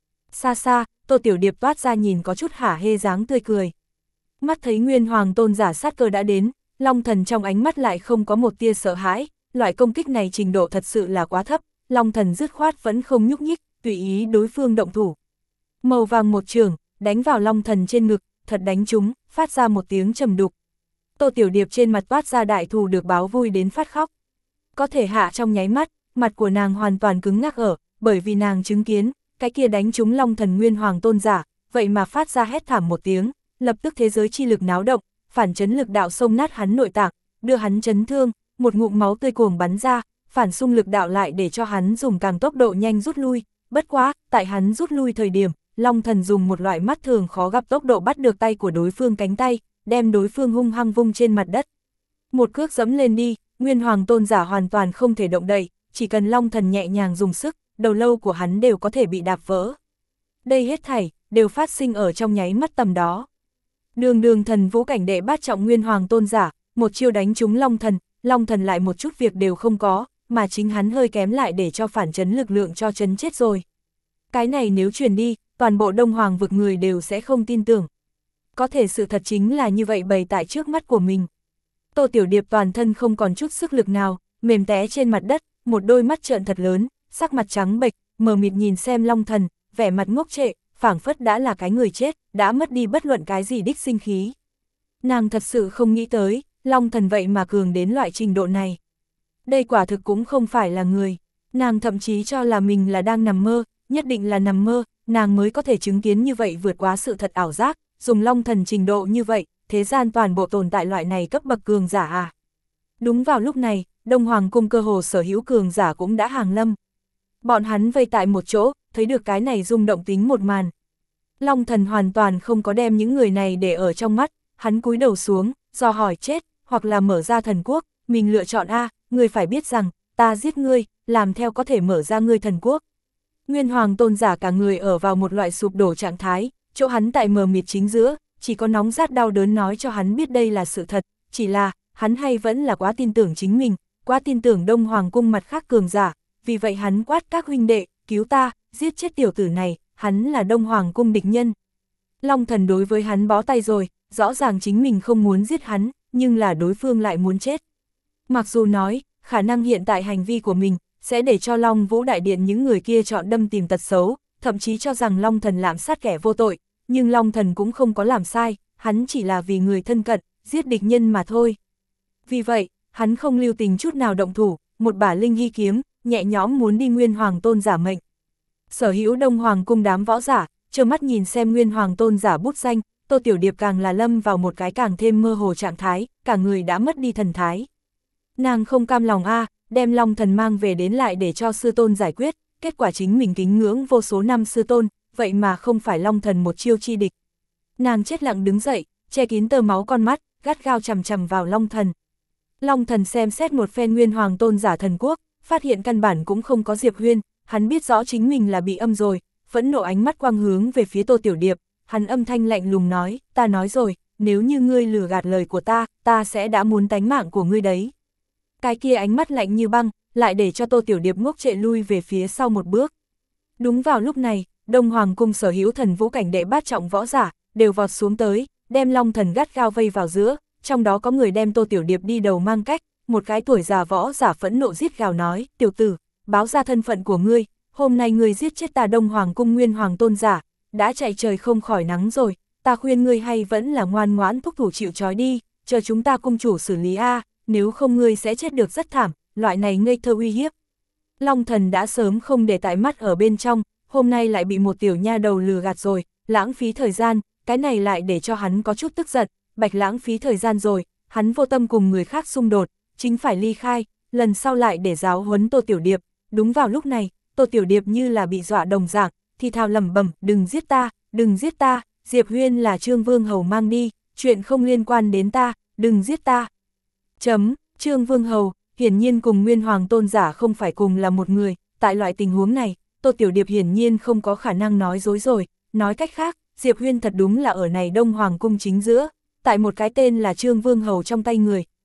Xa xa, Tô Tiểu Điệp toát ra nhìn có chút hả hê dáng tươi cười. Mắt thấy Nguyên Hoàng tôn giả sát cơ đã đến, Long Thần trong ánh mắt lại không có một tia sợ hãi, loại công kích này trình độ thật sự là quá thấp, Long Thần dứt khoát vẫn không nhúc nhích, tùy ý đối phương động thủ. Màu vàng một trường, đánh vào Long Thần trên ngực, thật đánh trúng, phát ra một tiếng trầm đục. Tô Tiểu Điệp trên mặt toát ra đại thù được báo vui đến phát khóc. Có thể hạ trong nháy mắt, mặt của nàng hoàn toàn cứng ngắc ở, bởi vì nàng chứng kiến, cái kia đánh trúng Long Thần Nguyên Hoàng tôn giả, vậy mà phát ra hét thảm một tiếng, lập tức thế giới chi lực náo động, phản chấn lực đạo xông nát hắn nội tạng, đưa hắn chấn thương, một ngụm máu tươi cuồng bắn ra, phản xung lực đạo lại để cho hắn dùng càng tốc độ nhanh rút lui, bất quá, tại hắn rút lui thời điểm, Long Thần dùng một loại mắt thường khó gặp tốc độ bắt được tay của đối phương cánh tay, đem đối phương hung hăng vung trên mặt đất. Một cước dẫm lên đi, Nguyên Hoàng tôn giả hoàn toàn không thể động đậy, chỉ cần Long Thần nhẹ nhàng dùng sức, đầu lâu của hắn đều có thể bị đạp vỡ. Đây hết thảy, đều phát sinh ở trong nháy mắt tầm đó. Đường đường thần vũ cảnh đệ bát trọng Nguyên Hoàng tôn giả, một chiêu đánh trúng Long Thần, Long Thần lại một chút việc đều không có, mà chính hắn hơi kém lại để cho phản chấn lực lượng cho chấn chết rồi. Cái này nếu truyền đi, toàn bộ Đông Hoàng vực người đều sẽ không tin tưởng. Có thể sự thật chính là như vậy bày tại trước mắt của mình. Tô Tiểu Điệp toàn thân không còn chút sức lực nào, mềm té trên mặt đất, một đôi mắt trợn thật lớn, sắc mặt trắng bệch, mờ mịt nhìn xem Long Thần, vẻ mặt ngốc trệ, phảng phất đã là cái người chết, đã mất đi bất luận cái gì đích sinh khí. Nàng thật sự không nghĩ tới, Long Thần vậy mà cường đến loại trình độ này. Đây quả thực cũng không phải là người, nàng thậm chí cho là mình là đang nằm mơ, nhất định là nằm mơ, nàng mới có thể chứng kiến như vậy vượt quá sự thật ảo giác, dùng Long Thần trình độ như vậy, thế gian toàn bộ tồn tại loại này cấp bậc cường giả à. Đúng vào lúc này, Đông Hoàng cung cơ hồ sở hữu cường giả cũng đã hàng lâm. Bọn hắn vây tại một chỗ, thấy được cái này rung động tính một màn. Long Thần hoàn toàn không có đem những người này để ở trong mắt, hắn cúi đầu xuống, do hỏi chết, hoặc là mở ra thần quốc, mình lựa chọn A, ngươi phải biết rằng, ta giết ngươi, làm theo có thể mở ra ngươi thần quốc. Nguyên Hoàng tôn giả cả người ở vào một loại sụp đổ trạng thái, chỗ hắn tại mờ mịt chính giữa, chỉ có nóng rát đau đớn nói cho hắn biết đây là sự thật, chỉ là, hắn hay vẫn là quá tin tưởng chính mình, quá tin tưởng Đông Hoàng cung mặt khác cường giả, vì vậy hắn quát các huynh đệ, cứu ta, giết chết tiểu tử này, hắn là Đông Hoàng cung địch nhân. Long Thần đối với hắn bó tay rồi, rõ ràng chính mình không muốn giết hắn, nhưng là đối phương lại muốn chết. Mặc dù nói, khả năng hiện tại hành vi của mình, sẽ để cho Long Vũ Đại Điện những người kia chọn đâm tìm tật xấu, thậm chí cho rằng Long Thần lạm sát kẻ vô tội, nhưng Long Thần cũng không có làm sai, hắn chỉ là vì người thân cận, giết địch nhân mà thôi. Vì vậy, hắn không lưu tình chút nào động thủ, một bả linh hy kiếm, nhẹ nhõm muốn đi Nguyên Hoàng tôn giả mệnh. Sở hữu Đông Hoàng cung đám võ giả, trơ mắt nhìn xem Nguyên Hoàng tôn giả bút danh, Tô Tiểu Điệp càng là lâm vào một cái càng thêm mơ hồ trạng thái, cả người đã mất đi thần thái. Nàng không cam lòng a, đem Long Thần mang về đến lại để cho sư tôn giải quyết, kết quả chính mình kính ngưỡng vô số năm sư tôn, vậy mà không phải Long Thần một chiêu chi địch. Nàng chết lặng đứng dậy, che kín tơ máu con mắt, gắt gao chằm chằm vào Long Thần. Long Thần xem xét một phen Nguyên Hoàng tôn giả thần quốc, phát hiện căn bản cũng không có Diệp Huyên, hắn biết rõ chính mình là bị âm rồi, phẫn nộ ánh mắt quang hướng về phía Tô Tiểu Điệp, hắn âm thanh lạnh lùng nói, ta nói rồi, nếu như ngươi lừa gạt lời của ta, ta sẽ đã muốn tánh mạng của ngươi đấy. Cái kia ánh mắt lạnh như băng, lại để cho Tô Tiểu Điệp ngốc trệ lui về phía sau một bước. Đúng vào lúc này, Đông Hoàng cung sở hữu thần vũ cảnh đệ bát trọng võ giả, đều vọt xuống tới, đem Long Thần gắt gao vây vào giữa, trong đó có người đem Tô Tiểu Điệp đi đầu mang cách, một cái tuổi già võ giả phẫn nộ giết gào nói, tiểu tử, báo ra thân phận của ngươi, hôm nay ngươi giết chết ta Đông Hoàng cung Nguyên Hoàng tôn giả, đã chạy trời không khỏi nắng rồi, ta khuyên ngươi hay vẫn là ngoan ngoãn thúc thủ chịu trói đi, chờ chúng ta cung chủ xử lý a, nếu không ngươi sẽ chết được rất thảm, loại này ngây thơ uy hiếp. Long Thần đã sớm không để tại mắt ở bên trong, hôm nay lại bị một tiểu nha đầu lừa gạt rồi, lãng phí thời gian, cái này lại để cho hắn có chút tức giận, bạch lãng phí thời gian rồi, hắn vô tâm cùng người khác xung đột, chính phải ly khai, lần sau lại để giáo huấn Tô Tiểu Điệp. Đúng vào lúc này, Tô Tiểu Điệp như là bị dọa đồng dạng, thì thào lẩm bẩm, đừng giết ta, đừng giết ta, Diệp Huyên là Trương Vương Hầu mang đi, chuyện không liên quan đến ta, đừng giết ta. Chấm, Trương Vương Hầu, hiển nhiên cùng Nguyên Hoàng tôn giả không phải cùng là một người, tại loại tình huống này, Tô Tiểu Điệp hiển nhiên không có khả năng nói dối rồi, nói cách khác, Diệp Huyên thật đúng là ở này Đông Hoàng cung chính giữa, tại một cái tên là Trương Vương Hầu trong tay người,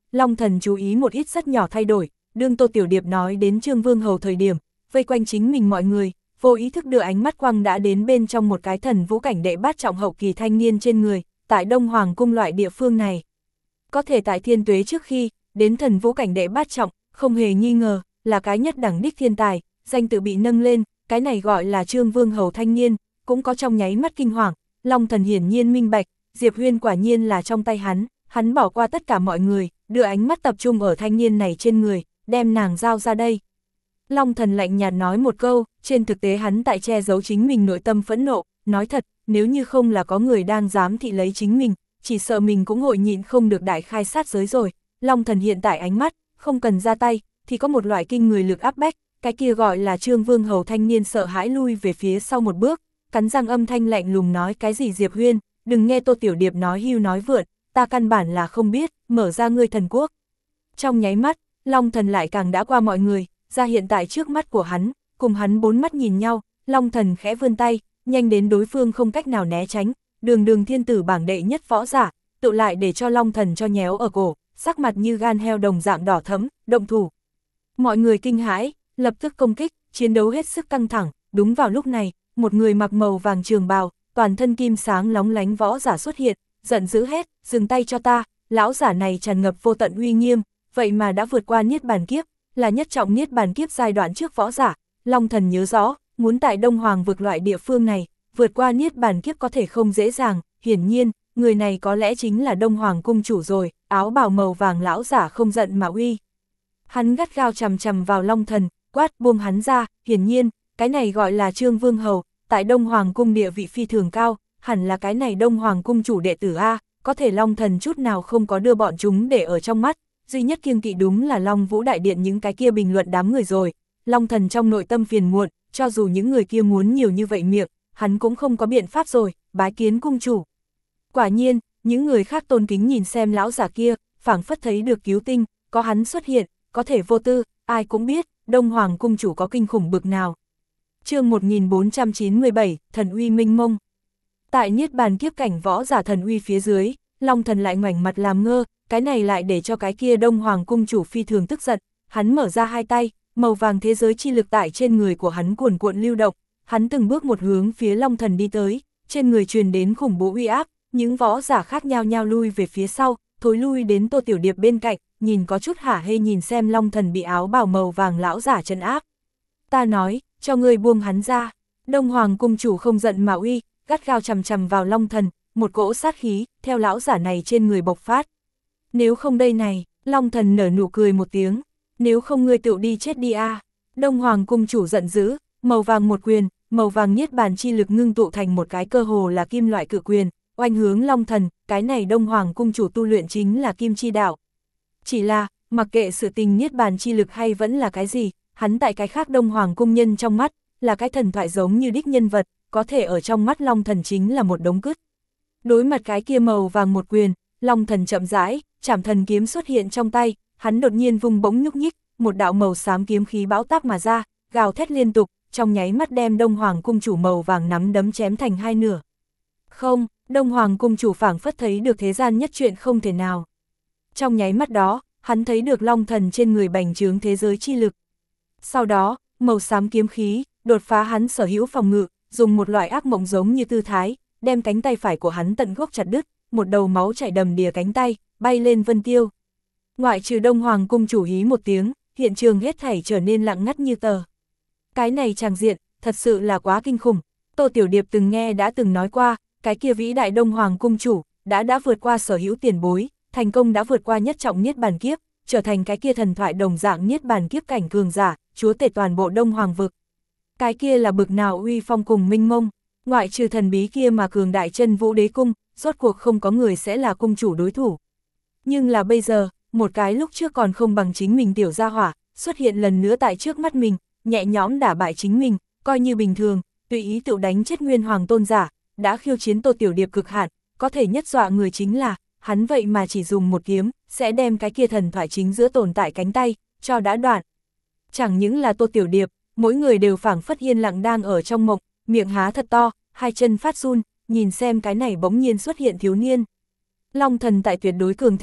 Long Thần chú ý một ít rất nhỏ thay đổi, đương Tô Tiểu Điệp nói đến Trương Vương Hầu thời điểm, vây quanh chính mình mọi người, vô ý thức đưa ánh mắt quăng đã đến bên trong một cái thần vũ cảnh đệ bát trọng hậu kỳ thanh niên trên người, tại Đông Hoàng cung loại địa phương này. Có thể tại thiên tuế trước khi, đến thần vũ cảnh đệ bát trọng, không hề nghi ngờ, là cái nhất đẳng đích thiên tài, danh tự bị nâng lên, cái này gọi là Trương Vương Hầu thanh niên, cũng có trong nháy mắt kinh hoàng, Long Thần hiển nhiên minh bạch, Diệp Huyên quả nhiên là trong tay hắn, hắn bỏ qua tất cả mọi người, đưa ánh mắt tập trung ở thanh niên này trên người, đem nàng giao ra đây. Long Thần lạnh nhạt nói một câu, trên thực tế hắn tại che giấu chính mình nội tâm phẫn nộ, nói thật, nếu như không là có người đang dám thị lấy chính mình, chỉ sợ mình cũng hội nhịn không được đại khai sát giới rồi. Long Thần hiện tại ánh mắt, không cần ra tay, thì có một loại kinh người lực áp bách, cái kia gọi là Trương Vương Hầu thanh niên sợ hãi lui về phía sau một bước, cắn răng âm thanh lạnh lùng nói cái gì Diệp Huyên, đừng nghe Tô Tiểu Điệp nói hưu nói vượn, ta căn bản là không biết, mở ra ngươi thần quốc. Trong nháy mắt, Long Thần lại càng đã qua mọi người, ra hiện tại trước mắt của hắn, cùng hắn bốn mắt nhìn nhau, Long Thần khẽ vươn tay, nhanh đến đối phương không cách nào né tránh, đường đường thiên tử bảng đệ nhất võ giả, tự lại để cho Long Thần cho nhéo ở cổ, sắc mặt như gan heo đồng dạng đỏ thẫm, động thủ. Mọi người kinh hãi, lập tức công kích, chiến đấu hết sức căng thẳng, đúng vào lúc này, một người mặc màu vàng trường bào, toàn thân kim sáng lóng lánh võ giả xuất hiện, giận dữ hét, dừng tay cho ta, lão giả này tràn ngập vô tận uy nghiêm, vậy mà đã vượt qua niết bàn kiếp, là nhất trọng niết bàn kiếp giai đoạn trước võ giả. Long Thần nhớ rõ, muốn tại Đông Hoàng vực loại địa phương này, vượt qua niết bàn kiếp có thể không dễ dàng, hiển nhiên, người này có lẽ chính là Đông Hoàng cung chủ rồi, áo bào màu vàng lão giả không giận mà uy. Hắn gắt gao chằm chằm vào Long Thần, quát buông hắn ra, hiển nhiên, cái này gọi là Trương Vương Hầu, tại Đông Hoàng cung địa vị phi thường cao, hẳn là cái này Đông Hoàng cung chủ đệ tử A, có thể Long Thần chút nào không có đưa bọn chúng để ở trong mắt, duy nhất kiêng kỵ đúng là Long Vũ Đại Điện những cái kia bình luận đám người rồi. Long Thần trong nội tâm phiền muộn, cho dù những người kia muốn nhiều như vậy miệng, hắn cũng không có biện pháp rồi, bái kiến cung chủ. Quả nhiên, những người khác tôn kính nhìn xem lão giả kia, phảng phất thấy được cứu tinh, có hắn xuất hiện, có thể vô tư, ai cũng biết, Đông Hoàng cung chủ có kinh khủng bực nào. Chương một nghìn bốn trăm chín mươi bảy, thần uy minh mông. Tại niết bàn kiếp cảnh võ giả thần uy phía dưới, Long Thần lại ngoảnh mặt làm ngơ, cái này lại để cho cái kia Đông Hoàng cung chủ phi thường tức giận, hắn mở ra hai tay, màu vàng thế giới chi lực tại trên người của hắn cuồn cuộn lưu động, hắn từng bước một hướng phía Long Thần đi tới, trên người truyền đến khủng bố uy áp, những võ giả khác nhau nhau lui về phía sau, thối lui đến Tô Tiểu Điệp bên cạnh, nhìn có chút hả hê nhìn xem Long Thần bị áo bào màu vàng lão giả trấn áp. Ta nói, cho ngươi buông hắn ra. Đông Hoàng cung chủ không giận mà uy, gắt gao chằm chằm vào Long Thần, một cỗ sát khí theo lão giả này trên người bộc phát. Nếu không đây này, Long Thần nở nụ cười một tiếng, nếu không ngươi tự đi chết đi a. Đông Hoàng cung chủ giận dữ, màu vàng một quyền, màu vàng niết bàn chi lực ngưng tụ thành một cái cơ hồ là kim loại cự quyền, oanh hướng Long Thần, cái này Đông Hoàng cung chủ tu luyện chính là kim chi đạo. Chỉ là, mặc kệ sự tình niết bàn chi lực hay vẫn là cái gì, hắn tại cái khác Đông Hoàng cung nhân trong mắt, là cái thần thoại giống như đích nhân vật, có thể ở trong mắt Long Thần chính là một đống cứt. Đối mặt cái kia màu vàng một quyền, Long Thần chậm rãi, Trảm Thần kiếm xuất hiện trong tay, hắn đột nhiên vung bỗng nhúc nhích, một đạo màu xám kiếm khí bão táp mà ra, gào thét liên tục, trong nháy mắt đem Đông Hoàng cung chủ màu vàng nắm đấm chém thành hai nửa. Không, Đông Hoàng cung chủ phảng phất thấy được thế gian nhất chuyện không thể nào. Trong nháy mắt đó, hắn thấy được Long Thần trên người bành trướng thế giới chi lực. Sau đó, màu xám kiếm khí, đột phá hắn sở hữu phòng ngự, dùng một loại ác mộng giống như tư thái, đem cánh tay phải của hắn tận gốc chặt đứt, một đầu máu chảy đầm đìa cánh tay, bay lên vân tiêu. Ngoại trừ Đông Hoàng cung chủ hí một tiếng, hiện trường hết thảy trở nên lặng ngắt như tờ. Cái này tràng diện, thật sự là quá kinh khủng. Tô Tiểu Điệp từng nghe đã từng nói qua, cái kia vĩ đại Đông Hoàng cung chủ, đã đã vượt qua sở hữu tiền bối, thành công đã vượt qua nhất trọng niết bàn kiếp, trở thành cái kia thần thoại đồng dạng niết bàn kiếp cảnh cường giả, chúa tể toàn bộ Đông Hoàng vực. Cái kia là bực nào uy phong cùng minh mông, ngoại trừ thần bí kia mà cường đại chân vũ đế cung, rốt cuộc không có người sẽ là cung chủ đối thủ. Nhưng là bây giờ, một cái lúc trước còn không bằng chính mình tiểu gia hỏa, xuất hiện lần nữa tại trước mắt mình, nhẹ nhõm đả bại chính mình, coi như bình thường, tùy ý tự đánh chết nguyên hoàng tôn giả, đã khiêu chiến Tô Tiểu Điệp cực hạn, có thể nhất dọa người chính là, hắn vậy mà chỉ dùng một kiếm, sẽ đem cái kia thần thoại chính giữa tồn tại cánh tay, cho đã đoạn. Chẳng những là Tô Tiểu Điệp, mỗi người đều phảng phất yên lặng đang ở trong mộng, miệng há thật to, hai chân phát run, nhìn xem cái này bỗng nhiên xuất hiện thiếu niên. Long Thần tại tuyệt đối cường thế,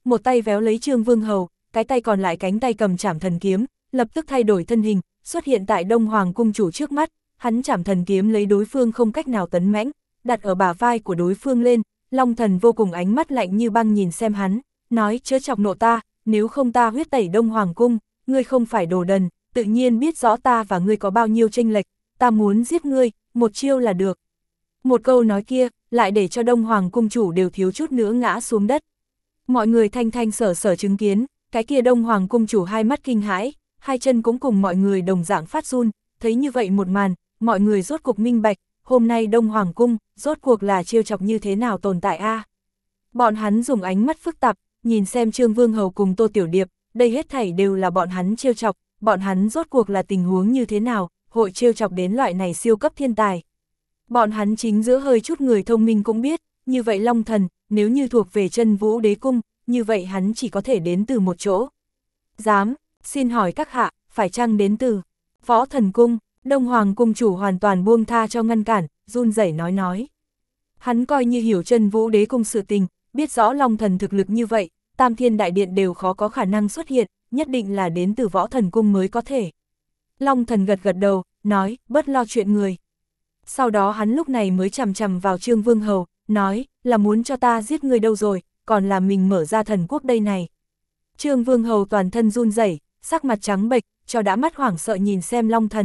một tay véo lấy Trương Vương Hầu, cái tay còn lại cánh tay cầm Trảm Thần Kiếm, lập tức thay đổi thân hình, xuất hiện tại Đông Hoàng cung chủ trước mắt, hắn Trảm Thần Kiếm lấy đối phương không cách nào tấn mãnh, đặt ở bả vai của đối phương lên, Long Thần vô cùng ánh mắt lạnh như băng nhìn xem hắn, nói chớ chọc nộ ta, nếu không ta huyết tẩy Đông Hoàng cung, ngươi không phải đồ đần, tự nhiên biết rõ ta và ngươi có bao nhiêu chênh lệch, ta muốn giết ngươi, một chiêu là được. Một câu nói kia, lại để cho Đông Hoàng cung chủ đều thiếu chút nữa ngã xuống đất. Mọi người thanh thanh sở sở chứng kiến, cái kia Đông Hoàng cung chủ hai mắt kinh hãi, hai chân cũng cùng mọi người đồng dạng phát run, thấy như vậy một màn, mọi người rốt cuộc minh bạch, hôm nay Đông Hoàng cung, rốt cuộc là trêu chọc như thế nào tồn tại a? Bọn hắn dùng ánh mắt phức tạp, nhìn xem Trương Vương Hầu cùng Tô Tiểu Điệp, đây hết thảy đều là bọn hắn trêu chọc, bọn hắn rốt cuộc là tình huống như thế nào, hội trêu chọc đến loại này siêu cấp thiên tài. Bọn hắn chính giữa hơi chút người thông minh cũng biết, như vậy Long Thần, nếu như thuộc về Chân Vũ Đế Cung, như vậy hắn chỉ có thể đến từ một chỗ. Dám, xin hỏi các hạ, phải chăng đến từ Võ Thần Cung? Đông Hoàng cung chủ hoàn toàn buông tha cho ngăn cản, run rẩy nói nói. Hắn coi như hiểu Chân Vũ Đế Cung sự tình, biết rõ Long Thần thực lực như vậy, Tam Thiên Đại Điện đều khó có khả năng xuất hiện, nhất định là đến từ Võ Thần Cung mới có thể. Long Thần gật gật đầu, nói, bớt lo chuyện người. Sau đó hắn lúc này mới chằm chằm vào Trương Vương Hầu, nói, là muốn cho ta giết người đâu rồi, còn là mình mở ra thần quốc đây này. Trương Vương Hầu toàn thân run rẩy, sắc mặt trắng bệch, cho đã mắt hoảng sợ nhìn xem Long Thần.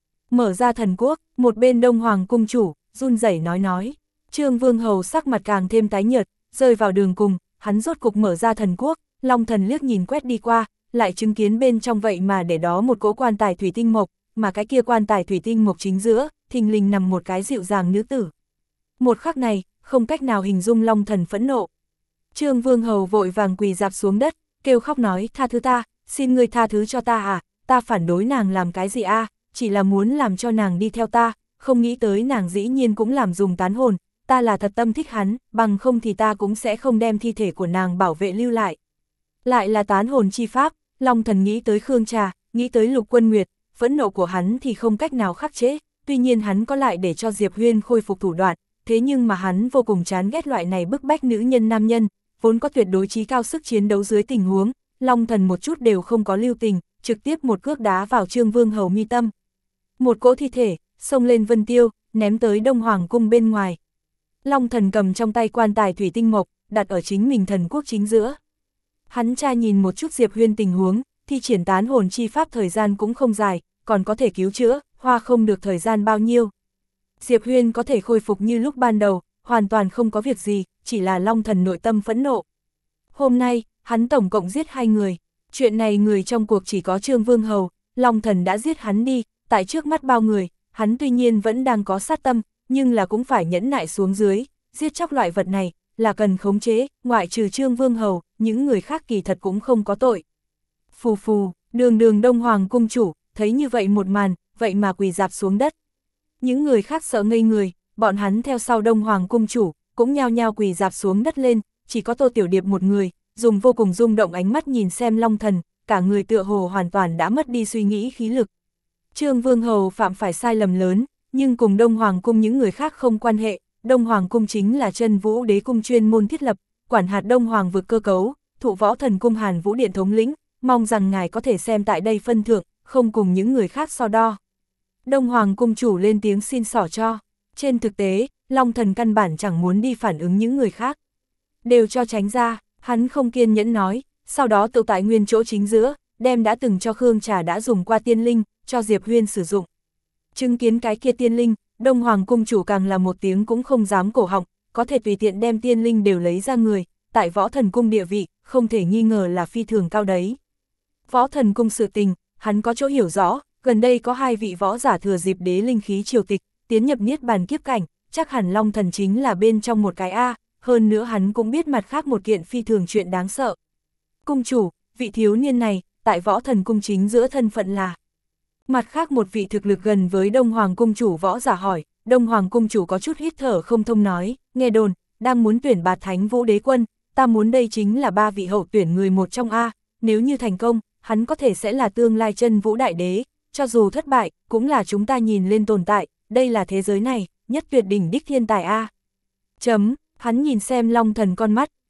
Mở ra thần quốc, một bên Đông Hoàng cung chủ, run rẩy nói nói. Trương Vương Hầu sắc mặt càng thêm tái nhợt, rơi vào đường cùng, hắn rốt cục mở ra thần quốc, Long Thần liếc nhìn quét đi qua, lại chứng kiến bên trong vậy mà để đó một cỗ quan tài thủy tinh mộc, mà cái kia quan tài thủy tinh mộc chính giữa, thình lình nằm một cái dịu dàng nữ tử. Một khắc này, không cách nào hình dung Long Thần phẫn nộ. Trương Vương Hầu vội vàng quỳ rạp xuống đất, kêu khóc nói, tha thứ ta, xin ngươi tha thứ cho ta à, ta phản đối nàng làm cái gì a, à? Chỉ là muốn làm cho nàng đi theo ta, không nghĩ tới nàng dĩ nhiên cũng làm dùng tán hồn, ta là thật tâm thích hắn, bằng không thì ta cũng sẽ không đem thi thể của nàng bảo vệ lưu lại. Lại là tán hồn chi pháp, Long Thần nghĩ tới Khương Trà, nghĩ tới Lục Quân Nguyệt, phẫn nộ của hắn thì không cách nào khắc chế, tuy nhiên hắn có lại để cho Diệp Huyên khôi phục thủ đoạn, thế nhưng mà hắn vô cùng chán ghét loại này bức bách nữ nhân nam nhân, vốn có tuyệt đối trí cao sức chiến đấu dưới tình huống, Long Thần một chút đều không có lưu tình, trực tiếp một cước đá vào Trương Vương Hầu mi tâm. Một cỗ thi thể, xông lên vân tiêu, ném tới Đông Hoàng cung bên ngoài. Long Thần cầm trong tay quan tài thủy tinh mộc, đặt ở chính mình thần quốc chính giữa. Hắn tra nhìn một chút Diệp Huyên tình huống, thi triển tán hồn chi pháp thời gian cũng không dài, còn có thể cứu chữa, hoa không được thời gian bao nhiêu. Diệp Huyên có thể khôi phục như lúc ban đầu, hoàn toàn không có việc gì, chỉ là Long Thần nội tâm phẫn nộ. Hôm nay, hắn tổng cộng giết hai người, chuyện này người trong cuộc chỉ có Trương Vương Hầu, Long Thần đã giết hắn đi, tại trước mắt bao người, hắn tuy nhiên vẫn đang có sát tâm, nhưng là cũng phải nhẫn nại xuống dưới, giết chóc loại vật này, là cần khống chế, ngoại trừ Trương Vương Hầu, những người khác kỳ thật cũng không có tội. Phù phù, đường đường Đông Hoàng cung chủ, thấy như vậy một màn, vậy mà quỳ dạp xuống đất. Những người khác sợ ngây người, bọn hắn theo sau Đông Hoàng cung chủ, cũng nhao nhao quỳ dạp xuống đất lên, chỉ có Tô Tiểu Điệp một người, dùng vô cùng rung động ánh mắt nhìn xem Long Thần, cả người tựa hồ hoàn toàn đã mất đi suy nghĩ khí lực. Trương Vương Hầu phạm phải sai lầm lớn, nhưng cùng Đông Hoàng cung những người khác không quan hệ, Đông Hoàng cung chính là Chân Vũ Đế Cung chuyên môn thiết lập, quản hạt Đông Hoàng vực cơ cấu, thụ Võ Thần Cung Hàn Vũ Điện thống lĩnh, mong rằng ngài có thể xem tại đây phân thượng, không cùng những người khác so đo. Đông Hoàng cung chủ lên tiếng xin xỏ cho, trên thực tế, Long Thần căn bản chẳng muốn đi phản ứng những người khác. Đều cho tránh ra, hắn không kiên nhẫn nói, sau đó tự tại nguyên chỗ chính giữa, đem đã từng cho Khương Trà đã dùng qua tiên linh, cho Diệp Huyên sử dụng. Chứng kiến cái kia tiên linh, Đông Hoàng cung chủ càng là một tiếng cũng không dám cổ họng, có thể tùy tiện đem tiên linh đều lấy ra người, tại Võ Thần Cung địa vị, không thể nghi ngờ là phi thường cao đấy. Võ Thần Cung sự tình, hắn có chỗ hiểu rõ, gần đây có hai vị võ giả thừa dịp đế linh khí triều tịch, tiến nhập niết bàn kiếp cảnh, chắc hẳn Long Thần chính là bên trong một cái A, hơn nữa hắn cũng biết mặt khác một kiện phi thường chuyện đáng sợ. Cung chủ, vị thiếu niên này, tại Võ Thần Cung chính giữa thân phận là. Mặt khác một vị thực lực gần với Đông Hoàng cung chủ võ giả hỏi, Đông Hoàng cung chủ có chút hít thở không thông nói, nghe đồn, đang muốn tuyển bạt Thánh Vũ Đế Quân, ta muốn đây chính là ba vị hậu tuyển người một trong A, nếu như thành công, hắn có thể sẽ là tương lai Chân Vũ Đại Đế, cho dù thất bại, cũng là chúng ta nhìn lên tồn tại, đây là thế giới này, nhất tuyệt đỉnh đích thiên tài A. Chấm, hắn nhìn xem Long Thần con mắt,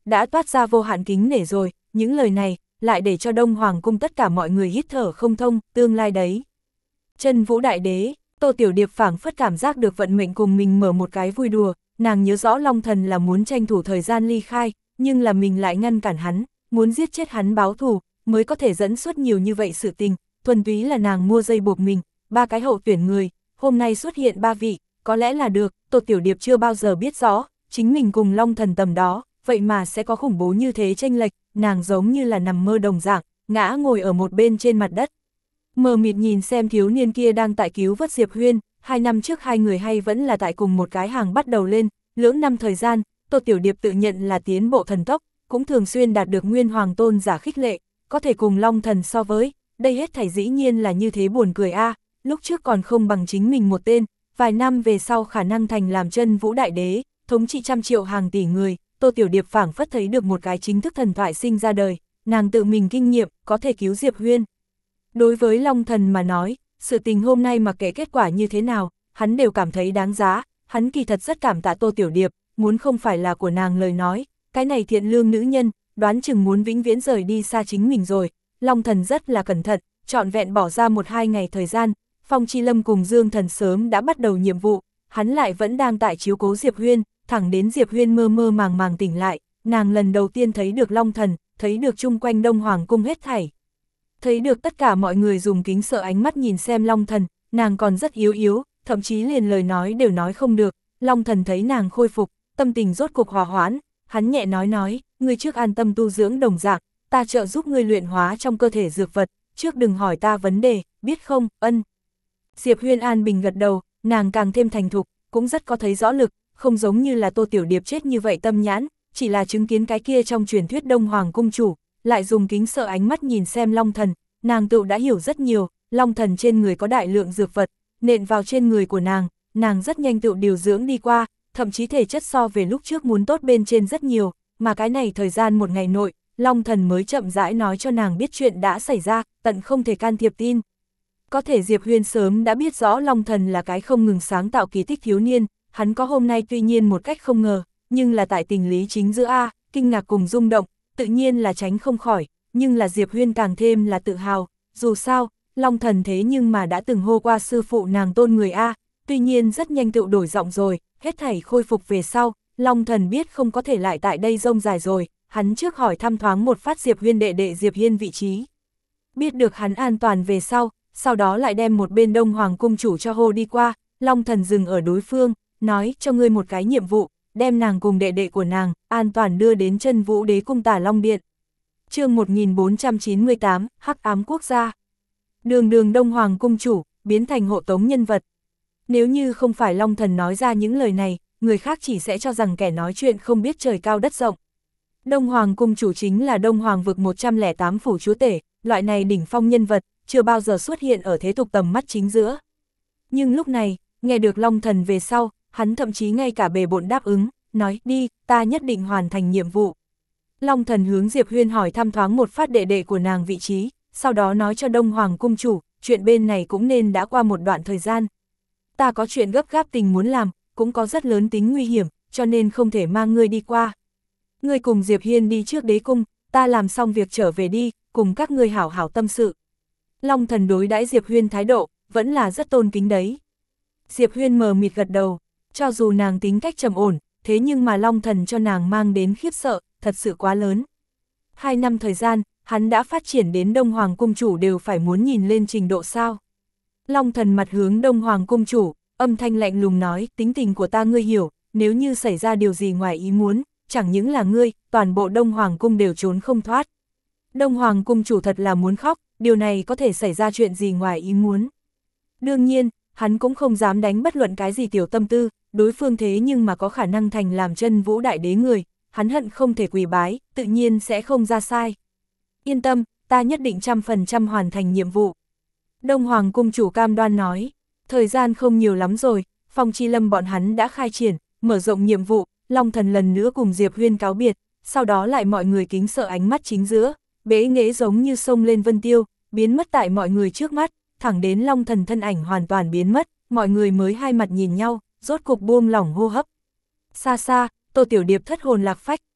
đã toát ra vô hạn kính nể rồi, những lời này, lại để cho Đông Hoàng cung tất cả mọi người hít thở không thông, tương lai đấy. Chân Vũ Đại Đế, Tô Tiểu Điệp phảng phất cảm giác được vận mệnh cùng mình mở một cái vui đùa, nàng nhớ rõ Long Thần là muốn tranh thủ thời gian ly khai, nhưng là mình lại ngăn cản hắn, muốn giết chết hắn báo thù, mới có thể dẫn xuất nhiều như vậy sự tình, thuần túy là nàng mua dây buộc mình, ba cái hậu tuyển người, hôm nay xuất hiện ba vị, có lẽ là được, Tô Tiểu Điệp chưa bao giờ biết rõ, chính mình cùng Long Thần tầm đó, vậy mà sẽ có khủng bố như thế chênh lệch, nàng giống như là nằm mơ đồng dạng, ngã ngồi ở một bên trên mặt đất. Mờ mịt nhìn xem thiếu niên kia đang tại cứu vớt Diệp Huyên, hai năm trước hai người hay vẫn là tại cùng một cái hàng bắt đầu lên, lưỡng năm thời gian, Tô Tiểu Điệp tự nhận là tiến bộ thần tốc, cũng thường xuyên đạt được Nguyên Hoàng tôn giả khích lệ, có thể cùng Long Thần so với, đây hết thảy dĩ nhiên là như thế buồn cười a, à, lúc trước còn không bằng chính mình một tên, vài năm về sau khả năng thành làm Chân Vũ Đại Đế, thống trị trăm triệu hàng tỷ người, Tô Tiểu Điệp phảng phất thấy được một cái chính thức thần thoại sinh ra đời, nàng tự mình kinh nghiệm, có thể cứu Diệp Huyên. Đối với Long Thần mà nói, sự tình hôm nay mà kể kết quả như thế nào, hắn đều cảm thấy đáng giá, hắn kỳ thật rất cảm tạ Tô Tiểu Điệp, muốn không phải là của nàng lời nói, cái này thiện lương nữ nhân, đoán chừng muốn vĩnh viễn rời đi xa chính mình rồi. Long Thần rất là cẩn thận, trọn vẹn bỏ ra một hai ngày thời gian, Phong Chi Lâm cùng Dương Thần sớm đã bắt đầu nhiệm vụ, hắn lại vẫn đang tại chiếu cố Diệp Huyên, thẳng đến Diệp Huyên mơ mơ màng màng tỉnh lại, nàng lần đầu tiên thấy được Long Thần, thấy được chung quanh Đông Hoàng cung hết thảy. Thấy được tất cả mọi người dùng kính sợ ánh mắt nhìn xem Long Thần, nàng còn rất yếu yếu, thậm chí liền lời nói đều nói không được, Long Thần thấy nàng khôi phục, tâm tình rốt cục hòa hoãn, hắn nhẹ nói nói, ngươi trước an tâm tu dưỡng đồng dạng, ta trợ giúp ngươi luyện hóa trong cơ thể dược vật, trước đừng hỏi ta vấn đề, biết không, ân. Diệp Huyên an bình gật đầu, nàng càng thêm thành thục, cũng rất có thấy rõ lực, không giống như là Tô Tiểu Điệp chết như vậy tâm nhãn, chỉ là chứng kiến cái kia trong truyền thuyết Đông Hoàng cung chủ, lại dùng kính sợ ánh mắt nhìn xem Long Thần, nàng tự đã hiểu rất nhiều, Long Thần trên người có đại lượng dược vật, nện vào trên người của nàng, nàng rất nhanh tự điều dưỡng đi qua, thậm chí thể chất so về lúc trước muốn tốt bên trên rất nhiều, mà cái này thời gian một ngày nội, Long Thần mới chậm rãi nói cho nàng biết chuyện đã xảy ra, tận không thể can thiệp tin. Có thể Diệp Huyên sớm đã biết rõ Long Thần là cái không ngừng sáng tạo kỳ tích thiếu niên, hắn có hôm nay tuy nhiên một cách không ngờ, nhưng là tại tình lý chính giữa A, kinh ngạc cùng rung động, tự nhiên là tránh không khỏi, nhưng là Diệp Huyên càng thêm là tự hào, dù sao, Long Thần thế nhưng mà đã từng hô qua sư phụ nàng tôn người A, tuy nhiên rất nhanh tự đổi giọng rồi, hết thảy khôi phục về sau, Long Thần biết không có thể lại tại đây rông dài rồi, hắn trước hỏi thăm thoáng một phát Diệp Huyên đệ đệ Diệp Hiên vị trí. Biết được hắn an toàn về sau, sau đó lại đem một bên Đông Hoàng cung chủ cho hô đi qua, Long Thần dừng ở đối phương, nói cho ngươi một cái nhiệm vụ, đem nàng cùng đệ đệ của nàng, an toàn đưa đến Chân Vũ Đế cung Tả Long Điện. Chương một nghìn bốn trăm chín mươi tám, Hắc ám quốc gia. Đường đường Đông Hoàng cung chủ, biến thành hộ tống nhân vật. Nếu như không phải Long Thần nói ra những lời này, người khác chỉ sẽ cho rằng kẻ nói chuyện không biết trời cao đất rộng. Đông Hoàng cung chủ chính là Đông Hoàng vực một trăm lẻ tám phủ chúa tể, loại này đỉnh phong nhân vật, chưa bao giờ xuất hiện ở thế tục tầm mắt chính giữa. Nhưng lúc này, nghe được Long Thần về sau, hắn thậm chí ngay cả bề bộn đáp ứng, nói đi, ta nhất định hoàn thành nhiệm vụ. Long Thần hướng Diệp Huyên hỏi thăm thoáng một phát đệ đệ của nàng vị trí, sau đó nói cho Đông Hoàng cung chủ, chuyện bên này cũng nên đã qua một đoạn thời gian. Ta có chuyện gấp gáp tình muốn làm, cũng có rất lớn tính nguy hiểm, cho nên không thể mang ngươi đi qua. Ngươi cùng Diệp Hiên đi trước đế cung, ta làm xong việc trở về đi, cùng các ngươi hảo hảo tâm sự. Long Thần đối đãi Diệp Huyên thái độ, vẫn là rất tôn kính đấy. Diệp Huyên mờ mịt gật đầu, cho dù nàng tính cách trầm ổn, thế nhưng mà Long Thần cho nàng mang đến khiếp sợ, thật sự quá lớn. Hai năm thời gian, hắn đã phát triển đến Đông Hoàng cung chủ đều phải muốn nhìn lên trình độ sao. Long Thần mặt hướng Đông Hoàng cung chủ, âm thanh lạnh lùng nói, tính tình của ta ngươi hiểu, nếu như xảy ra điều gì ngoài ý muốn, chẳng những là ngươi, toàn bộ Đông Hoàng cung đều trốn không thoát. Đông Hoàng cung chủ thật là muốn khóc, điều này có thể xảy ra chuyện gì ngoài ý muốn. Đương nhiên, hắn cũng không dám đánh bất luận cái gì tiểu tâm tư, đối phương thế nhưng mà có khả năng thành làm Chân Vũ Đại Đế người, hắn hận không thể quỳ bái, tự nhiên sẽ không ra sai. Yên tâm, ta nhất định trăm phần trăm hoàn thành nhiệm vụ. Đông Hoàng cung chủ cam đoan nói, thời gian không nhiều lắm rồi, Phong Chi Lâm bọn hắn đã khai triển, mở rộng nhiệm vụ, Long Thần lần nữa cùng Diệp Huyên cáo biệt, sau đó lại mọi người kính sợ ánh mắt chính giữa, bế nghễ giống như sông lên vân tiêu, biến mất tại mọi người trước mắt, thẳng đến Long Thần thân ảnh hoàn toàn biến mất, mọi người mới hai mặt nhìn nhau, rốt cục buông lỏng hô hấp. Xa xa, Tô Tiểu Điệp thất hồn lạc phách,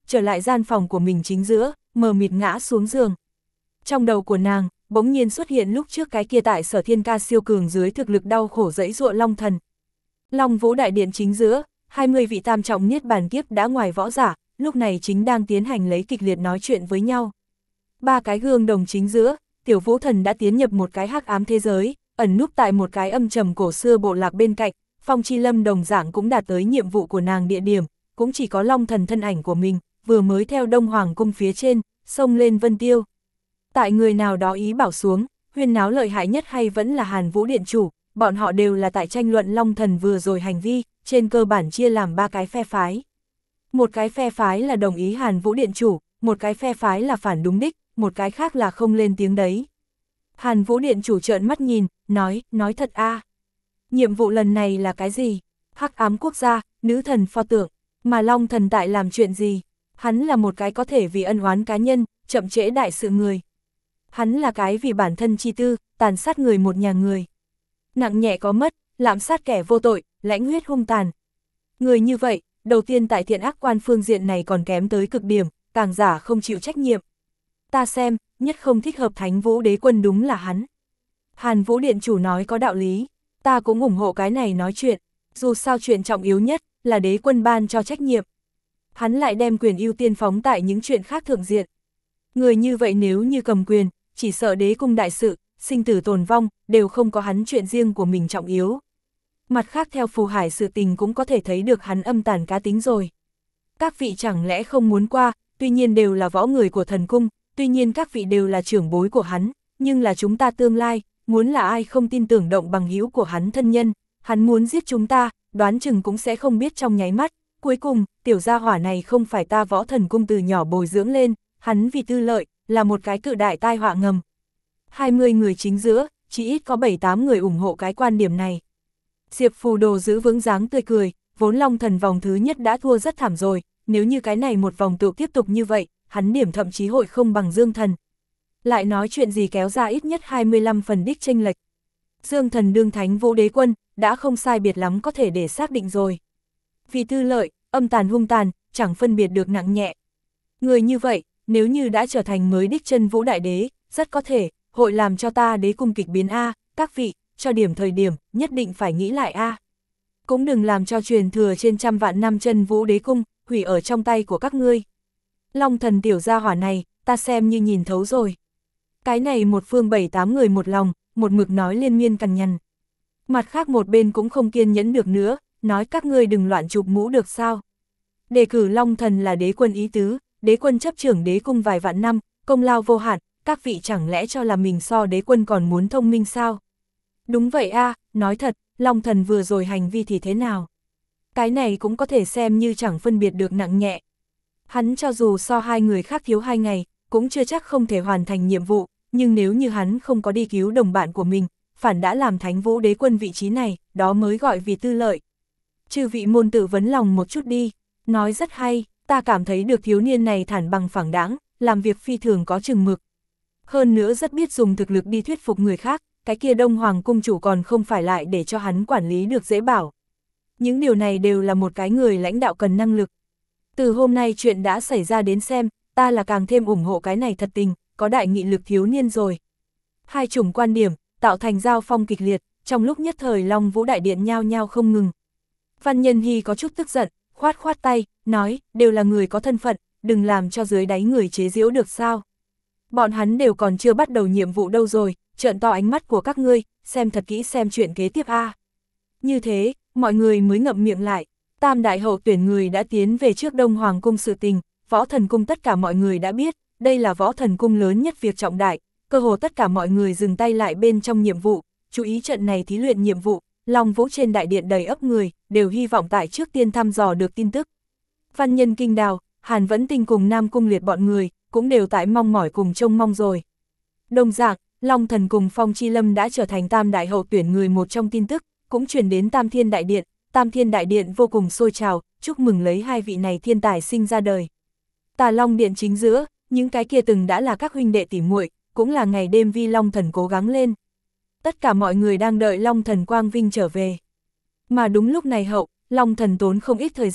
trở lại gian phòng của mình chính giữa, mờ mịt ngã xuống giường. Trong đầu của nàng, bỗng nhiên xuất hiện lúc trước cái kia tại Sở Thiên Ca siêu cường dưới thực lực đau khổ dẫy dụa Long Thần. Long Vũ đại điện chính giữa, hai mươi vị tam trọng niết bàn kiếp đã ngoài võ giả, lúc này chính đang tiến hành lấy kịch liệt nói chuyện với nhau. Ba cái gương đồng chính giữa, Tiểu Vũ Thần đã tiến nhập một cái hắc ám thế giới, ẩn núp tại một cái âm trầm cổ xưa bộ lạc bên cạnh, Phong Chi Lâm đồng dạng cũng đạt tới nhiệm vụ của nàng địa điểm, cũng chỉ có Long Thần thân ảnh của mình, vừa mới theo Đông Hoàng cung phía trên, xông lên Vân Tiêu. Tại người nào đó ý bảo xuống, huyên náo lợi hại nhất hay vẫn là Hàn Vũ điện chủ, bọn họ đều là tại tranh luận Long Thần vừa rồi hành vi, trên cơ bản chia làm ba cái phe phái. Một cái phe phái là đồng ý Hàn Vũ điện chủ, một cái phe phái là phản đúng đích, một cái khác là không lên tiếng đấy. Hàn Vũ điện chủ trợn mắt nhìn, nói, nói thật a à. Nhiệm vụ lần này là cái gì? Hắc ám quốc gia, nữ thần pho tượng, mà Long Thần tại làm chuyện gì? Hắn là một cái có thể vì ân oán cá nhân, chậm trễ đại sự người. Hắn là cái vì bản thân chi tư, tàn sát người một nhà người. Nặng nhẹ có mất, lạm sát kẻ vô tội, lãnh huyết hung tàn. Người như vậy, đầu tiên tại thiện ác quan phương diện này còn kém tới cực điểm, càng giả không chịu trách nhiệm. Ta xem, nhất không thích hợp Thánh Vũ đế quân đúng là hắn. Hàn Vũ điện chủ nói có đạo lý, ta cũng ủng hộ cái này nói chuyện, dù sao chuyện trọng yếu nhất là đế quân ban cho trách nhiệm. Hắn lại đem quyền ưu tiên phóng tại những chuyện khác thượng diện. Người như vậy nếu như cầm quyền, chỉ sợ đế cung đại sự, sinh tử tồn vong, đều không có hắn chuyện riêng của mình trọng yếu. Mặt khác theo phù hải sự tình cũng có thể thấy được hắn âm tàn cá tính rồi. Các vị chẳng lẽ không muốn qua, tuy nhiên đều là võ người của thần cung, tuy nhiên các vị đều là trưởng bối của hắn, nhưng là chúng ta tương lai, muốn là ai không tin tưởng động bằng hữu của hắn thân nhân, hắn muốn giết chúng ta, đoán chừng cũng sẽ không biết trong nháy mắt. Cuối cùng, tiểu gia hỏa này không phải ta võ thần cung từ nhỏ bồi dưỡng lên, hắn vì tư lợi, là một cái cự đại tai họa ngầm. hai mươi người chính giữa, chỉ ít có bảy tám người ủng hộ cái quan điểm này. Diệp Phù Đồ giữ vững dáng tươi cười, vốn Long Thần vòng thứ nhất đã thua rất thảm rồi, nếu như cái này một vòng tựu tiếp tục như vậy, hắn điểm thậm chí hội không bằng Dương Thần. Lại nói chuyện gì kéo ra ít nhất hai mươi lăm phần đích chênh lệch. Dương Thần đương Thánh Vũ đế quân, đã không sai biệt lắm có thể để xác định rồi. Vì tư lợi, âm tàn hung tàn, chẳng phân biệt được nặng nhẹ. Người như vậy, nếu như đã trở thành mới đích chân Vũ đại đế, rất có thể, hội làm cho ta đế cung kịch biến A, các vị, cho điểm thời điểm, nhất định phải nghĩ lại A. Cũng đừng làm cho truyền thừa trên trăm vạn năm chân Vũ đế cung, hủy ở trong tay của các ngươi. Long Thần tiểu gia hỏa này, ta xem như nhìn thấu rồi. Cái này một phương bảy tám người một lòng, một mực nói liên miên cằn nhằn. Mặt khác một bên cũng không kiên nhẫn được nữa, nói các ngươi đừng loạn chụp mũ được sao. Đề cử Long Thần là đế quân ý tứ, đế quân chấp trưởng đế cung vài vạn năm, công lao vô hạn, các vị chẳng lẽ cho là mình so đế quân còn muốn thông minh sao? Đúng vậy a, nói thật, Long Thần vừa rồi hành vi thì thế nào? Cái này cũng có thể xem như chẳng phân biệt được nặng nhẹ. Hắn cho dù so hai người khác thiếu hai ngày, cũng chưa chắc không thể hoàn thành nhiệm vụ, nhưng nếu như hắn không có đi cứu đồng bạn của mình, phản đã làm Thánh Vũ đế quân vị trí này, đó mới gọi vì tư lợi. Chư vị môn tự vấn lòng một chút đi, nói rất hay, ta cảm thấy được thiếu niên này thản bằng phẳng đáng, làm việc phi thường có chừng mực. Hơn nữa rất biết dùng thực lực đi thuyết phục người khác, cái kia Đông Hoàng cung chủ còn không phải lại để cho hắn quản lý được dễ bảo. Những điều này đều là một cái người lãnh đạo cần năng lực. Từ hôm nay chuyện đã xảy ra đến xem, ta là càng thêm ủng hộ cái này thật tình, có đại nghị lực thiếu niên rồi. Hai chủng quan điểm, tạo thành giao phong kịch liệt, trong lúc nhất thời Long Vũ đại điện nhao nhao không ngừng. Văn Nhân Hy có chút tức giận, khoát khoát tay, nói, đều là người có thân phận, đừng làm cho dưới đáy người chế giễu được sao. Bọn hắn đều còn chưa bắt đầu nhiệm vụ đâu rồi, trợn to ánh mắt của các ngươi, xem thật kỹ xem chuyện kế tiếp a. Như thế, mọi người mới ngậm miệng lại. Tam đại hậu tuyển người đã tiến về trước Đông Hoàng cung sự tình, Võ Thần cung tất cả mọi người đã biết, đây là Võ Thần cung lớn nhất việc trọng đại, cơ hồ tất cả mọi người dừng tay lại bên trong nhiệm vụ, chú ý trận này thí luyện nhiệm vụ, Long Vũ trên đại điện đầy ấp người, đều hy vọng tại trước tiên thăm dò được tin tức. Văn Nhân Kinh Đào, Hàn Vẫn Tinh cùng Nam Cung Liệt bọn người, cũng đều tại mong mỏi cùng trông mong rồi. Đồng dạng, Long Thần cùng Phong Chi Lâm đã trở thành tam đại hậu tuyển người một trong tin tức, cũng truyền đến Tam Thiên Đại Điện, Tam Thiên Đại Điện vô cùng sôi trào, chúc mừng lấy hai vị này thiên tài sinh ra đời. Tà Long Điện chính giữa, những cái kia từng đã là các huynh đệ tỉ muội, cũng là ngày đêm vi Long Thần cố gắng lên. Tất cả mọi người đang đợi Long Thần quang vinh trở về. Mà đúng lúc này hậu, Long Thần tốn không ít thời gian,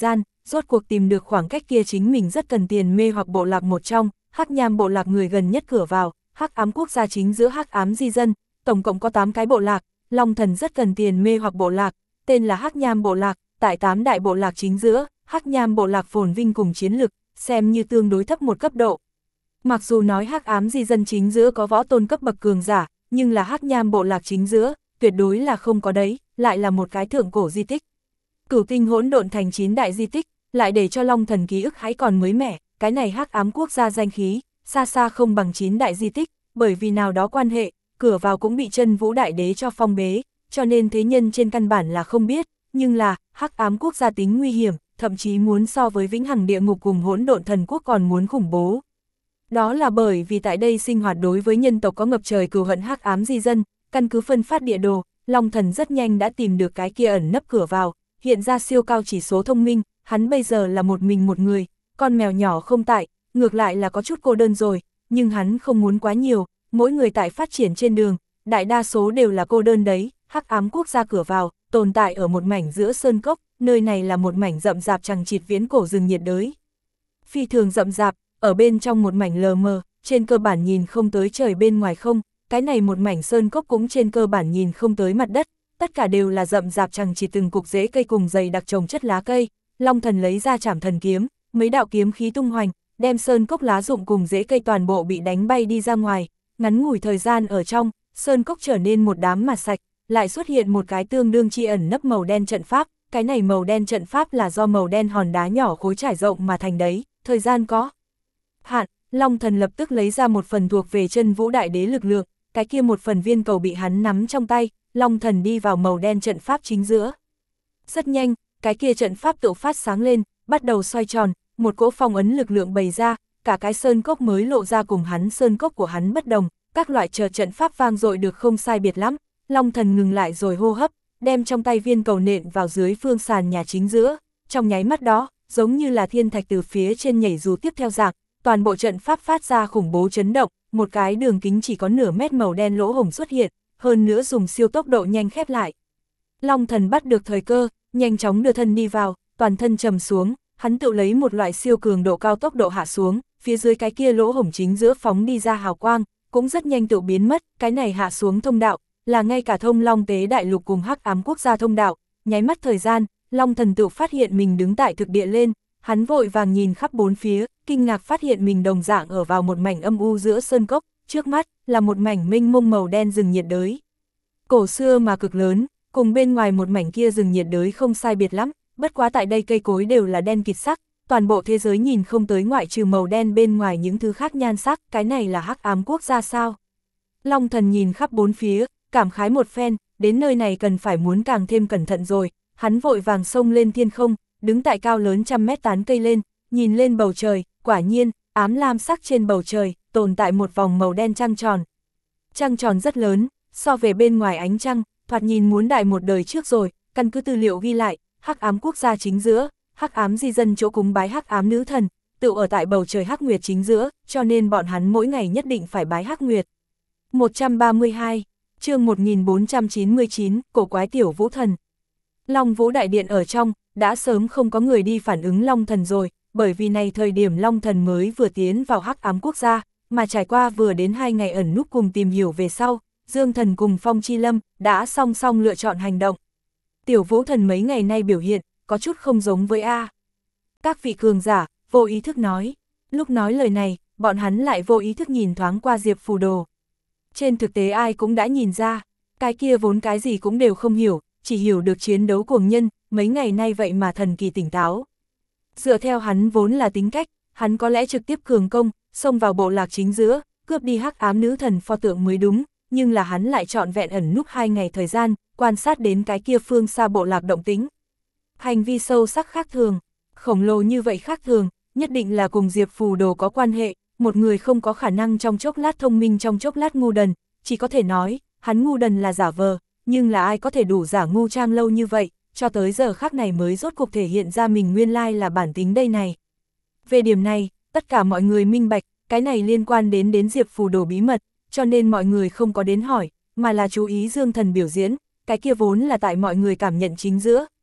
rốt cuộc tìm được khoảng cách kia chính mình rất cần tiền mê hoặc bộ lạc một trong, Hắc Nham bộ lạc người gần nhất cửa vào, Hắc ám quốc gia chính giữa Hắc ám di dân, tổng cộng có tám cái bộ lạc, Long Thần rất cần tiền mê hoặc bộ lạc, tên là Hắc Nham bộ lạc, tại tám đại bộ lạc chính giữa, Hắc Nham bộ lạc phồn vinh cùng chiến lực, xem như tương đối thấp một cấp độ. Mặc dù nói Hắc ám di dân chính giữa có võ tôn cấp bậc cường giả, nhưng là Hắc Nham bộ lạc chính giữa, tuyệt đối là không có đấy, lại là một cái thượng cổ di tích. Cửu tinh hỗn độn thành chín đại di tích, lại để cho Long Thần ký ức hãy còn mới mẻ, cái này Hắc ám quốc gia danh khí, xa xa không bằng chín đại di tích, bởi vì nào đó quan hệ, cửa vào cũng bị Chân Vũ Đại Đế cho phong bế, cho nên thế nhân trên căn bản là không biết, nhưng là, Hắc ám quốc gia tính nguy hiểm, thậm chí muốn so với Vĩnh Hằng Địa Ngục cùng Hỗn Độn Thần Quốc còn muốn khủng bố. Đó là bởi vì tại đây sinh hoạt đối với nhân tộc có ngập trời cừu hận Hắc ám di dân, căn cứ phân phát địa đồ, Long Thần rất nhanh đã tìm được cái kia ẩn nấp cửa vào, hiện ra siêu cao chỉ số thông minh, hắn bây giờ là một mình một người, con mèo nhỏ không tại, ngược lại là có chút cô đơn rồi, nhưng hắn không muốn quá nhiều, mỗi người tại phát triển trên đường, đại đa số đều là cô đơn đấy, Hắc ám quốc gia cửa vào, tồn tại ở một mảnh giữa sơn cốc, nơi này là một mảnh rậm rạp chằng chịt viễn cổ rừng nhiệt đới. Phi thường rậm rạp, ở bên trong một mảnh lờ mờ, trên cơ bản nhìn không tới trời bên ngoài không, cái này một mảnh sơn cốc cũng trên cơ bản nhìn không tới mặt đất, tất cả đều là rậm rạp chằng chịt từng cục rễ cây cùng dày đặc trồng chất lá cây. Long Thần lấy ra Trảm Thần kiếm, mấy đạo kiếm khí tung hoành, đem sơn cốc lá rụng cùng rễ cây toàn bộ bị đánh bay đi ra ngoài, ngắn ngủi thời gian ở trong, sơn cốc trở nên một đám mặt sạch, lại xuất hiện một cái tương đương chi ẩn nấp màu đen trận pháp, cái này màu đen trận pháp là do màu đen hòn đá nhỏ khối trải rộng mà thành đấy, thời gian có hạn, Long Thần lập tức lấy ra một phần thuộc về Chân Vũ Đại Đế lực lượng, cái kia một phần viên cầu bị hắn nắm trong tay, Long Thần đi vào màu đen trận pháp chính giữa. Rất nhanh, cái kia trận pháp tự phát sáng lên, bắt đầu xoay tròn, một cỗ phong ấn lực lượng bày ra, cả cái sơn cốc mới lộ ra cùng hắn sơn cốc của hắn bất đồng, các loại chờ trận pháp vang dội được không sai biệt lắm, Long Thần ngừng lại rồi hô hấp, đem trong tay viên cầu nện vào dưới phương sàn nhà chính giữa, trong nháy mắt đó, giống như là thiên thạch từ phía trên nhảy dù tiếp theo dạng, toàn bộ trận pháp phát ra khủng bố chấn động, một cái đường kính chỉ có nửa mét màu đen lỗ hổng xuất hiện, hơn nữa dùng siêu tốc độ nhanh khép lại. Long Thần bắt được thời cơ, nhanh chóng đưa thân đi vào, toàn thân trầm xuống, hắn tự lấy một loại siêu cường độ cao tốc độ hạ xuống, phía dưới cái kia lỗ hổng chính giữa phóng đi ra hào quang, cũng rất nhanh tự biến mất, cái này hạ xuống thông đạo, là ngay cả thông Long Tế Đại Lục cùng Hắc ám quốc gia thông đạo, nháy mắt thời gian, Long Thần tự phát hiện mình đứng tại thực địa lên, hắn vội vàng nhìn khắp bốn phía, kinh ngạc phát hiện mình đồng dạng ở vào một mảnh âm u giữa sơn cốc, trước mắt là một mảnh mênh mông màu đen rừng nhiệt đới. Cổ xưa mà cực lớn, cùng bên ngoài một mảnh kia rừng nhiệt đới không sai biệt lắm, bất quá tại đây cây cối đều là đen kịt sắc, toàn bộ thế giới nhìn không tới ngoại trừ màu đen bên ngoài những thứ khác nhan sắc, cái này là Hắc ám quốc gia sao? Long Thần nhìn khắp bốn phía, cảm khái một phen, đến nơi này cần phải muốn càng thêm cẩn thận rồi, hắn vội vàng xông lên thiên không, đứng tại cao lớn trăm mét tán cây lên, nhìn lên bầu trời, quả nhiên, ám lam sắc trên bầu trời, tồn tại một vòng màu đen trăng tròn. Trăng tròn rất lớn, so về bên ngoài ánh trăng, thoạt nhìn muốn đại một đời trước rồi, căn cứ tư liệu ghi lại, Hắc ám quốc gia chính giữa, Hắc ám di dân chỗ cúng bái Hắc ám nữ thần, tự ở tại bầu trời Hắc Nguyệt chính giữa, cho nên bọn hắn mỗi ngày nhất định phải bái Hắc Nguyệt. một trăm ba mươi hai, chương một nghìn bốn trăm chín mươi chín, cổ quái tiểu vũ thần. Long Vũ Đại Điện ở trong, đã sớm không có người đi phản ứng Long Thần rồi, bởi vì này thời điểm Long Thần mới vừa tiến vào Hắc ám quốc gia, mà trải qua vừa đến hai ngày ẩn núp cùng tìm hiểu về sau, Dương Thần cùng Phong Chi Lâm đã song song lựa chọn hành động. Tiểu Vũ Thần mấy ngày nay biểu hiện, có chút không giống với A. Các vị cường giả, vô ý thức nói. Lúc nói lời này, bọn hắn lại vô ý thức nhìn thoáng qua Diệp Phù Đồ. Trên thực tế ai cũng đã nhìn ra, cái kia vốn cái gì cũng đều không hiểu, chỉ hiểu được chiến đấu cuồng nhân, mấy ngày nay vậy mà thần kỳ tỉnh táo. Dựa theo hắn vốn là tính cách, hắn có lẽ trực tiếp cường công, xông vào bộ lạc chính giữa, cướp đi Hắc ám nữ thần pho tượng mới đúng, nhưng là hắn lại trọn vẹn ẩn núp hai ngày thời gian, quan sát đến cái kia phương xa bộ lạc động tĩnh. Hành vi sâu sắc khác thường, khổng lồ như vậy khác thường, nhất định là cùng Diệp Phù Đồ có quan hệ, một người không có khả năng trong chốc lát thông minh trong chốc lát ngu đần, chỉ có thể nói, hắn ngu đần là giả vờ, nhưng là ai có thể đủ giả ngu trang lâu như vậy, cho tới giờ khác này mới rốt cuộc thể hiện ra mình nguyên lai là bản tính đây này. Về điểm này, tất cả mọi người minh bạch, cái này liên quan đến đến Diệp Phù Đồ bí mật, cho nên mọi người không có đến hỏi, mà là chú ý Dương Thần biểu diễn, cái kia vốn là tại mọi người cảm nhận chính giữa,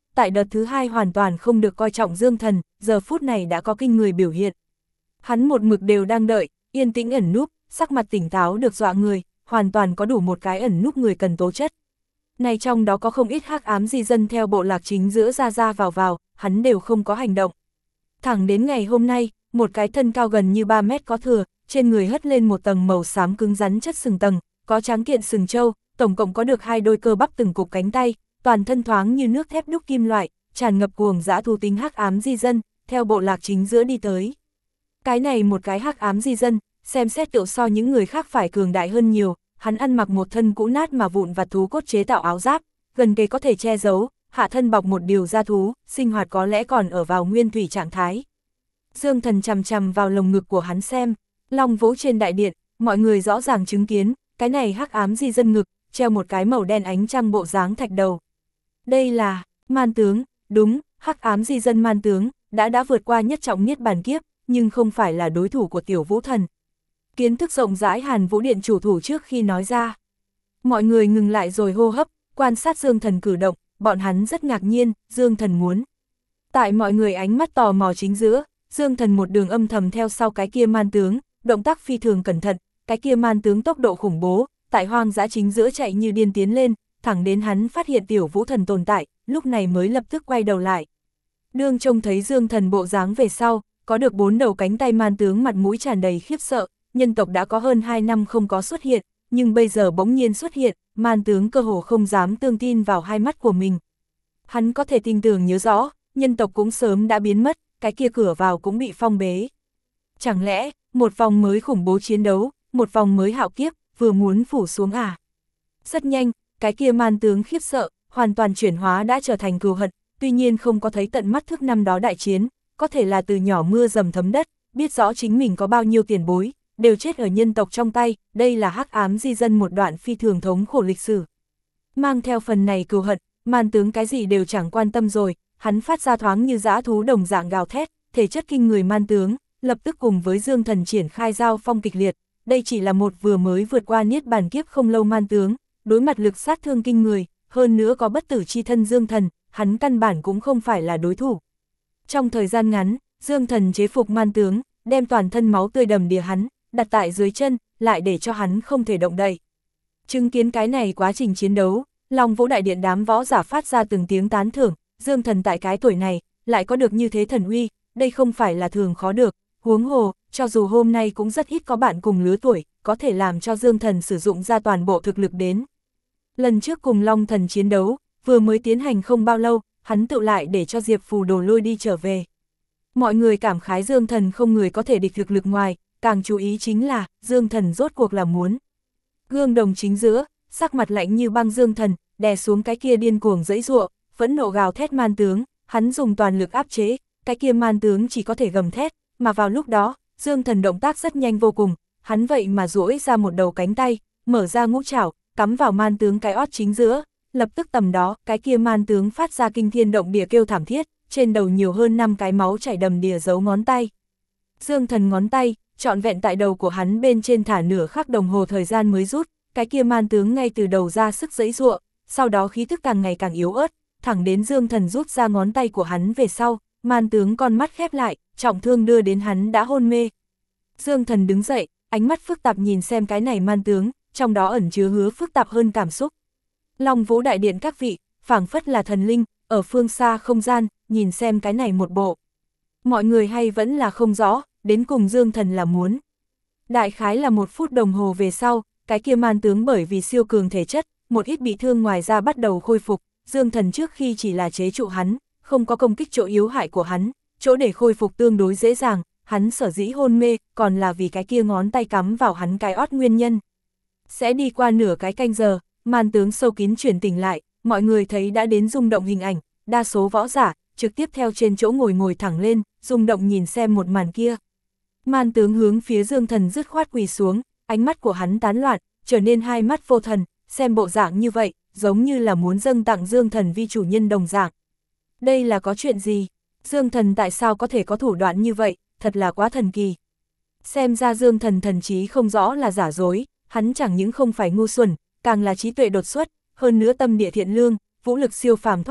tại đợt thứ hai hoàn toàn không được coi trọng Dương Thần, giờ phút này đã có kinh người biểu hiện. Hắn một mực đều đang đợi, yên tĩnh ẩn núp, sắc mặt tỉnh táo được dọa người, hoàn toàn có đủ một cái ẩn núp người cần tố chất. Này trong đó có không ít hắc ám di dân theo bộ lạc chính giữa ra ra vào vào, hắn đều không có hành động. Thẳng đến ngày hôm nay, một cái thân cao gần như ba mét có thừa, trên người hất lên một tầng màu xám cứng rắn chất sừng tầng, có tráng kiện sừng trâu, tổng cộng có được hai đôi cơ bắp từng cục cánh tay, toàn thân thoáng như nước thép đúc kim loại, tràn ngập cuồng dã thú tính hắc ám di dân, theo bộ lạc chính giữa đi tới. Cái này một cái hắc ám di dân, xem xét tựu so những người khác phải cường đại hơn nhiều, hắn ăn mặc một thân cũ nát mà vụn vặt thú cốt chế tạo áo giáp, gần kề có thể che giấu, hạ thân bọc một điều da thú, sinh hoạt có lẽ còn ở vào nguyên thủy trạng thái. Dương Thần chằm chằm vào lồng ngực của hắn xem, Long Vũ trên đại điện, mọi người rõ ràng chứng kiến, cái này hắc ám di dân ngực, treo một cái màu đen ánh trăng bộ dáng thạch đầu. Đây là, man tướng, đúng, hắc ám di dân man tướng, đã đã vượt qua nhất trọng niết bàn kiếp, nhưng không phải là đối thủ của tiểu vũ thần. Kiến thức rộng rãi Hàn Vũ Điện chủ thủ trước khi nói ra. Mọi người ngừng lại rồi hô hấp, quan sát Dương Thần cử động, bọn hắn rất ngạc nhiên, Dương Thần muốn. Tại mọi người ánh mắt tò mò chính giữa, Dương Thần một đường âm thầm theo sau cái kia man tướng, động tác phi thường cẩn thận, cái kia man tướng tốc độ khủng bố, tại hoang dã chính giữa chạy như điên tiến lên, thẳng đến hắn phát hiện tiểu vũ thần tồn tại, lúc này mới lập tức quay đầu lại. Đương trông thấy Dương Thần bộ dáng về sau, có được bốn đầu cánh tay man tướng mặt mũi tràn đầy khiếp sợ, nhân tộc đã có hơn hai năm không có xuất hiện, nhưng bây giờ bỗng nhiên xuất hiện, man tướng cơ hồ không dám tương tin vào hai mắt của mình. Hắn có thể tin tưởng nhớ rõ, nhân tộc cũng sớm đã biến mất, cái kia cửa vào cũng bị phong bế. Chẳng lẽ, một vòng mới khủng bố chiến đấu, một vòng mới hạo kiếp, vừa muốn phủ xuống à? Rất nhanh, cái kia man tướng khiếp sợ, hoàn toàn chuyển hóa đã trở thành cừu hận, tuy nhiên không có thấy tận mắt thức năm đó đại chiến, có thể là từ nhỏ mưa dầm thấm đất, biết rõ chính mình có bao nhiêu tiền bối, đều chết ở nhân tộc trong tay, đây là hắc ám di dân một đoạn phi thường thống khổ lịch sử. Mang theo phần này cừu hận, man tướng cái gì đều chẳng quan tâm rồi, hắn phát ra thoáng như dã thú đồng dạng gào thét, thể chất kinh người man tướng, lập tức cùng với Dương Thần triển khai giao phong kịch liệt, đây chỉ là một vừa mới vượt qua niết bàn kiếp không lâu man tướng, đối mặt lực sát thương kinh người, hơn nữa có bất tử chi thân Dương Thần, hắn căn bản cũng không phải là đối thủ. Trong thời gian ngắn, Dương Thần chế phục man tướng, đem toàn thân máu tươi đầm đìa hắn, đặt tại dưới chân, lại để cho hắn không thể động đậy. Chứng kiến cái này quá trình chiến đấu, Long Vũ đại điện đám võ giả phát ra từng tiếng tán thưởng, Dương Thần tại cái tuổi này, lại có được như thế thần uy, đây không phải là thường khó được, huống hồ, cho dù hôm nay cũng rất ít có bạn cùng lứa tuổi, có thể làm cho Dương Thần sử dụng ra toàn bộ thực lực đến. Lần trước cùng Long Thần chiến đấu, vừa mới tiến hành không bao lâu, hắn tự lại để cho Diệp Phù Đồ lôi đi trở về. Mọi người cảm khái Dương Thần không người có thể địch thực lực ngoài, càng chú ý chính là, Dương Thần rốt cuộc là muốn. Gương đồng chính giữa, sắc mặt lạnh như băng Dương Thần, đè xuống cái kia điên cuồng giãy giụa, vẫn nộ gào thét man tướng, hắn dùng toàn lực áp chế, cái kia man tướng chỉ có thể gầm thét, mà vào lúc đó, Dương Thần động tác rất nhanh vô cùng, hắn vậy mà duỗi ra một đầu cánh tay, mở ra ngũ trảo, cắm vào man tướng cái ót chính giữa, lập tức tầm đó, cái kia man tướng phát ra kinh thiên động địa kêu thảm thiết, trên đầu nhiều hơn năm cái máu chảy đầm đìa dấu ngón tay. Dương Thần ngón tay, trọn vẹn tại đầu của hắn bên trên thả nửa khắc đồng hồ thời gian mới rút, cái kia man tướng ngay từ đầu ra sức giãy giụa, sau đó khí thức càng ngày càng yếu ớt, thẳng đến Dương Thần rút ra ngón tay của hắn về sau, man tướng con mắt khép lại, trọng thương đưa đến hắn đã hôn mê. Dương Thần đứng dậy, ánh mắt phức tạp nhìn xem cái này man tướng, trong đó ẩn chứa hứa phức tạp hơn cảm xúc. Long Vũ đại điện các vị, phảng phất là thần linh, ở phương xa không gian, nhìn xem cái này một bộ. Mọi người hay vẫn là không rõ, đến cùng Dương Thần là muốn. Đại khái là một phút đồng hồ về sau, cái kia man tướng bởi vì siêu cường thể chất, một ít bị thương ngoài ra bắt đầu khôi phục, Dương Thần trước khi chỉ là chế trụ hắn, không có công kích chỗ yếu hại của hắn, chỗ để khôi phục tương đối dễ dàng, hắn sở dĩ hôn mê, còn là vì cái kia ngón tay cắm vào hắn cái ót nguyên nhân. Sẽ đi qua nửa cái canh giờ, man tướng sâu kín chuyển tỉnh lại, mọi người thấy đã đến rung động hình ảnh, đa số võ giả, trực tiếp theo trên chỗ ngồi ngồi thẳng lên, rung động nhìn xem một màn kia. Man tướng hướng phía Dương Thần dứt khoát quỳ xuống, ánh mắt của hắn tán loạn, trở nên hai mắt vô thần, xem bộ dạng như vậy, giống như là muốn dâng tặng Dương Thần vi chủ nhân đồng dạng. Đây là có chuyện gì? Dương Thần tại sao có thể có thủ đoạn như vậy, thật là quá thần kỳ. Xem ra Dương Thần thần trí không rõ là giả dối, hắn chẳng những không phải ngu xuẩn, càng là trí tuệ đột xuất, hơn nữa tâm địa thiện lương, vũ lực siêu phàm thoát tục,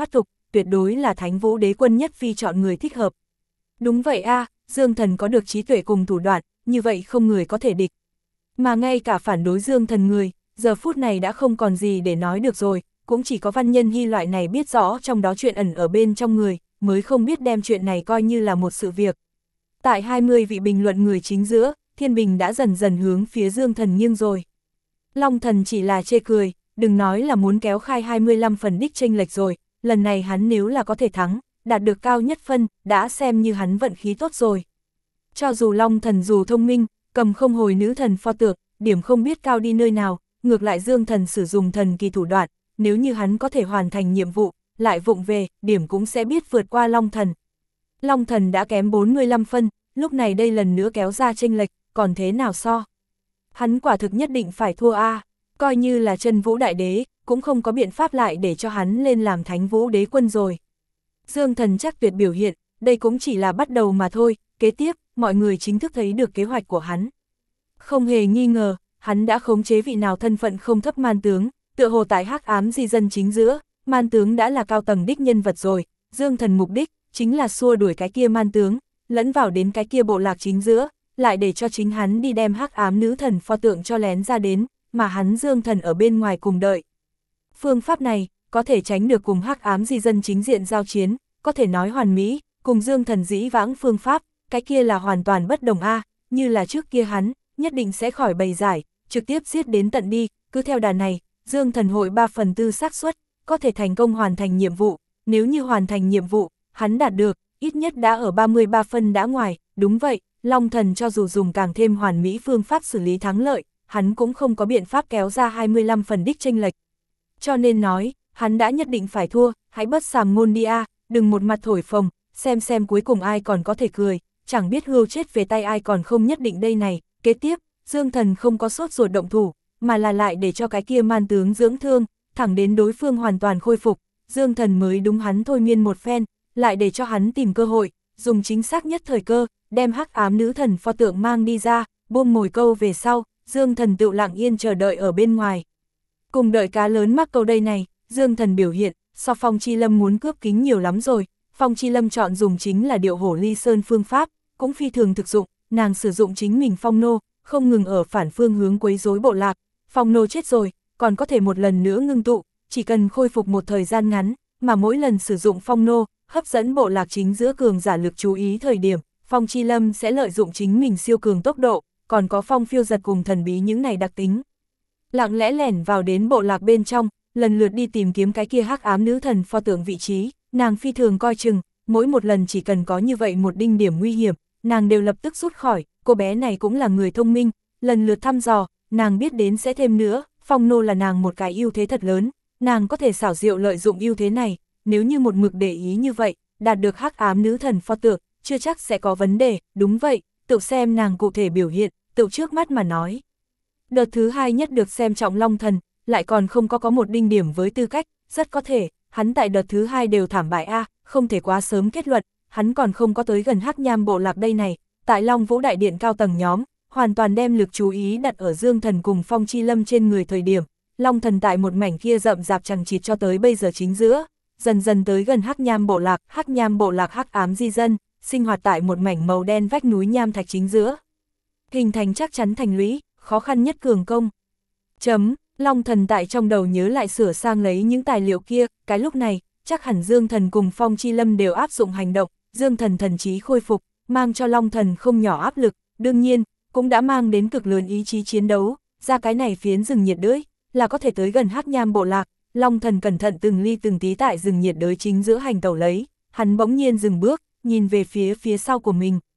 tuyệt đối là Thánh Vũ Đế Quân nhất phi chọn người thích hợp. Đúng vậy a, Dương Thần có được trí tuệ cùng thủ đoạn, như vậy không người có thể địch. Mà ngay cả phản đối Dương Thần người, giờ phút này đã không còn gì để nói được rồi, cũng chỉ có Văn Nhân Hy loại này biết rõ trong đó chuyện ẩn ở bên trong người, mới không biết đem chuyện này coi như là một sự việc. Tại hai mươi vị bình luận người chính giữa, thiên bình đã dần dần hướng phía Dương Thần nghiêng rồi. Long Thần chỉ là chê cười, đừng nói là muốn kéo khai hai mươi lăm phần đích chênh lệch rồi, lần này hắn nếu là có thể thắng, đạt được cao nhất phân, đã xem như hắn vận khí tốt rồi. Cho dù Long Thần dù thông minh, cầm không hồi nữ thần pho tượng, điểm không biết cao đi nơi nào, ngược lại Dương Thần sử dụng thần kỳ thủ đoạn, nếu như hắn có thể hoàn thành nhiệm vụ, lại vụng về, điểm cũng sẽ biết vượt qua Long Thần. Long Thần đã kém bốn mươi lăm phân, lúc này đây lần nữa kéo ra chênh lệch, còn thế nào so? Hắn quả thực nhất định phải thua a, coi như là Chân Vũ Đại Đế, cũng không có biện pháp lại để cho hắn lên làm Thánh Vũ Đế Quân rồi. Dương Thần chắc tuyệt biểu hiện, đây cũng chỉ là bắt đầu mà thôi, kế tiếp, mọi người chính thức thấy được kế hoạch của hắn. Không hề nghi ngờ, hắn đã khống chế vị nào thân phận không thấp man tướng, tựa hồ tại hắc ám di dân chính giữa, man tướng đã là cao tầng đích nhân vật rồi, Dương Thần mục đích, chính là xua đuổi cái kia man tướng, lẫn vào đến cái kia bộ lạc chính giữa, lại để cho chính hắn đi đem hắc ám nữ thần pho tượng cho lén ra đến, mà hắn Dương Thần ở bên ngoài cùng đợi. Phương pháp này, có thể tránh được cùng hắc ám di dân chính diện giao chiến, có thể nói hoàn mỹ, cùng Dương Thần dĩ vãng phương pháp, cái kia là hoàn toàn bất đồng a, như là trước kia hắn, nhất định sẽ khỏi bày giải, trực tiếp giết đến tận đi, cứ theo đà này, Dương Thần hội ba phần tư xác suất có thể thành công hoàn thành nhiệm vụ, nếu như hoàn thành nhiệm vụ, hắn đạt được, ít nhất đã ở ba mươi ba phân đã ngoài, đúng vậy, Long Thần cho dù dùng càng thêm hoàn mỹ phương pháp xử lý thắng lợi, hắn cũng không có biện pháp kéo ra hai mươi lăm phần đích chênh lệch. Cho nên nói, hắn đã nhất định phải thua, hãy bất sàm ngôn đi a, đừng một mặt thổi phồng, xem xem cuối cùng ai còn có thể cười, chẳng biết hươu chết về tay ai còn không nhất định đây này. Kế tiếp, Dương Thần không có sốt ruột động thủ, mà là lại để cho cái kia man tướng dưỡng thương, thẳng đến đối phương hoàn toàn khôi phục, Dương Thần mới đúng hắn thôi miên một phen, lại để cho hắn tìm cơ hội, dùng chính xác nhất thời cơ, đem hắc ám nữ thần pho tượng mang đi ra, buông mồi câu về sau, Dương Thần tự lặng yên chờ đợi ở bên ngoài. Cùng đợi cá lớn mắc câu đây này, Dương Thần biểu hiện, so Phong Chi Lâm muốn cướp kính nhiều lắm rồi, Phong Chi Lâm chọn dùng chính là điệu hổ ly sơn phương pháp, cũng phi thường thực dụng, nàng sử dụng chính mình phong nô, không ngừng ở phản phương hướng quấy rối bộ lạc, phong nô chết rồi, còn có thể một lần nữa ngưng tụ, chỉ cần khôi phục một thời gian ngắn, mà mỗi lần sử dụng phong nô, hấp dẫn bộ lạc chính giữa cường giả lực chú ý thời điểm, Phong Chi Lâm sẽ lợi dụng chính mình siêu cường tốc độ, còn có phong phiêu giật cùng thần bí những này đặc tính. Lặng lẽ lẻn vào đến bộ lạc bên trong, lần lượt đi tìm kiếm cái kia hắc ám nữ thần pho tượng vị trí, nàng phi thường coi chừng, mỗi một lần chỉ cần có như vậy một đinh điểm nguy hiểm, nàng đều lập tức rút khỏi, cô bé này cũng là người thông minh, lần lượt thăm dò, nàng biết đến sẽ thêm nữa, phong nô là nàng một cái ưu thế thật lớn, nàng có thể xảo diệu lợi dụng ưu thế này, nếu như một mực để ý như vậy, đạt được hắc ám nữ thần pho tượng, chưa chắc sẽ có vấn đề, đúng vậy, tự xem nàng cụ thể biểu hiện, tự trước mắt mà nói. Đợt thứ hai nhất được xem trọng Long Thần, lại còn không có có một đinh điểm với tư cách, rất có thể, hắn tại đợt thứ hai đều thảm bại a, không thể quá sớm kết luận, hắn còn không có tới gần hắc nham bộ lạc đây này, tại Long Vũ Đại Điện cao tầng nhóm, hoàn toàn đem lực chú ý đặt ở Dương Thần cùng Phong Chi Lâm trên người thời điểm, Long Thần tại một mảnh kia rậm rạp chằng chịt cho tới bây giờ chính giữa, dần dần tới gần hắc nham bộ lạc, hắc nham bộ lạc hắc ám di dân, sinh hoạt tại một mảnh màu đen vách núi nham thạch chính giữa. Hình thành chắc chắn thành lũy, khó khăn nhất cường công. Chấm, Long Thần tại trong đầu nhớ lại sửa sang lấy những tài liệu kia, cái lúc này, chắc hẳn Dương Thần cùng Phong Chi Lâm đều áp dụng hành động, Dương Thần thần trí khôi phục, mang cho Long Thần không nhỏ áp lực, đương nhiên, cũng đã mang đến cực lớn ý chí chiến đấu, ra cái này phiến rừng nhiệt đới, là có thể tới gần hắc nham bộ lạc, Long Thần cẩn thận từng ly từng tí tại rừng nhiệt đới chính giữa hành tẩu lấy, hắn bỗng nhiên dừng bước, nhìn về phía phía sau của mình,